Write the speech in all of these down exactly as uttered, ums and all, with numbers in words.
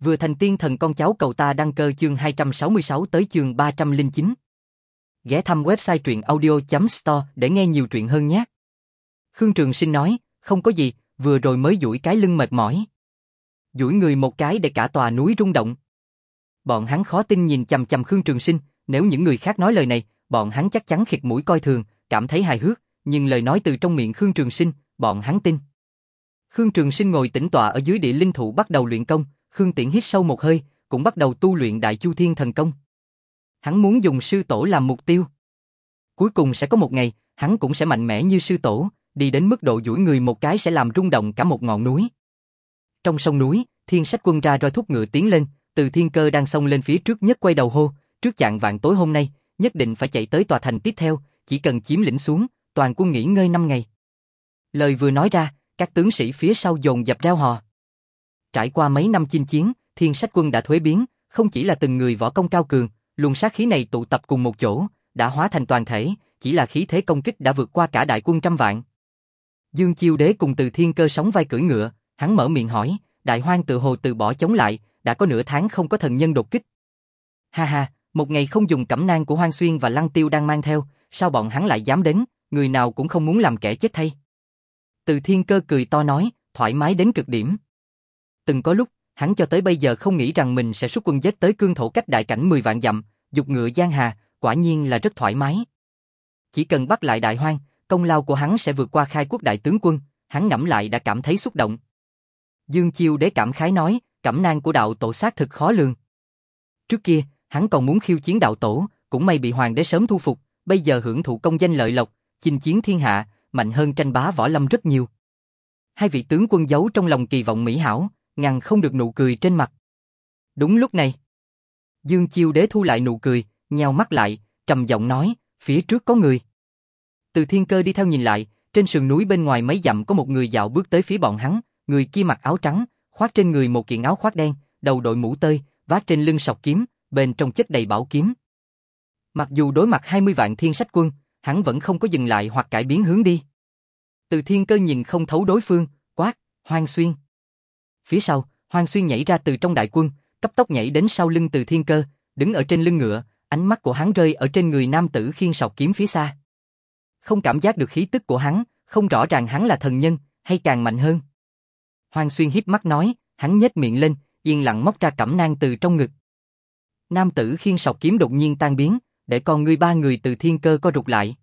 Vừa thành tiên thần con cháu cậu ta đăng cơ chương hai trăm sáu mươi sáu tới chương ba trăm lẻ chín. Ghé thăm website truyện audio chấm store để nghe nhiều truyện hơn nhé. Khương Trường Sinh nói, không có gì, vừa rồi mới duỗi cái lưng mệt mỏi. Duỗi người một cái để cả tòa núi rung động. Bọn hắn khó tin nhìn chằm chằm Khương Trường Sinh, nếu những người khác nói lời này, bọn hắn chắc chắn khịt mũi coi thường, cảm thấy hài hước, nhưng lời nói từ trong miệng Khương Trường Sinh, bọn hắn tin. Khương Trường Sinh ngồi tĩnh tọa ở dưới địa linh thụ bắt đầu luyện công, Khương Tiễn hít sâu một hơi, cũng bắt đầu tu luyện Đại Chu Thiên Thần Công. Hắn muốn dùng sư tổ làm mục tiêu. Cuối cùng sẽ có một ngày, hắn cũng sẽ mạnh mẽ như sư tổ, đi đến mức độ duỗi người một cái sẽ làm rung động cả một ngọn núi. Trong sông núi, Thiên Sách Quân ra roi thúc ngựa tiến lên, Từ Thiên Cơ đang xông lên phía trước nhất quay đầu hô, trước chạng vạn tối hôm nay, nhất định phải chạy tới tòa thành tiếp theo, chỉ cần chiếm lĩnh xuống, toàn quân nghỉ ngơi năm ngày. Lời vừa nói ra, các tướng sĩ phía sau dồn dập reo hò. Trải qua mấy năm chinh chiến, Thiên Sách Quân đã thuế biến, không chỉ là từng người võ công cao cường, luồng sát khí này tụ tập cùng một chỗ, đã hóa thành toàn thể, chỉ là khí thế công kích đã vượt qua cả đại quân trăm vạn. Dương Chiêu Đế cùng Từ Thiên Cơ sóng vai cưỡi ngựa, hắn mở miệng hỏi, Đại Hoang tự hồ từ bỏ chống lại, đã có nửa tháng không có thần nhân đột kích. Ha ha, một ngày không dùng cẩm nang của Hoang Xuyên và Lăng Tiêu đang mang theo, sao bọn hắn lại dám đến, người nào cũng không muốn làm kẻ chết thay. Từ Thiên Cơ cười to nói, thoải mái đến cực điểm. Từng có lúc, hắn cho tới bây giờ không nghĩ rằng mình sẽ xuất quân giết tới cương thổ cách đại cảnh mười vạn dặm, dục ngựa giang hà, quả nhiên là rất thoải mái. Chỉ cần bắt lại Đại Hoang, công lao của hắn sẽ vượt qua khai quốc đại tướng quân, hắn ngẫm lại đã cảm thấy xúc động. Dương Chiêu Đế cảm khái nói, cẩm nang của đạo tổ xác thực khó lường. Trước kia, hắn còn muốn khiêu chiến đạo tổ, cũng may bị hoàng đế sớm thu phục, bây giờ hưởng thụ công danh lợi lộc, chinh chiến thiên hạ, mạnh hơn tranh bá võ lâm rất nhiều. Hai vị tướng quân giấu trong lòng kỳ vọng mỹ hảo, ngăn không được nụ cười trên mặt. Đúng lúc này, Dương Chiêu Đế thu lại nụ cười, nheo mắt lại, trầm giọng nói, phía trước có người. Từ Thiên Cơ đi theo nhìn lại, trên sườn núi bên ngoài mấy dặm có một người dạo bước tới phía bọn hắn, người kia mặc áo trắng, khoác trên người một kiện áo khoác đen, đầu đội mũ tơi, vác trên lưng sọc kiếm, bên trong chất đầy bảo kiếm. Mặc dù đối mặt hai mươi vạn Thiên Sách Quân, hắn vẫn không có dừng lại hoặc cải biến hướng đi. Từ Thiên Cơ nhìn không thấu đối phương, quát, Hoang Xuyên. Phía sau, Hoang Xuyên nhảy ra từ trong đại quân, cấp tốc nhảy đến sau lưng Từ Thiên Cơ, đứng ở trên lưng ngựa, ánh mắt của hắn rơi ở trên người nam tử khiêng sọc kiếm phía xa. Không cảm giác được khí tức của hắn, không rõ ràng hắn là thần nhân, hay càng mạnh hơn. Hoang Xuyên híp mắt nói, hắn nhếch miệng lên, yên lặng móc ra cẩm nang từ trong ngực. Nam tử khiêng sọc kiếm đột nhiên tan biến, để con ngươi ba người Từ Thiên Cơ co rụt lại.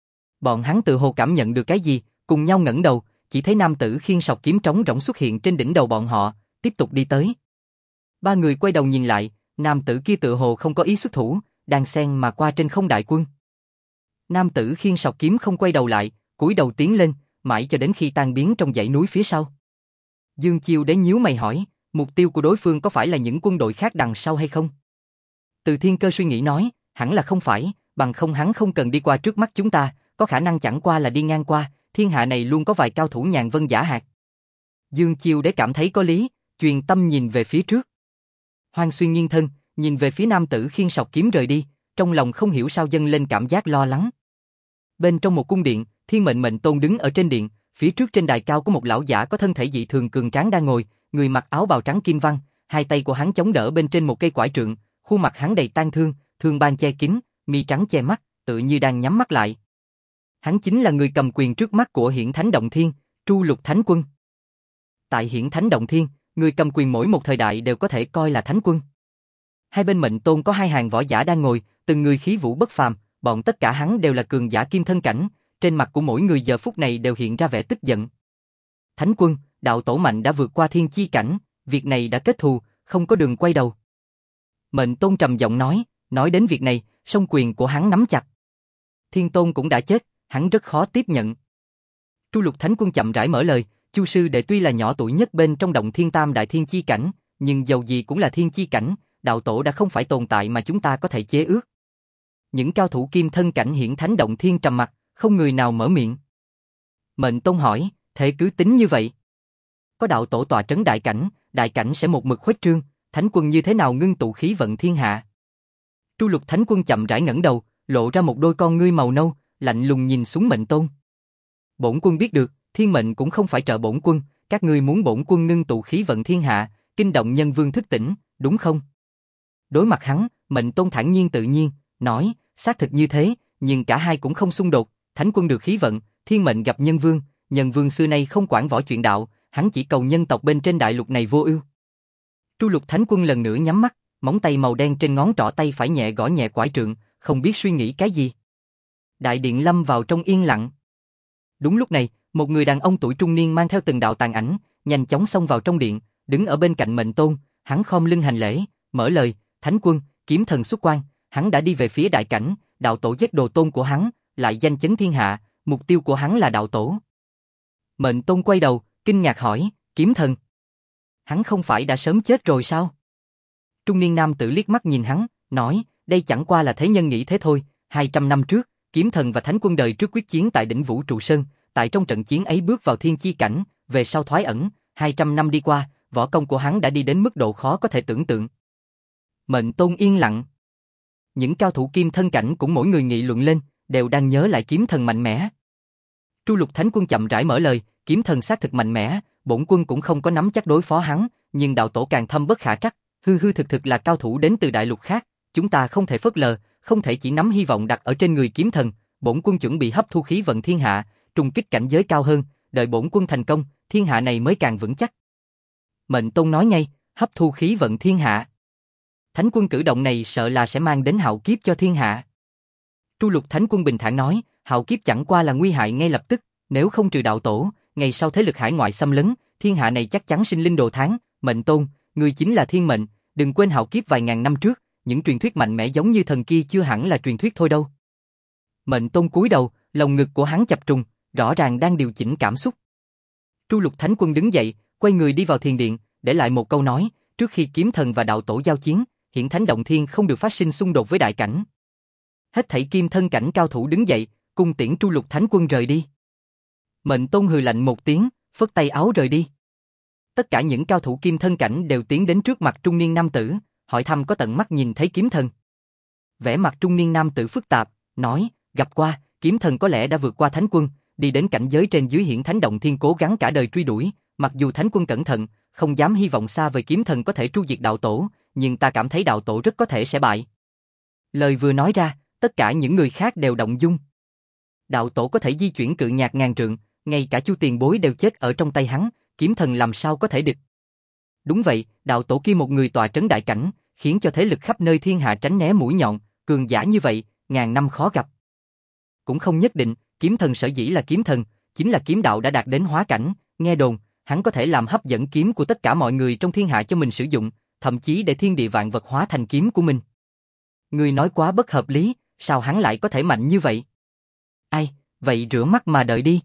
Bọn hắn tự hồ cảm nhận được cái gì, cùng nhau ngẩng đầu, chỉ thấy nam tử khiêng sọc kiếm trống rỗng xuất hiện trên đỉnh đầu bọn họ, tiếp tục đi tới. Ba người quay đầu nhìn lại, nam tử kia tự hồ không có ý xuất thủ, đang xen mà qua trên không đại quân. Nam tử khiêng sọc kiếm không quay đầu lại, cúi đầu tiến lên, mãi cho đến khi tan biến trong dãy núi phía sau. Dương Chiêu Đế nhíu mày hỏi, mục tiêu của đối phương có phải là những quân đội khác đằng sau hay không? Từ Thiên Cơ suy nghĩ nói, hẳn là không phải, bằng không hắn không cần đi qua trước mắt chúng ta, có khả năng chẳng qua là đi ngang qua, thiên hạ này luôn có vài cao thủ nhàn vân giả hạt. Dương Chiêu Đế cảm thấy có lý, truyền tâm nhìn về phía trước. Hoang Xuyên nghiêng thân, nhìn về phía nam tử khiêng sọc kiếm rời đi, trong lòng không hiểu sao dâng lên cảm giác lo lắng. Bên trong một cung điện, Thiên Mệnh Mệnh Tôn đứng ở trên điện, phía trước trên đài cao có một lão giả có thân thể dị thường cường tráng đang ngồi, người mặc áo bào trắng kim văn, hai tay của hắn chống đỡ bên trên một cây quải trượng, khuôn mặt hắn đầy tang thương, thương ban che kín, mi trắng che mắt, tự như đang nhắm mắt lại. Hắn chính là người cầm quyền trước mắt của Hiển Thánh Động Thiên, Tru Lục Thánh Quân. Tại Hiển Thánh Động Thiên, người cầm quyền mỗi một thời đại đều có thể coi là thánh quân. Hai bên Mệnh Tôn có hai hàng võ giả đang ngồi, từng người khí vũ bất phàm, bọn tất cả hắn đều là cường giả kim thân cảnh, trên mặt của mỗi người giờ phút này đều hiện ra vẻ tức giận. Thánh quân, đạo tổ mạnh đã vượt qua thiên chi cảnh, việc này đã kết thù, không có đường quay đầu. Mệnh Tôn trầm giọng nói, nói đến việc này, song quyền của hắn nắm chặt. Thiên Tôn cũng đã chết, hắn rất khó tiếp nhận. Tru Lục Thánh Quân chậm rãi mở lời, Chu sư đệ tuy là nhỏ tuổi nhất bên trong Động Thiên Tam đại thiên chi cảnh, nhưng dầu gì cũng là thiên chi cảnh, đạo tổ đã không phải tồn tại mà chúng ta có thể chế ước. Những cao thủ kim thân cảnh Hiển Thánh Động Thiên trầm mặc, không người nào mở miệng. Mệnh Tôn hỏi, thế cứ tính như vậy. Có đạo tổ tọa trấn đại cảnh, đại cảnh sẽ một mực khuếch trương, thánh quân như thế nào ngưng tụ khí vận thiên hạ? Tru Lục Thánh Quân chậm rãi ngẩng đầu, lộ ra một đôi con ngươi màu nâu, lạnh lùng nhìn xuống Mệnh Tôn. Bổn quân biết được, thiên mệnh cũng không phải trợ bổn quân, các ngươi muốn bổn quân ngưng tụ khí vận thiên hạ, kinh động nhân vương thức tỉnh, đúng không? Đối mặt hắn, Mệnh Tôn thản nhiên tự nhiên, nói, xác thực như thế, nhưng cả hai cũng không xung đột, Thánh Quân được khí vận, thiên mệnh gặp nhân vương, nhân vương xưa nay không quản võ chuyện đạo, hắn chỉ cầu nhân tộc bên trên đại lục này vô ưu. Tru Lục Thánh Quân lần nữa nhắm mắt, móng tay màu đen trên ngón trỏ tay phải nhẹ gõ nhẹ quải trượng, không biết suy nghĩ cái gì. Đại điện lâm vào trong yên lặng. Đúng lúc này, một người đàn ông tuổi trung niên mang theo từng đạo tàn ảnh, nhanh chóng xông vào trong điện, đứng ở bên cạnh Mệnh Tôn, hắn khom lưng hành lễ, mở lời, Thánh Quân, kiếm thần xuất quan, hắn đã đi về phía đại cảnh, đạo tổ giết đồ tôn của hắn, lại danh chấn thiên hạ, mục tiêu của hắn là đạo tổ. Mệnh Tôn quay đầu, kinh ngạc hỏi, kiếm thần, hắn không phải đã sớm chết rồi sao? Trung niên nam tử liếc mắt nhìn hắn, nói, đây chẳng qua là thế nhân nghĩ thế thôi, hai trăm năm trước, kiếm thần và Thánh Quân đời trước quyết chiến tại đỉnh Vũ Trụ Sơn, tại trong trận chiến ấy bước vào thiên chi cảnh, về sau thoái ẩn, hai trăm năm đi qua, võ công của hắn đã đi đến mức độ khó có thể tưởng tượng. Mệnh Tôn yên lặng. Những cao thủ kim thân cảnh cũng mỗi người nghị luận lên, đều đang nhớ lại kiếm thần mạnh mẽ. Tru Lục Thánh Quân chậm rãi mở lời, kiếm thần xác thực mạnh mẽ, bổn quân cũng không có nắm chắc đối phó hắn, nhưng đạo tổ càng thâm bất khả trắc, hư hư thực thực là cao thủ đến từ đại lục khác, chúng ta không thể phớt lờ, không thể chỉ nắm hy vọng đặt ở trên người kiếm thần, bổn quân chuẩn bị hấp thu khí vận thiên hạ, trùng kích cảnh giới cao hơn, đợi bổn quân thành công, thiên hạ này mới càng vững chắc. Mệnh Tôn nói ngay, hấp thu khí vận thiên hạ. Thánh Quân cử động này sợ là sẽ mang đến hạo kiếp cho thiên hạ. Tru Lục Thánh Quân bình thản nói, hạo kiếp chẳng qua là nguy hại ngay lập tức, nếu không trừ đạo tổ, ngày sau thế lực hải ngoại xâm lấn, thiên hạ này chắc chắn sinh linh đồ thán. Mệnh Tôn, ngươi chính là thiên mệnh, đừng quên hạo kiếp vài ngàn năm trước, những truyền thuyết mạnh mẽ giống như thần kia chưa hẳn là truyền thuyết thôi đâu. Mệnh Tôn cúi đầu, lồng ngực của hắn chập trùng, rõ ràng đang điều chỉnh cảm xúc. Tru Lục Thánh Quân đứng dậy, quay người đi vào thiền điện, để lại một câu nói, trước khi kiếm thần và đạo tổ giao chiến, hiển thánh động thiên không được phát sinh xung đột với đại cảnh. Hết thảy kim thân cảnh cao thủ đứng dậy, cung tiễn Tru Lục Thánh Quân rời đi. Mệnh Tôn hừ lạnh một tiếng, phất tay áo rời đi. Tất cả những cao thủ kim thân cảnh đều tiến đến trước mặt trung niên nam tử, hỏi thăm có tận mắt nhìn thấy kiếm thần. Vẻ mặt trung niên nam tử phức tạp, nói, gặp qua, kiếm thần có lẽ đã vượt qua Thánh Quân, đi đến cảnh giới trên dưới hiển thánh động thiên cố gắng cả đời truy đuổi, mặc dù Thánh Quân cẩn thận, không dám hy vọng xa vời kiếm thần có thể tru diệt đạo tổ, nhưng ta cảm thấy đạo tổ rất có thể sẽ bại. Lời vừa nói ra, tất cả những người khác đều động dung. Đạo tổ có thể di chuyển cự nhạc ngàn trượng, ngay cả Chu tiền bối đều chết ở trong tay hắn, kiếm thần làm sao có thể địch. Đúng vậy, đạo tổ kia một người tọa trấn đại cảnh, khiến cho thế lực khắp nơi thiên hạ tránh né mũi nhọn, cường giả như vậy, ngàn năm khó gặp. Cũng không nhất định, kiếm thần sở dĩ là kiếm thần, chính là kiếm đạo đã đạt đến hóa cảnh, nghe đồn, hắn có thể làm hấp dẫn kiếm của tất cả mọi người trong thiên hạ cho mình sử dụng, thậm chí để thiên địa vạn vật hóa thành kiếm của mình. Người nói quá bất hợp lý, sao hắn lại có thể mạnh như vậy? Ai, vậy rửa mắt mà đợi đi.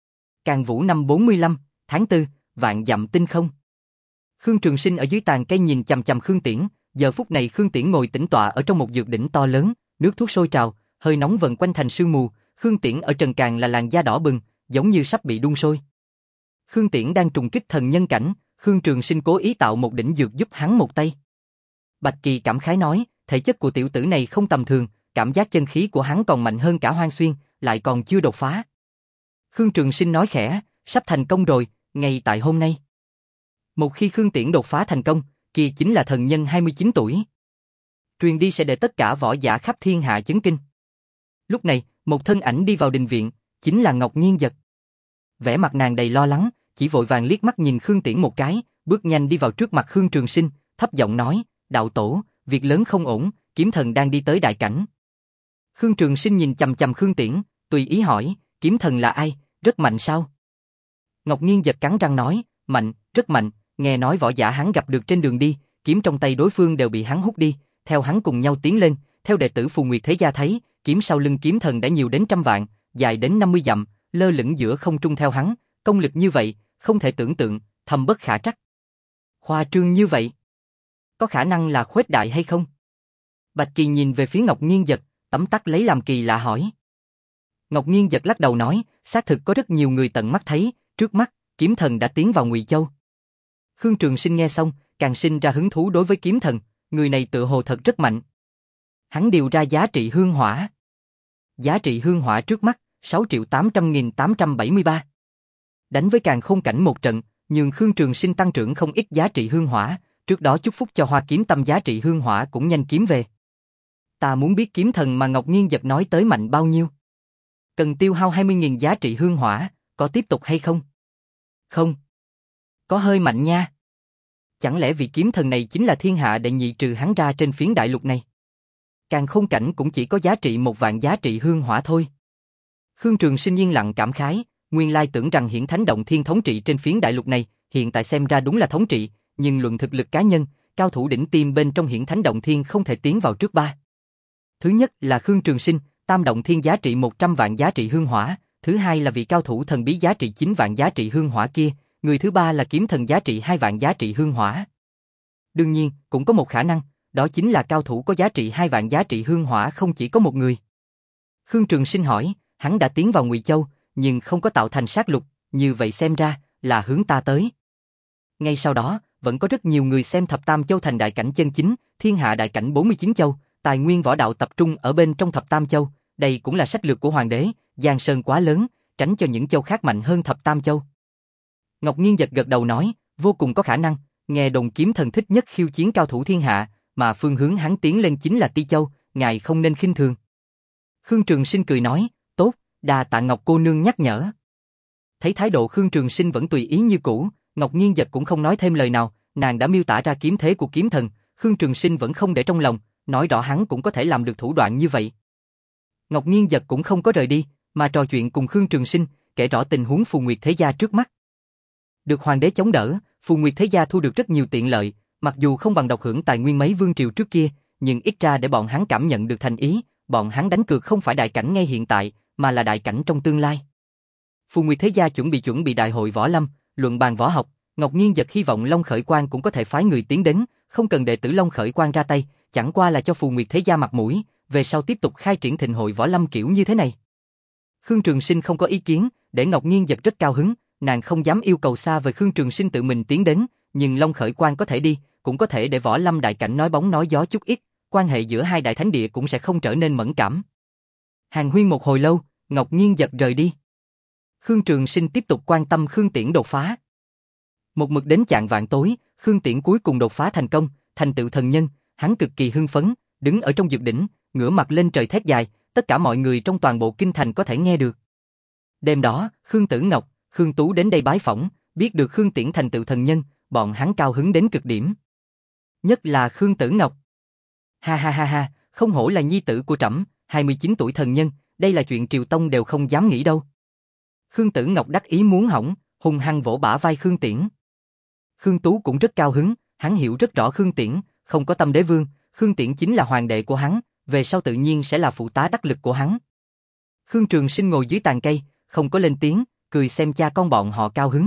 Càn Vũ năm bốn mươi lăm, tháng tư, vạn dặm tinh không. Khương Trường Sinh ở dưới tàn cây nhìn chằm chằm Khương Tiễn, giờ phút này Khương Tiễn ngồi tĩnh tọa ở trong một dược đỉnh to lớn, nước thuốc sôi trào, hơi nóng vần quanh thành sương mù, Khương Tiễn ở trần càn là làn da đỏ bừng, giống như sắp bị đun sôi. Khương Tiễn đang trùng kích thần nhân cảnh, Khương Trường Sinh cố ý tạo một đỉnh dược giúp hắn một tay. Bạch Kỳ cảm khái nói, thể chất của tiểu tử này không tầm thường, cảm giác chân khí của hắn còn mạnh hơn cả Hoang Xuyên, lại còn chưa đột phá. Khương Trường Sinh nói khẽ, sắp thành công rồi, ngay tại hôm nay. Một khi Khương Tiễn đột phá thành công, kia chính là thần nhân hai mươi chín tuổi. Truyền đi sẽ để tất cả võ giả khắp thiên hạ chấn kinh. Lúc này, một thân ảnh đi vào đình viện, chính là Ngọc Nghiên Dật. Vẻ mặt nàng đầy lo lắng, chỉ vội vàng liếc mắt nhìn Khương Tiễn một cái, bước nhanh đi vào trước mặt Khương Trường Sinh, thấp giọng nói, đạo tổ, việc lớn không ổn, kiếm thần đang đi tới đại cảnh. Khương Trường Sinh nhìn chằm chằm Khương Tiễn, tùy ý hỏi, kiếm thần là ai, rất mạnh sao? Ngọc Nghiên Dật cắn răng nói, mạnh, rất mạnh, nghe nói võ giả hắn gặp được trên đường đi, kiếm trong tay đối phương đều bị hắn hút đi, theo hắn cùng nhau tiến lên, theo đệ tử Phù Nguyệt Thế Gia thấy, kiếm sau lưng kiếm thần đã nhiều đến trăm vạn, dài đến năm mươi dặm, lơ lửng giữa không trung theo hắn, công lực như vậy, không thể tưởng tượng, thâm bất khả trắc. Khoa trương như vậy, có khả năng là khuếch đại hay không? Bạch Kỳ nhìn về phía Ngọc Nghiên Dật, tấm tắc lấy làm kỳ lạ hỏi. Ngọc Nghiên Dật lắc đầu nói, xác thực có rất nhiều người tận mắt thấy, trước mắt, kiếm thần đã tiến vào Ngụy Châu. Khương Trường Sinh nghe xong, càng sinh ra hứng thú đối với kiếm thần, người này tự hồ thật rất mạnh. Hắn điều ra giá trị hương hỏa. Giá trị hương hỏa trước mắt, sáu triệu tám trăm nghìn tám trăm bảy mươi ba. Đánh với Càn Khôn cảnh một trận, nhường Khương Trường Sinh tăng trưởng không ít giá trị hương hỏa, trước đó chúc phúc cho Hoa Kiếm Tâm giá trị hương hỏa cũng nhanh kiếm về. Ta muốn biết kiếm thần mà Ngọc Nghiên Giật nói tới mạnh bao nhiêu. Cần tiêu hao hai mươi nghìn giá trị hương hỏa, có tiếp tục hay không? Không. Có hơi mạnh nha. Chẳng lẽ vị kiếm thần này chính là thiên hạ đệ nhị trừ hắn ra trên phiến đại lục này? Càn Khôn Cảnh cũng chỉ có giá trị một vạn giá trị hương hỏa thôi. Khương Trường Sinh yên lặng cảm khái, nguyên lai tưởng rằng Hiển Thánh Động Thiên thống trị trên phiến đại lục này, hiện tại xem ra đúng là thống trị, nhưng luận thực lực cá nhân, cao thủ đỉnh tiêm bên trong Hiển Thánh Động Thiên không thể tiến vào trước ba. Thứ nhất là Khương Trường Sinh, Tam Động Thiên giá trị một trăm vạn giá trị hương hỏa, thứ hai là vị cao thủ thần bí giá trị chín vạn giá trị hương hỏa kia, người thứ ba là kiếm thần giá trị hai vạn giá trị hương hỏa. Đương nhiên, cũng có một khả năng, đó chính là cao thủ có giá trị hai vạn giá trị hương hỏa không chỉ có một người. Khương Trường Sinh hỏi, hắn đã tiến vào Ngụy Châu, nhưng không có tạo thành sát lục, như vậy xem ra là hướng ta tới. Ngay sau đó, vẫn có rất nhiều người xem Thập Tam Châu thành đại cảnh chân chính, thiên hạ đại cảnh bốn mươi chín châu, tài nguyên võ đạo tập trung ở bên trong Thập Tam Châu, đây cũng là sách lược của hoàng đế, Giang Sơn quá lớn, tránh cho những châu khác mạnh hơn Thập Tam Châu. Ngọc Nghiên Giật gật đầu nói, vô cùng có khả năng, nghe đồn kiếm thần thích nhất khiêu chiến cao thủ thiên hạ, mà phương hướng hắn tiến lên chính là Ti Châu, ngài không nên khinh thường. Khương Trường Sinh cười nói, tốt, đà tạ Ngọc cô nương nhắc nhở. Thấy thái độ Khương Trường Sinh vẫn tùy ý như cũ, Ngọc Nghiên Giật cũng không nói thêm lời nào, nàng đã miêu tả ra kiếm thế của kiếm thần, Khương Trường Sinh vẫn không để trong lòng, nói rõ hắn cũng có thể làm được thủ đoạn như vậy. Ngọc Nghiên Giật cũng không có rời đi, mà trò chuyện cùng Khương Trường Sinh, kể rõ tình huống Phù Nguyệt Thế Gia trước mắt. Được hoàng đế chống đỡ, Phù Nguyệt Thế Gia thu được rất nhiều tiện lợi, mặc dù không bằng độc hưởng tài nguyên mấy vương triều trước kia, nhưng ít ra để bọn hắn cảm nhận được thành ý, bọn hắn đánh cược không phải đại cảnh ngay hiện tại, mà là đại cảnh trong tương lai. Phù Nguyệt Thế Gia chuẩn bị chuẩn bị đại hội võ lâm, luận bàn võ học, Ngọc Nghiên Giật hy vọng Long Khởi Quang cũng có thể phái người tiến đến, không cần đệ tử Long Khởi Quang ra tay, chẳng qua là cho Phù Nguyệt Thế Gia mặt mũi, về sau tiếp tục khai triển thịnh hội võ lâm kiểu như thế này. Khương Trường Sinh không có ý kiến, để Ngọc Nghiên Giật rất cao hứng, nàng không dám yêu cầu xa về Khương Trường Sinh tự mình tiến đến, nhưng Long Khởi Quang có thể đi, cũng có thể để võ lâm đại cảnh nói bóng nói gió chút ít, quan hệ giữa hai đại thánh địa cũng sẽ không trở nên mẫn cảm. Hàn huyên một hồi lâu, Ngọc Nghiên Giật rời đi. Khương Trường Sinh tiếp tục quan tâm Khương Tiễn đột phá. Một mực đến chạng vạn tối, Khương Tiễn cuối cùng đột phá thành công, thành tựu thần nhân, hắn cực kỳ hưng phấn, đứng ở trong dược đỉnh, ngửa mặt lên trời thét dài, tất cả mọi người trong toàn bộ kinh thành có thể nghe được. Đêm đó, Khương Tử Ngọc, Khương Tú đến đây bái phỏng, biết được Khương Tiễn thành tựu thần nhân, bọn hắn cao hứng đến cực điểm. Nhất là Khương Tử Ngọc. Ha ha ha ha, không hổ là nhi tử của trẫm, hai mươi chín tuổi thần nhân, đây là chuyện Triều Tông đều không dám nghĩ đâu. Khương Tử Ngọc đắc ý muốn hỏng, hung hăng vỗ bả vai Khương Tiễn. Khương Tú cũng rất cao hứng, hắn hiểu rất rõ Khương Tiễn, không có tâm đế vương, Khương Tiễn chính là hoàng đệ của hắn, về sau tự nhiên sẽ là phụ tá đắc lực của hắn. Khương Trường Sinh ngồi dưới tàn cây, không có lên tiếng, cười xem cha con bọn họ cao hứng.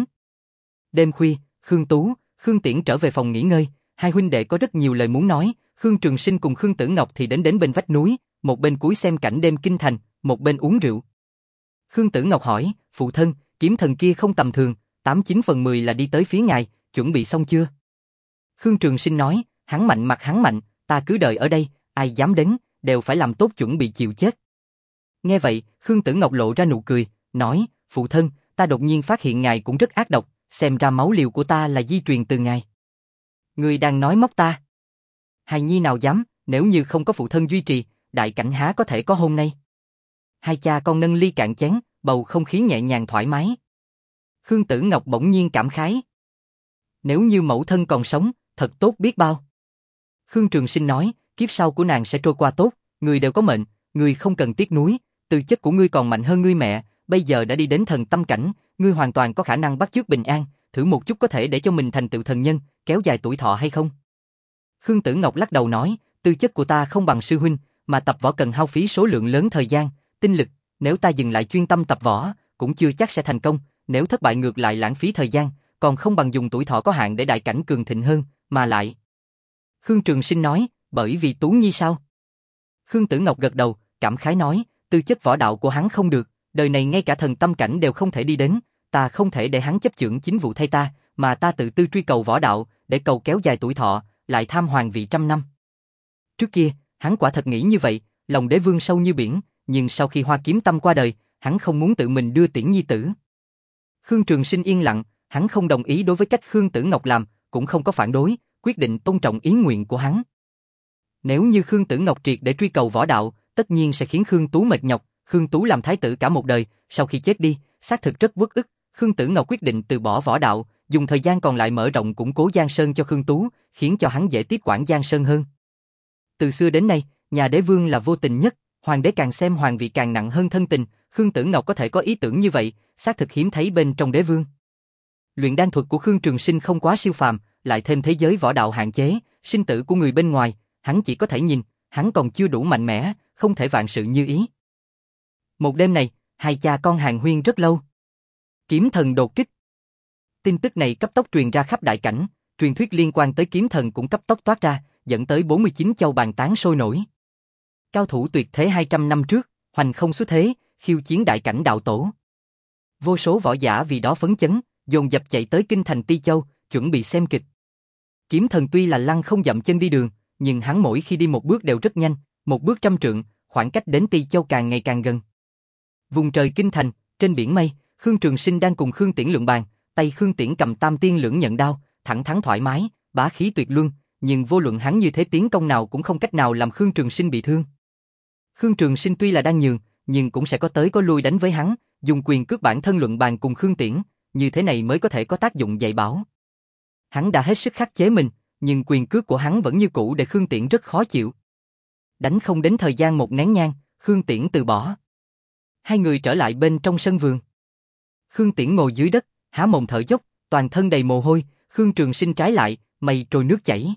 Đêm khuya, Khương Tú, Khương Tiễn trở về phòng nghỉ ngơi, hai huynh đệ có rất nhiều lời muốn nói, Khương Trường Sinh cùng Khương Tử Ngọc thì đến đến bên vách núi, một bên cúi xem cảnh đêm kinh thành, một bên uống rượu. Khương Tử Ngọc hỏi, phụ thân, kiếm thần kia không tầm thường, tám chín phần mười là đi tới phía ngài, chuẩn bị xong chưa? Khương Trường Sinh nói, hắn mạnh mặt hắn mạnh, ta cứ đợi ở đây, ai dám đến, đều phải làm tốt chuẩn bị chịu chết. Nghe vậy, Khương Tử Ngọc lộ ra nụ cười, nói, phụ thân, ta đột nhiên phát hiện ngài cũng rất ác độc, xem ra máu liều của ta là di truyền từ ngài. Người đang nói móc ta. Hài nhi nào dám, nếu như không có phụ thân duy trì, đại cảnh há có thể có hôm nay. Hai cha con nâng ly cạn chén, bầu không khí nhẹ nhàng thoải mái. Khương Tử Ngọc bỗng nhiên cảm khái. Nếu như mẫu thân còn sống, thật tốt biết bao. Khương Trường Sinh nói, kiếp sau của nàng sẽ trôi qua tốt, người đều có mệnh, người không cần tiếc nuối, tư chất của ngươi còn mạnh hơn ngươi mẹ, bây giờ đã đi đến thần tâm cảnh, ngươi hoàn toàn có khả năng bắt chước bình an, thử một chút có thể để cho mình thành tựu thần nhân, kéo dài tuổi thọ hay không? Khương Tử Ngọc lắc đầu nói, tư chất của ta không bằng sư huynh, mà tập võ cần hao phí số lượng lớn thời gian, tinh lực, nếu ta dừng lại chuyên tâm tập võ, cũng chưa chắc sẽ thành công, nếu thất bại ngược lại lãng phí thời gian, còn không bằng dùng tuổi thọ có hạn để đại cảnh cường thịnh hơn, mà lại. Khương Trường Sinh nói, bởi vì Tú Nhi sao? Khương Tử Ngọc gật đầu, cảm khái nói, tư chất võ đạo của hắn không được, đời này ngay cả thần tâm cảnh đều không thể đi đến, ta không thể để hắn chấp chưởng chính vụ thay ta, mà ta tự tư truy cầu võ đạo, để cầu kéo dài tuổi thọ, lại tham hoàng vị trăm năm. Trước kia, hắn quả thật nghĩ như vậy, lòng đế vương sâu như biển, nhưng sau khi Hoa Kiếm Tâm qua đời, hắn không muốn tự mình đưa tiễn nhi tử. Khương Trường Sinh yên lặng, hắn không đồng ý đối với cách Khương Tử Ngọc làm, cũng không có phản đối, quyết định tôn trọng ý nguyện của hắn. Nếu như Khương Tử Ngọc triệt để truy cầu võ đạo, tất nhiên sẽ khiến Khương Tú mệt nhọc, Khương Tú làm thái tử cả một đời, sau khi chết đi, xác thực rất uất ức, Khương Tử Ngọc quyết định từ bỏ võ đạo, dùng thời gian còn lại mở rộng củng cố Giang Sơn cho Khương Tú, khiến cho hắn dễ tiếp quản Giang Sơn hơn. Từ xưa đến nay, nhà đế vương là vô tình nhất, hoàng đế càng xem hoàng vị càng nặng hơn thân tình, Khương Tử Ngọc có thể có ý tưởng như vậy, xác thực hiếm thấy bên trong đế vương. Luyện đan thuật của Khương Trường Sinh không quá siêu phàm, lại thêm thế giới võ đạo hạn chế, sinh tử của người bên ngoài, hắn chỉ có thể nhìn, hắn còn chưa đủ mạnh mẽ, không thể vạn sự như ý. Một đêm này, hai cha con hàn huyên rất lâu. Kiếm thần đột kích. Tin tức này cấp tốc truyền ra khắp đại cảnh, truyền thuyết liên quan tới kiếm thần cũng cấp tốc toát ra, dẫn tới bốn mươi chín châu bàn tán sôi nổi. Cao thủ tuyệt thế hai trăm năm trước, hoành không xuất thế, khiêu chiến đại cảnh đạo tổ. Vô số võ giả vì đó phấn chấn, dồn dập chạy tới kinh thành Ti Châu, chuẩn bị xem kịch. Kiếm thần tuy là lăng không dậm chân đi đường, nhưng hắn mỗi khi đi một bước đều rất nhanh, một bước trăm trượng, khoảng cách đến Ti Châu càng ngày càng gần. Vùng trời kinh thành, trên biển mây, Khương Trường Sinh đang cùng Khương Tiễn luận bàn, tay Khương Tiễn cầm tam tiên lưỡng nhận đao, thẳng thắn thoải mái, bá khí tuyệt luân, nhưng vô luận hắn như thế tiến công nào cũng không cách nào làm Khương Trường Sinh bị thương. Khương Trường Sinh tuy là đang nhường, nhưng cũng sẽ có tới có lui đánh với hắn, dùng quyền cước bản thân luận bàn cùng Khương Tiễn, như thế này mới có thể có tác dụng dạy bảo. Hắn đã hết sức khắc chế mình, nhưng quyền cước của hắn vẫn như cũ để Khương Tiễn rất khó chịu. Đánh không đến thời gian một nén nhang, Khương Tiễn từ bỏ. Hai người trở lại bên trong sân vườn. Khương Tiễn ngồi dưới đất, há mồm thở dốc, toàn thân đầy mồ hôi, Khương Trường Sinh trái lại, mây trôi nước chảy.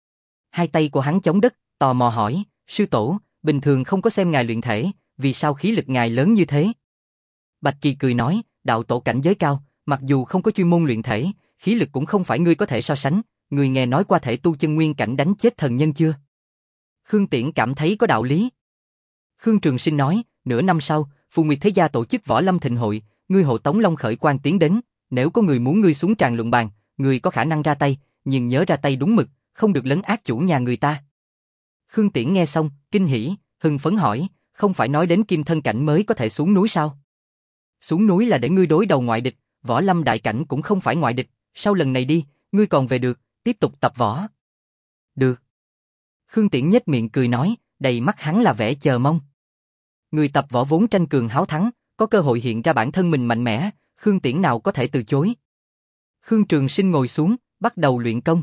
Hai tay của hắn chống đất, tò mò hỏi, sư tổ, bình thường không có xem ngài luyện thể, vì sao khí lực ngài lớn như thế? Bạch Kỳ cười nói, đạo tổ cảnh giới cao, mặc dù không có chuyên môn luyện thể, khí lực cũng không phải ngươi có thể so sánh, ngươi nghe nói qua thể tu chân nguyên cảnh đánh chết thần nhân chưa? Khương Tiễn cảm thấy có đạo lý. Khương Trường Sinh nói, nửa năm sau, Phù Nguyệt Thế Gia tổ chức võ lâm thịnh hội, ngươi hộ tống Long Khởi Quang tiến đến, nếu có người muốn ngươi xuống tràng luận bàn, ngươi có khả năng ra tay, nhưng nhớ ra tay đúng mực, không được lấn át chủ nhà người ta. Khương Tiễn nghe xong, kinh hỉ, hưng phấn hỏi, không phải nói đến kim thân cảnh mới có thể xuống núi sao? Xuống núi là để ngươi đối đầu ngoại địch, võ lâm đại cảnh cũng không phải ngoại địch, sau lần này đi, ngươi còn về được, tiếp tục tập võ. Được. Khương Tiễn nhếch miệng cười nói, đầy mắt hắn là vẻ chờ mong. Người tập võ vốn tranh cường háo thắng, có cơ hội hiện ra bản thân mình mạnh mẽ, Khương Tiễn nào có thể từ chối. Khương Trường Sinh ngồi xuống, bắt đầu luyện công.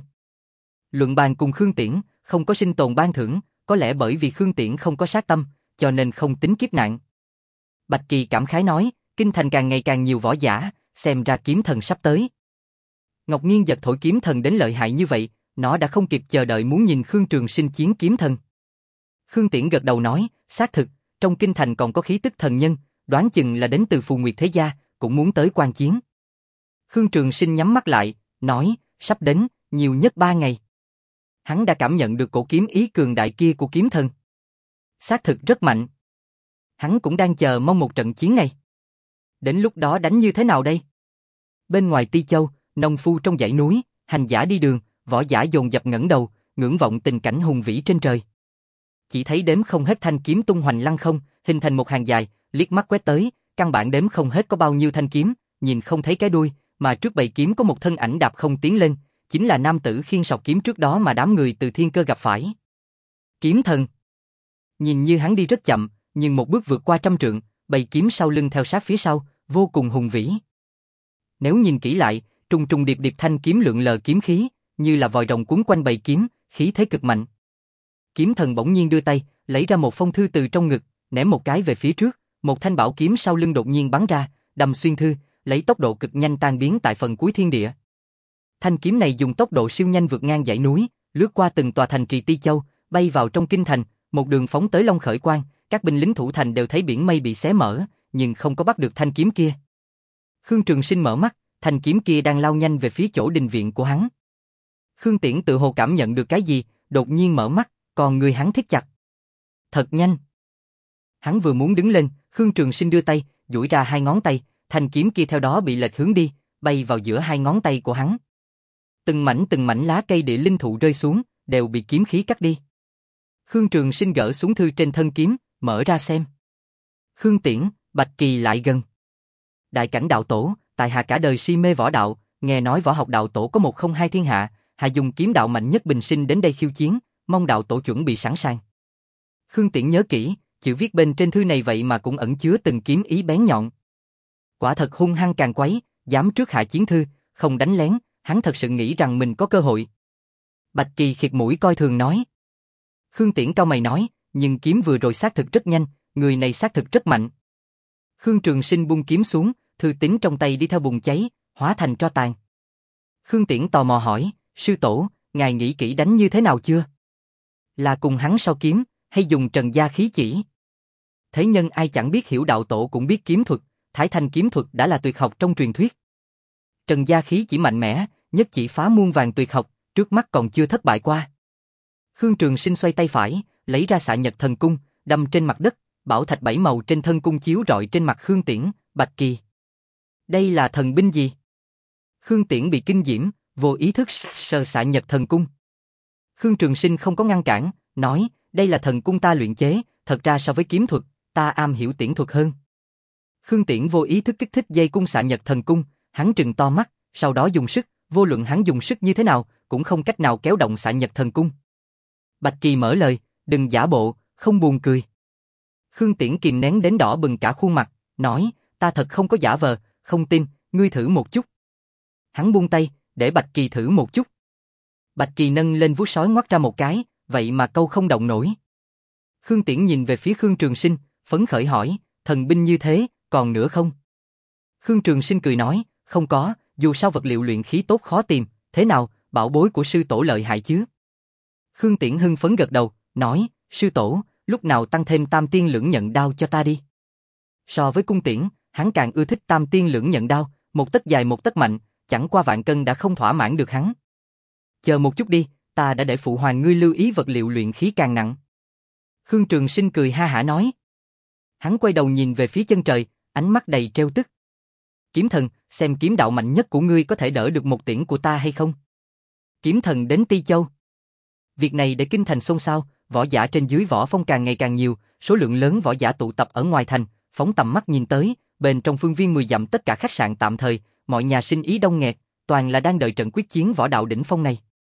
Luận bàn cùng Khương Tiễn, không có sinh tồn ban thưởng, có lẽ bởi vì Khương Tiễn không có sát tâm, cho nên không tính kiếp nạn. Bạch Kỳ cảm khái nói, kinh thành càng ngày càng nhiều võ giả, xem ra kiếm thần sắp tới. Ngọc Nghiên giật thổi kiếm thần đến lợi hại như vậy, nó đã không kịp chờ đợi muốn nhìn Khương Trường Sinh chiến kiếm thần. Khương Tiễn gật đầu nói, xác thực, trong kinh thành còn có khí tức thần nhân, đoán chừng là đến từ Phù Nguyệt Thế Gia, cũng muốn tới quan chiến. Khương Trường Sinh nhắm mắt lại, nói, sắp đến, nhiều nhất ba ngày. Hắn đã cảm nhận được cổ kiếm ý cường đại kia của kiếm thần. Xác thực rất mạnh. Hắn cũng đang chờ mong một trận chiến này. Đến lúc đó đánh như thế nào đây? Bên ngoài Ti Châu, nông phu trong dãy núi, hành giả đi đường, võ giả dồn dập ngẩng đầu, ngưỡng vọng tình cảnh hùng vĩ trên trời. Chỉ thấy đếm không hết thanh kiếm tung hoành lăng không, hình thành một hàng dài, liếc mắt quét tới, căn bản đếm không hết có bao nhiêu thanh kiếm, nhìn không thấy cái đuôi, mà trước bầy kiếm có một thân ảnh đạp không tiến lên, chính là nam tử khiêng sọc kiếm trước đó mà đám người từ Thiên Cơ gặp phải. Kiếm thần. Nhìn như hắn đi rất chậm, nhưng một bước vượt qua trăm trượng, bầy kiếm sau lưng theo sát phía sau, vô cùng hùng vĩ. Nếu nhìn kỹ lại, trùng trùng điệp điệp thanh kiếm lượn lờ kiếm khí, như là vòi rồng cuốn quanh bầy kiếm, khí thế cực mạnh. Kiếm thần bỗng nhiên đưa tay, lấy ra một phong thư từ trong ngực, ném một cái về phía trước, một thanh bảo kiếm sau lưng đột nhiên bắn ra, đâm xuyên thư, lấy tốc độ cực nhanh tan biến tại phần cuối thiên địa. Thanh kiếm này dùng tốc độ siêu nhanh vượt ngang dãy núi, lướt qua từng tòa thành trì Ti Châu, bay vào trong kinh thành, một đường phóng tới Long Khởi Quang, các binh lính thủ thành đều thấy biển mây bị xé mở, nhưng không có bắt được thanh kiếm kia. Khương Trường Sinh mở mắt, thanh kiếm kia đang lao nhanh về phía chỗ đình viện của hắn. Khương Tiễn tự hồ cảm nhận được cái gì, đột nhiên mở mắt, còn người hắn thít chặt. Thật nhanh. Hắn vừa muốn đứng lên, Khương Trường Sinh đưa tay, duỗi ra hai ngón tay, thanh kiếm kia theo đó bị lệch hướng đi, bay vào giữa hai ngón tay của hắn. Từng mảnh từng mảnh lá cây địa linh thụ rơi xuống, đều bị kiếm khí cắt đi. Khương Trường Sinh gỡ xuống thư trên thân kiếm, mở ra xem. Khương Tiễn, Bạch Kỳ lại gần. Đại cảnh đạo tổ, tại hạ cả đời si mê võ đạo, nghe nói võ học đạo tổ có một không hai thiên hạ, hạ dùng kiếm đạo mạnh nhất bình sinh đến đây khiêu chiến, mong đạo tổ chuẩn bị sẵn sàng. Khương Tiễn nhớ kỹ, chữ viết bên trên thư này vậy mà cũng ẩn chứa từng kiếm ý bén nhọn. Quả thật hung hăng càng quấy, dám trước hạ chiến thư, không đánh lén, hắn thật sự nghĩ rằng mình có cơ hội. Bạch Kỳ khịt mũi coi thường nói. Khương Tiễn cau mày nói, nhưng kiếm vừa rồi xác thực rất nhanh, người này xác thực rất mạnh. Khương Trường Sinh buông kiếm xuống, thư tín trong tay đi theo bùng cháy, hóa thành tro tàn. Khương Tiễn tò mò hỏi, sư tổ, ngài nghĩ kỹ đánh như thế nào chưa? Là cùng hắn so kiếm, hay dùng trần gia khí chỉ? Thế nhân ai chẳng biết hiểu đạo tổ cũng biết kiếm thuật, Thái Thanh kiếm thuật đã là tuyệt học trong truyền thuyết. Trần gia khí chỉ mạnh mẽ, nhất chỉ phá muôn vàng tuyệt học, trước mắt còn chưa thất bại qua. Khương Trường Sinh xoay tay phải, lấy ra xạ nhật thần cung, đâm trên mặt đất, bảo thạch bảy màu trên thân cung chiếu rọi trên mặt Khương Tiễn, Bạch Kỳ. Đây là thần binh gì? Khương Tiễn bị kinh diễm, vô ý thức sờ xạ nhật thần cung. Khương Trường Sinh không có ngăn cản, nói, đây là thần cung ta luyện chế, thật ra so với kiếm thuật, ta am hiểu tiễn thuật hơn. Khương Tiễn vô ý thức kích thích dây cung xạ nhật thần cung, hắn trừng to mắt, sau đó dùng sức, vô luận hắn dùng sức như thế nào, cũng không cách nào kéo động xạ nhật thần cung. Bạch Kỳ mở lời, đừng giả bộ, không buồn cười. Khương Tiễn kìm nén đến đỏ bừng cả khuôn mặt, nói, ta thật không có giả vờ, không tin, ngươi thử một chút. Hắn buông tay, để Bạch Kỳ thử một chút. Bạch Kỳ nâng lên vuốt sói ngoắt ra một cái, vậy mà câu không động nổi. Khương Tiễn nhìn về phía Khương Trường Sinh, phấn khởi hỏi, thần binh như thế, còn nữa không? Khương Trường Sinh cười nói, không có, dù sao vật liệu luyện khí tốt khó tìm, thế nào, bảo bối của sư tổ lợi hại chứ? Khương Tiễn hưng phấn gật đầu, nói, sư tổ, lúc nào tăng thêm tam tiên lưỡng nhận đao cho ta đi. So với cung tiễn, hắn càng ưa thích tam tiên lưỡng nhận đao, một tấc dài một tấc mạnh, chẳng qua vạn cân đã không thỏa mãn được hắn. Chờ một chút đi, ta đã để phụ hoàng ngươi lưu ý vật liệu luyện khí càng nặng. Khương Trường Sinh cười ha hả nói. Hắn quay đầu nhìn về phía chân trời, ánh mắt đầy trêu tức. Kiếm thần, xem kiếm đạo mạnh nhất của ngươi có thể đỡ được một tiễn của ta hay không? Kiếm thần đến Ti Châu. Việc này để kinh thành xôn xao, võ giả trên dưới Võ Phong càng ngày càng nhiều, số lượng lớn võ giả tụ tập ở ngoài thành, phóng tầm mắt nhìn tới, bên trong phương viên mười dặm tất cả khách sạn tạm thời, mọi nhà sinh ý đông nghẹt, toàn là đang đợi trận quyết chiến võ đạo đỉnh phong này.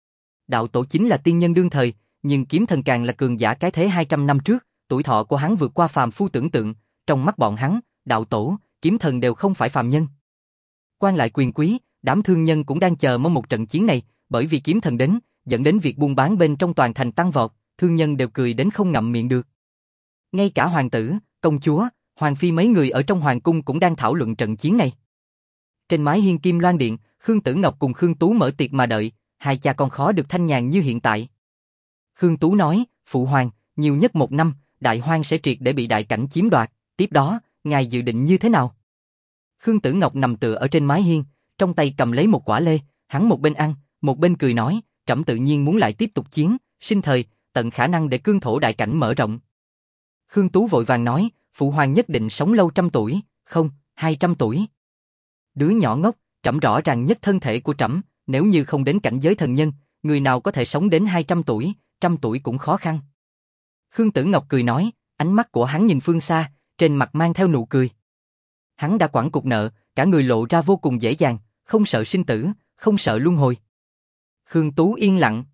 Đạo tổ chính là tiên nhân đương thời, nhưng kiếm thần càng là cường giả cái thế hai trăm năm trước, tuổi thọ của hắn vượt qua phàm phu tưởng tượng, trong mắt bọn hắn, đạo tổ, kiếm thần đều không phải phàm nhân. Quan lại quyền quý, đám thương nhân cũng đang chờ mong một trận chiến này, bởi vì kiếm thần đến, dẫn đến việc buôn bán bên trong toàn thành tăng vọt, thương nhân đều cười đến không ngậm miệng được. Ngay cả hoàng tử, công chúa, hoàng phi mấy người ở trong hoàng cung cũng đang thảo luận trận chiến này. Trên mái hiên Kim Loan Điện, Khương Tử Ngọc cùng Khương Tú mở tiệc mà đợi, hai cha con khó được thanh nhàn như hiện tại. Khương Tú nói, phụ hoàng, nhiều nhất một năm, Đại Hoang sẽ triệt để bị đại cảnh chiếm đoạt, tiếp đó, ngài dự định như thế nào? Khương Tử Ngọc nằm tựa ở trên mái hiên, trong tay cầm lấy một quả lê, hắn một bên ăn, một bên cười nói, trẫm tự nhiên muốn lại tiếp tục chiến, sinh thời, tận khả năng để cương thổ đại cảnh mở rộng. Khương Tú vội vàng nói, phụ hoàng nhất định sống lâu trăm tuổi, không, hai trăm tuổi. Đứa nhỏ ngốc, trẫm rõ ràng nhất thân thể của trẫm, nếu như không đến cảnh giới thần nhân, người nào có thể sống đến hai trăm tuổi, trăm tuổi cũng khó khăn. Khương Tử Ngọc cười nói, ánh mắt của hắn nhìn phương xa, trên mặt mang theo nụ cười. Hắn đã quản cục nợ, cả người lộ ra vô cùng dễ dàng, không sợ sinh tử, không sợ luân hồi. Khương Tú yên lặng.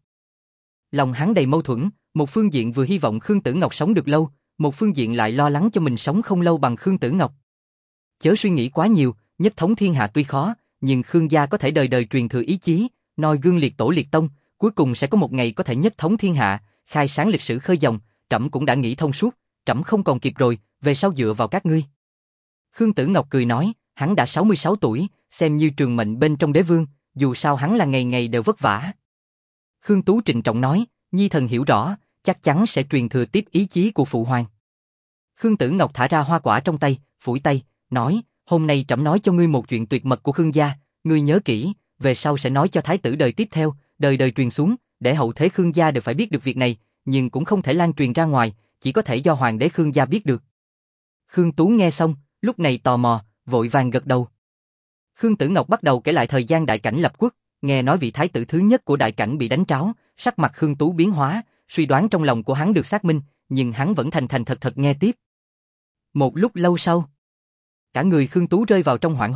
Lòng hắn đầy mâu thuẫn, một phương diện vừa hy vọng Khương Tử Ngọc sống được lâu, một phương diện lại lo lắng cho mình sống không lâu bằng Khương Tử Ngọc. Chớ suy nghĩ quá nhiều, nhất thống thiên hạ tuy khó, nhưng Khương gia có thể đời đời truyền thừa ý chí, noi gương liệt tổ liệt tông, cuối cùng sẽ có một ngày có thể nhất thống thiên hạ, khai sáng lịch sử khơi dòng, trẫm cũng đã nghĩ thông suốt, trẫm không còn kịp rồi, về sau dựa vào các ngươi. Khương Tử Ngọc cười nói, hắn đã sáu mươi sáu tuổi, xem như trường mệnh bên trong đế vương, dù sao hắn là ngày ngày đều vất vả. Khương Tú trịnh trọng nói, nhi thần hiểu rõ, chắc chắn sẽ truyền thừa tiếp ý chí của phụ hoàng. Khương Tử Ngọc thả ra hoa quả trong tay, phủi tay, nói, hôm nay trẫm nói cho ngươi một chuyện tuyệt mật của Khương gia, ngươi nhớ kỹ, về sau sẽ nói cho thái tử đời tiếp theo, đời đời truyền xuống, để hậu thế Khương gia đều phải biết được việc này, nhưng cũng không thể lan truyền ra ngoài, chỉ có thể do hoàng đế Khương gia biết được. Khương Tú nghe xong, lúc này tò mò, vội vàng gật đầu. Khương Tử Ngọc bắt đầu kể lại thời gian đại cảnh lập quốc, nghe nói vị thái tử thứ nhất của đại cảnh bị đánh tráo, sắc mặt Khương Tú biến hóa, suy đoán trong lòng của hắn được xác minh, nhưng hắn vẫn thành thành thật thật nghe tiếp. Một lúc lâu sau, cả người Khương Tú rơi vào trong hoảng hốt,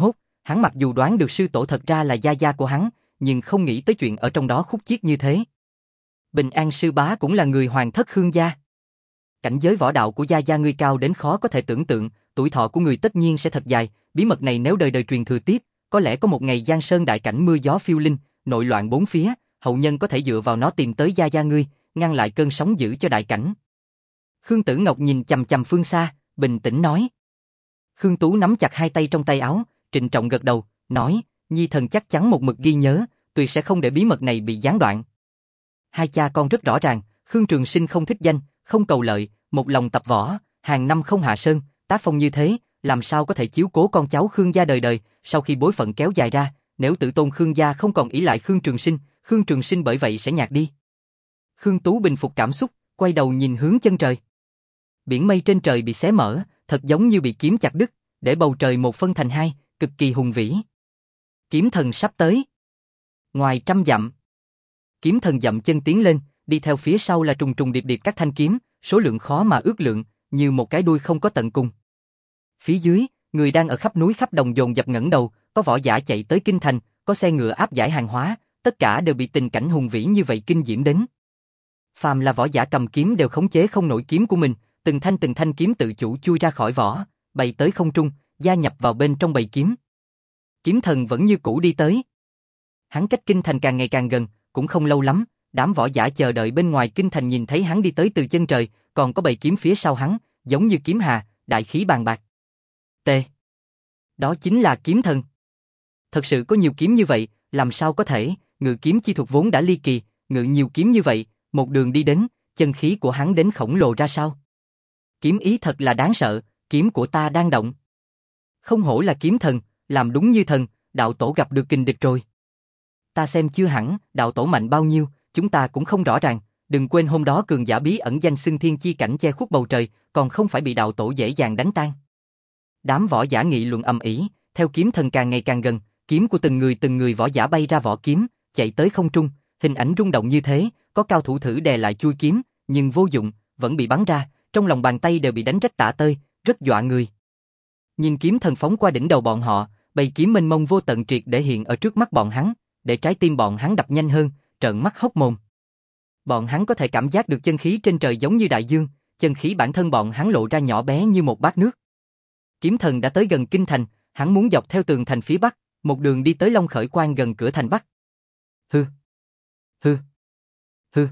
Hắn mặc dù đoán được sư tổ thật ra là gia gia của hắn, nhưng không nghĩ tới chuyện ở trong đó khúc chiết như thế. Bình An sư bá cũng là người hoàng thất Khương gia. Cảnh giới võ đạo của gia gia ngươi cao đến khó có thể tưởng tượng, tuổi thọ của người tất nhiên sẽ thật dài, bí mật này nếu đời đời truyền thừa tiếp, có lẽ có một ngày Giang Sơn đại cảnh mưa gió phiêu linh, nội loạn bốn phía, hậu nhân có thể dựa vào nó tìm tới gia gia ngươi, ngăn lại cơn sóng dữ cho đại cảnh. Khương Tử Ngọc nhìn chằm chằm phương xa, bình tĩnh nói. Khương Tú nắm chặt hai tay trong tay áo, trịnh trọng gật đầu, nói, nhi thần chắc chắn một mực ghi nhớ, tuyệt sẽ không để bí mật này bị gián đoạn. Hai cha con rất rõ ràng, Khương Trường Sinh không thích danh, không cầu lợi, một lòng tập võ, hàng năm không hạ sơn, tác phong như thế, làm sao có thể chiếu cố con cháu Khương gia đời đời, sau khi bối phận kéo dài ra, nếu tử tôn Khương gia không còn ỷ lại Khương Trường Sinh, Khương Trường Sinh bởi vậy sẽ nhạt đi. Khương Tú bình phục cảm xúc, quay đầu nhìn hướng chân trời. Biển mây trên trời bị xé mở, thật giống như bị kiếm chặt đứt, để bầu trời một phân thành hai, cực kỳ hùng vĩ. Kiếm thần sắp tới. Ngoài trăm dặm, kiếm thần dậm chân tiến lên, đi theo phía sau là trùng trùng điệp điệp các thanh kiếm, số lượng khó mà ước lượng, như một cái đuôi không có tận cùng. Phía dưới, người đang ở khắp núi khắp đồng dồn dập ngẩng đầu, có võ giả chạy tới kinh thành, có xe ngựa áp giải hàng hóa, tất cả đều bị tình cảnh hùng vĩ như vậy kinh diễm đến. Phàm là võ giả cầm kiếm đều khống chế không nổi kiếm của mình, từng thanh từng thanh kiếm tự chủ chui ra khỏi vỏ, bay tới không trung, gia nhập vào bên trong bầy kiếm. Kiếm thần vẫn như cũ đi tới. Hắn cách kinh thành càng ngày càng gần, cũng không lâu lắm, đám võ giả chờ đợi bên ngoài kinh thành nhìn thấy hắn đi tới từ chân trời, còn có bầy kiếm phía sau hắn, giống như kiếm hà, đại khí bàn bạc. T. Đó chính là kiếm thần. Thật sự có nhiều kiếm như vậy, làm sao có thể, ngự kiếm chi thuật vốn đã ly kỳ, ngự nhiều kiếm như vậy, một đường đi đến, chân khí của hắn đến khổng lồ ra sao? Kiếm ý thật là đáng sợ, kiếm của ta đang động. Không hổ là kiếm thần, làm đúng như thần, đạo tổ gặp được kình địch rồi. Ta xem chưa hẳn, đạo tổ mạnh bao nhiêu, chúng ta cũng không rõ ràng, đừng quên hôm đó cường giả bí ẩn danh xưng thiên chi cảnh che khuất bầu trời, còn không phải bị đạo tổ dễ dàng đánh tan. Đám võ giả nghị luận ầm ĩ, theo kiếm thần càng ngày càng gần, kiếm của từng người từng người võ giả bay ra vỏ kiếm, chạy tới không trung, hình ảnh rung động như thế, có cao thủ thử đè lại chui kiếm, nhưng vô dụng, vẫn bị bắn ra, trong lòng bàn tay đều bị đánh rách tả tơi, rất dọa người. Nhìn kiếm thần phóng qua đỉnh đầu bọn họ, bầy kiếm mênh mông vô tận triệt để hiện ở trước mắt bọn hắn, để trái tim bọn hắn đập nhanh hơn, trợn mắt hốc mồm. Bọn hắn có thể cảm giác được chân khí trên trời giống như đại dương, chân khí bản thân bọn hắn lộ ra nhỏ bé như một bát nước. Kiếm thần đã tới gần kinh thành, hắn muốn dọc theo tường thành phía bắc, một đường đi tới Long Khởi Quan gần cửa thành bắc. Hư, hư, hư.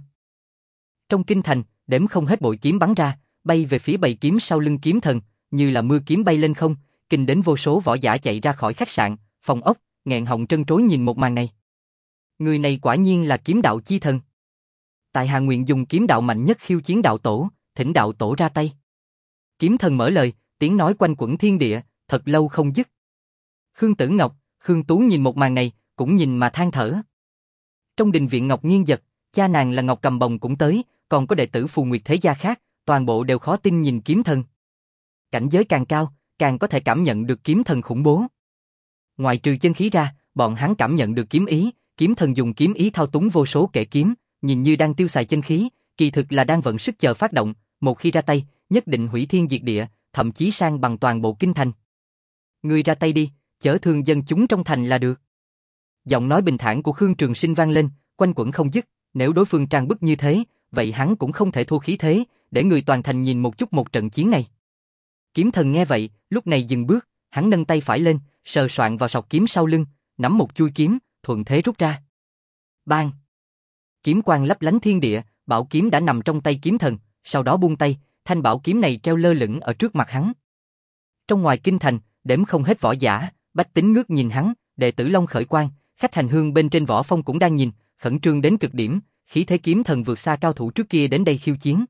Trong kinh thành, đếm không hết bội kiếm bắn ra, bay về phía bầy kiếm sau lưng kiếm thần, như là mưa kiếm bay lên không, kinh đến vô số võ giả chạy ra khỏi khách sạn, phòng ốc, nghẹn họng trân trối nhìn một màn này. Người này quả nhiên là kiếm đạo chi thần. Tại hạ nguyện dùng kiếm đạo mạnh nhất khiêu chiến đạo tổ, thỉnh đạo tổ ra tay. Kiếm thần mở lời, tiếng nói quanh quẩn thiên địa, thật lâu không dứt. Khương Tử Ngọc, Khương Tú nhìn một màn này, cũng nhìn mà than thở. Trong đình viện Ngọc Nghiên Giật, cha nàng là Ngọc Cầm Bồng cũng tới, còn có đệ tử Phù Nguyệt thế gia khác, toàn bộ đều khó tin nhìn kiếm thần. Cảnh giới càng cao, càng có thể cảm nhận được kiếm thần khủng bố. Ngoài trừ chân khí ra, bọn hắn cảm nhận được kiếm ý, kiếm thần dùng kiếm ý thao túng vô số kẻ kiếm, nhìn như đang tiêu xài chân khí, kỳ thực là đang vận sức chờ phát động, một khi ra tay, nhất định hủy thiên diệt địa, thậm chí sang bằng toàn bộ kinh thành. Ngươi ra tay đi, chớ thương dân chúng trong thành là được. Giọng nói bình thản của Khương Trường Sinh vang lên, quanh quẩn không dứt, nếu đối phương trang bức như thế, vậy hắn cũng không thể thua khí thế, để người toàn thành nhìn một chút một trận chiến này. Kiếm thần nghe vậy, lúc này dừng bước, hắn nâng tay phải lên, sờ soạng vào sọc kiếm sau lưng, nắm một chuôi kiếm, thuận thế rút ra. Bang! Kiếm quang lấp lánh thiên địa, bảo kiếm đã nằm trong tay kiếm thần, sau đó buông tay, thanh bảo kiếm này treo lơ lửng ở trước mặt hắn. Trong ngoài kinh thành, đếm không hết võ giả, bách tính ngước nhìn hắn, đệ tử Long Khởi Quan, khách hành hương bên trên võ phong cũng đang nhìn, khẩn trương đến cực điểm, khí thế kiếm thần vượt xa cao thủ trước kia đến đây khiêu chiến.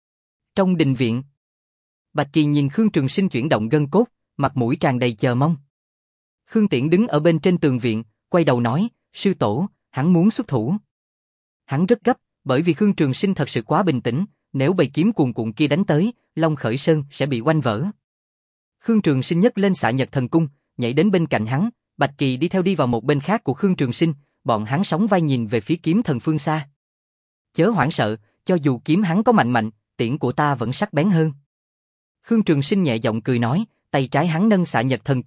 Trong đình viện, Bạch Kỳ nhìn Khương Trường Sinh chuyển động gân cốt, mặt mũi tràn đầy chờ mong. Khương Tiễn đứng ở bên trên tường viện, quay đầu nói, sư tổ, hắn muốn xuất thủ. Hắn rất gấp, bởi vì Khương Trường Sinh thật sự quá bình tĩnh, nếu bầy kiếm cuồn cuộn kia đánh tới, Long Khởi Sơn sẽ bị oanh vỡ. Khương Trường Sinh nhấc lên Xạ Nhật Thần Cung, nhảy đến bên cạnh hắn, Bạch Kỳ đi theo đi vào một bên khác của Khương Trường Sinh, bọn hắn sóng vai nhìn về phía kiếm thần phương xa. Chớ hoảng sợ, cho dù kiếm hắn có mạnh mạnh, tiễn của ta vẫn sắc bén hơn. Khương Trường Sinh nhẹ giọng cười nói, tay trái hắn nâng Xạ Nhật Thần Cung,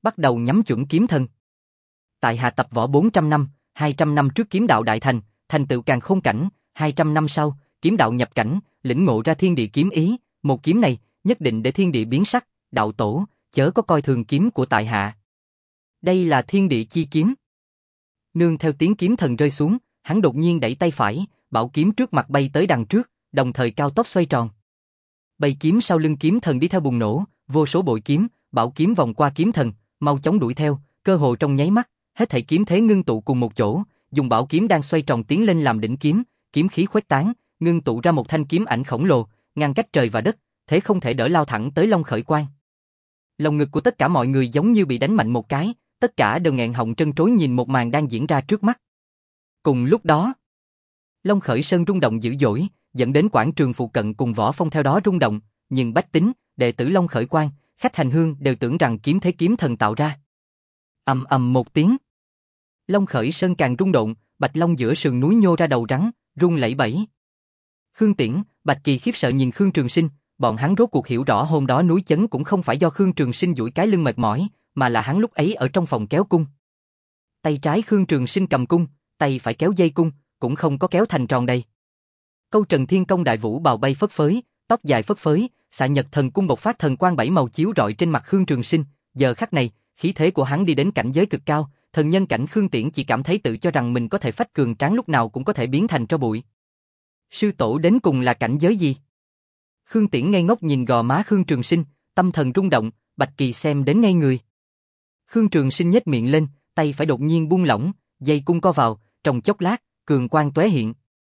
bắt đầu nhắm chuẩn kiếm thần. Tại hạ tập võ bốn trăm năm, hai trăm năm trước kiếm đạo đại thành, thành tựu càn khôn cảnh, hai trăm năm sau, kiếm đạo nhập cảnh, lĩnh ngộ ra thiên địa kiếm ý, một kiếm này, nhất định để thiên địa biến sắc, đạo tổ, chớ có coi thường kiếm của tại hạ. Đây là thiên địa chi kiếm. Nương theo tiếng kiếm thần rơi xuống, hắn đột nhiên đẩy tay phải, bảo kiếm trước mặt bay tới đằng trước, đồng thời cao tốc xoay tròn. Bầy kiếm sau lưng kiếm thần đi theo bùng nổ, vô số bội kiếm, bảo kiếm vòng qua kiếm thần, mau chóng đuổi theo, cơ hồ trong nháy mắt, hết thảy kiếm thế ngưng tụ cùng một chỗ, dùng bảo kiếm đang xoay tròn tiến lên làm đỉnh kiếm, kiếm khí khuếch tán, ngưng tụ ra một thanh kiếm ảnh khổng lồ, ngăn cách trời và đất, thế không thể đỡ lao thẳng tới Long Khởi Quang. Lòng ngực của tất cả mọi người giống như bị đánh mạnh một cái, tất cả đều nghẹn họng trân trối nhìn một màn đang diễn ra trước mắt. Cùng lúc đó, Long Khởi Sơn rung động dữ dội, dẫn đến quảng trường phụ cận cùng võ phong theo đó rung động, nhưng bách tính, đệ tử Long Khởi Quang, khách hành hương đều tưởng rằng kiếm thế kiếm thần tạo ra. Ầm ầm một tiếng, Long Khởi Sơn càng rung động, bạch long giữa sườn núi nhô ra đầu rắn, rung lẩy bẩy. Khương Tiễn, Bạch Kỳ khiếp sợ nhìn Khương Trường Sinh, bọn hắn rốt cuộc hiểu rõ hôm đó núi chấn cũng không phải do Khương Trường Sinh duỗi cái lưng mệt mỏi, mà là hắn lúc ấy ở trong phòng kéo cung. Tay trái Khương Trường Sinh cầm cung, tay phải kéo dây cung, cũng không có kéo thành tròn đầy. Câu Trần Thiên Công đại vũ bào bay phất phới, tóc dài phất phới, xạ nhật thần cung bộc phát thần quang bảy màu chiếu rọi trên mặt Khương Trường Sinh, giờ khắc này, khí thế của hắn đi đến cảnh giới cực cao, thần nhân cảnh Khương Tiễn chỉ cảm thấy tự cho rằng mình có thể phách cường tráng lúc nào cũng có thể biến thành tro bụi. Sư tổ đến cùng là cảnh giới gì? Khương Tiễn ngây ngốc nhìn gò má Khương Trường Sinh, tâm thần rung động, Bạch Kỳ xem đến ngây người. Khương Trường Sinh nhếch miệng lên, tay phải đột nhiên buông lỏng, dây cung co vào, trong chốc lát, cường quang tóe hiện.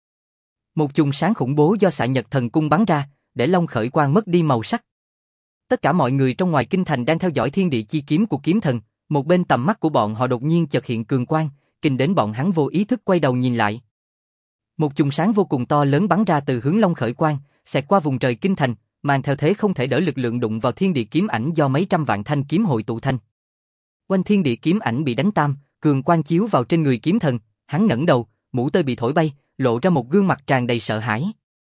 Một chùm sáng khủng bố do xạ nhật thần cung bắn ra, để Long Khởi Quang mất đi màu sắc. Tất cả mọi người trong ngoài kinh thành đang theo dõi thiên địa chi kiếm của kiếm thần, một bên tầm mắt của bọn họ đột nhiên chợt hiện cường quang, kinh đến bọn hắn vô ý thức quay đầu nhìn lại. Một chùm sáng vô cùng to lớn bắn ra từ hướng Long Khởi Quang, xẹt qua vùng trời kinh thành, mang theo thế không thể đỡ lực lượng đụng vào thiên địa kiếm ảnh do mấy trăm vạn thanh kiếm hội tụ thành. Quanh thiên địa kiếm ảnh bị đánh tan, cường quang chiếu vào trên người kiếm thần, hắn ngẩng đầu, mũ tơi bị thổi bay, lộ ra một gương mặt tràn đầy sợ hãi.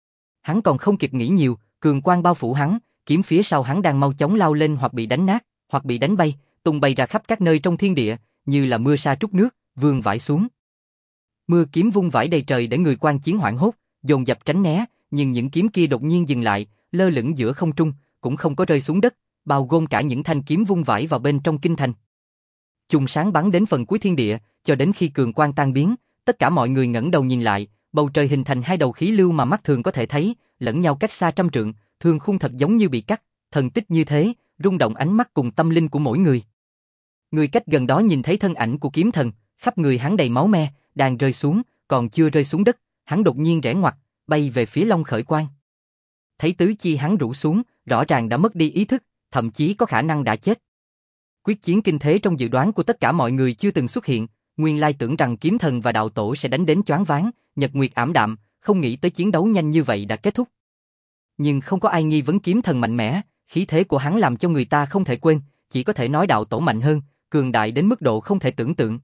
Hắn còn không kịp nghĩ nhiều, cường quang bao phủ hắn, kiếm phía sau hắn đang mau chóng lao lên hoặc bị đánh nát, hoặc bị đánh bay, tung bay ra khắp các nơi trong thiên địa, như là mưa sa trút nước, vương vãi xuống. Mưa kiếm vung vãi đầy trời để người quan chiến hoảng hốt, dồn dập tránh né, nhưng những kiếm kia đột nhiên dừng lại, lơ lửng giữa không trung, cũng không có rơi xuống đất, bao gồm cả những thanh kiếm vung vãi vào bên trong kinh thành. Chùm sáng bắn đến phần cuối thiên địa, cho đến khi cường quang tan biến, tất cả mọi người ngẩng đầu nhìn lại, bầu trời hình thành hai đầu khí lưu mà mắt thường có thể thấy, lẫn nhau cách xa trăm trượng, thương khung thật giống như bị cắt, thần tích như thế, rung động ánh mắt cùng tâm linh của mỗi người. Người cách gần đó nhìn thấy thân ảnh của kiếm thần, khắp người hắn đầy máu me, đang rơi xuống, còn chưa rơi xuống đất, hắn đột nhiên rẽ ngoặt, bay về phía Long Khởi Quang. Thấy tứ chi hắn rũ xuống, rõ ràng đã mất đi ý thức, thậm chí có khả năng đã chết. Quyết chiến kinh thế trong dự đoán của tất cả mọi người chưa từng xuất hiện, nguyên lai tưởng rằng kiếm thần và đạo tổ sẽ đánh đến choáng váng, nhật nguyệt ảm đạm, không nghĩ tới chiến đấu nhanh như vậy đã kết thúc. Nhưng không có ai nghi vấn kiếm thần mạnh mẽ, khí thế của hắn làm cho người ta không thể quên, chỉ có thể nói đạo tổ mạnh hơn, cường đại đến mức độ không thể tưởng tượng.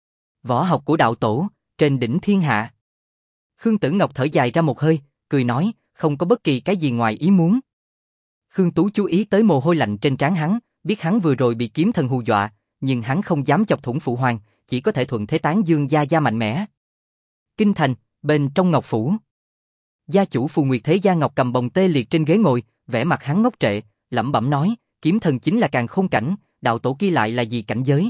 Võ học của đạo tổ, trên đỉnh thiên hạ. Khương Tử Ngọc thở dài ra một hơi, cười nói, không có bất kỳ cái gì ngoài ý muốn. Khương Tú chú ý tới mồ hôi lạnh trên trán hắn, biết hắn vừa rồi bị kiếm thần hù dọa, nhưng hắn không dám chọc thủng phụ hoàng, chỉ có thể thuận thế tán dương gia gia mạnh mẽ. Kinh thành, bên trong Ngọc Phủ. Gia chủ Phù Nguyệt Thế Gia Ngọc cầm bồng tê liệt trên ghế ngồi, vẻ mặt hắn ngốc trệ, lẩm bẩm nói, kiếm thần chính là càn khôn cảnh, đạo tổ kia lại là gì cảnh giới?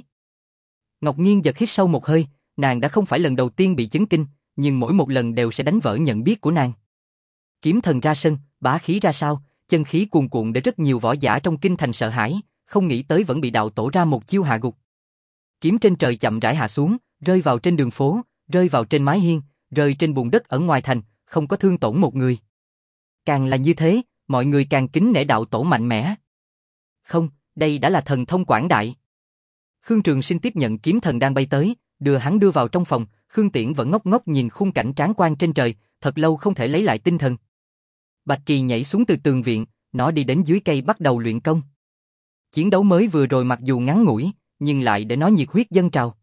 Ngọc Nghiên giật hít sâu một hơi, nàng đã không phải lần đầu tiên bị chấn kinh, nhưng mỗi một lần đều sẽ đánh vỡ nhận biết của nàng. Kiếm thần ra sân, bá khí ra sao, chân khí cuồn cuộn để rất nhiều võ giả trong kinh thành sợ hãi, không nghĩ tới vẫn bị đạo tổ ra một chiêu hạ gục. Kiếm trên trời chậm rãi hạ xuống, rơi vào trên đường phố, rơi vào trên mái hiên, rơi trên bùn đất ở ngoài thành, không có thương tổn một người. Càng là như thế, mọi người càng kính nể đạo tổ mạnh mẽ. Không, đây đã là thần thông quảng đại. Khương Trường Sinh tiếp nhận kiếm thần đang bay tới, đưa hắn đưa vào trong phòng, Khương Tiễn vẫn ngốc ngốc nhìn khung cảnh tráng quan trên trời, thật lâu không thể lấy lại tinh thần. Bạch Kỳ nhảy xuống từ tường viện, nó đi đến dưới cây bắt đầu luyện công. Chiến đấu mới vừa rồi mặc dù ngắn ngủi, nhưng lại để nó nhiệt huyết dâng trào.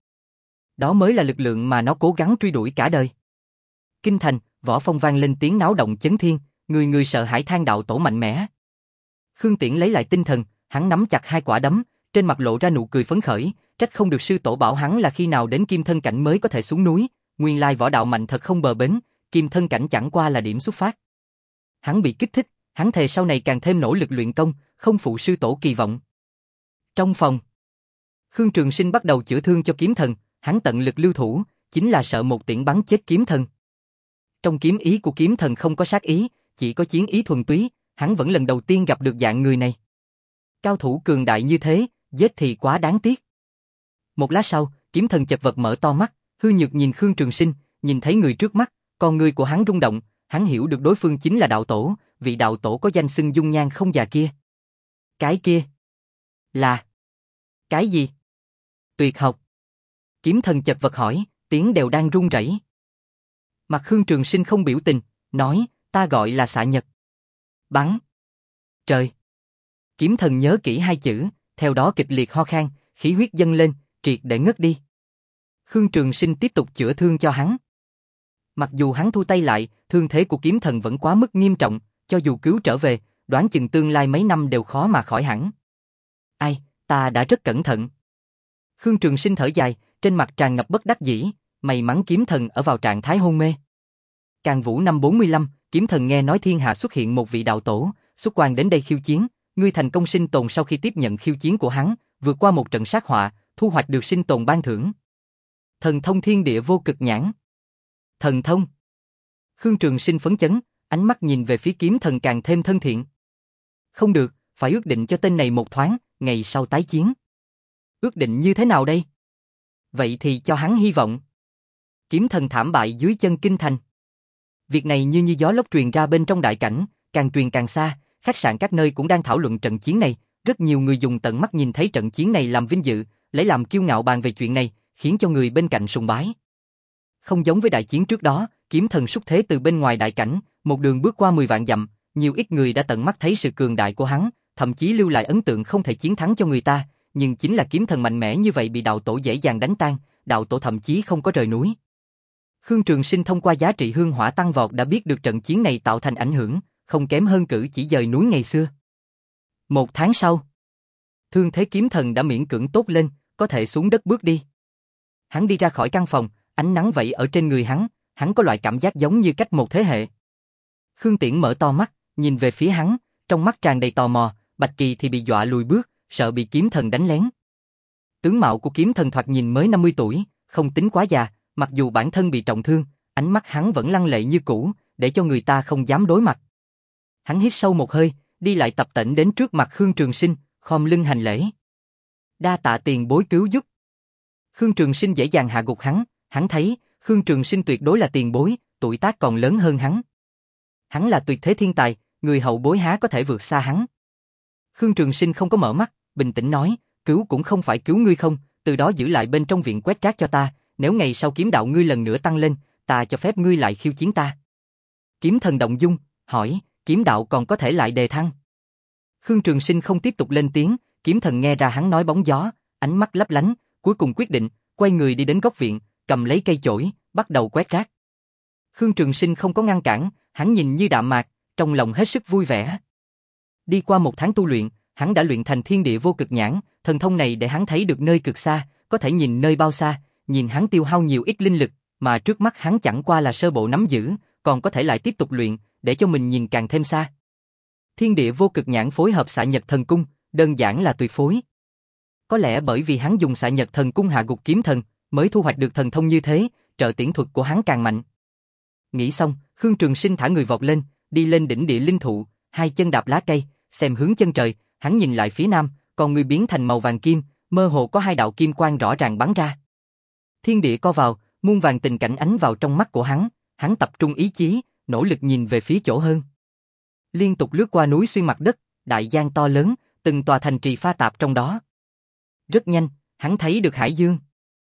Đó mới là lực lượng mà nó cố gắng truy đuổi cả đời. Kinh thành, võ phong vang lên tiếng náo động chấn thiên, người người sợ hãi than đạo tổ mạnh mẽ. Khương Tiễn lấy lại tinh thần, hắn nắm chặt hai quả đấm, trên mặt lộ ra nụ cười phấn khởi, trách không được sư tổ bảo hắn là khi nào đến kim thân cảnh mới có thể xuống núi, nguyên lai võ đạo mạnh thật không bờ bến, kim thân cảnh chẳng qua là điểm xuất phát. Hắn bị kích thích, hắn thề sau này càng thêm nỗ lực luyện công, không phụ sư tổ kỳ vọng. Trong phòng, Khương Trường Sinh bắt đầu chữa thương cho kiếm thần, hắn tận lực lưu thủ, chính là sợ một tiễn bắn chết kiếm thần. Trong kiếm ý của kiếm thần không có sát ý, chỉ có chiến ý thuần túy, hắn vẫn lần đầu tiên gặp được dạng người này. Cao thủ cường đại như thế, giết thì quá đáng tiếc. Một lát sau, kiếm thần chật vật mở to mắt, hư nhược nhìn Khương Trường Sinh, nhìn thấy người trước mắt, con người của hắn rung động, hắn hiểu được đối phương chính là đạo tổ, vị đạo tổ có danh xưng dung nhan không già kia. Cái kia là cái gì? Tuyệt học. Kiếm thần chật vật hỏi, tiếng đều đang run rẩy. Mặt Khương Trường Sinh không biểu tình, nói, ta gọi là xạ nhật. Bắn. Trời. Kiếm thần nhớ kỹ hai chữ, theo đó kịch liệt ho khan, khí huyết dâng lên, triệt để ngất đi. Khương Trường Sinh tiếp tục chữa thương cho hắn. Mặc dù hắn thu tay lại, thương thế của kiếm thần vẫn quá mức nghiêm trọng, cho dù cứu trở về, đoán chừng tương lai mấy năm đều khó mà khỏi hẳn. Ai, ta đã rất cẩn thận. Khương Trường Sinh thở dài, trên mặt tràn ngập bất đắc dĩ, may mắn kiếm thần ở vào trạng thái hôn mê. Càn Vũ năm bốn mươi lăm, kiếm thần nghe nói thiên hạ xuất hiện một vị đạo tổ, xuất quan đến đây khiêu chiến, ngươi thành công sinh tồn sau khi tiếp nhận khiêu chiến của hắn, vượt qua một trận sát họa, thu hoạch được sinh tồn ban thưởng. Thần thông thiên địa vô cực nhãn. Thần thông. Khương Trường Sinh phấn chấn, ánh mắt nhìn về phía kiếm thần càng thêm thân thiện. Không được, phải ước định cho tên này một thoáng, ngày sau tái chiến. Ước định như thế nào đây? Vậy thì cho hắn hy vọng. Kiếm thần thảm bại dưới chân kinh thành. Việc này như như gió lốc truyền ra bên trong đại cảnh, càng truyền càng xa, khách sạn các nơi cũng đang thảo luận trận chiến này, rất nhiều người dùng tận mắt nhìn thấy trận chiến này làm vinh dự, lấy làm kiêu ngạo bàn về chuyện này, khiến cho người bên cạnh sùng bái. Không giống với đại chiến trước đó, kiếm thần xuất thế từ bên ngoài đại cảnh, một đường bước qua mười vạn dặm, nhiều ít người đã tận mắt thấy sự cường đại của hắn, thậm chí lưu lại ấn tượng không thể chiến thắng cho người ta, nhưng chính là kiếm thần mạnh mẽ như vậy bị đạo tổ dễ dàng đánh tan, đạo tổ thậm chí không có rời núi. Khương Trường Sinh thông qua giá trị hương hỏa tăng vọt đã biết được trận chiến này tạo thành ảnh hưởng, không kém hơn cử chỉ dời núi ngày xưa. Một tháng sau, thương thế kiếm thần đã miễn cưỡng tốt lên, có thể xuống đất bước đi. Hắn đi ra khỏi căn phòng, ánh nắng vẩy ở trên người hắn, hắn có loại cảm giác giống như cách một thế hệ. Khương Tiễn mở to mắt, nhìn về phía hắn, trong mắt tràn đầy tò mò, Bạch Kỳ thì bị dọa lùi bước, sợ bị kiếm thần đánh lén. Tướng mạo của kiếm thần thoạt nhìn mới năm mươi tuổi, không tính quá già, mặc dù bản thân bị trọng thương, ánh mắt hắn vẫn lăng lệ như cũ, để cho người ta không dám đối mặt. Hắn hít sâu một hơi, đi lại tập tễnh đến trước mặt Khương Trường Sinh, khom lưng hành lễ. Đa tạ tiền bối cứu giúp. Khương Trường Sinh dễ dàng hạ gục hắn, hắn thấy Khương Trường Sinh tuyệt đối là tiền bối, tuổi tác còn lớn hơn hắn. Hắn là tuyệt thế thiên tài, người hậu bối há có thể vượt xa hắn. Khương Trường Sinh không có mở mắt, bình tĩnh nói, cứu cũng không phải cứu ngươi không, từ đó giữ lại bên trong viện quét rác cho ta, nếu ngày sau kiếm đạo ngươi lần nữa tăng lên, ta cho phép ngươi lại khiêu chiến ta. Kiếm thần động dung, hỏi, kiếm đạo còn có thể lại đề thăng. Khương Trường Sinh không tiếp tục lên tiếng, kiếm thần nghe ra hắn nói bóng gió, ánh mắt lấp lánh, cuối cùng quyết định, quay người đi đến góc viện, cầm lấy cây chổi, bắt đầu quét rác. Khương Trường Sinh không có ngăn cản, hắn nhìn như đạm mạc, trong lòng hết sức vui vẻ. Đi qua một tháng tu luyện, hắn đã luyện thành thiên địa vô cực nhãn, thần thông này để hắn thấy được nơi cực xa, có thể nhìn nơi bao xa, nhìn hắn tiêu hao nhiều ít linh lực, mà trước mắt hắn chẳng qua là sơ bộ nắm giữ, còn có thể lại tiếp tục luyện, để cho mình nhìn càng thêm xa. Thiên địa vô cực nhãn phối hợp xạ nhật thần cung, đơn giản là tuyệt phối. Có lẽ bởi vì hắn dùng xạ nhật thần cung hạ gục kiếm thần, mới thu hoạch được thần thông như thế, trợ tiễn thuật của hắn càng mạnh. Nghĩ xong, Khương Trường Sinh thả người vọt lên, đi lên đỉnh địa linh thụ, hai chân đạp lá cây, xem hướng chân trời, hắn nhìn lại phía nam, còn người biến thành màu vàng kim, mơ hồ có hai đạo kim quang rõ ràng bắn ra. Thiên địa co vào, muôn vàng tình cảnh ánh vào trong mắt của hắn, hắn tập trung ý chí, nỗ lực nhìn về phía chỗ hơn. Liên tục lướt qua núi xuyên mặt đất, đại giang to lớn, từng tòa thành trì pha tạp trong đó. Rất nhanh, hắn thấy được hải dương.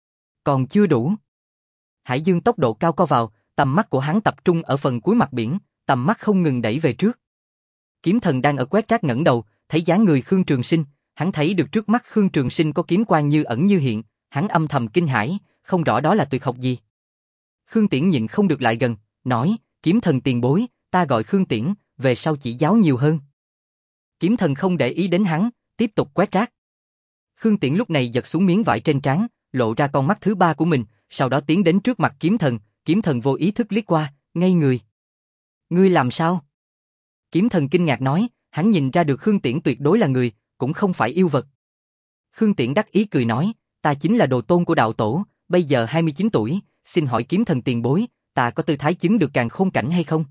Còn chưa đủ. Hải dương tốc độ cao co vào, tầm mắt của hắn tập trung ở phần cuối mặt biển, tầm mắt không ngừng đẩy về trước. Kiếm thần đang ở quét rác ngẩng đầu, thấy dáng người Khương Trường Sinh, hắn thấy được trước mắt Khương Trường Sinh có kiếm quang như ẩn như hiện, hắn âm thầm kinh hãi, không rõ đó là tuyệt học gì. Khương Tiễn nhịn không được lại gần, nói, kiếm thần tiền bối, ta gọi Khương Tiễn, về sau chỉ giáo nhiều hơn. Kiếm thần không để ý đến hắn, tiếp tục quét rác. Khương Tiễn lúc này giật xuống miếng vải trên trán, lộ ra con mắt thứ ba của mình, sau đó tiến đến trước mặt kiếm thần, kiếm thần vô ý thức liếc qua, ngây người. Ngươi làm sao? Kiếm thần kinh ngạc nói, hắn nhìn ra được Khương Tiễn tuyệt đối là người, cũng không phải yêu vật. Khương Tiễn đắc ý cười nói, ta chính là đồ tôn của đạo tổ, bây giờ hai mươi chín tuổi, xin hỏi kiếm thần tiền bối, ta có tư thái chứng được càn khôn cảnh hay không?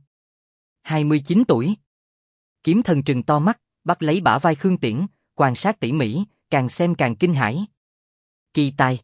hai mươi chín tuổi. Kiếm thần trừng to mắt, bắt lấy bả vai Khương Tiễn, quan sát tỉ mỉ, càng xem càng kinh hãi. Kỳ tài.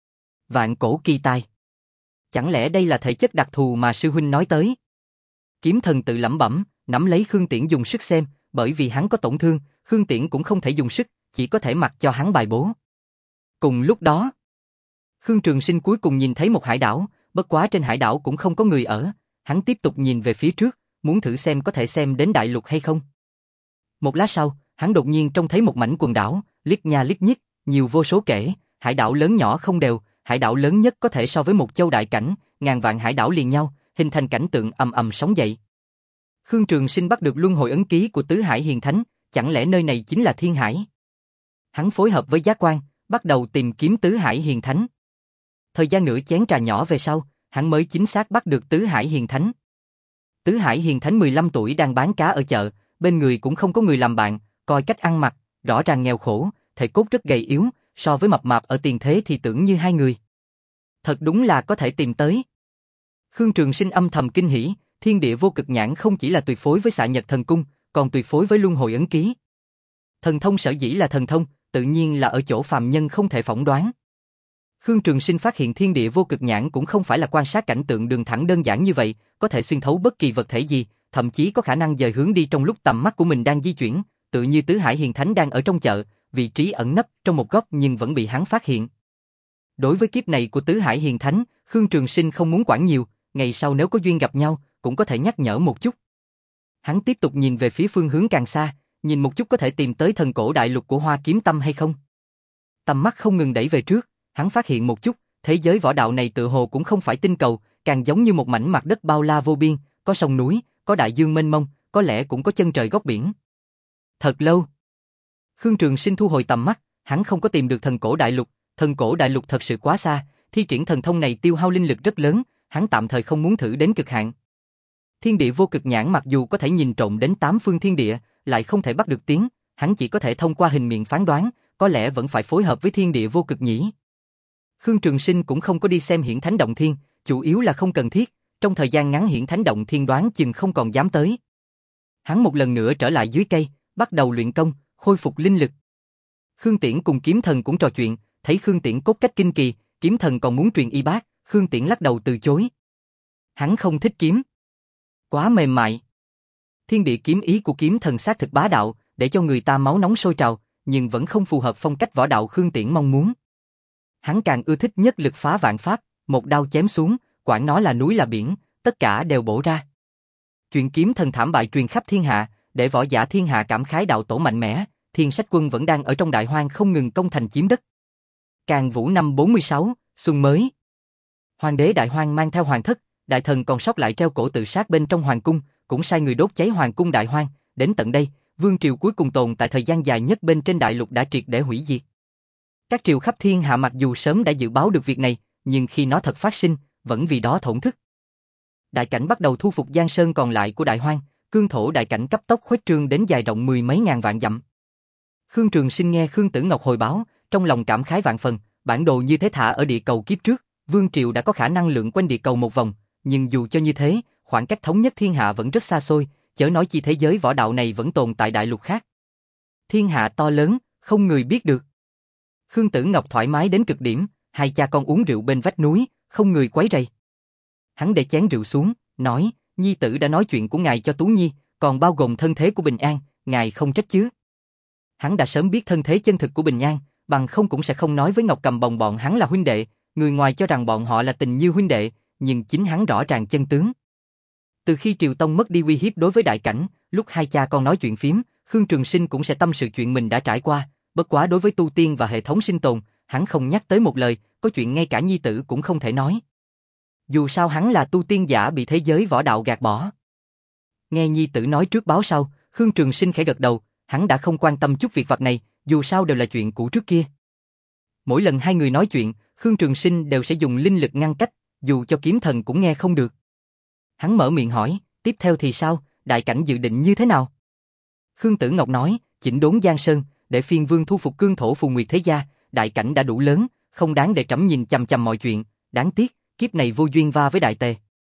Vạn cổ kỳ tài. Chẳng lẽ đây là thể chất đặc thù mà sư huynh nói tới? Kiếm thần tự lẩm bẩm, nắm lấy Khương Tiễn dùng sức xem, bởi vì hắn có tổn thương, Khương Tiễn cũng không thể dùng sức, chỉ có thể mặc cho hắn bài bố. Cùng lúc đó, Khương Trường Sinh cuối cùng nhìn thấy một hải đảo, bất quá trên hải đảo cũng không có người ở, hắn tiếp tục nhìn về phía trước, muốn thử xem có thể xem đến đại lục hay không. Một lát sau, hắn đột nhiên trông thấy một mảnh quần đảo, liếc nha liếc nhích, nhiều vô số kể, hải đảo lớn nhỏ không đều, hải đảo lớn nhất có thể so với một châu đại cảnh, ngàn vạn hải đảo liền nhau, hình thành cảnh tượng ầm ầm sóng dậy. Khương Trường Sinh bắt được luân hồi ấn ký của Tứ Hải Hiền Thánh, chẳng lẽ nơi này chính là Thiên Hải? Hắn phối hợp với Giác Quan, bắt đầu tìm kiếm Tứ Hải Hiền Thánh. Thời gian nửa chén trà nhỏ về sau, hắn mới chính xác bắt được Tứ Hải Hiền Thánh. Tứ Hải Hiền Thánh mười lăm tuổi đang bán cá ở chợ, bên người cũng không có người làm bạn, coi cách ăn mặc, rõ ràng nghèo khổ, thể cốt rất gầy yếu, so với mập mạp ở tiền thế thì tưởng như hai người. Thật đúng là có thể tìm tới. Khương Trường Sinh âm thầm kinh hỉ, thiên địa vô cực nhãn không chỉ là tuyệt phối với xạ nhật thần cung, còn tuyệt phối với luân hồi ấn ký. Thần thông sở dĩ là thần thông, tự nhiên là ở chỗ phàm nhân không thể phỏng đoán. Khương Trường Sinh phát hiện thiên địa vô cực nhãn cũng không phải là quan sát cảnh tượng đường thẳng đơn giản như vậy, có thể xuyên thấu bất kỳ vật thể gì, thậm chí có khả năng dời hướng đi trong lúc tầm mắt của mình đang di chuyển, tự như Tứ Hải Hiền Thánh đang ở trong chợ, vị trí ẩn nấp trong một góc nhưng vẫn bị hắn phát hiện. Đối với kiếp này của Tứ Hải Hiền Thánh, Khương Trường Sinh không muốn quản nhiều, ngày sau nếu có duyên gặp nhau, cũng có thể nhắc nhở một chút. Hắn tiếp tục nhìn về phía phương hướng càng xa, nhìn một chút có thể tìm tới thần cổ đại lục của Hoa Kiếm Tâm hay không. Tầm mắt không ngừng đẩy về trước, hắn phát hiện một chút, thế giới võ đạo này tự hồ cũng không phải tinh cầu, càng giống như một mảnh mặt đất bao la vô biên, có sông núi, có đại dương mênh mông, có lẽ cũng có chân trời góc biển. Thật lâu. Khương Trường Sinh thu hồi tầm mắt, hắn không có tìm được thần cổ đại lục, thần cổ đại lục thật sự quá xa, thi triển thần thông này tiêu hao linh lực rất lớn, hắn tạm thời không muốn thử đến cực hạn. Thiên địa vô cực nhãn mặc dù có thể nhìn trộm đến tám phương thiên địa, lại không thể bắt được tiếng, hắn chỉ có thể thông qua hình miệng phán đoán, có lẽ vẫn phải phối hợp với thiên địa vô cực nhỉ. Khương Trường Sinh cũng không có đi xem Hiển Thánh Động Thiên, chủ yếu là không cần thiết, trong thời gian ngắn Hiển Thánh Động Thiên đoán chừng không còn dám tới. Hắn một lần nữa trở lại dưới cây, bắt đầu luyện công, khôi phục linh lực. Khương Tiễn cùng Kiếm Thần cũng trò chuyện, thấy Khương Tiễn cốt cách kinh kỳ, Kiếm Thần còn muốn truyền y bác, Khương Tiễn lắc đầu từ chối. Hắn không thích kiếm. Quá mềm mại. Thiên địa kiếm ý của Kiếm Thần xác thực bá đạo, để cho người ta máu nóng sôi trào, nhưng vẫn không phù hợp phong cách võ đạo Khương Tiễn mong muốn. Hắn càng ưa thích nhất lực phá vạn pháp, một đao chém xuống, quản nó là núi là biển, tất cả đều bổ ra. Chuyện Kiếm Thần thảm bại truyền khắp thiên hạ, để võ giả thiên hạ cảm khái đạo tổ mạnh mẽ, Thiên Sách Quân vẫn đang ở trong đại hoang không ngừng công thành chiếm đất. Càn Vũ năm bốn mươi sáu, xuân mới. Hoàng đế đại hoang mang theo hoàng thất, đại thần còn sót lại treo cổ tự sát bên trong hoàng cung, cũng sai người đốt cháy hoàng cung đại hoang, đến tận đây, vương triều cuối cùng tồn tại thời gian dài nhất bên trên đại lục đã triệt để hủy diệt. Các triều khắp thiên hạ mặc dù sớm đã dự báo được việc này, nhưng khi nó thật phát sinh, vẫn vì đó thổn thức. Đại cảnh bắt đầu thu phục giang sơn còn lại của đại hoang, cương thổ đại cảnh cấp tốc khuếch trương đến dài rộng mười mấy ngàn vạn dặm. Khương Trường Sinh nghe Khương Tử Ngọc hồi báo, trong lòng cảm khái vạn phần, bản đồ như thế thả ở địa cầu kiếp trước, vương triều đã có khả năng lượn quanh địa cầu một vòng, nhưng dù cho như thế, khoảng cách thống nhất thiên hạ vẫn rất xa xôi, chớ nói chi thế giới võ đạo này vẫn tồn tại đại lục khác. Thiên hạ to lớn, không người biết được. Khương Tử Ngọc thoải mái đến cực điểm, hai cha con uống rượu bên vách núi, không người quấy rầy. Hắn để chén rượu xuống, nói, nhi tử đã nói chuyện của ngài cho Tú Nhi, còn bao gồm thân thế của Bình An, ngài không trách chứ? Hắn đã sớm biết thân thế chân thực của Bình An, bằng không cũng sẽ không nói với Ngọc Cầm Bồng bọn hắn là huynh đệ, người ngoài cho rằng bọn họ là tình như huynh đệ, nhưng chính hắn rõ ràng chân tướng. Từ khi Triều Tông mất đi uy hiếp đối với đại cảnh, lúc hai cha con nói chuyện phím, Khương Trường Sinh cũng sẽ tâm sự chuyện mình đã trải qua, bất quá đối với tu tiên và hệ thống sinh tồn, hắn không nhắc tới một lời, có chuyện ngay cả nhi tử cũng không thể nói. Dù sao hắn là tu tiên giả bị thế giới võ đạo gạt bỏ. Nghe nhi tử nói trước báo sau, Khương Trường Sinh khẽ gật đầu, hắn đã không quan tâm chút việc vặt này, dù sao đều là chuyện cũ trước kia. Mỗi lần hai người nói chuyện, Khương Trường Sinh đều sẽ dùng linh lực ngăn cách, dù cho kiếm thần cũng nghe không được. Hắn mở miệng hỏi, tiếp theo thì sao, đại cảnh dự định như thế nào? Khương Tử Ngọc nói, chỉnh đốn Giang Sơn, để phiên vương thu phục cương thổ Phù Nguyệt thế gia, đại cảnh đã đủ lớn, không đáng để trẫm nhìn chằm chằm mọi chuyện, đáng tiếc, kiếp này vô duyên va với đại tề.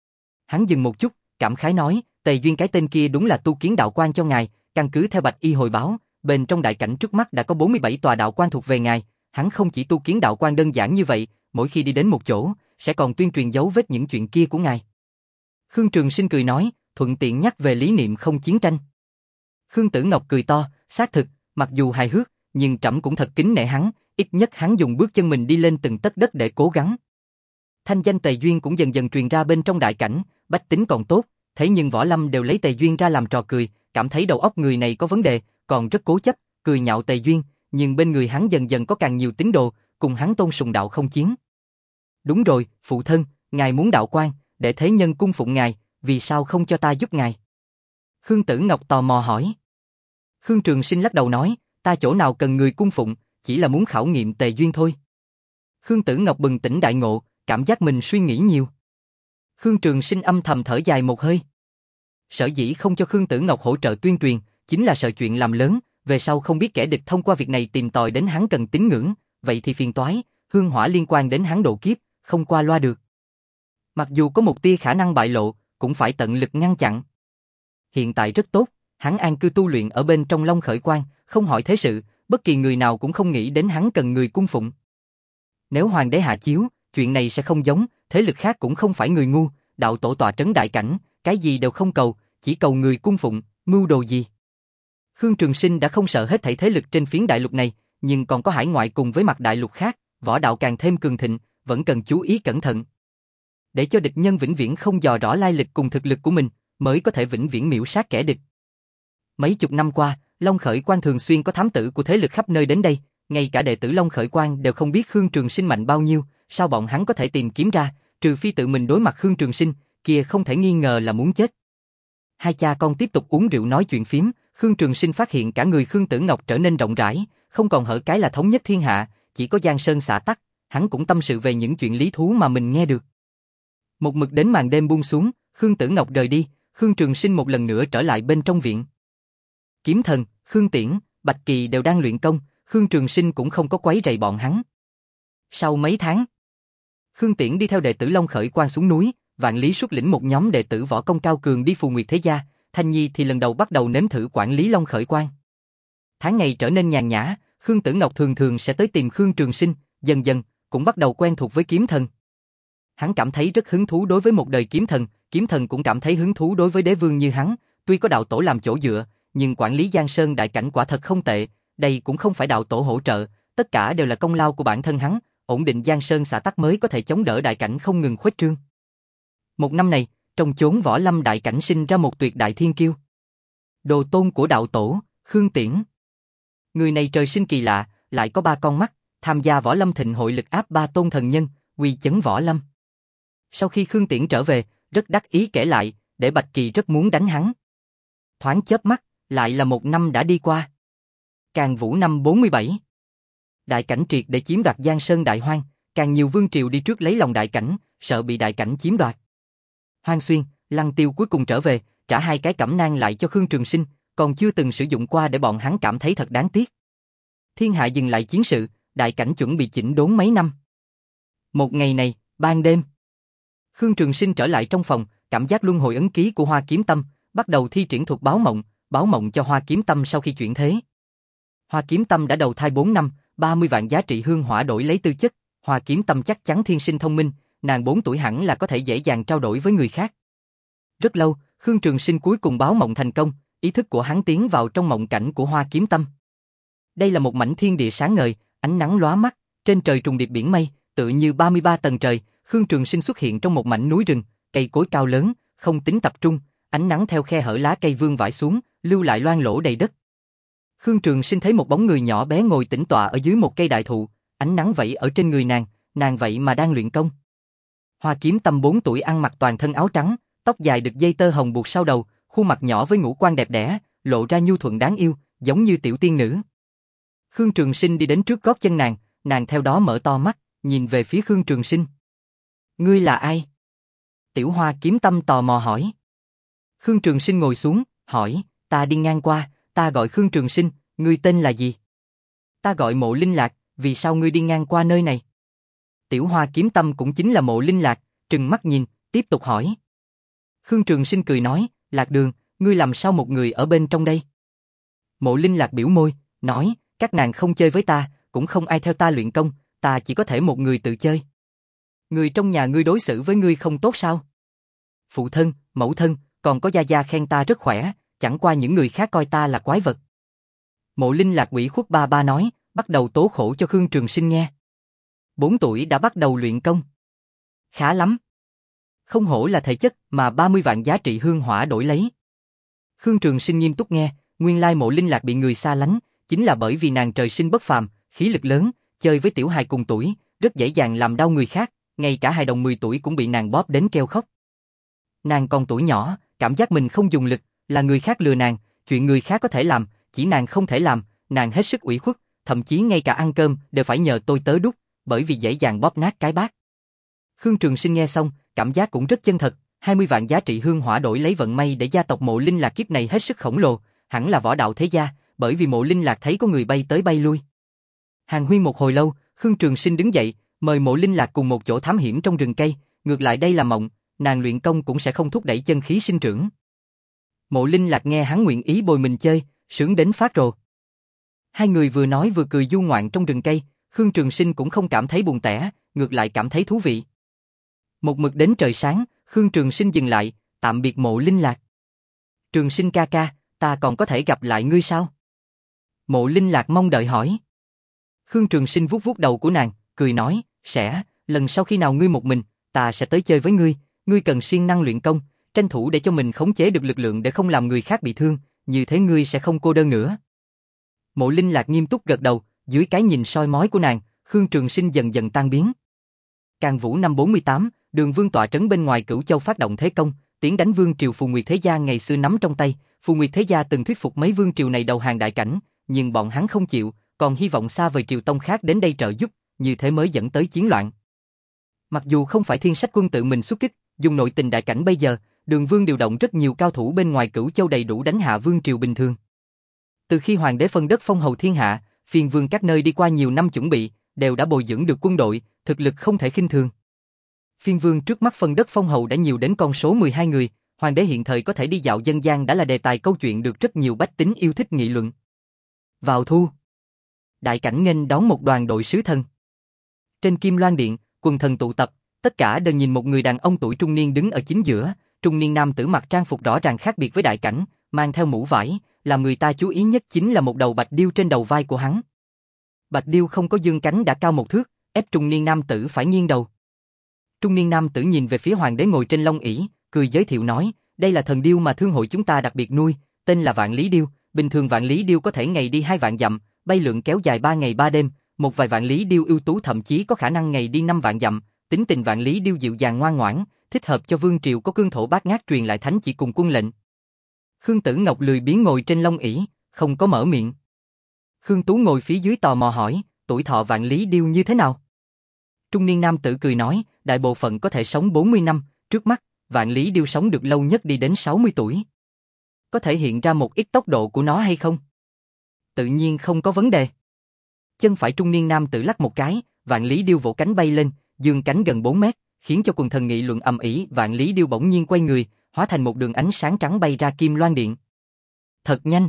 Hắn dừng một chút, cảm khái nói, Tề Duyên cái tên kia đúng là tu kiến đạo quan cho ngài, căn cứ theo Bạch Y hồi báo, bên trong đại cảnh trước mắt đã có bốn mươi bảy tòa đạo quan thuộc về ngài, hắn không chỉ tu kiến đạo quan đơn giản như vậy, mỗi khi đi đến một chỗ, sẽ còn tuyên truyền dấu vết những chuyện kia của ngài. Khương Trường Sinh cười nói, thuận tiện nhắc về lý niệm không chiến tranh. Khương Tử Ngọc cười to, xác thực, mặc dù hài hước, nhưng trẫm cũng thật kính nể hắn, ít nhất hắn dùng bước chân mình đi lên từng tấc đất để cố gắng. Thanh danh Tề Duyên cũng dần dần truyền ra bên trong đại cảnh, bách tính còn tốt, thế nhưng võ lâm đều lấy Tề Duyên ra làm trò cười, cảm thấy đầu óc người này có vấn đề, còn rất cố chấp, cười nhạo Tề Duyên, nhưng bên người hắn dần dần có càng nhiều tín đồ, cùng hắn tôn sùng đạo không chiến. Đúng rồi, phụ thân, ngài muốn đạo quan, để thế nhân cung phụng ngài, vì sao không cho ta giúp ngài? Khương Tử Ngọc tò mò hỏi. Khương Trường Sinh lắc đầu nói, ta chỗ nào cần người cung phụng, chỉ là muốn khảo nghiệm Tề Duyên thôi. Khương Tử Ngọc bừng tỉnh đại ngộ, cảm giác mình suy nghĩ nhiều. Khương Trường Sinh âm thầm thở dài một hơi. Sở dĩ không cho Khương Tử Ngọc hỗ trợ tuyên truyền, chính là sợ chuyện làm lớn, về sau không biết kẻ địch thông qua việc này tìm tòi đến hắn cần tín ngưỡng, vậy thì phiền toái, hương hỏa liên quan đến hắn độ kiếp, không qua loa được. Mặc dù có một tia khả năng bại lộ, cũng phải tận lực ngăn chặn. Hiện tại rất tốt, hắn an cư tu luyện ở bên trong Long Khởi Quan, không hỏi thế sự, bất kỳ người nào cũng không nghĩ đến hắn cần người cung phụng. Nếu hoàng đế hạ chiếu, chuyện này sẽ không giống, thế lực khác cũng không phải người ngu, đạo tổ tọa trấn đại cảnh, cái gì đều không cầu, chỉ cầu người cung phụng, mưu đồ gì. Khương Trường Sinh đã không sợ hết thảy thế lực trên phiến đại lục này, nhưng còn có hải ngoại cùng với mặt đại lục khác, võ đạo càng thêm cường thịnh, vẫn cần chú ý cẩn thận. Để cho địch nhân vĩnh viễn không dò rõ lai lịch cùng thực lực của mình, mới có thể vĩnh viễn miểu sát kẻ địch. Mấy chục năm qua, Long Khởi Quan thường xuyên có thám tử của thế lực khắp nơi đến đây, ngay cả đệ tử Long Khởi Quan đều không biết Khương Trường Sinh mạnh bao nhiêu, sao bọn hắn có thể tìm kiếm ra, trừ phi tự mình đối mặt Khương Trường Sinh, kia không thể nghi ngờ là muốn chết. Hai cha con tiếp tục uống rượu nói chuyện phím, Khương Trường Sinh phát hiện cả người Khương Tử Ngọc trở nên rộng rãi, không còn hở cái là thống nhất thiên hạ, chỉ có giang sơn xã tắc, hắn cũng tâm sự về những chuyện lý thú mà mình nghe được. Một mực đến màn đêm buông xuống, Khương Tử Ngọc rời đi, Khương Trường Sinh một lần nữa trở lại bên trong viện. Kiếm Thần, Khương Tiễn, Bạch Kỳ đều đang luyện công, Khương Trường Sinh cũng không có quấy rầy bọn hắn. Sau mấy tháng, Khương Tiễn đi theo đệ tử Long Khởi Quan xuống núi, Vạn Lý xuất lĩnh một nhóm đệ tử võ công cao cường đi Phù Nguyệt thế gia, Thanh Nhi thì lần đầu bắt đầu nếm thử quản lý Long Khởi Quan. Tháng ngày trở nên nhàn nhã, Khương Tử Ngọc thường thường sẽ tới tìm Khương Trường Sinh, dần dần cũng bắt đầu quen thuộc với kiếm thần. Hắn cảm thấy rất hứng thú đối với một đời kiếm thần, kiếm thần cũng cảm thấy hứng thú đối với đế vương như hắn, tuy có đạo tổ làm chỗ dựa, nhưng quản lý Giang Sơn đại cảnh quả thật không tệ, đây cũng không phải đạo tổ hỗ trợ, tất cả đều là công lao của bản thân hắn, ổn định Giang Sơn xã tắc mới có thể chống đỡ đại cảnh không ngừng khuếch trương. Một năm này, trong chốn võ lâm đại cảnh sinh ra một tuyệt đại thiên kiêu. Đồ tôn của đạo tổ, Khương Tiễn. Người này trời sinh kỳ lạ, lại có ba con mắt, tham gia võ lâm thịnh hội lực áp ba tôn thần nhân, uy chấn võ lâm. Sau khi Khương Tiễn trở về, rất đắc ý kể lại, để Bạch Kỳ rất muốn đánh hắn. Thoáng chớp mắt, lại là một năm đã đi qua. Càn Vũ năm bốn mươi bảy. Đại cảnh triệt để chiếm đoạt Giang Sơn đại hoang, càng nhiều vương triều đi trước lấy lòng đại cảnh, sợ bị đại cảnh chiếm đoạt. Hoang Xuyên, Lăng Tiêu cuối cùng trở về, trả hai cái cẩm nang lại cho Khương Trường Sinh, còn chưa từng sử dụng qua để bọn hắn cảm thấy thật đáng tiếc. Thiên hạ dừng lại chiến sự, đại cảnh chuẩn bị chỉnh đốn mấy năm. Một ngày này, ban đêm, Khương Trường Sinh trở lại trong phòng, cảm giác luân hồi ấn ký của Hoa Kiếm Tâm, bắt đầu thi triển thuật báo mộng, báo mộng cho Hoa Kiếm Tâm sau khi chuyển thế. Hoa Kiếm Tâm đã đầu thai bốn năm, ba mươi vạn giá trị hương hỏa đổi lấy tư chất, Hoa Kiếm Tâm chắc chắn thiên sinh thông minh, nàng bốn tuổi hẳn là có thể dễ dàng trao đổi với người khác. Rất lâu, Khương Trường Sinh cuối cùng báo mộng thành công, ý thức của hắn tiến vào trong mộng cảnh của Hoa Kiếm Tâm. Đây là một mảnh thiên địa sáng ngời, ánh nắng lóa mắt, trên trời trùng điệp biển mây, tựa như ba mươi ba tầng trời, Khương Trường Sinh xuất hiện trong một mảnh núi rừng, cây cối cao lớn, không tính tập trung, ánh nắng theo khe hở lá cây vương vãi xuống, lưu lại loang lỗ đầy đất. Khương Trường Sinh thấy một bóng người nhỏ bé ngồi tĩnh tọa ở dưới một cây đại thụ, ánh nắng vẩy ở trên người nàng, nàng vậy mà đang luyện công. Hoa Kiếm Tâm bốn tuổi ăn mặc toàn thân áo trắng, tóc dài được dây tơ hồng buộc sau đầu, khuôn mặt nhỏ với ngũ quan đẹp đẽ, lộ ra nhu thuận đáng yêu, giống như tiểu tiên nữ. Khương Trường Sinh đi đến trước gót chân nàng, nàng theo đó mở to mắt, nhìn về phía Khương Trường Sinh. Ngươi là ai? Tiểu Hoa Kiếm Tâm tò mò hỏi. Khương Trường Sinh ngồi xuống, hỏi, ta đi ngang qua, ta gọi Khương Trường Sinh, ngươi tên là gì? Ta gọi Mộ Linh Lạc, vì sao ngươi đi ngang qua nơi này? Tiểu Hoa Kiếm Tâm cũng chính là Mộ Linh Lạc, trừng mắt nhìn, tiếp tục hỏi. Khương Trường Sinh cười nói, Lạc Đường, ngươi làm sao một người ở bên trong đây? Mộ Linh Lạc biểu môi, nói, các nàng không chơi với ta, cũng không ai theo ta luyện công, ta chỉ có thể một người tự chơi. Người trong nhà ngươi đối xử với ngươi không tốt sao? Phụ thân, mẫu thân, còn có gia gia khen ta rất khỏe, chẳng qua những người khác coi ta là quái vật. Mộ Linh Lạc ủy khuất ba ba nói, bắt đầu tố khổ cho Khương Trường Sinh nghe. Bốn tuổi đã bắt đầu luyện công. Khá lắm. Không hổ là thể chất mà ba mươi vạn giá trị hương hỏa đổi lấy. Khương Trường Sinh nghiêm túc nghe, nguyên lai Mộ Linh Lạc bị người xa lánh, chính là bởi vì nàng trời sinh bất phàm, khí lực lớn, chơi với tiểu hài cùng tuổi, rất dễ dàng làm đau người khác, ngay cả hài đồng mười tuổi cũng bị nàng bóp đến kêu khóc. Nàng còn tuổi nhỏ, cảm giác mình không dùng lực, là người khác lừa nàng, chuyện người khác có thể làm, chỉ nàng không thể làm, nàng hết sức ủy khuất, thậm chí ngay cả ăn cơm đều phải nhờ tôi tớ đút, bởi vì dễ dàng bóp nát cái bát. Khương Trường Sinh nghe xong, cảm giác cũng rất chân thật, hai mươi vạn giá trị hương hỏa đổi lấy vận may để gia tộc Mộ Linh Lạc kiếp này hết sức khổng lồ, hẳn là võ đạo thế gia, bởi vì Mộ Linh Lạc thấy có người bay tới bay lui. Hàn huyên một hồi lâu, Khương Trường Sinh đứng dậy, mời Mộ Linh Lạc cùng một chỗ thám hiểm trong rừng cây, ngược lại đây là mộng, nàng luyện công cũng sẽ không thúc đẩy chân khí sinh trưởng. Mộ Linh Lạc nghe hắn nguyện ý bồi mình chơi, sướng đến phát rồ. Hai người vừa nói vừa cười du ngoạn trong rừng cây, Khương Trường Sinh cũng không cảm thấy buồn tẻ, ngược lại cảm thấy thú vị. Một mực đến trời sáng, Khương Trường Sinh dừng lại, tạm biệt Mộ Linh Lạc. Trường Sinh ca ca, ta còn có thể gặp lại ngươi sao? Mộ Linh Lạc mong đợi hỏi. Khương Trường Sinh vuốt vuốt đầu của nàng, cười nói, sẽ, lần sau khi nào ngươi một mình, ta sẽ tới chơi với ngươi, ngươi cần siêng năng luyện công, tranh thủ để cho mình khống chế được lực lượng để không làm người khác bị thương, như thế ngươi sẽ không cô đơn nữa. Mộ Linh Lạc nghiêm túc gật đầu, dưới cái nhìn soi mói của nàng, Khương Trường Sinh dần dần tan biến. Càn Vũ năm bốn mươi tám, Đường Vương tọa trấn bên ngoài Cửu Châu phát động thế công, tiến đánh vương triều Phù Nguyệt Thế Gia ngày xưa nắm trong tay. Phù Nguyệt Thế Gia từng thuyết phục mấy vương triều này đầu hàng đại cảnh, nhưng bọn hắn không chịu, còn hy vọng xa vời triều tông khác đến đây trợ giúp, như thế mới dẫn tới chiến loạn. Mặc dù không phải Thiên Sách Quân tự mình xuất kích, dùng nội tình đại cảnh bây giờ, Đường Vương điều động rất nhiều cao thủ bên ngoài Cửu Châu đầy đủ đánh hạ vương triều bình thường. Từ khi hoàng đế phân đất phong hầu thiên hạ, phiên vương các nơi đi qua nhiều năm chuẩn bị, đều đã bồi dưỡng được quân đội, thực lực không thể khinh thường. Phiên vương trước mắt phân đất phong hầu đã nhiều đến con số mười hai người, hoàng đế hiện thời có thể đi dạo dân gian đã là đề tài câu chuyện được rất nhiều bách tính yêu thích nghị luận. Vào thu, đại cảnh nghênh đón một đoàn đội sứ thần. Trên Kim Loan Điện, quần thần tụ tập, tất cả đều nhìn một người đàn ông tuổi trung niên đứng ở chính giữa, trung niên nam tử mặc trang phục rõ ràng khác biệt với đại cảnh, mang theo mũ vải, làm người ta chú ý nhất chính là một đầu bạch điêu trên đầu vai của hắn. Bạch điêu không có dương cánh đã cao một thước, ép trung niên nam tử phải nghiêng đầu. Trung niên nam tử nhìn về phía hoàng đế ngồi trên long ỷ, cười giới thiệu nói, đây là thần điêu mà thương hội chúng ta đặc biệt nuôi, tên là Vạn Lý Điêu, bình thường Vạn Lý Điêu có thể ngày đi hai vạn dặm, bay lượn kéo dài ba ngày ba đêm, một vài Vạn Lý Điêu ưu tú thậm chí có khả năng ngày đi năm vạn dặm, tính tình Vạn Lý Điêu dịu dàng ngoan ngoãn, thích hợp cho vương triều có cương thổ bát ngát truyền lại thánh chỉ cùng quân lệnh. Khương Tử Ngọc lười biếng ngồi trên long ỷ, không có mở miệng. Khương Tú ngồi phía dưới tò mò hỏi, tuổi thọ Vạn Lý Điêu như thế nào? Trung niên nam tử cười nói, đại bộ phận có thể sống bốn mươi năm, trước mắt, Vạn Lý Điêu sống được lâu nhất đi đến sáu mươi tuổi. Có thể hiện ra một ít tốc độ của nó hay không? Tự nhiên không có vấn đề. Chân phải trung niên nam tử lắc một cái, Vạn Lý Điêu vỗ cánh bay lên, dương cánh gần bốn mét, khiến cho quần thần nghị luận ầm ĩ. Vạn Lý Điêu bỗng nhiên quay người, hóa thành một đường ánh sáng trắng bay ra Kim Loan Điện. Thật nhanh.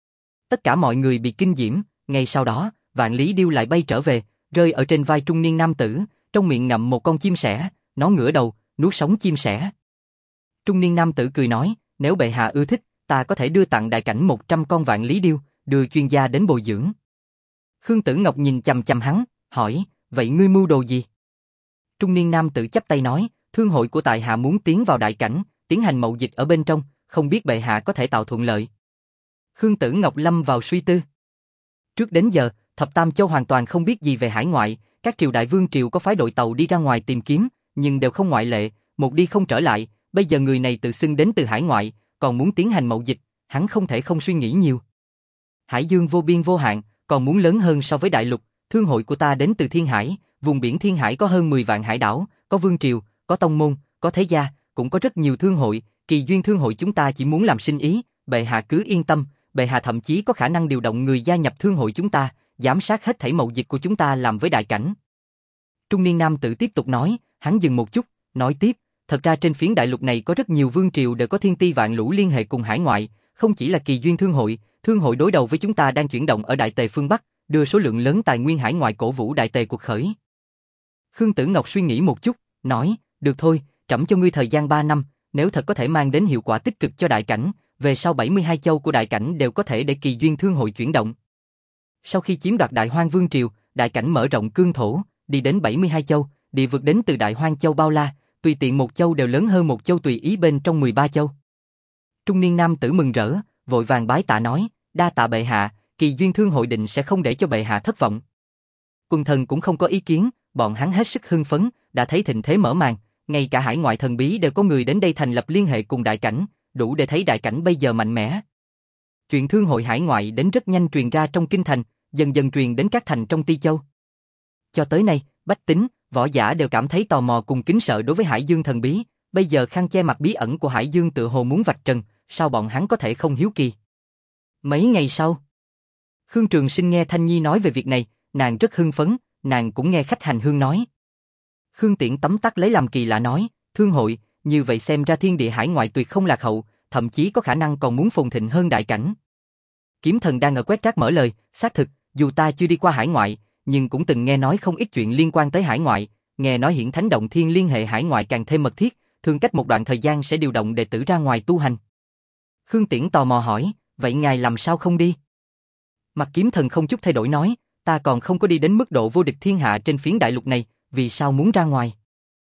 Tất cả mọi người bị kinh diễm, ngay sau đó, Vạn Lý Điêu lại bay trở về, rơi ở trên vai trung niên nam tử, trong miệng ngậm một con chim sẻ, nó ngửa đầu, nuốt sống chim sẻ. Trung niên nam tử cười nói, nếu bệ hạ ưa thích, ta có thể đưa tặng đại cảnh một trăm con Vạn Lý Điêu, đưa chuyên gia đến bồi dưỡng. Khương Tử Ngọc nhìn chằm chằm hắn, hỏi, vậy ngươi mưu đồ gì? Trung niên nam tử chắp tay nói, thương hội của tại hạ muốn tiến vào đại cảnh, tiến hành mậu dịch ở bên trong, không biết bệ hạ có thể tạo thuận lợi. Khương Tử Ngọc lâm vào suy tư. Trước đến giờ, Thập Tam Châu hoàn toàn không biết gì về hải ngoại, các triều đại vương triều có phái đội tàu đi ra ngoài tìm kiếm, nhưng đều không ngoại lệ, một đi không trở lại, bây giờ người này tự xưng đến từ hải ngoại, còn muốn tiến hành mậu dịch, hắn không thể không suy nghĩ nhiều. Hải dương vô biên vô hạn, còn muốn lớn hơn so với đại lục, thương hội của ta đến từ Thiên Hải, vùng biển Thiên Hải có hơn mười vạn hải đảo, có vương triều, có tông môn, có thế gia, cũng có rất nhiều thương hội, kỳ duyên thương hội chúng ta chỉ muốn làm sinh ý, bệ hạ cứ yên tâm, bệ hạ thậm chí có khả năng điều động người gia nhập thương hội chúng ta, giám sát hết thảy mậu dịch của chúng ta làm với đại cảnh. Trung niên nam tử tiếp tục nói, hắn dừng một chút, nói tiếp, thật ra trên phiến đại lục này có rất nhiều vương triều đều có thiên ti vạn lũ liên hệ cùng hải ngoại, không chỉ là kỳ duyên thương hội, thương hội đối đầu với chúng ta đang chuyển động ở Đại Tề phương Bắc, đưa số lượng lớn tài nguyên hải ngoại cổ vũ Đại Tề cuộc khởi. Khương Tử Ngọc suy nghĩ một chút, nói, được thôi, trẫm cho ngươi thời gian ba năm, nếu thật có thể mang đến hiệu quả tích cực cho đại cảnh, về sau bảy mươi hai châu của đại cảnh đều có thể để kỳ duyên thương hội chuyển động. Sau khi chiếm đoạt Đại Hoang Vương Triều, đại cảnh mở rộng cương thổ, đi đến bảy mươi hai châu, địa vực đến từ Đại Hoang Châu bao la, tùy tiện một châu đều lớn hơn một châu tùy ý bên trong mười ba châu. Trung niên nam tử mừng rỡ, vội vàng bái tạ nói, đa tạ bệ hạ, kỳ duyên thương hội định sẽ không để cho bệ hạ thất vọng. Quần thần cũng không có ý kiến, bọn hắn hết sức hưng phấn, đã thấy thịnh thế mở màn, ngay cả hải ngoại thần bí đều có người đến đây thành lập liên hệ cùng đại cảnh, đủ để thấy đại cảnh bây giờ mạnh mẽ. Chuyện thương hội hải ngoại đến rất nhanh truyền ra trong kinh thành, dần dần truyền đến các thành trong Ti Châu. Cho tới nay, bách tính, võ giả đều cảm thấy tò mò cùng kính sợ đối với Hải Dương thần bí, bây giờ khăn che mặt bí ẩn của Hải Dương tựa hồ muốn vạch trần, sao bọn hắn có thể không hiếu kỳ. Mấy ngày sau, Khương Trường Sinh nghe Thanh Nhi nói về việc này, nàng rất hưng phấn, nàng cũng nghe khách hành hương nói. Khương Tiễn tấm tắc lấy làm kỳ lạ nói, thương hội, như vậy xem ra thiên địa hải ngoại tuyệt không lạc hậu, thậm chí có khả năng còn muốn phồn thịnh hơn đại cảnh. Kiếm Thần đang ở quét rác mở lời, xác thực, dù ta chưa đi qua hải ngoại, nhưng cũng từng nghe nói không ít chuyện liên quan tới hải ngoại, nghe nói Hiển Thánh Động Thiên liên hệ hải ngoại càng thêm mật thiết, thường cách một đoạn thời gian sẽ điều động đệ tử ra ngoài tu hành. Khương Tiễn tò mò hỏi, vậy ngài làm sao không đi? Mặt Kiếm Thần không chút thay đổi nói, ta còn không có đi đến mức độ vô địch thiên hạ trên phiến đại lục này, vì sao muốn ra ngoài?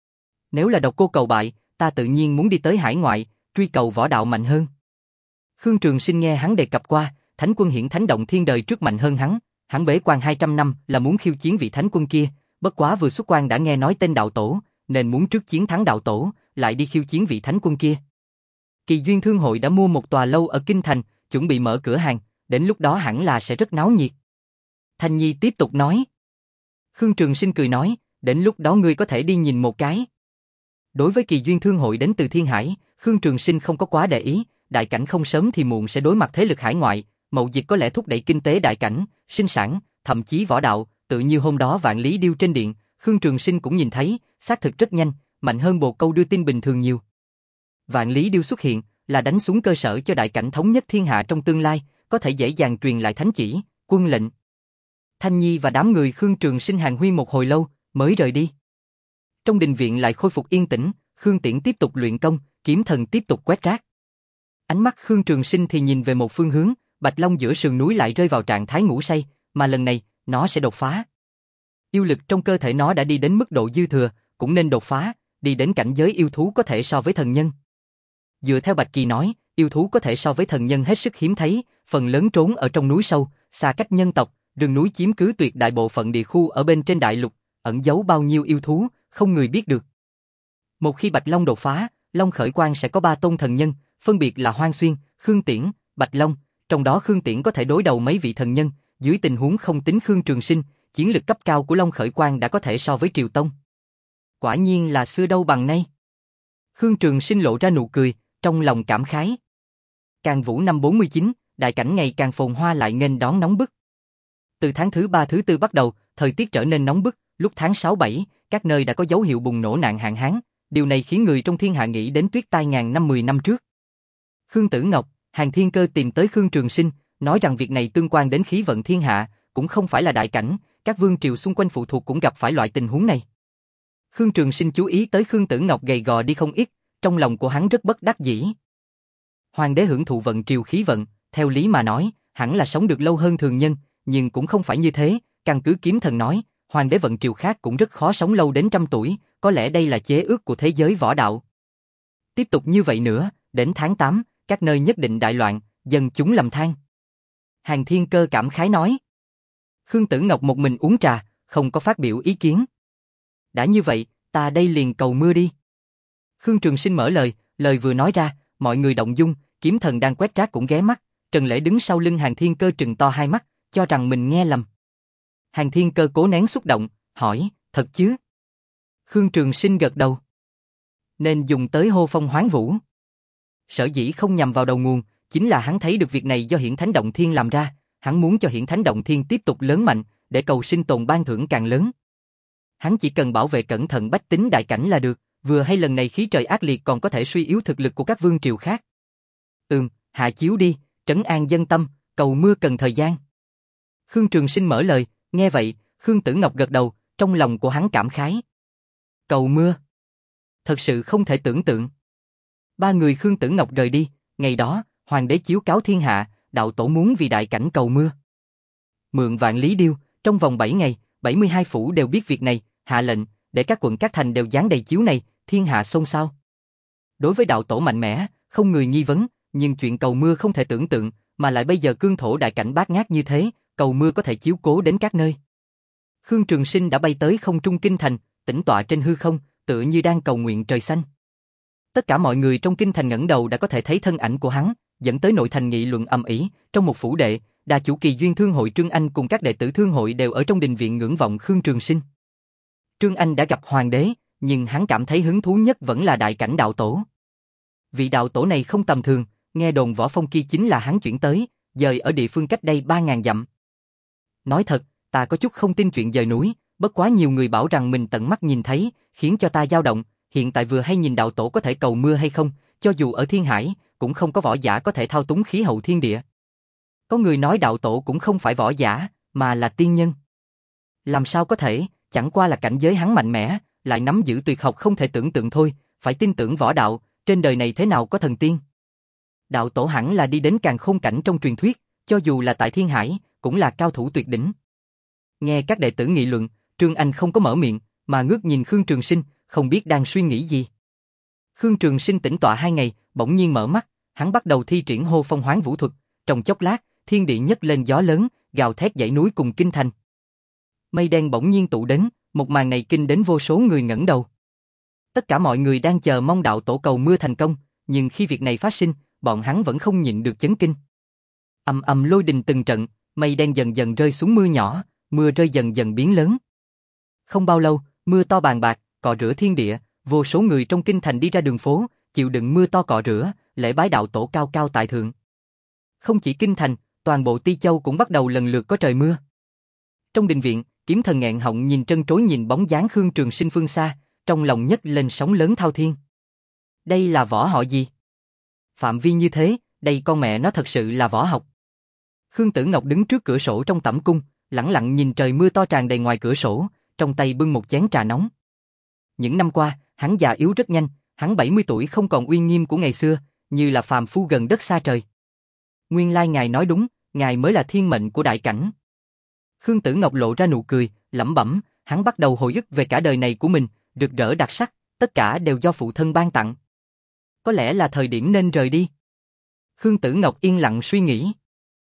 Nếu là độc cô cầu bại, ta tự nhiên muốn đi tới hải ngoại, truy cầu võ đạo mạnh hơn. Khương Trường Sinh nghe hắn đề cập qua, Thánh quân Hiển Thánh Động Thiên đời trước mạnh hơn hắn, hắn bế quan hai trăm năm là muốn khiêu chiến vị Thánh quân kia, bất quá vừa xuất quan đã nghe nói tên đạo tổ, nên muốn trước chiến thắng đạo tổ, lại đi khiêu chiến vị Thánh quân kia. Kỳ duyên thương hội đã mua một tòa lâu ở Kinh Thành, chuẩn bị mở cửa hàng, đến lúc đó hẳn là sẽ rất náo nhiệt. Thanh Nhi tiếp tục nói. Khương Trường Sinh cười nói, đến lúc đó ngươi có thể đi nhìn một cái. Đối với kỳ duyên thương hội đến từ Thiên Hải, Khương Trường Sinh không có quá để ý, đại cảnh không sớm thì muộn sẽ đối mặt thế lực hải ngoại, mậu dịch có lẽ thúc đẩy kinh tế đại cảnh, sinh sản, thậm chí võ đạo, tự như hôm đó Vạn Lý Điêu trên điện, Khương Trường Sinh cũng nhìn thấy, xác thực rất nhanh, mạnh hơn bồ câu đưa tin bình thường nhiều. Vạn Lý Điêu xuất hiện, là đánh xuống cơ sở cho đại cảnh thống nhất thiên hạ trong tương lai, có thể dễ dàng truyền lại thánh chỉ, quân lệnh. Thanh Nhi và đám người Khương Trường Sinh hàn huyên một hồi lâu, mới rời đi. Trong đình viện lại khôi phục yên tĩnh, Khương Tiễn tiếp tục luyện công, Kiếm Thần tiếp tục quét rác. Ánh mắt Khương Trường Sinh thì nhìn về một phương hướng, Bạch Long giữa sườn núi lại rơi vào trạng thái ngủ say, mà lần này, nó sẽ đột phá. Yêu lực trong cơ thể nó đã đi đến mức độ dư thừa, cũng nên đột phá, đi đến cảnh giới yêu thú có thể so với thần nhân. Dựa theo Bạch Kỳ nói, yêu thú có thể so với thần nhân hết sức hiếm thấy, phần lớn trốn ở trong núi sâu, xa cách nhân tộc, rừng núi chiếm cứ tuyệt đại bộ phận địa khu ở bên trên đại lục, ẩn giấu bao nhiêu yêu thú, không người biết được. Một khi Bạch Long đột phá, Long Khởi Quang sẽ có ba tôn thần nhân, phân biệt là Hoang Xuyên, Khương Tiễn, Bạch Long, trong đó Khương Tiễn có thể đối đầu mấy vị thần nhân, dưới tình huống không tính Khương Trường Sinh, chiến lực cấp cao của Long Khởi Quang đã có thể so với Triều Tông. Quả nhiên là xưa đâu bằng nay. Khương Trường Sinh lộ ra nụ cười, trong lòng cảm khái. Càng Vũ năm bốn mươi chín, đại cảnh ngày càng phồn hoa lại nghênh đón nóng bức. Từ tháng thứ ba thứ tư bắt đầu, thời tiết trở nên nóng bức, lúc tháng sáu bảy, các nơi đã có dấu hiệu bùng nổ nạn hạn hán, điều này khiến người trong thiên hạ nghĩ đến tuyết tai ngàn năm mười năm trước. Khương Tử Ngọc, Hàn Thiên Cơ tìm tới Khương Trường Sinh, nói rằng việc này tương quan đến khí vận thiên hạ, cũng không phải là đại cảnh, các vương triều xung quanh phụ thuộc cũng gặp phải loại tình huống này. Khương Trường Sinh chú ý tới Khương Tử Ngọc gầy gò đi không ít, trong lòng của hắn rất bất đắc dĩ. Hoàng đế hưởng thụ vận triều khí vận, theo lý mà nói, hẳn là sống được lâu hơn thường nhân, nhưng cũng không phải như thế, căn cứ Kiếm Thần nói, hoàng đế vận triều khác cũng rất khó sống lâu đến trăm tuổi, có lẽ đây là chế ước của thế giới võ đạo. Tiếp tục như vậy nữa, đến tháng tám, các nơi nhất định đại loạn, dân chúng lầm than. Hàn Thiên Cơ cảm khái nói. Khương Tử Ngọc một mình uống trà, không có phát biểu ý kiến. Đã như vậy, ta đây liền cầu mưa đi. Khương Trường Sinh mở lời, lời vừa nói ra, mọi người động dung, Kiếm Thần đang quét rác cũng ghé mắt, Trần Lễ đứng sau lưng Hàn Thiên Cơ trừng to hai mắt, cho rằng mình nghe lầm. Hàng Thiên Cơ cố nén xúc động, hỏi, thật chứ? Khương Trường Sinh gật đầu. Nên dùng tới hô phong hoán vũ. Sở dĩ không nhằm vào đầu nguồn, chính là hắn thấy được việc này do Hiển Thánh Động Thiên làm ra, hắn muốn cho Hiển Thánh Động Thiên tiếp tục lớn mạnh, để cầu sinh tồn ban thưởng càng lớn. Hắn chỉ cần bảo vệ cẩn thận bách tính đại cảnh là được, vừa hay lần này khí trời ác liệt còn có thể suy yếu thực lực của các vương triều khác. Ừm, hạ chiếu đi, trấn an dân tâm, cầu mưa cần thời gian. Khương Trường Sinh mở lời, nghe vậy, Khương Tử Ngọc gật đầu, trong lòng của hắn cảm khái. Cầu mưa. Thật sự không thể tưởng tượng. Ba người Khương Tử Ngọc rời đi, ngày đó, hoàng đế chiếu cáo thiên hạ, đạo tổ muốn vì đại cảnh cầu mưa. Mượn vạn lý điêu, trong vòng bảy ngày, bảy mươi hai phủ đều biết việc này, hạ lệnh, để các quận các thành đều dán đầy chiếu này, thiên hạ xôn xao. Đối với đạo tổ mạnh mẽ, không người nghi vấn, nhưng chuyện cầu mưa không thể tưởng tượng, mà lại bây giờ cương thổ đại cảnh bát ngát như thế, cầu mưa có thể chiếu cố đến các nơi. Khương Trường Sinh đã bay tới không trung kinh thành, tĩnh tọa trên hư không, tựa như đang cầu nguyện trời xanh. Tất cả mọi người trong kinh thành ngẩng đầu đã có thể thấy thân ảnh của hắn, dẫn tới nội thành nghị luận ầm ĩ. Trong một phủ đệ, đà chủ Kỳ Duyên Thương hội Trương Anh cùng các đệ tử thương hội đều ở trong đình viện ngưỡng vọng Khương Trường Sinh. Trương Anh đã gặp hoàng đế, nhưng hắn cảm thấy hứng thú nhất vẫn là đại cảnh đạo tổ. Vị đạo tổ này không tầm thường, nghe đồn võ phong kia chính là hắn chuyển tới, dời ở địa phương cách đây ba ngàn dặm. Nói thật, ta có chút không tin chuyện dời núi, bất quá nhiều người bảo rằng mình tận mắt nhìn thấy, khiến cho ta dao động. Hiện tại vừa hay nhìn đạo tổ có thể cầu mưa hay không, cho dù ở Thiên Hải, cũng không có võ giả có thể thao túng khí hậu thiên địa. Có người nói đạo tổ cũng không phải võ giả, mà là tiên nhân. Làm sao có thể, chẳng qua là cảnh giới hắn mạnh mẽ, lại nắm giữ tuyệt học không thể tưởng tượng thôi, phải tin tưởng võ đạo, trên đời này thế nào có thần tiên. Đạo tổ hẳn là đi đến càn khôn cảnh trong truyền thuyết, cho dù là tại Thiên Hải, cũng là cao thủ tuyệt đỉnh. Nghe các đệ tử nghị luận, Trương Anh không có mở miệng, mà ngước nhìn Khương Trường Sinh, không biết đang suy nghĩ gì. Khương Trường Sinh tĩnh tọa hai ngày, bỗng nhiên mở mắt, hắn bắt đầu thi triển hô phong hoán vũ thuật, trong chốc lát, thiên địa nhấc lên gió lớn, gào thét dãy núi cùng kinh thành. Mây đen bỗng nhiên tụ đến, một màn này kinh đến vô số người ngẩng đầu. Tất cả mọi người đang chờ mong đạo tổ cầu mưa thành công, nhưng khi việc này phát sinh, bọn hắn vẫn không nhịn được chấn kinh. Ầm ầm lôi đình từng trận, mây đen dần dần rơi xuống mưa nhỏ, mưa rơi dần dần biến lớn. Không bao lâu, mưa to bàn bạc, cọ rửa thiên địa, vô số người trong kinh thành đi ra đường phố, chịu đựng mưa to cọ rửa, lễ bái đạo tổ cao cao tại thượng. Không chỉ kinh thành, toàn bộ Ti Châu cũng bắt đầu lần lượt có trời mưa. Trong đình viện, Kiếm Thần nghẹn họng nhìn trân trối nhìn bóng dáng Khương Trường Sinh phương xa, trong lòng nhấc lên sóng lớn thao thiên. Đây là võ họ gì? Phạm vi như thế, đây con mẹ nó thật sự là võ học. Khương Tử Ngọc đứng trước cửa sổ trong tẩm cung, lẳng lặng nhìn trời mưa to tràn đầy ngoài cửa sổ, trong tay bưng một chén trà nóng. Những năm qua, hắn già yếu rất nhanh, hắn bảy mươi tuổi không còn uy nghiêm của ngày xưa, như là phàm phu gần đất xa trời. Nguyên lai ngài nói đúng, ngài mới là thiên mệnh của đại cảnh. Khương Tử Ngọc lộ ra nụ cười, lẩm bẩm, hắn bắt đầu hồi ức về cả đời này của mình, rực rỡ đặc sắc, tất cả đều do phụ thân ban tặng. Có lẽ là thời điểm nên rời đi. Khương Tử Ngọc yên lặng suy nghĩ.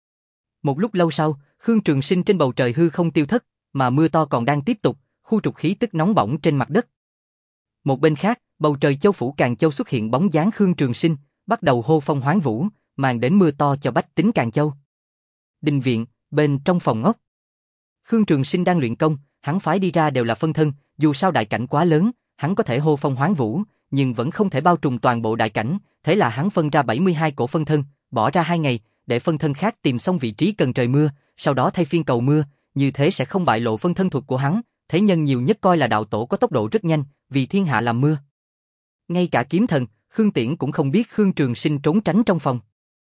Một lúc lâu sau, Khương Trường Sinh trên bầu trời hư không tiêu thất, mà mưa to còn đang tiếp tục, khu trục khí tức nóng bỏng trên mặt đất. Một bên khác, bầu trời châu phủ Càn Châu xuất hiện bóng dáng Khương Trường Sinh, bắt đầu hô phong hoán vũ, mang đến mưa to cho bách tính Càn Châu. Đình viện, bên trong phòng ốc. Khương Trường Sinh đang luyện công, hắn phái đi ra đều là phân thân, dù sao đại cảnh quá lớn, hắn có thể hô phong hoán vũ, nhưng vẫn không thể bao trùm toàn bộ đại cảnh, thế là hắn phân ra bảy mươi hai cổ phân thân, bỏ ra hai ngày, để phân thân khác tìm xong vị trí cần trời mưa, sau đó thay phiên cầu mưa, như thế sẽ không bại lộ phân thân thuật của hắn. Thế nhân nhiều nhất coi là đạo tổ có tốc độ rất nhanh, vì thiên hạ làm mưa. Ngay cả Kiếm Thần, Khương Tiễn cũng không biết Khương Trường Sinh trốn tránh trong phòng.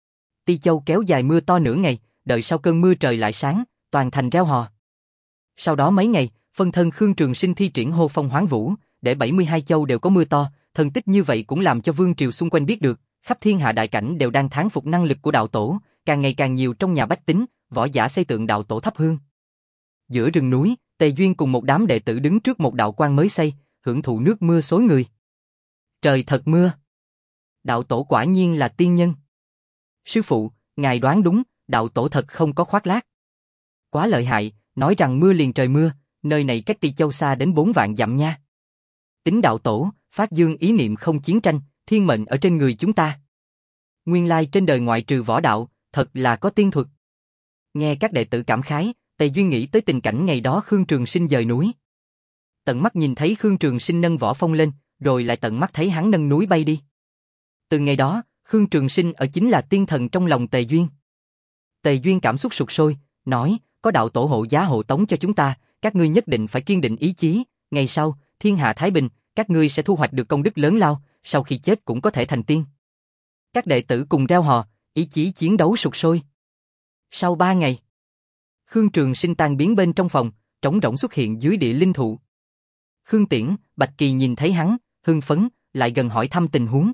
Ti Châu kéo dài mưa to nửa ngày, đợi sau cơn mưa trời lại sáng, toàn thành reo hò. Sau đó mấy ngày, phân thân Khương Trường Sinh thi triển hô phong hoán vũ, để bảy mươi hai châu đều có mưa to, thần tích như vậy cũng làm cho vương triều xung quanh biết được, khắp thiên hạ đại cảnh đều đang thán phục năng lực của đạo tổ, càng ngày càng nhiều trong nhà bách tính, võ giả xây tượng đạo tổ thắp hương. Giữa rừng núi, Tề Duyên cùng một đám đệ tử đứng trước một đạo quan mới xây, hưởng thụ nước mưa xối người. Trời thật mưa. Đạo tổ quả nhiên là tiên nhân. Sư phụ, ngài đoán đúng, đạo tổ thật không có khoác lác. Quá lợi hại, nói rằng mưa liền trời mưa, nơi này cách Ti Châu xa đến bốn vạn dặm nha. Tính đạo tổ, phát dương ý niệm không chiến tranh, thiên mệnh ở trên người chúng ta. Nguyên lai trên đời ngoại trừ võ đạo, thật là có tiên thuật. Nghe các đệ tử cảm khái, Tề Duyên nghĩ tới tình cảnh ngày đó Khương Trường Sinh dời núi. Tận mắt nhìn thấy Khương Trường Sinh nâng võ phong lên, rồi lại tận mắt thấy hắn nâng núi bay đi. Từ ngày đó, Khương Trường Sinh ở chính là tiên thần trong lòng Tề Duyên. Tề Duyên cảm xúc sục sôi, nói, có đạo tổ hộ giá hộ tống cho chúng ta, các ngươi nhất định phải kiên định ý chí, ngày sau, thiên hạ thái bình, các ngươi sẽ thu hoạch được công đức lớn lao, sau khi chết cũng có thể thành tiên. Các đệ tử cùng reo hò, ý chí chiến đấu sục sôi. Sau ba ngày, Khương Trường Sinh tan biến bên trong phòng, trống rỗng xuất hiện dưới địa linh thụ. Khương Tiễn, Bạch Kỳ nhìn thấy hắn, hưng phấn, lại gần hỏi thăm tình huống.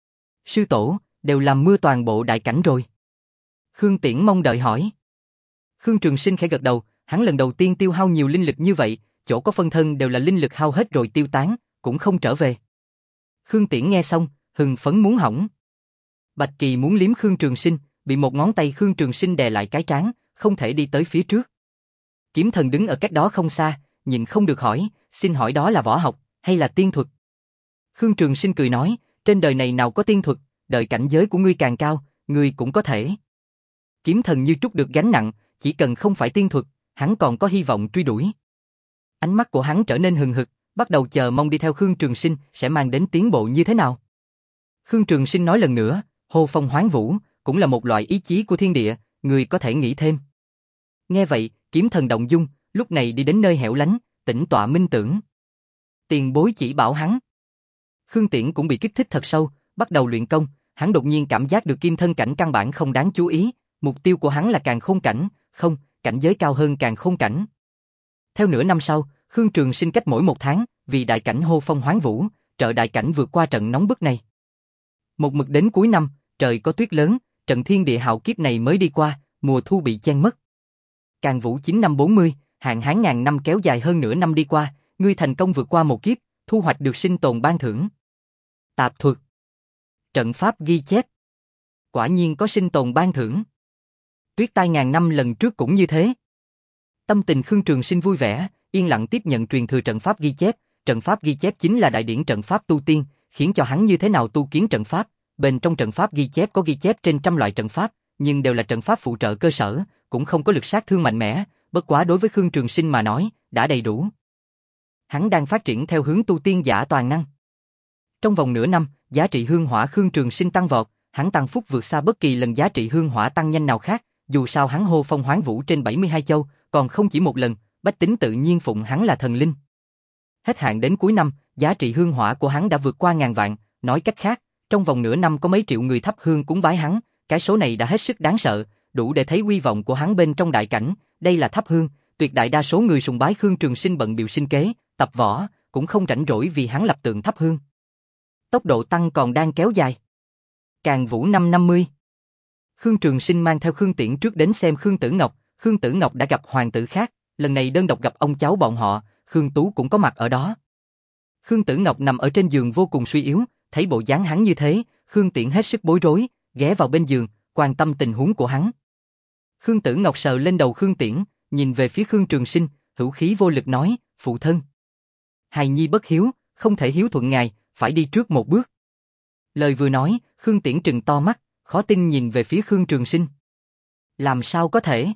Sư tổ, đều làm mưa toàn bộ đại cảnh rồi. Khương Tiễn mong đợi hỏi. Khương Trường Sinh khẽ gật đầu, hắn lần đầu tiên tiêu hao nhiều linh lực như vậy, chỗ có phân thân đều là linh lực hao hết rồi tiêu tán, cũng không trở về. Khương Tiễn nghe xong, hưng phấn muốn hỏng. Bạch Kỳ muốn liếm Khương Trường Sinh, bị một ngón tay Khương Trường Sinh đè lại cái trán, không thể đi tới phía trước. Kiếm Thần đứng ở cách đó không xa, nhìn không được hỏi, xin hỏi đó là võ học, hay là tiên thuật? Khương Trường Sinh cười nói, trên đời này nào có tiên thuật, đợi cảnh giới của ngươi càng cao, ngươi cũng có thể. Kiếm Thần như trút được gánh nặng, chỉ cần không phải tiên thuật, hắn còn có hy vọng truy đuổi. Ánh mắt của hắn trở nên hừng hực, bắt đầu chờ mong đi theo Khương Trường Sinh sẽ mang đến tiến bộ như thế nào. Khương Trường Sinh nói lần nữa, hô phong hoán vũ, cũng là một loại ý chí của thiên địa, người có thể nghĩ thêm. Nghe vậy, Kiếm Thần động dung, lúc này đi đến nơi hẻo lánh, tĩnh tọa minh tưởng. Tiền bối chỉ bảo hắn. Khương Tiễn cũng bị kích thích thật sâu, bắt đầu luyện công, hắn đột nhiên cảm giác được kim thân cảnh căn bản không đáng chú ý, mục tiêu của hắn là càng khôn cảnh, không, cảnh giới cao hơn càng khôn cảnh. Theo nửa năm sau, Khương Trường Sinh cách mỗi một tháng, vì đại cảnh hô phong hoán vũ, trợ đại cảnh vượt qua trận nóng bức này. Một mực đến cuối năm, trời có tuyết lớn, trận thiên địa hạo kiếp này mới đi qua, mùa thu bị chen mất. Càn Vũ chín năm bốn mươi, hạn hán ngàn năm kéo dài hơn nửa năm đi qua, ngươi thành công vượt qua một kiếp, thu hoạch được sinh tồn ban thưởng. Tạp thuật. Trận pháp ghi chép. Quả nhiên có sinh tồn ban thưởng. Tuyết tai ngàn năm lần trước cũng như thế. Tâm tình Khương Trường Sinh vui vẻ, yên lặng tiếp nhận truyền thừa trận pháp ghi chép. Trận pháp ghi chép chính là đại điển trận pháp tu tiên, khiến cho hắn như thế nào tu kiến trận pháp. Bên trong trận pháp ghi chép có ghi chép trên trăm loại trận pháp, nhưng đều là trận pháp phụ trợ cơ sở, cũng không có lực sát thương mạnh mẽ. Bất quá đối với Khương Trường Sinh mà nói, đã đầy đủ. Hắn đang phát triển theo hướng tu tiên giả toàn năng. Trong vòng nửa năm, giá trị hương hỏa Khương Trường Sinh tăng vọt, hắn tăng phúc vượt xa bất kỳ lần giá trị hương hỏa tăng nhanh nào khác. Dù sao hắn hô phong hoán vũ trên bảy mươi hai châu, còn không chỉ một lần, bách tính tự nhiên phụng hắn là thần linh. Hết hạn đến cuối năm, giá trị hương hỏa của hắn đã vượt qua ngàn vạn, nói cách khác, trong vòng nửa năm có mấy triệu người thắp hương cúng bái hắn, cái số này đã hết sức đáng sợ, đủ để thấy uy vọng của hắn bên trong đại cảnh. Đây là thắp hương, tuyệt đại đa số người sùng bái Khương Trường Sinh bận bịu sinh kế, tập võ, cũng không rảnh rỗi vì hắn lập tượng thắp hương. Tốc độ tăng còn đang kéo dài. Càn Vũ năm năm mươi. Khương Trường Sinh mang theo Khương Tiễn trước đến xem Khương Tử Ngọc, Khương Tử Ngọc đã gặp hoàng tử khác, lần này đơn độc gặp ông cháu bọn họ, Khương Tú cũng có mặt ở đó. Khương Tử Ngọc nằm ở trên giường vô cùng suy yếu, thấy bộ dáng hắn như thế, Khương Tiễn hết sức bối rối, ghé vào bên giường, quan tâm tình huống của hắn. Khương Tử Ngọc sờ lên đầu Khương Tiễn, nhìn về phía Khương Trường Sinh, hữu khí vô lực nói, phụ thân. Hài nhi bất hiếu, không thể hiếu thuận ngài, phải đi trước một bước. Lời vừa nói, Khương Tiễn trừng to mắt, khó tin nhìn về phía Khương Trường Sinh. Làm sao có thể?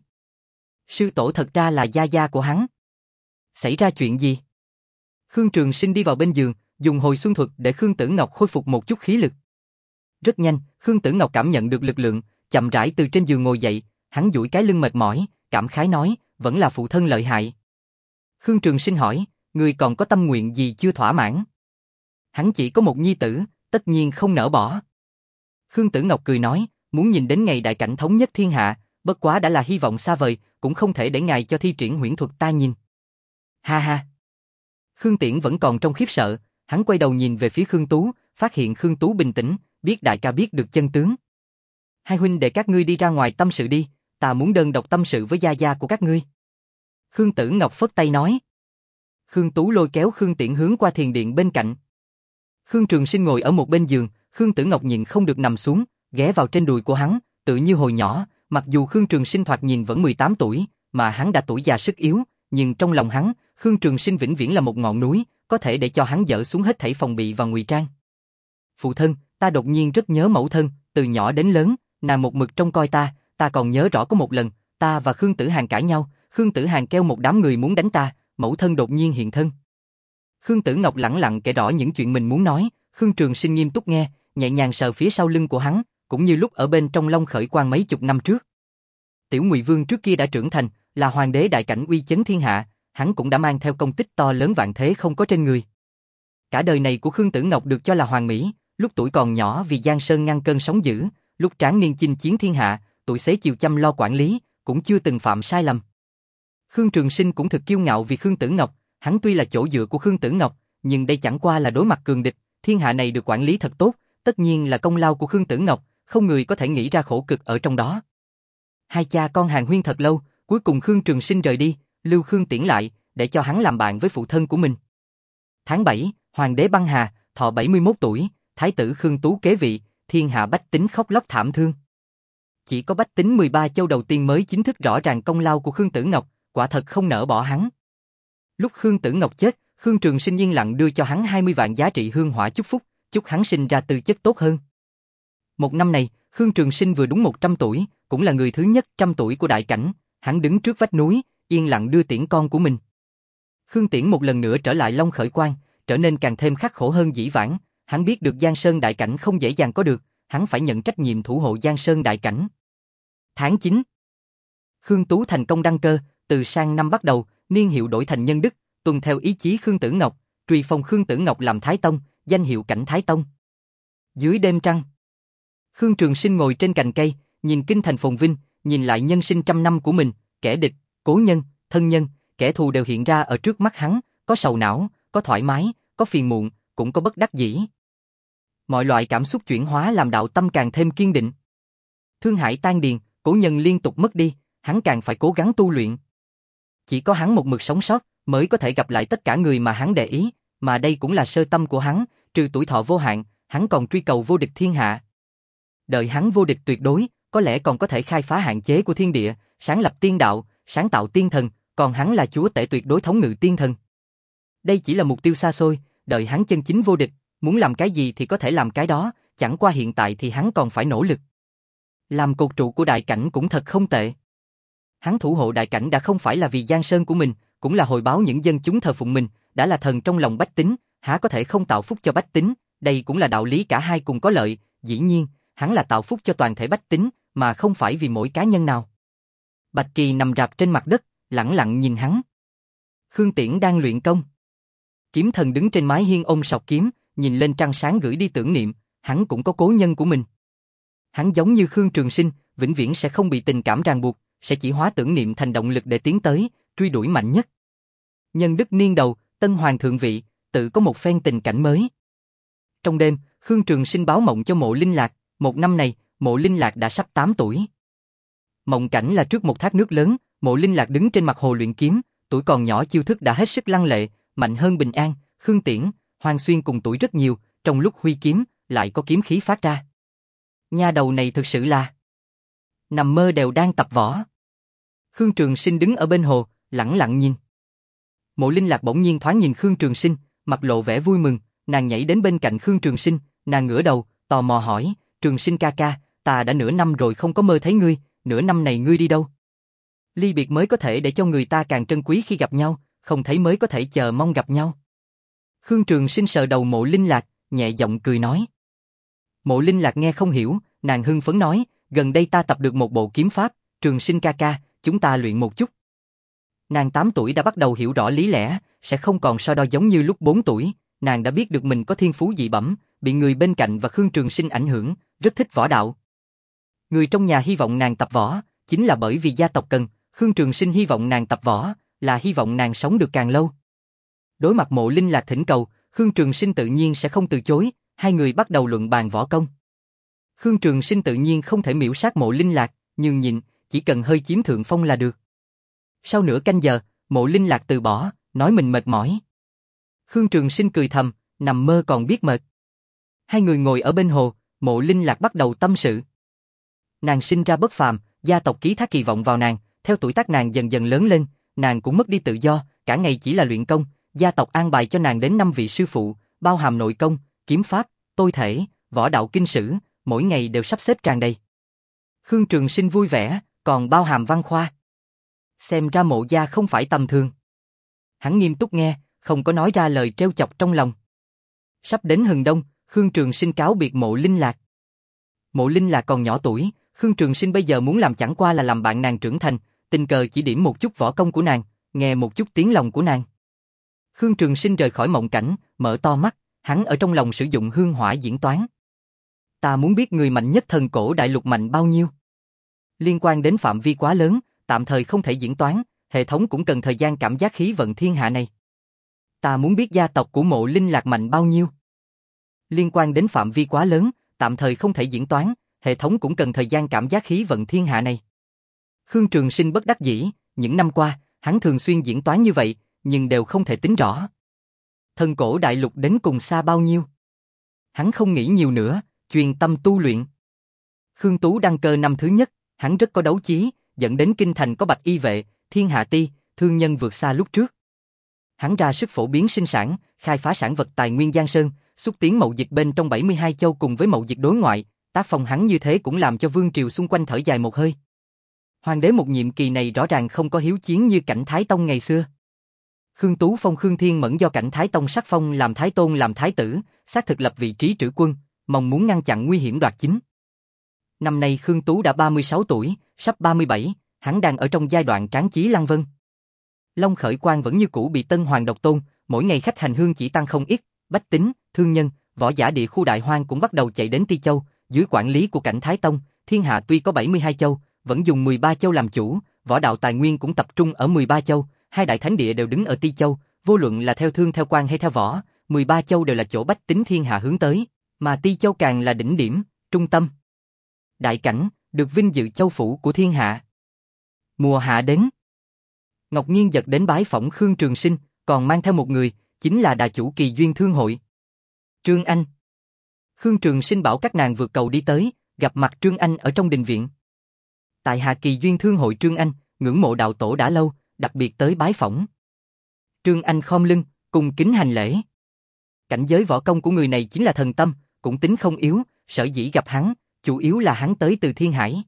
Sư tổ thật ra là gia gia của hắn. Xảy ra chuyện gì? Khương Trường Sinh đi vào bên giường, dùng hồi xuân thuật để Khương Tử Ngọc khôi phục một chút khí lực. Rất nhanh, Khương Tử Ngọc cảm nhận được lực lượng, chậm rãi từ trên giường ngồi dậy, hắn duỗi cái lưng mệt mỏi, cảm khái nói, vẫn là phụ thân lợi hại. Khương Trường Sinh hỏi, ngươi còn có tâm nguyện gì chưa thỏa mãn? Hắn chỉ có một nhi tử, tất nhiên không nỡ bỏ. Khương Tử Ngọc cười nói, muốn nhìn đến ngày đại cảnh thống nhất thiên hạ, bất quá đã là hy vọng xa vời, cũng không thể để ngài cho thi triển huyễn thuật ta nhìn. Ha ha. Khương Tiễn vẫn còn trong khiếp sợ, hắn quay đầu nhìn về phía Khương Tú, phát hiện Khương Tú bình tĩnh, biết đại ca biết được chân tướng. Hai huynh để các ngươi đi ra ngoài tâm sự đi, ta muốn đơn độc tâm sự với gia gia của các ngươi. Khương Tử Ngọc phất tay nói. Khương Tú lôi kéo Khương Tiễn hướng qua thiền điện bên cạnh. Khương Trường Sinh ngồi ở một bên giường, Khương Tử Ngọc nhịn không được nằm xuống, ghé vào trên đùi của hắn, tự như hồi nhỏ, mặc dù Khương Trường Sinh thoạt nhìn vẫn mười tám tuổi, mà hắn đã tuổi già sức yếu, nhưng trong lòng hắn, Khương Trường Sinh vĩnh viễn là một ngọn núi, có thể để cho hắn dỡ xuống hết thảy phòng bị và ngụy trang. Phụ thân, ta đột nhiên rất nhớ mẫu thân, từ nhỏ đến lớn, nàng một mực trông coi ta, ta còn nhớ rõ có một lần, ta và Khương Tử Hàn cãi nhau, Khương Tử Hàn kêu một đám người muốn đánh ta, mẫu thân đột nhiên hiện thân. Khương Tử Ngọc lẳng lặng kể rõ những chuyện mình muốn nói, Khương Trường Sinh nghiêm túc nghe, nhẹ nhàng sờ phía sau lưng của hắn, cũng như lúc ở bên trong Long Khởi Quang mấy chục năm trước. Tiểu Ngụy Vương trước kia đã trưởng thành, là hoàng đế đại cảnh uy chấn thiên hạ, hắn cũng đã mang theo công tích to lớn vạn thế không có trên người. Cả đời này của Khương Tử Ngọc được cho là hoàn mỹ, lúc tuổi còn nhỏ vì Giang Sơn ngăn cơn sóng dữ, lúc tráng niên chinh chiến thiên hạ, tuổi xế chiều chăm lo quản lý, cũng chưa từng phạm sai lầm. Khương Trường Sinh cũng thực kiêu ngạo vì Khương Tử Ngọc, hắn tuy là chỗ dựa của Khương Tử Ngọc, nhưng đây chẳng qua là đối mặt cường địch, thiên hạ này được quản lý thật tốt, tất nhiên là công lao của Khương Tử Ngọc, không người có thể nghĩ ra khổ cực ở trong đó. Hai cha con hàn huyên thật lâu, cuối cùng Khương Trường Sinh rời đi, lưu Khương Tiễn lại, để cho hắn làm bạn với phụ thân của mình. Tháng bảy, hoàng đế băng hà, thọ bảy mươi mốt tuổi, thái tử Khương Tú kế vị, thiên hạ bách tính khóc lóc thảm thương. Chỉ có bách tính mười ba châu đầu tiên mới chính thức rõ ràng công lao của Khương Tử Ngọc, quả thật không nỡ bỏ hắn. Lúc Khương Tử Ngọc chết, Khương Trường Sinh yên lặng đưa cho hắn hai mươi vạn giá trị hương hỏa chúc phúc, chúc hắn sinh ra tư chất tốt hơn. Một năm này, Khương Trường Sinh vừa đúng một trăm tuổi, cũng là người thứ nhất trăm tuổi của đại cảnh, hắn đứng trước vách núi, yên lặng đưa tiễn con của mình. Khương Tiễn một lần nữa trở lại Long Khởi Quang, trở nên càng thêm khắc khổ hơn dĩ vãng, hắn biết được Giang Sơn đại cảnh không dễ dàng có được, hắn phải nhận trách nhiệm thủ hộ Giang Sơn đại cảnh. Tháng chín, Khương Tú thành công đăng cơ, từ sang năm bắt đầu, niên hiệu đổi thành Nhân Đức, tuân theo ý chí Khương Tử Ngọc, truy phong Khương Tử Ngọc làm Thái Tông, danh hiệu Cảnh Thái Tông. Dưới đêm trăng, Khương Trường Sinh ngồi trên cành cây, nhìn kinh thành phồn vinh, nhìn lại nhân sinh trăm năm của mình, kẻ địch, cố nhân, thân nhân, kẻ thù đều hiện ra ở trước mắt hắn, có sầu não, có thoải mái, có phiền muộn, cũng có bất đắc dĩ. Mọi loại cảm xúc chuyển hóa làm đạo tâm càng thêm kiên định. Thương hải tan điền, cố nhân liên tục mất đi, hắn càng phải cố gắng tu luyện. Chỉ có hắn một mực sống sót, mới có thể gặp lại tất cả người mà hắn để ý, mà đây cũng là sơ tâm của hắn, trừ tuổi thọ vô hạn, hắn còn truy cầu vô địch thiên hạ. Đợi hắn vô địch tuyệt đối, có lẽ còn có thể khai phá hạn chế của thiên địa, sáng lập tiên đạo, sáng tạo tiên thần, còn hắn là chúa tể tuyệt đối thống ngự tiên thần. Đây chỉ là mục tiêu xa xôi, đợi hắn chân chính vô địch, muốn làm cái gì thì có thể làm cái đó, chẳng qua hiện tại thì hắn còn phải nỗ lực. Làm cột trụ của đại cảnh cũng thật không tệ. Hắn thủ hộ đại cảnh đã không phải là vì Giang Sơn của mình, cũng là hồi báo những dân chúng thờ phụng mình, đã là thần trong lòng bách tính, há có thể không tạo phúc cho bách tính, đây cũng là đạo lý cả hai cùng có lợi, dĩ nhiên, hắn là tạo phúc cho toàn thể bách tính, mà không phải vì mỗi cá nhân nào. Bạch Kỳ nằm rạp trên mặt đất, lẳng lặng nhìn hắn. Khương Tiễn đang luyện công. Kiếm Thần đứng trên mái hiên ôm sọc kiếm, nhìn lên trăng sáng gửi đi tưởng niệm, hắn cũng có cố nhân của mình. Hắn giống như Khương Trường Sinh, vĩnh viễn sẽ không bị tình cảm ràng buộc, sẽ chỉ hóa tưởng niệm thành động lực để tiến tới, truy đuổi mạnh nhất. Nhân Đức niên đầu, tân hoàng thượng vị, tự có một phen tình cảnh mới. Trong đêm, Khương Trường Sinh báo mộng cho Mộ Linh Lạc, một năm này, Mộ Linh Lạc đã sắp tám tuổi. Mộng cảnh là trước một thác nước lớn, Mộ Linh Lạc đứng trên mặt hồ luyện kiếm, tuổi còn nhỏ chiêu thức đã hết sức lăng lệ, mạnh hơn Bình An, Khương Tiễn, Hoàng Xuyên cùng tuổi rất nhiều, trong lúc huy kiếm, lại có kiếm khí phát ra. Nha đầu này thực sự là nằm mơ đều đang tập võ. Khương Trường Sinh đứng ở bên hồ, lẳng lặng nhìn. Mộ Linh Lạc bỗng nhiên thoáng nhìn Khương Trường Sinh, mặt lộ vẻ vui mừng, nàng nhảy đến bên cạnh Khương Trường Sinh, nàng ngửa đầu, tò mò hỏi, Trường Sinh ca ca, ta đã nửa năm rồi không có mơ thấy ngươi, nửa năm này ngươi đi đâu? Ly biệt mới có thể để cho người ta càng trân quý khi gặp nhau, không thấy mới có thể chờ mong gặp nhau. Khương Trường Sinh sờ đầu Mộ Linh Lạc, nhẹ giọng cười nói. Mộ Linh Lạc nghe không hiểu, nàng hưng phấn nói, gần đây ta tập được một bộ kiếm pháp, Trường Sinh ca ca, chúng ta luyện một chút. Nàng tám tuổi đã bắt đầu hiểu rõ lý lẽ, sẽ không còn so đo giống như lúc bốn tuổi, nàng đã biết được mình có thiên phú dị bẩm, bị người bên cạnh và Khương Trường Sinh ảnh hưởng, rất thích võ đạo. Người trong nhà hy vọng nàng tập võ, chính là bởi vì gia tộc cần, Khương Trường Sinh hy vọng nàng tập võ, là hy vọng nàng sống được càng lâu. Đối mặt Mộ Linh Lạc thỉnh cầu, Khương Trường Sinh tự nhiên sẽ không từ chối, hai người bắt đầu luận bàn võ công. Khương Trường Sinh tự nhiên không thể miễu sát Mộ Linh Lạc, nhưng nhịn, chỉ cần hơi chiếm thượng phong là được. Sau nửa canh giờ, Mộ Linh Lạc từ bỏ, nói mình mệt mỏi. Khương Trường Sinh cười thầm, nằm mơ còn biết mệt. Hai người ngồi ở bên hồ, Mộ Linh Lạc bắt đầu tâm sự. Nàng sinh ra bất phàm, gia tộc ký thác kỳ vọng vào nàng, theo tuổi tác nàng dần dần lớn lên, nàng cũng mất đi tự do, cả ngày chỉ là luyện công, gia tộc an bài cho nàng đến năm vị sư phụ, bao hàm nội công, kiếm pháp, tôi thể, võ đạo kinh sử, mỗi ngày đều sắp xếp tràn đầy. Khương Trường Sinh vui vẻ, còn bao hàm văn khoa. Xem ra Mộ gia không phải tầm thường. Hắn nghiêm túc nghe, không có nói ra lời trêu chọc trong lòng. Sắp đến hừng đông, Khương Trường Sinh cáo biệt Mộ Linh Lạc. Mộ Linh Lạc còn nhỏ tuổi, Khương Trường Sinh bây giờ muốn làm chẳng qua là làm bạn nàng trưởng thành, tình cờ chỉ điểm một chút võ công của nàng, nghe một chút tiếng lòng của nàng. Khương Trường Sinh rời khỏi mộng cảnh, mở to mắt, hắn ở trong lòng sử dụng hương hỏa diễn toán. Ta muốn biết người mạnh nhất thần cổ đại lục mạnh bao nhiêu. Liên quan đến phạm vi quá lớn, tạm thời không thể diễn toán, hệ thống cũng cần thời gian cảm giác khí vận thiên hạ này. Ta muốn biết gia tộc của Mộ Linh Lạc mạnh bao nhiêu. Liên quan đến phạm vi quá lớn, tạm thời không thể diễn toán, hệ thống cũng cần thời gian cảm giác khí vận thiên hạ này. Khương Trường Sinh bất đắc dĩ, những năm qua, hắn thường xuyên diễn toán như vậy, nhưng đều không thể tính rõ. Thần cổ đại lục đến cùng xa bao nhiêu? Hắn không nghĩ nhiều nữa, chuyên tâm tu luyện. Khương Tú đăng cơ năm thứ nhất, hắn rất có đấu chí, dẫn đến kinh thành có bạch y vệ, thiên hạ ti, thương nhân vượt xa lúc trước. Hắn ra sức phổ biến sinh sản, khai phá sản vật tài nguyên Giang Sơn, xúc tiến mậu dịch bên trong bảy mươi hai châu cùng với mậu dịch đối ngoại, tác phong hắn như thế cũng làm cho vương triều xung quanh thở dài một hơi. Hoàng đế một nhiệm kỳ này rõ ràng không có hiếu chiến như Cảnh Thái Tông ngày xưa. Khương Tú phong Khương Thiên Mẫn do Cảnh Thái Tông sắc phong làm Thái Tôn làm Thái tử, xác thực lập vị trí trữ quân, mong muốn ngăn chặn nguy hiểm đoạt chính. Năm nay Khương Tú đã ba mươi sáu tuổi, sắp ba mươi bảy, hắn đang ở trong giai đoạn tráng chí lăng vân. Long Khởi Quang vẫn như cũ bị Tân Hoàng độc tôn, mỗi ngày khách hành hương chỉ tăng không ít, bách tính, thương nhân, võ giả địa khu đại hoang cũng bắt đầu chạy đến Ti Châu, dưới quản lý của Cảnh Thái Tông, thiên hạ tuy có bảy mươi hai châu, vẫn dùng mười ba châu làm chủ, võ đạo tài nguyên cũng tập trung ở mười ba châu, hai đại thánh địa đều đứng ở Ti Châu, vô luận là theo thương theo quan hay theo võ, mười ba châu đều là chỗ bách tính thiên hạ hướng tới, mà Ti Châu càng là đỉnh điểm, trung tâm. Đại Cảnh, được vinh dự châu phủ của thiên hạ. Mùa hạ đến. Ngọc Nhiên giật đến bái phỏng Khương Trường Sinh, còn mang theo một người, chính là đà chủ Kỳ Duyên Thương Hội. Trương Anh. Khương Trường Sinh bảo các nàng vượt cầu đi tới, gặp mặt Trương Anh ở trong đình viện. Tại hạ Kỳ Duyên Thương Hội Trương Anh, ngưỡng mộ đạo tổ đã lâu, đặc biệt tới bái phỏng. Trương Anh khom lưng, cung kính hành lễ. Cảnh giới võ công của người này chính là thần tâm, cũng tính không yếu, sở dĩ gặp hắn, chủ yếu là hắn tới từ Thiên Hải.